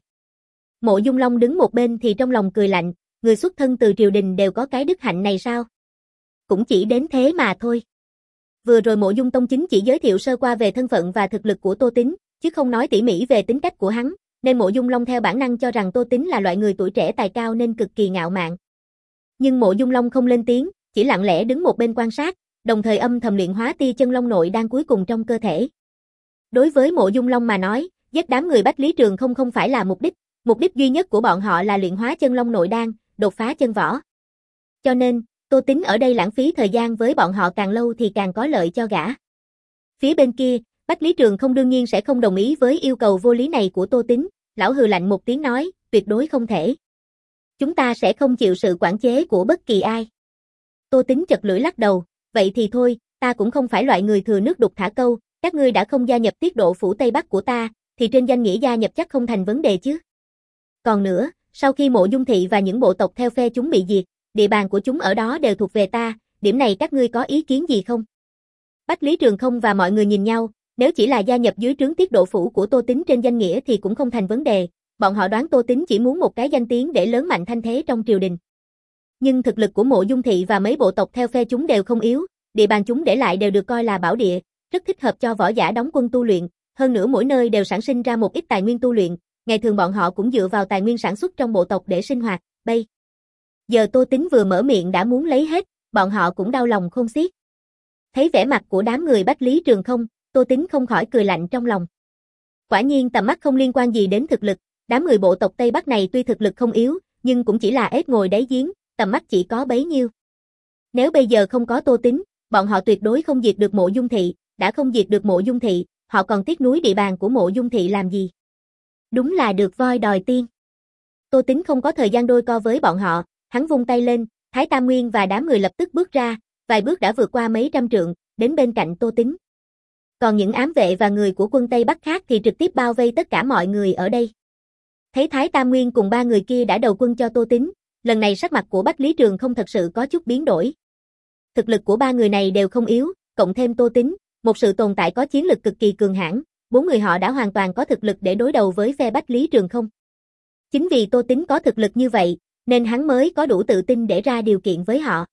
Mộ Dung Long đứng một bên thì trong lòng cười lạnh, người xuất thân từ triều đình đều có cái đức hạnh này sao? Cũng chỉ đến thế mà thôi. Vừa rồi Mộ Dung Tông chính chỉ giới thiệu sơ qua về thân phận và thực lực của Tô Tính, chứ không nói tỉ mỉ về tính cách của hắn, nên Mộ Dung Long theo bản năng cho rằng Tô Tính là loại người tuổi trẻ tài cao nên cực kỳ ngạo mạn. Nhưng Mộ Dung Long không lên tiếng, chỉ lặng lẽ đứng một bên quan sát, đồng thời âm thầm luyện hóa tia chân long nội đang cuối cùng trong cơ thể. Đối với Mộ Dung Long mà nói, giết đám người Bách Lý Trường Không không phải là mục đích, mục đích duy nhất của bọn họ là luyện hóa chân long nội đan, đột phá chân võ. Cho nên, Tô Tính ở đây lãng phí thời gian với bọn họ càng lâu thì càng có lợi cho gã. Phía bên kia, Bách Lý Trường Không đương nhiên sẽ không đồng ý với yêu cầu vô lý này của Tô Tính, lão hừ lạnh một tiếng nói, tuyệt đối không thể. Chúng ta sẽ không chịu sự quản chế của bất kỳ ai. Tô Tính chật lưỡi lắc đầu, vậy thì thôi, ta cũng không phải loại người thừa nước đục thả câu, các ngươi đã không gia nhập tiết độ phủ Tây Bắc của ta, thì trên danh nghĩa gia nhập chắc không thành vấn đề chứ. Còn nữa, sau khi Mộ Dung Thị và những bộ tộc theo phe chúng bị diệt, địa bàn của chúng ở đó đều thuộc về ta, điểm này các ngươi có ý kiến gì không? Bách Lý Trường Không và mọi người nhìn nhau, nếu chỉ là gia nhập dưới trướng tiết độ phủ của Tô Tính trên danh nghĩa thì cũng không thành vấn đề, bọn họ đoán Tô Tính chỉ muốn một cái danh tiếng để lớn mạnh thanh thế trong triều đình. Nhưng thực lực của Mộ Dung Thị và mấy bộ tộc theo phe chúng đều không yếu, địa bàn chúng để lại đều được coi là bảo địa, rất thích hợp cho võ giả đóng quân tu luyện, hơn nữa mỗi nơi đều sản sinh ra một ít tài nguyên tu luyện, ngày thường bọn họ cũng dựa vào tài nguyên sản xuất trong bộ tộc để sinh hoạt, bây giờ Tô Tính vừa mở miệng đã muốn lấy hết, bọn họ cũng đau lòng khôn xiết. Thấy vẻ mặt của đám người Bách Lý Trường Không, Tô Tính không khỏi cười lạnh trong lòng. Quả nhiên tầm mắt không liên quan gì đến thực lực, đám người bộ tộc Tây Bắc này tuy thực lực không yếu, nhưng cũng chỉ là ếch ngồi đáy giếng, tầm mắt chỉ có bấy nhiêu. Nếu bây giờ không có Tô Tính, bọn họ tuyệt đối không diệt được Mộ Dung Thị, đã không diệt được Mộ Dung Thị, họ còn tiếc núi địa bàn của Mộ Dung Thị làm gì? Đúng là được voi đòi tiên. Tô Tính không có thời gian đôi co với bọn họ, hắn vung tay lên, Thái Tam Nguyên và đám người lập tức bước ra, vài bước đã vượt qua mấy trăm trượng, đến bên cạnh Tô Tính. Còn những ám vệ và người của quân Tây Bắc khác thì trực tiếp bao vây tất cả mọi người ở đây. Thấy Thái Tam Nguyên cùng ba người kia đã đầu quân cho Tô Tính, lần này sắc mặt của Bách Lý Trường Không thật sự có chút biến đổi. Thực lực của ba người này đều không yếu, cộng thêm Tô Tính, một sự tồn tại có chiến lực cực kỳ cường hãn, bốn người họ đã hoàn toàn có thực lực để đối đầu với phe Bách Lý Trường Không. Chính vì Tô Tính có thực lực như vậy, nên hắn mới có đủ tự tin để ra điều kiện với họ.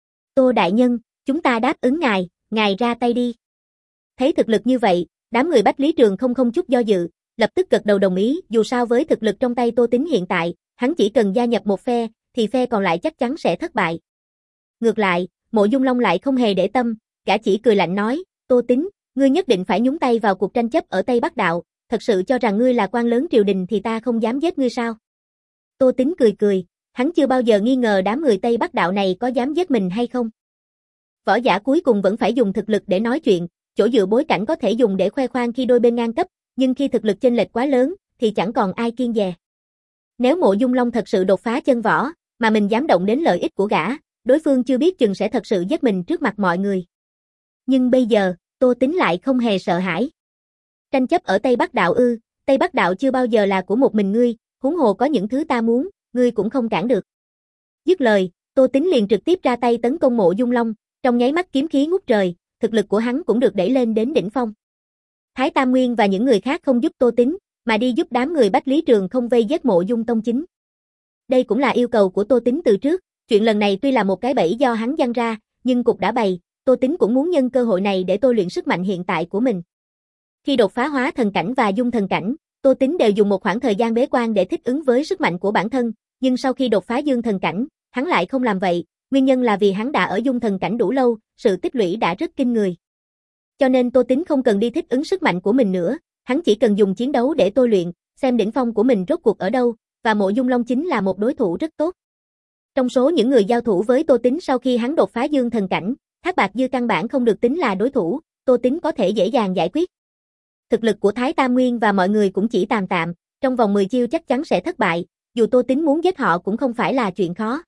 Tô đại nhân, chúng ta đáp ứng ngài, ngài ra tay đi. Thấy thực lực như vậy, đám người Bách Lý Trường Không không chút do dự, lập tức gật đầu đồng ý, dù sao với thực lực trong tay Tô Tính hiện tại, hắn chỉ cần gia nhập một phe, thì phe còn lại chắc chắn sẽ thất bại. Ngược lại, Mộ Dung Long lại không hề để tâm, gã chỉ cười lạnh nói, Tô Tính, ngươi nhất định phải nhúng tay vào cuộc tranh chấp ở Tây Bắc Đạo, thật sự cho rằng ngươi là quan lớn triều đình thì ta không dám giết ngươi sao? Tô Tính cười cười, hắn chưa bao giờ nghi ngờ đám người Tây Bắc Đạo này có dám giết mình hay không. Võ giả cuối cùng vẫn phải dùng thực lực để nói chuyện, chỗ dựa bối cảnh có thể dùng để khoe khoang khi đôi bên ngang cấp, nhưng khi thực lực chênh lệch quá lớn, thì chẳng còn ai kiêng dè. Nếu Mộ Dung Long thật sự đột phá chân võ, mà mình dám động đến lợi ích của gã, đối phương chưa biết chừng sẽ thật sự giết mình trước mặt mọi người. Nhưng bây giờ, Tô Tính lại không hề sợ hãi. Tranh chấp ở Tây Bắc Đạo ư, Tây Bắc đạo chưa bao giờ là của một mình ngươi, huống hồ có những thứ ta muốn, ngươi cũng không cản được. Dứt lời, Tô Tín liền trực tiếp ra tay tấn công Mộ Dung Long, trong nháy mắt kiếm khí ngút trời, thực lực của hắn cũng được đẩy lên đến đỉnh phong. Thái Tam Nguyên và những người khác không giúp Tô Tín, mà đi giúp đám người Bách Lý Trường không vây giết Mộ Dung Tông Chính. Đây cũng là yêu cầu của Tô Tín từ trước, chuyện lần này tuy là một cái bẫy do hắn giăng ra, nhưng cục đã bày, Tô Tín cũng muốn nhân cơ hội này để tôi luyện sức mạnh hiện tại của mình. Khi đột phá hóa thần cảnh và dung thần cảnh, Tô Tín đều dùng một khoảng thời gian bế quan để thích ứng với sức mạnh của bản thân, nhưng sau khi đột phá dương thần cảnh, hắn lại không làm vậy, nguyên nhân là vì hắn đã ở dung thần cảnh đủ lâu, sự tích lũy đã rất kinh người. Cho nên Tô Tín không cần đi thích ứng sức mạnh của mình nữa, hắn chỉ cần dùng chiến đấu để tôi luyện, xem đỉnh phong của mình rốt cuộc ở đâu, và Mộ Dung Long chính là một đối thủ rất tốt. Trong số những người giao thủ với Tô Tín sau khi hắn đột phá dương thần cảnh, Thác Bạt Dư căn bản không được tính là đối thủ, Tô Tín có thể dễ dàng giải quyết. Thực lực của Thái Tam Nguyên và mọi người cũng chỉ tạm tạm, trong vòng mười chiêu chắc chắn sẽ thất bại, dù Tô Tín muốn giết họ cũng không phải là chuyện khó.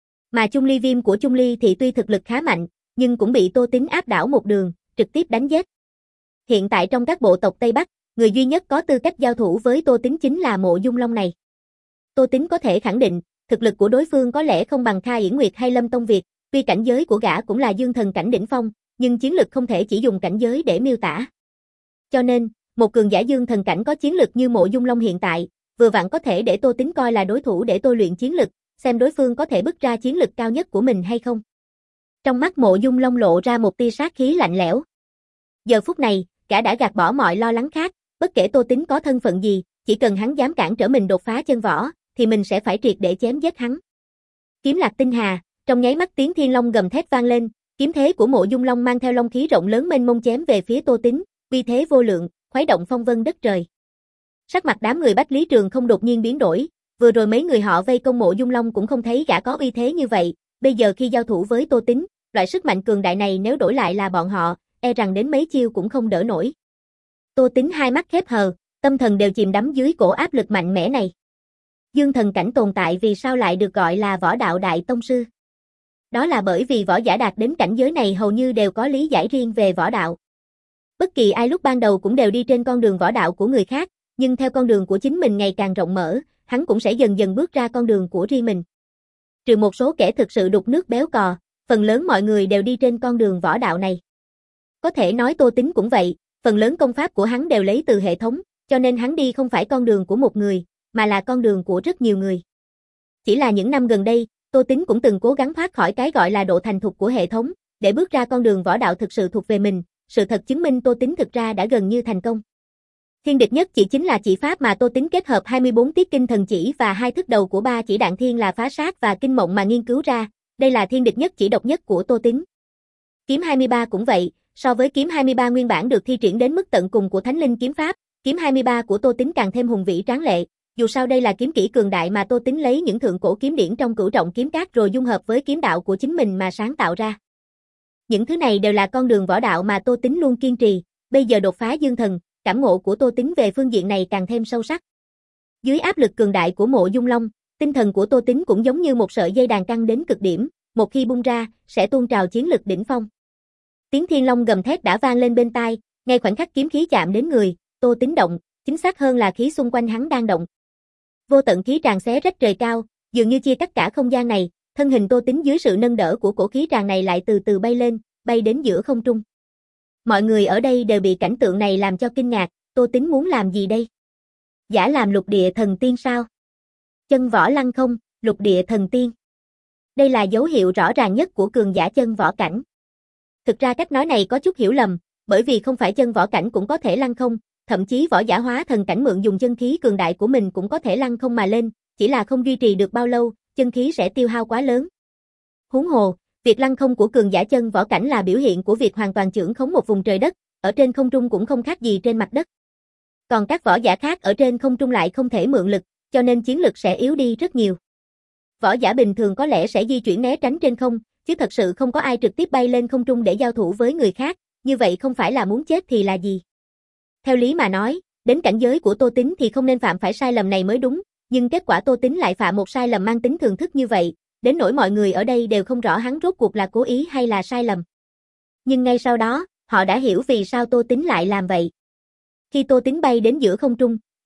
Mà Chung Ly Viêm của Chung Ly thì tuy thực lực khá mạnh, nhưng cũng bị Tô Tín áp đảo một đường, trực tiếp đánh giết. Hiện tại trong các bộ tộc Tây Bắc, người duy nhất có tư cách giao thủ với Tô Tín chính là Mộ Dung Long này. Tô Tín có thể khẳng định, thực lực của đối phương có lẽ không bằng Kha Yển Nguyệt hay Lâm Tông Việt, tuy cảnh giới của gã cũng là dương thần cảnh đỉnh phong, nhưng chiến lực không thể chỉ dùng cảnh giới để miêu tả. Cho nên, một cường giả dương thần cảnh có chiến lực như Mộ Dung Long hiện tại, vừa vặn có thể để Tô Tín coi là đối thủ để tôi luyện chiến lực, xem đối phương có thể bứt ra chiến lực cao nhất của mình hay không. Trong mắt Mộ Dung Long lộ ra một tia sát khí lạnh lẽo. Giờ phút này, gã đã gạt bỏ mọi lo lắng khác, bất kể Tô Tín có thân phận gì, chỉ cần hắn dám cản trở mình đột phá chân võ, thì mình sẽ phải triệt để chém giết hắn. Kiếm Lạc Tinh Hà, trong nháy mắt tiếng thiên long gầm thét vang lên, kiếm thế của Mộ Dung Long mang theo long khí rộng lớn mênh mông chém về phía Tô Tín, uy thế vô lượng, khuấy động phong vân đất trời. Sắc mặt đám người Bách Lý Trường không đột nhiên biến đổi, vừa rồi mấy người họ vây công Mộ Dung Long cũng không thấy gã có uy thế như vậy, bây giờ khi giao thủ với Tô Tín, loại sức mạnh cường đại này nếu đổi lại là bọn họ, e rằng đến mấy chiêu cũng không đỡ nổi. Tô Tín hai mắt khép hờ, tâm thần đều chìm đắm dưới cổ áp lực mạnh mẽ này. Dương thần cảnh tồn tại vì sao lại được gọi là võ đạo đại tông sư? Đó là bởi vì võ giả đạt đến cảnh giới này hầu như đều có lý giải riêng về võ đạo. Bất kỳ ai lúc ban đầu cũng đều đi trên con đường võ đạo của người khác, nhưng theo con đường của chính mình ngày càng rộng mở, hắn cũng sẽ dần dần bước ra con đường của riêng mình. Trừ một số kẻ thực sự đục nước béo cò, phần lớn mọi người đều đi trên con đường võ đạo này. Có thể nói Tô Tín cũng vậy, phần lớn công pháp của hắn đều lấy từ hệ thống, cho nên hắn đi không phải con đường của một người, mà là con đường của rất nhiều người. Chỉ là những năm gần đây, Tô Tín cũng từng cố gắng thoát khỏi cái gọi là độ thành thục của hệ thống, để bước ra con đường võ đạo thực sự thuộc về mình, sự thật chứng minh Tô Tín thực ra đã gần như thành công. Thiên địch nhất chỉ chính là chỉ pháp mà Tô Tín kết hợp hai mươi bốn tiết kinh thần chỉ và hai thức đầu của ba chỉ đạn thiên là phá sát và kinh mộng mà nghiên cứu ra, đây là thiên địch nhất chỉ độc nhất của Tô Tín. Kiếm hai mươi ba cũng vậy, so với kiếm hai mươi ba nguyên bản được thi triển đến mức tận cùng của Thánh Linh kiếm pháp, kiếm hai mươi ba của Tô Tín càng thêm hùng vĩ tráng lệ, dù sao đây là kiếm kỹ cường đại mà Tô Tín lấy những thượng cổ kiếm điển trong Cửu Trọng kiếm cát rồi dung hợp với kiếm đạo của chính mình mà sáng tạo ra. Những thứ này đều là con đường võ đạo mà Tô Tín luôn kiên trì, bây giờ đột phá dương thần, cảm ngộ của Tô Tín về phương diện này càng thêm sâu sắc. Dưới áp lực cường đại của Mộ Dung Long, tinh thần của Tô Tín cũng giống như một sợi dây đàn căng đến cực điểm, một khi bung ra, sẽ tuôn trào chiến lực đỉnh phong. Tiếng thiên long gầm thét đã vang lên bên tai, ngay khoảnh khắc kiếm khí chạm đến người, Tô Tín động, chính xác hơn là khí xung quanh hắn đang động. Vô tận khí tràn xé rách trời cao, dường như chia cắt cả không gian này, thân hình Tô Tín dưới sự nâng đỡ của cổ khí tràn này lại từ từ bay lên, bay đến giữa không trung. Mọi người ở đây đều bị cảnh tượng này làm cho kinh ngạc, Tô Tín muốn làm gì đây? Giả làm lục địa thần tiên sao? Chân võ lăng không, lục địa thần tiên. Đây là dấu hiệu rõ ràng nhất của cường giả chân võ cảnh. Thực ra cách nói này có chút hiểu lầm, bởi vì không phải chân võ cảnh cũng có thể lăng không, thậm chí võ giả hóa thần cảnh mượn dùng chân khí cường đại của mình cũng có thể lăng không mà lên, chỉ là không duy trì được bao lâu, chân khí sẽ tiêu hao quá lớn. Huống hồ, việc lăng không của cường giả chân võ cảnh là biểu hiện của việc hoàn toàn chưởng khống một vùng trời đất, ở trên không trung cũng không khác gì trên mặt đất. Còn các võ giả khác ở trên không trung lại không thể mượn lực, cho nên chiến lực sẽ yếu đi rất nhiều. Võ giả bình thường có lẽ sẽ di chuyển né tránh trên không, chứ thật sự không có ai trực tiếp bay lên không trung để giao thủ với người khác, như vậy không phải là muốn chết thì là gì. Theo lý mà nói, đến cảnh giới của Tô Tín thì không nên phạm phải sai lầm này mới đúng, nhưng kết quả Tô Tín lại phạm một sai lầm mang tính thường thức như vậy, đến nỗi mọi người ở đây đều không rõ hắn rốt cuộc là cố ý hay là sai lầm. Nhưng ngay sau đó, họ đã hiểu vì sao Tô Tín lại làm vậy. Khi Tô Tín bay đến giữa không trung,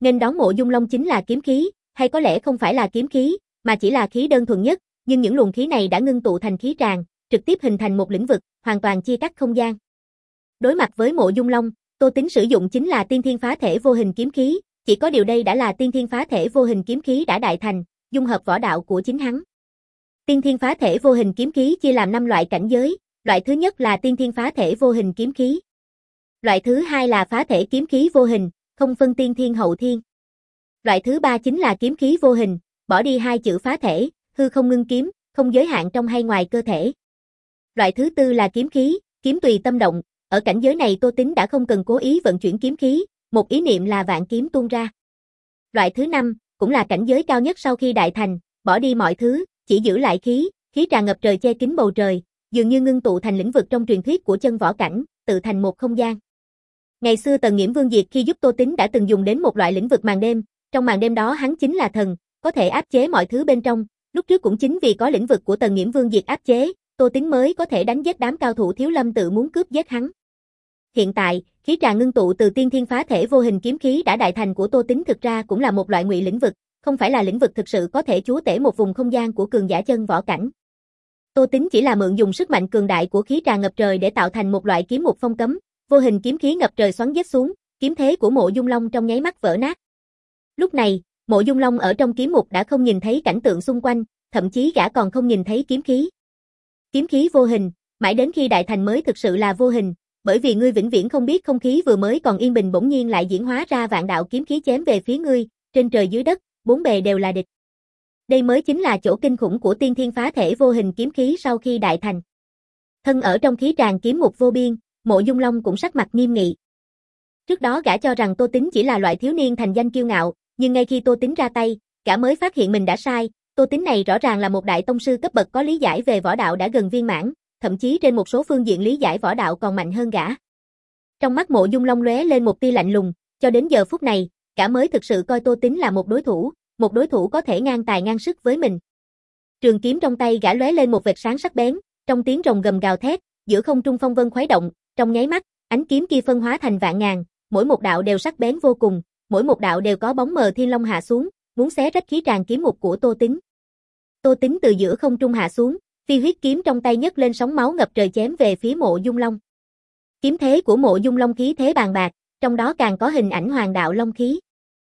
Nên đón Mộ Dung Long chính là kiếm khí, hay có lẽ không phải là kiếm khí, mà chỉ là khí đơn thuần nhất, nhưng những luồng khí này đã ngưng tụ thành khí tràng, trực tiếp hình thành một lĩnh vực, hoàn toàn chia cắt không gian. Đối mặt với Mộ Dung Long, Tô Tính sử dụng chính là tiên thiên phá thể vô hình kiếm khí, chỉ có điều đây đã là tiên thiên phá thể vô hình kiếm khí đã đại thành, dung hợp võ đạo của chính hắn. Tiên thiên phá thể vô hình kiếm khí chia làm năm loại cảnh giới, loại thứ nhất là tiên thiên phá thể vô hình kiếm khí. Loại thứ hai là phá thể kiếm khí vô hình, không phân tiên thiên hậu thiên. Loại thứ ba chính là kiếm khí vô hình, bỏ đi hai chữ phá thể, hư không ngưng kiếm, không giới hạn trong hay ngoài cơ thể. Loại thứ tư là kiếm khí, kiếm tùy tâm động, ở cảnh giới này Tô Tính đã không cần cố ý vận chuyển kiếm khí, một ý niệm là vạn kiếm tuôn ra. Loại thứ năm, cũng là cảnh giới cao nhất sau khi đại thành, bỏ đi mọi thứ, chỉ giữ lại khí, khí tràn ngập trời che kín bầu trời, dường như ngưng tụ thành lĩnh vực trong truyền thuyết của chân võ cảnh, tự thành một không gian. Ngày xưa Tần Nghiễm Vương Diệt khi giúp Tô Tính đã từng dùng đến một loại lĩnh vực màn đêm, trong màn đêm đó hắn chính là thần, có thể áp chế mọi thứ bên trong, lúc trước cũng chính vì có lĩnh vực của Tần Nghiễm Vương Diệt áp chế, Tô Tính mới có thể đánh giết đám cao thủ Thiếu Lâm tự muốn cướp giết hắn. Hiện tại, khí tràng ngưng tụ từ tiên thiên phá thể vô hình kiếm khí đã đại thành của Tô Tính thực ra cũng là một loại ngụy lĩnh vực, không phải là lĩnh vực thực sự có thể chúa tể một vùng không gian của cường giả chân võ cảnh. Tô Tính chỉ là mượn dùng sức mạnh cường đại của khí tràng ngập trời để tạo thành một loại kiếm mục phong cấm, vô hình kiếm khí ngập trời xoắn giết xuống, kiếm thế của Mộ Dung Long trong nháy mắt vỡ nát. Lúc này, Mộ Dung Long ở trong kiếm mục đã không nhìn thấy cảnh tượng xung quanh, thậm chí gã còn không nhìn thấy kiếm khí. Kiếm khí vô hình, mãi đến khi đại thành mới thực sự là vô hình, bởi vì ngươi vĩnh viễn không biết không khí vừa mới còn yên bình bỗng nhiên lại diễn hóa ra vạn đạo kiếm khí chém về phía ngươi, trên trời dưới đất, bốn bề đều là địch. Đây mới chính là chỗ kinh khủng của tiên thiên phá thể vô hình kiếm khí sau khi đại thành. Thân ở trong khí tràng kiếm mục vô biên, Mộ Dung Long cũng sắc mặt nghiêm nghị. Trước đó gã cho rằng Tô Tính chỉ là loại thiếu niên thành danh kiêu ngạo, nhưng ngay khi Tô Tính ra tay, gã mới phát hiện mình đã sai, Tô Tính này rõ ràng là một đại tông sư cấp bậc có lý giải về võ đạo đã gần viên mãn, thậm chí trên một số phương diện lý giải võ đạo còn mạnh hơn gã. Trong mắt Mộ Dung Long lóe lên một tia lạnh lùng, cho đến giờ phút này, gã mới thực sự coi Tô Tính là một đối thủ, một đối thủ có thể ngang tài ngang sức với mình. Trường kiếm trong tay gã lóe lên một vệt sáng sắc bén, trong tiếng rồng gầm gào thét, giữa không trung phong vân khuấy động, trong nháy mắt, ánh kiếm kia phân hóa thành vạn ngàn, mỗi một đạo đều sắc bén vô cùng, mỗi một đạo đều có bóng mờ thiên long hạ xuống, muốn xé rách khí tràng kiếm mục của Tô Tính. Tô Tính từ giữa không trung hạ xuống, phi huyết kiếm trong tay nhấc lên sóng máu ngập trời chém về phía Mộ Dung Long. Kiếm thế của Mộ Dung Long khí thế bàn bạc, trong đó càng có hình ảnh hoàng đạo long khí.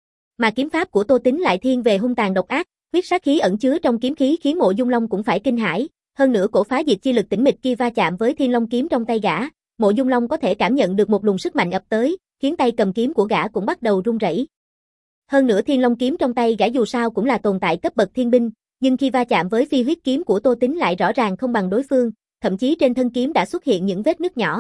Mà kiếm pháp của Tô Tính lại thiên về hung tàn độc ác, huyết sát khí ẩn chứa trong kiếm khí khiến Mộ Dung Long cũng phải kinh hãi, hơn nữa cổ phá diệt chi lực tĩnh mịch kia va chạm với Thiên Long kiếm trong tay gã, Mộ Dung Long có thể cảm nhận được một luồng sức mạnh ập tới, khiến tay cầm kiếm của gã cũng bắt đầu run rẩy. Hơn nữa Thiên Long kiếm trong tay gã dù sao cũng là tồn tại cấp bậc thiên binh, nhưng khi va chạm với phi huyết kiếm của Tô Tính lại rõ ràng không bằng đối phương, thậm chí trên thân kiếm đã xuất hiện những vết nứt nhỏ.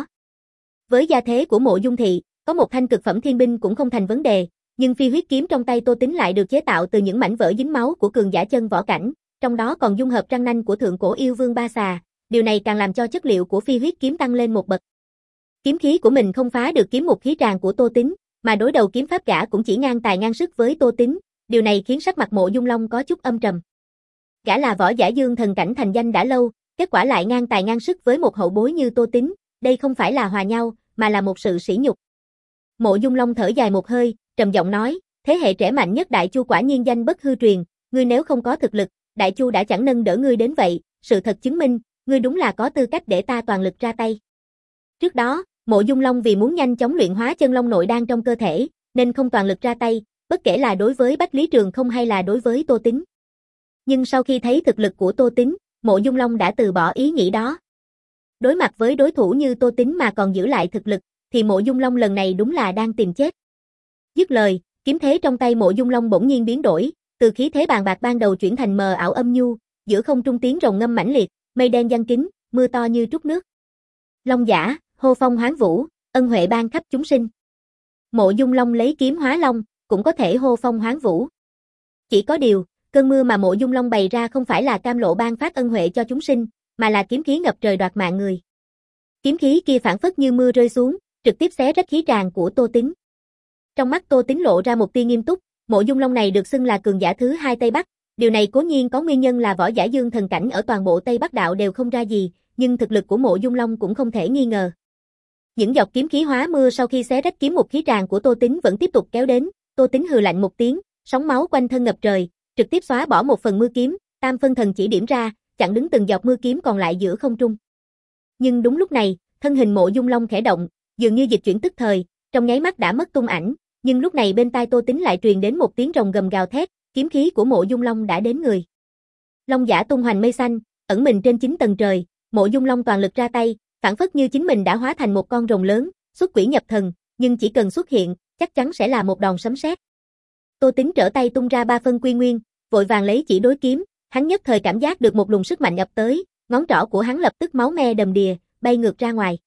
Với gia thế của Mộ Dung thị, có một thanh cực phẩm thiên binh cũng không thành vấn đề, nhưng phi huyết kiếm trong tay Tô Tính lại được chế tạo từ những mảnh vỡ dính máu của cường giả chân võ cảnh, trong đó còn dung hợp răng nanh của thượng cổ yêu vương Ba Xà, điều này càng làm cho chất liệu của phi huyết kiếm tăng lên một bậc. Kiếm khí của mình không phá được kiếm mục khí tràng của Tô Tính, mà đối đầu kiếm pháp gã cũng chỉ ngang tài ngang sức với Tô Tính, điều này khiến sắc mặt Mộ Dung Long có chút âm trầm. Gã là võ giả dương thần cảnh thành danh đã lâu, kết quả lại ngang tài ngang sức với một hậu bối như Tô Tính, đây không phải là hòa nhau, mà là một sự sỉ nhục. Mộ Dung Long thở dài một hơi, trầm giọng nói, thế hệ trẻ mạnh nhất Đại Chu quả nhiên danh bất hư truyền, ngươi nếu không có thực lực, Đại Chu đã chẳng nâng đỡ ngươi đến vậy, sự thật chứng minh, ngươi đúng là có tư cách để ta toàn lực ra tay. Trước đó, Mộ Dung Long vì muốn nhanh chóng luyện hóa chân long nội đan trong cơ thể, nên không toàn lực ra tay, bất kể là đối với Bách Lý Trường Không hay là đối với Tô Tính. Nhưng sau khi thấy thực lực của Tô Tính, Mộ Dung Long đã từ bỏ ý nghĩ đó. Đối mặt với đối thủ như Tô Tính mà còn giữ lại thực lực, thì Mộ Dung Long lần này đúng là đang tìm chết. Dứt lời, kiếm thế trong tay Mộ Dung Long bỗng nhiên biến đổi, từ khí thế bàn bạc ban đầu chuyển thành mờ ảo âm nhu, giữa không trung tiếng rồng ngâm mãnh liệt, mây đen giăng kín, mưa to như trút nước. Long giả, hô phong hoán vũ, ân huệ ban khắp chúng sinh. Mộ Dung Long lấy kiếm hóa long, cũng có thể hô phong hoán vũ. Chỉ có điều, cơn mưa mà Mộ Dung Long bày ra không phải là cam lộ ban phát ân huệ cho chúng sinh, mà là kiếm khí ngập trời đoạt mạng người. Kiếm khí kia phảng phất như mưa rơi xuống, trực tiếp xé rách khí tràng của Tô Tính. Trong mắt Tô Tính lộ ra một tia nghiêm túc, Mộ Dung Long này được xưng là cường giả thứ hai Tây Bắc, điều này cố nhiên có nguyên nhân là võ giả dương thần cảnh ở toàn bộ Tây Bắc đạo đều không ra gì, nhưng thực lực của Mộ Dung Long cũng không thể nghi ngờ. Những giọt kiếm khí hóa mưa sau khi xé rách kiếm một khí tràng của Tô Tính vẫn tiếp tục kéo đến, Tô Tính hừ lạnh một tiếng, sóng máu quanh thân ngập trời, trực tiếp xóa bỏ một phần mưa kiếm, tam phân thần chỉ điểm ra, chặn đứng từng giọt mưa kiếm còn lại giữa không trung. Nhưng đúng lúc này, thân hình Mộ Dung Long khẽ động, dường như dịch chuyển tức thời, trong nháy mắt đã mất tung ảnh, nhưng lúc này bên tai Tô Tính lại truyền đến một tiếng rồng gầm gào thét, kiếm khí của Mộ Dung Long đã đến người. Long giả tung hoành mây xanh, ẩn mình trên chín tầng trời, Mộ Dung Long toàn lực ra tay, phảng phất như chính mình đã hóa thành một con rồng lớn, xuất quỷ nhập thần, nhưng chỉ cần xuất hiện, chắc chắn sẽ là một đòn sấm sét. Tô Tính trở tay tung ra ba phân quy nguyên, vội vàng lấy chỉ đối kiếm, hắn nhất thời cảm giác được một luồng sức mạnh ập tới, ngón trỏ của hắn lập tức máu me đầm đìa, bay ngược ra ngoài.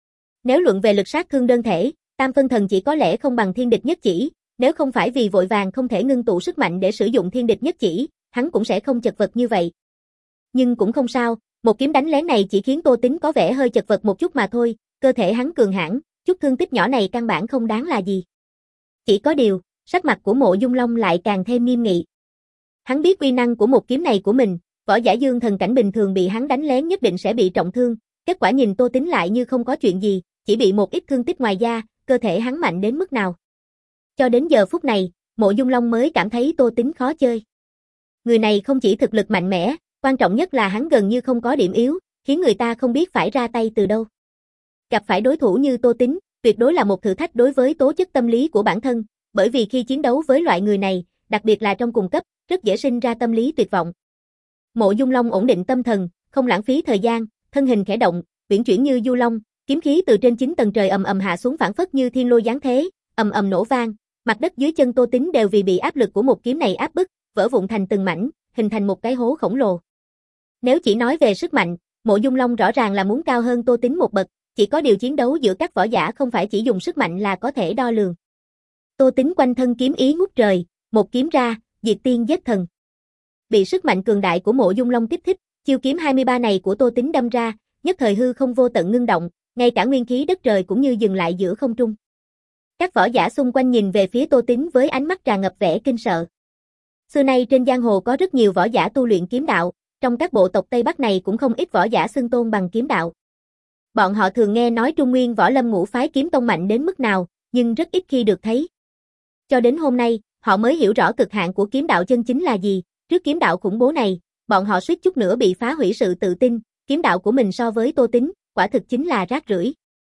Nếu luận về lực sát thương đơn thể, tam phân thần chỉ có lẽ không bằng thiên địch nhất chỉ, nếu không phải vì vội vàng không thể ngưng tụ sức mạnh để sử dụng thiên địch nhất chỉ, hắn cũng sẽ không chật vật như vậy. Nhưng cũng không sao, một kiếm đánh lén này chỉ khiến Tô Tính có vẻ hơi chật vật một chút mà thôi, cơ thể hắn cường hãn, chút thương tích nhỏ này căn bản không đáng là gì. Chỉ có điều, sắc mặt của Mộ Dung Long lại càng thêm nghiêm nghị. Hắn biết uy năng của một kiếm này của mình, võ giả dương thần cảnh bình thường bị hắn đánh lén nhất định sẽ bị trọng thương, kết quả nhìn Tô Tính lại như không có chuyện gì, chỉ bị một ít thương tích ngoài da, cơ thể hắn mạnh đến mức nào. Cho đến giờ phút này, Mộ Dung Long mới cảm thấy Tô Tính khó chơi. Người này không chỉ thực lực mạnh mẽ, quan trọng nhất là hắn gần như không có điểm yếu, khiến người ta không biết phải ra tay từ đâu. Gặp phải đối thủ như Tô Tính, tuyệt đối là một thử thách đối với tố chất tâm lý của bản thân, bởi vì khi chiến đấu với loại người này, đặc biệt là trong cùng cấp, rất dễ sinh ra tâm lý tuyệt vọng. Mộ Dung Long ổn định tâm thần, không lãng phí thời gian, thân hình khẽ động, uyển chuyển như du long, kiếm khí từ trên chín tầng trời ầm ầm hạ xuống phảng phất như thiên lôi giáng thế, ầm ầm nổ vang, mặt đất dưới chân Tô Tính đều vì bị áp lực của một kiếm này áp bức, vỡ vụn thành từng mảnh, hình thành một cái hố khổng lồ. Nếu chỉ nói về sức mạnh, Mộ Dung Long rõ ràng là muốn cao hơn Tô Tính một bậc, chỉ có điều chiến đấu giữa các võ giả không phải chỉ dùng sức mạnh là có thể đo lường. Tô Tính quanh thân kiếm ý ngút trời, một kiếm ra, diệt tiên giết thần. Bị sức mạnh cường đại của Mộ Dung Long kích thích, chiêu kiếm hai mươi ba này của Tô Tính đâm ra, nhất thời hư không vô tận ngưng động, ngay cả nguyên khí đất trời cũng như dừng lại giữa không trung. Các võ giả xung quanh nhìn về phía Tô Tính với ánh mắt tràn ngập vẻ kinh sợ. Xưa nay trên giang hồ có rất nhiều võ giả tu luyện kiếm đạo, trong các bộ tộc Tây Bắc này cũng không ít võ giả xưng tôn bằng kiếm đạo. Bọn họ thường nghe nói Trung Nguyên Võ Lâm ngũ phái kiếm tông mạnh đến mức nào, nhưng rất ít khi được thấy. Cho đến hôm nay, họ mới hiểu rõ cực hạn của kiếm đạo chân chính là gì, trước kiếm đạo khủng bố này, bọn họ suýt chút nữa bị phá hủy sự tự tin, kiếm đạo của mình so với Tô Tính, quả thực chính là rác rưởi.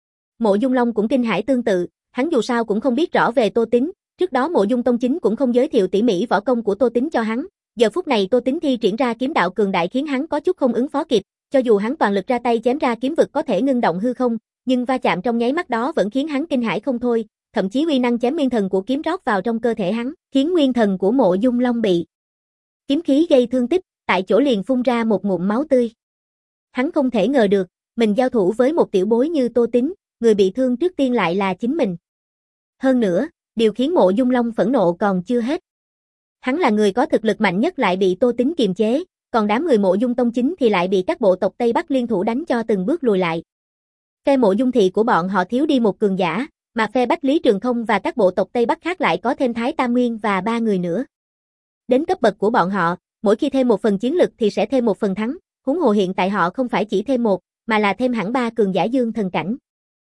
Mộ Dung Long cũng kinh hãi tương tự, hắn dù sao cũng không biết rõ về Tô Tính, trước đó Mộ Dung Tông chính cũng không giới thiệu tỉ mỉ võ công của Tô Tính cho hắn, giờ phút này Tô Tính thi triển ra kiếm đạo cường đại khiến hắn có chút không ứng phó kịp, cho dù hắn toàn lực ra tay chém ra kiếm vực có thể ngưng động hư không, nhưng va chạm trong nháy mắt đó vẫn khiến hắn kinh hãi không thôi, thậm chí uy năng chém nguyên thần của kiếm rót vào trong cơ thể hắn, khiến nguyên thần của Mộ Dung Long bị kiếm khí gây thương tích, tại chỗ liền phun ra một ngụm máu tươi. Hắn không thể ngờ được, mình giao thủ với một tiểu bối như Tô Tính, người bị thương trước tiên lại là chính mình. Hơn nữa, điều khiến Mộ Dung Long phẫn nộ còn chưa hết. Hắn là người có thực lực mạnh nhất lại bị Tô Tính kiềm chế, còn đám người Mộ Dung Tông chính thì lại bị các bộ tộc Tây Bắc liên thủ đánh cho từng bước lùi lại. Phe Mộ Dung thị của bọn họ thiếu đi một cường giả, mà phe Bách Lý Trường Không và các bộ tộc Tây Bắc khác lại có thêm Thái Tam Nguyên và ba người nữa. Đến cấp bậc của bọn họ, mỗi khi thêm một phần chiến lực thì sẽ thêm một phần thắng, huống hồ hiện tại họ không phải chỉ thêm một, mà là thêm hẳn ba cường giả dương thần cảnh.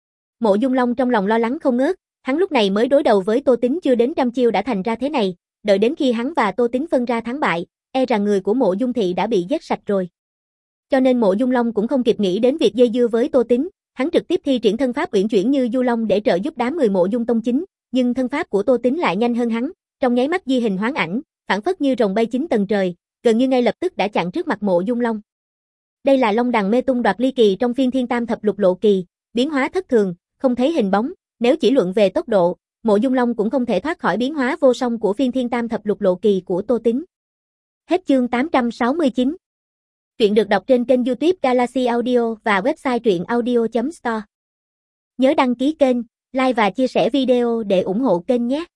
Mộ Dung Long trong lòng lo lắng không ngớt, hắn lúc này mới đối đầu với Tô Tính chưa đến trăm chiêu đã thành ra thế này, đợi đến khi hắn và Tô Tính phân ra thắng bại, e rằng người của Mộ Dung thị đã bị giết sạch rồi. Cho nên Mộ Dung Long cũng không kịp nghĩ đến việc dây dưa với Tô Tính, hắn trực tiếp thi triển thân pháp uyển chuyển như du long để trợ giúp đám người Mộ Dung Tông chính, nhưng thân pháp của Tô Tính lại nhanh hơn hắn, trong nháy mắt di hình hoán ảnh, phảng phất như rồng bay chín tầng trời, gần như ngay lập tức đã chặn trước mặt Mộ Dung Long. Đây là Long Đằng Mê Tung Đoạt Ly Kỳ trong phiên Thiên Tam Thập Lục Lộ Kỳ, biến hóa thất thường, không thấy hình bóng, nếu chỉ luận về tốc độ, Mộ Dung Long cũng không thể thoát khỏi biến hóa vô song của phiên Thiên Tam Thập Lục Lộ Kỳ của Tô Tính. Hết chương tám trăm sáu mươi chín. Truyện được đọc trên kênh YouTube Galaxy Audio và website truyện audio chấm store. Nhớ đăng ký kênh, like và chia sẻ video để ủng hộ kênh nhé.